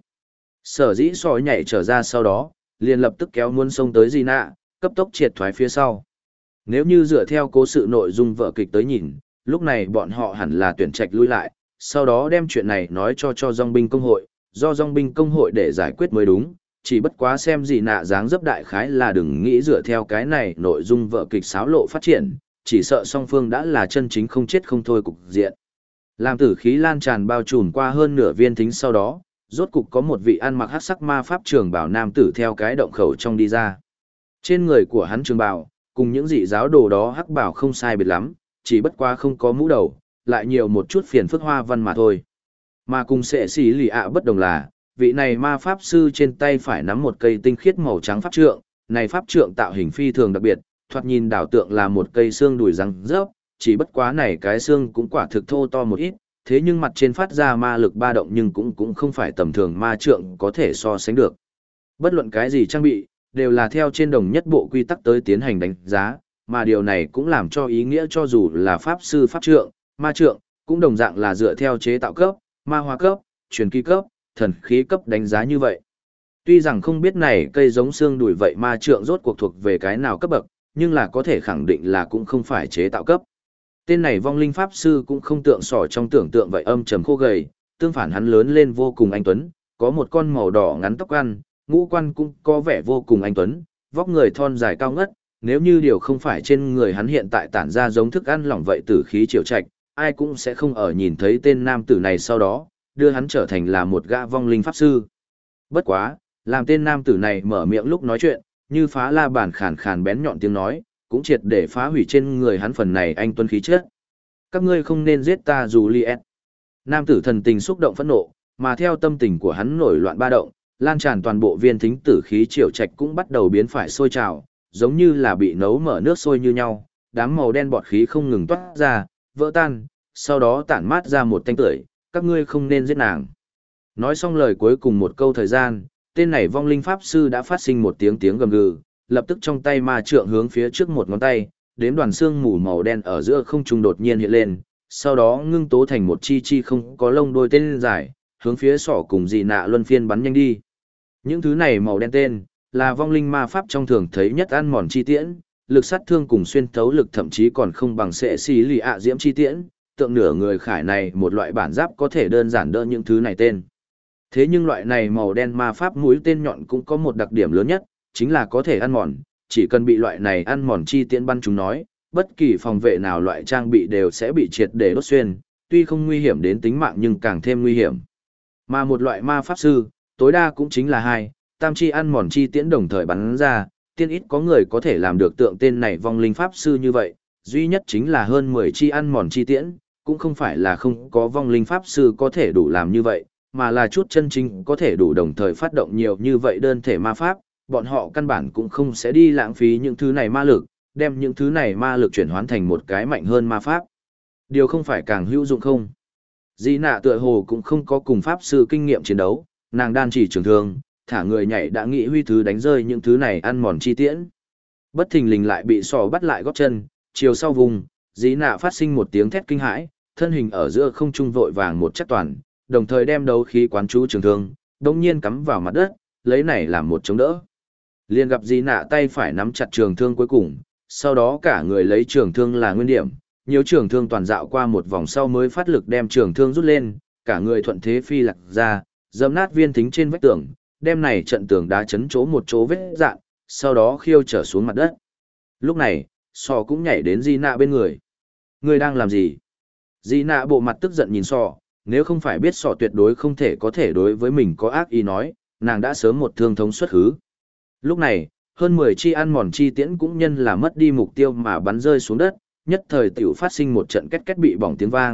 Sở dĩ sói nhảy trở ra sau đó, liền lập tức kéo muôn sông tới Gina, cấp tốc triệt thoái phía sau. Nếu như dựa theo cố sự nội dung vở kịch tới nhìn, lúc này bọn họ hẳn là tuyển trạch lui lại, sau đó đem chuyện này nói cho dòng binh công hội, do dòng binh công hội để giải quyết mới đúng, chỉ bất quá xem Gina dáng dấp đại khái là đừng nghĩ dựa theo cái này nội dung vở kịch xáo lộ phát triển, chỉ sợ song phương đã là chân chính không chết không thôi cục diện. Làm tử khí lan tràn bao trùm qua hơn nửa viên thính sau đó, rốt cục có một vị ăn mặc hắc sắc ma pháp trường bảo nam tử theo cái động khẩu trong đi ra. Trên người của hắn trường bảo, cùng những dị giáo đồ đó hắc bảo không sai biệt lắm, chỉ bất quá không có mũ đầu, lại nhiều một chút phiền phức hoa văn mà thôi. Mà cùng sẽ xỉ lì ạ bất đồng là, vị này ma pháp sư trên tay phải nắm một cây tinh khiết màu trắng pháp trượng, này pháp trượng tạo hình phi thường đặc biệt, thoạt nhìn đảo tượng là một cây xương đùi răng rớp, chỉ bất quá này cái xương cũng quả thực thô to một ít, thế nhưng mặt trên phát ra ma lực ba động nhưng cũng không phải tầm thường ma trượng có thể so sánh được. Bất luận cái gì trang bị, đều là theo trên đồng nhất bộ quy tắc tới tiến hành đánh giá, mà điều này cũng làm cho ý nghĩa cho dù là pháp sư pháp trượng, ma trượng, cũng đồng dạng là dựa theo chế tạo cấp, ma hóa cấp, truyền kỳ cấp, thần khí cấp đánh giá như vậy. Tuy rằng không biết này cây giống xương đùi vậy ma trượng rốt cuộc thuộc về cái nào cấp bậc, nhưng là có thể khẳng định là cũng không phải chế tạo cấp. Tên này vong linh pháp sư cũng không tượng sỏ trong tưởng tượng vậy âm trầm khô gầy, tương phản hắn lớn lên vô cùng anh tuấn, có một con màu đỏ ngắn tóc ăn, ngũ quan cũng có vẻ vô cùng anh tuấn, vóc người thon dài cao ngất, nếu như điều không phải trên người hắn hiện tại tản ra giống thức ăn lỏng vậy tử khí triều trạch, ai cũng sẽ không ở nhìn thấy tên nam tử này sau đó, đưa hắn trở thành là một gã vong linh pháp sư. Bất quá, làm tên nam tử này mở miệng lúc nói chuyện, như phá la bàn khàn khàn bén nhọn tiếng nói, cũng triệt để phá hủy trên người hắn phần này anh tuấn khí chất. Các ngươi không nên giết ta Juliet. Nam tử thần tình xúc động phẫn nộ, mà theo tâm tình của hắn nổi loạn ba động, lan tràn toàn bộ viên thính tử khí triều trạch cũng bắt đầu biến phải sôi trào, giống như là bị nấu mở nước sôi như nhau, đám màu đen bọt khí không ngừng toát ra, vỡ tan, sau đó tản mát ra một thanh tưởi, các ngươi không nên giết nàng. Nói xong lời cuối cùng một câu thời gian, tên này vong linh pháp sư đã phát sinh một tiếng gầm gừ, lập tức trong tay ma trượng hướng phía trước một ngón tay, đếm đoàn xương mù màu đen ở giữa không trung đột nhiên hiện lên, sau đó ngưng tố thành một chi không có lông đôi tên dài, hướng phía sỏ cùng dị nạ luân phiên bắn nhanh đi. Những thứ này màu đen tên, là vong linh ma pháp trong thường thấy nhất ăn mòn chi tiễn, lực sát thương cùng xuyên thấu lực thậm chí còn không bằng sẽ xì lì ạ diễm chi tiễn, tượng nửa người khải này một loại bản giáp có thể đơn giản đỡ những thứ này tên. Thế nhưng loại này màu đen ma pháp mũi tên nhọn cũng có một đặc điểm lớn nhất, chính là có thể ăn mòn, chỉ cần bị loại này ăn mòn chi tiễn bắn chúng nói, bất kỳ phòng vệ nào loại trang bị đều sẽ bị triệt để đốt xuyên, tuy không nguy hiểm đến tính mạng nhưng càng thêm nguy hiểm. Mà một loại ma pháp sư, tối đa cũng chính là hai, tam chi ăn mòn chi tiễn đồng thời bắn ra, tiên ít có người có thể làm được tượng tên này vong linh pháp sư như vậy, duy nhất chính là hơn 10 chi ăn mòn chi tiễn, cũng không phải là không có vong linh pháp sư có thể đủ làm như vậy, mà là chút chân chính có thể đủ đồng thời phát động nhiều như vậy đơn thể ma pháp, bọn họ căn bản cũng không sẽ đi lãng phí những thứ này ma lực, đem những thứ này ma lực chuyển hóa thành một cái mạnh hơn ma pháp. Điều không phải càng hữu dụng không? Dĩ nạ tựa hồ cũng không có cùng pháp sư kinh nghiệm chiến đấu, nàng đan chỉ trường thương, thả người nhảy đã nghĩ huy thứ đánh rơi những thứ này ăn mòn chi tiễn. Bất thình lình lại bị sò bắt lại gót chân, chiều sau vùng, dĩ nạ phát sinh một tiếng thét kinh hãi, thân hình ở giữa không trung vội vàng một chắc toàn, đồng thời đem đấu khí quán chú trường thương, đồng nhiên cắm vào mặt đất, lấy này làm một chống đỡ. Liền gặp dĩ nạ tay phải nắm chặt trường thương cuối cùng, sau đó cả người lấy trường thương là nguyên điểm, nhiều trường thương toàn dạo qua một vòng sau mới phát lực đem trường thương rút lên, cả người thuận thế phi lạc ra, dẫm nát viên thính trên vách tường, đem này trận tường đá chấn chỗ một chỗ vết dạn, sau đó khiêu trở xuống mặt đất. Lúc này, sò cũng nhảy đến Di Nạ bên người. Người đang làm gì? Di Nạ bộ mặt tức giận nhìn sò, nếu không phải biết sò tuyệt đối không thể có thể đối với mình có ác ý nói, nàng đã sớm một thương thống xuất hứ. Lúc này, hơn 10 chi ăn mòn chi tiễn cũng nhân là mất đi mục tiêu mà bắn rơi xuống đất, nhất thời tiểu phát sinh một trận két két bị bỏng tiếng vang,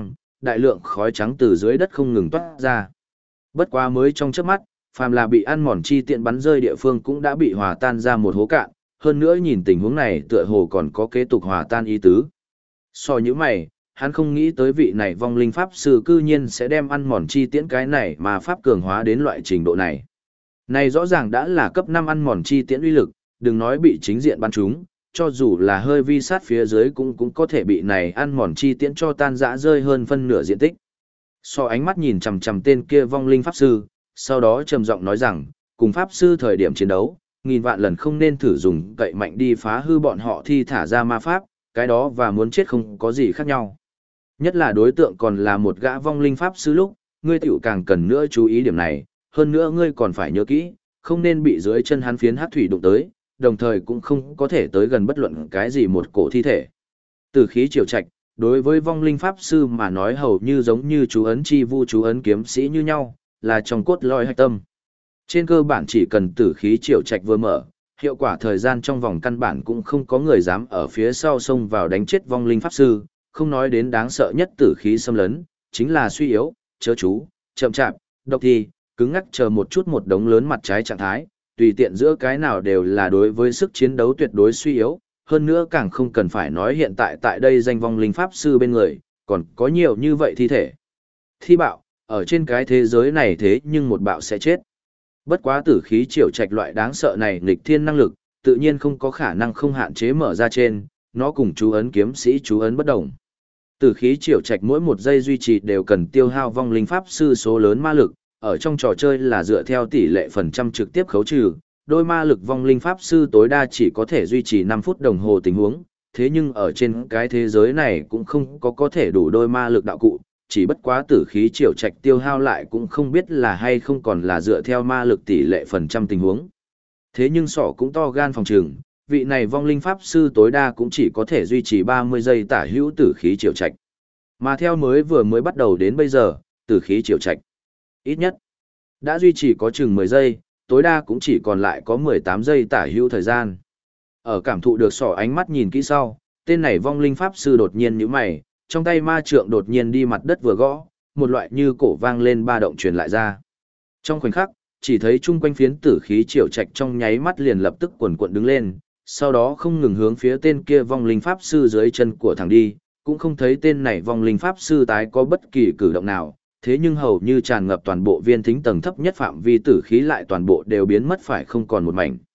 đại lượng khói trắng từ dưới đất không ngừng toát ra. Bất quá mới trong chớp mắt, phàm là bị ăn mòn chi tiện bắn rơi địa phương cũng đã bị hòa tan ra một hố cạn, hơn nữa nhìn tình huống này tựa hồ còn có kế tục hòa tan ý tứ. So như mày, hắn không nghĩ tới vị này vong linh pháp sư cư nhiên sẽ đem ăn mòn chi tiễn cái này mà pháp cường hóa đến loại trình độ này. Này rõ ràng đã là cấp 5 ăn mòn chi tiễn uy lực, đừng nói bị chính diện bắn trúng, cho dù là hơi vi sát phía dưới cũng có thể bị này ăn mòn chi tiễn cho tan rã rơi hơn phân nửa diện tích. So ánh mắt nhìn chằm chằm tên kia vong linh pháp sư, sau đó trầm giọng nói rằng, cùng pháp sư thời điểm chiến đấu, nghìn vạn lần không nên thử dùng cậy mạnh đi phá hư bọn họ thi thả ra ma pháp, cái đó và muốn chết không có gì khác nhau. Nhất là đối tượng còn là một gã vong linh pháp sư lúc, ngươi tiểu càng cần nữa chú ý điểm này, hơn nữa ngươi còn phải nhớ kỹ, không nên bị dưới chân hắn phiến hắc thủy đụng tới, đồng thời cũng không có thể tới gần bất luận cái gì một cổ thi thể. Tử khí triều trạch, đối với vong linh pháp sư mà nói hầu như giống như chú ấn chi vu chú ấn kiếm sĩ như nhau, là trong cốt lõi hạch tâm. Trên cơ bản chỉ cần tử khí triều trạch vừa mở, hiệu quả thời gian trong vòng căn bản cũng không có người dám ở phía sau xông vào đánh chết vong linh pháp sư, không nói đến đáng sợ nhất tử khí xâm lấn, chính là suy yếu, chớ chú, chậm chạp, độc thi, cứng ngắc chờ một chút một đống lớn mặt trái trạng thái, tùy tiện giữa cái nào đều là đối với sức chiến đấu tuyệt đối suy yếu, hơn nữa càng không cần phải nói hiện tại tại đây danh vong linh pháp sư bên người, còn có nhiều như vậy thi thể. Thi bạo, ở trên cái thế giới này thế nhưng một bạo sẽ chết. Bất quá tử khí triều trạch loại đáng sợ này nghịch thiên năng lực, tự nhiên không có khả năng không hạn chế mở ra trên, nó cùng chú ấn kiếm sĩ chú ấn bất đồng. Tử khí triều trạch mỗi một giây duy trì đều cần tiêu hao vong linh pháp sư số lớn ma lực, ở trong trò chơi là dựa theo tỷ lệ phần trăm trực tiếp khấu trừ, đôi ma lực vong linh pháp sư tối đa chỉ có thể duy trì 5 phút đồng hồ tình huống, thế nhưng ở trên cái thế giới này cũng không có thể đủ đôi ma lực đạo cụ, chỉ bất quá tử khí triều trạch tiêu hao lại cũng không biết là hay không còn là dựa theo ma lực tỷ lệ phần trăm tình huống. Thế nhưng sọ cũng to gan phòng trường, vị này vong linh pháp sư tối đa cũng chỉ có thể duy trì 30 giây tả hữu tử khí triều trạch. Mà theo vừa mới bắt đầu đến bây giờ, tử khí triều trạch ít nhất đã duy trì có chừng 10 giây, tối đa cũng chỉ còn lại có 18 giây tả hữu thời gian. Ở cảm thụ được sỏ ánh mắt nhìn kỹ sau, tên này vong linh pháp sư đột nhiên nhíu mày, trong tay ma trượng đột nhiên đi mặt đất vừa gõ, một loại như cổ vang lên ba động truyền lại ra. Trong khoảnh khắc, chỉ thấy chung quanh phiến tử khí triều trạch trong nháy mắt liền lập tức quần quật đứng lên, sau đó không ngừng hướng phía tên kia vong linh pháp sư dưới chân của thằng đi, cũng không thấy tên này vong linh pháp sư tái có bất kỳ cử động nào, thế nhưng hầu như tràn ngập toàn bộ viên thính tầng thấp nhất phạm vi tử khí lại toàn bộ đều biến mất phải không còn một mảnh.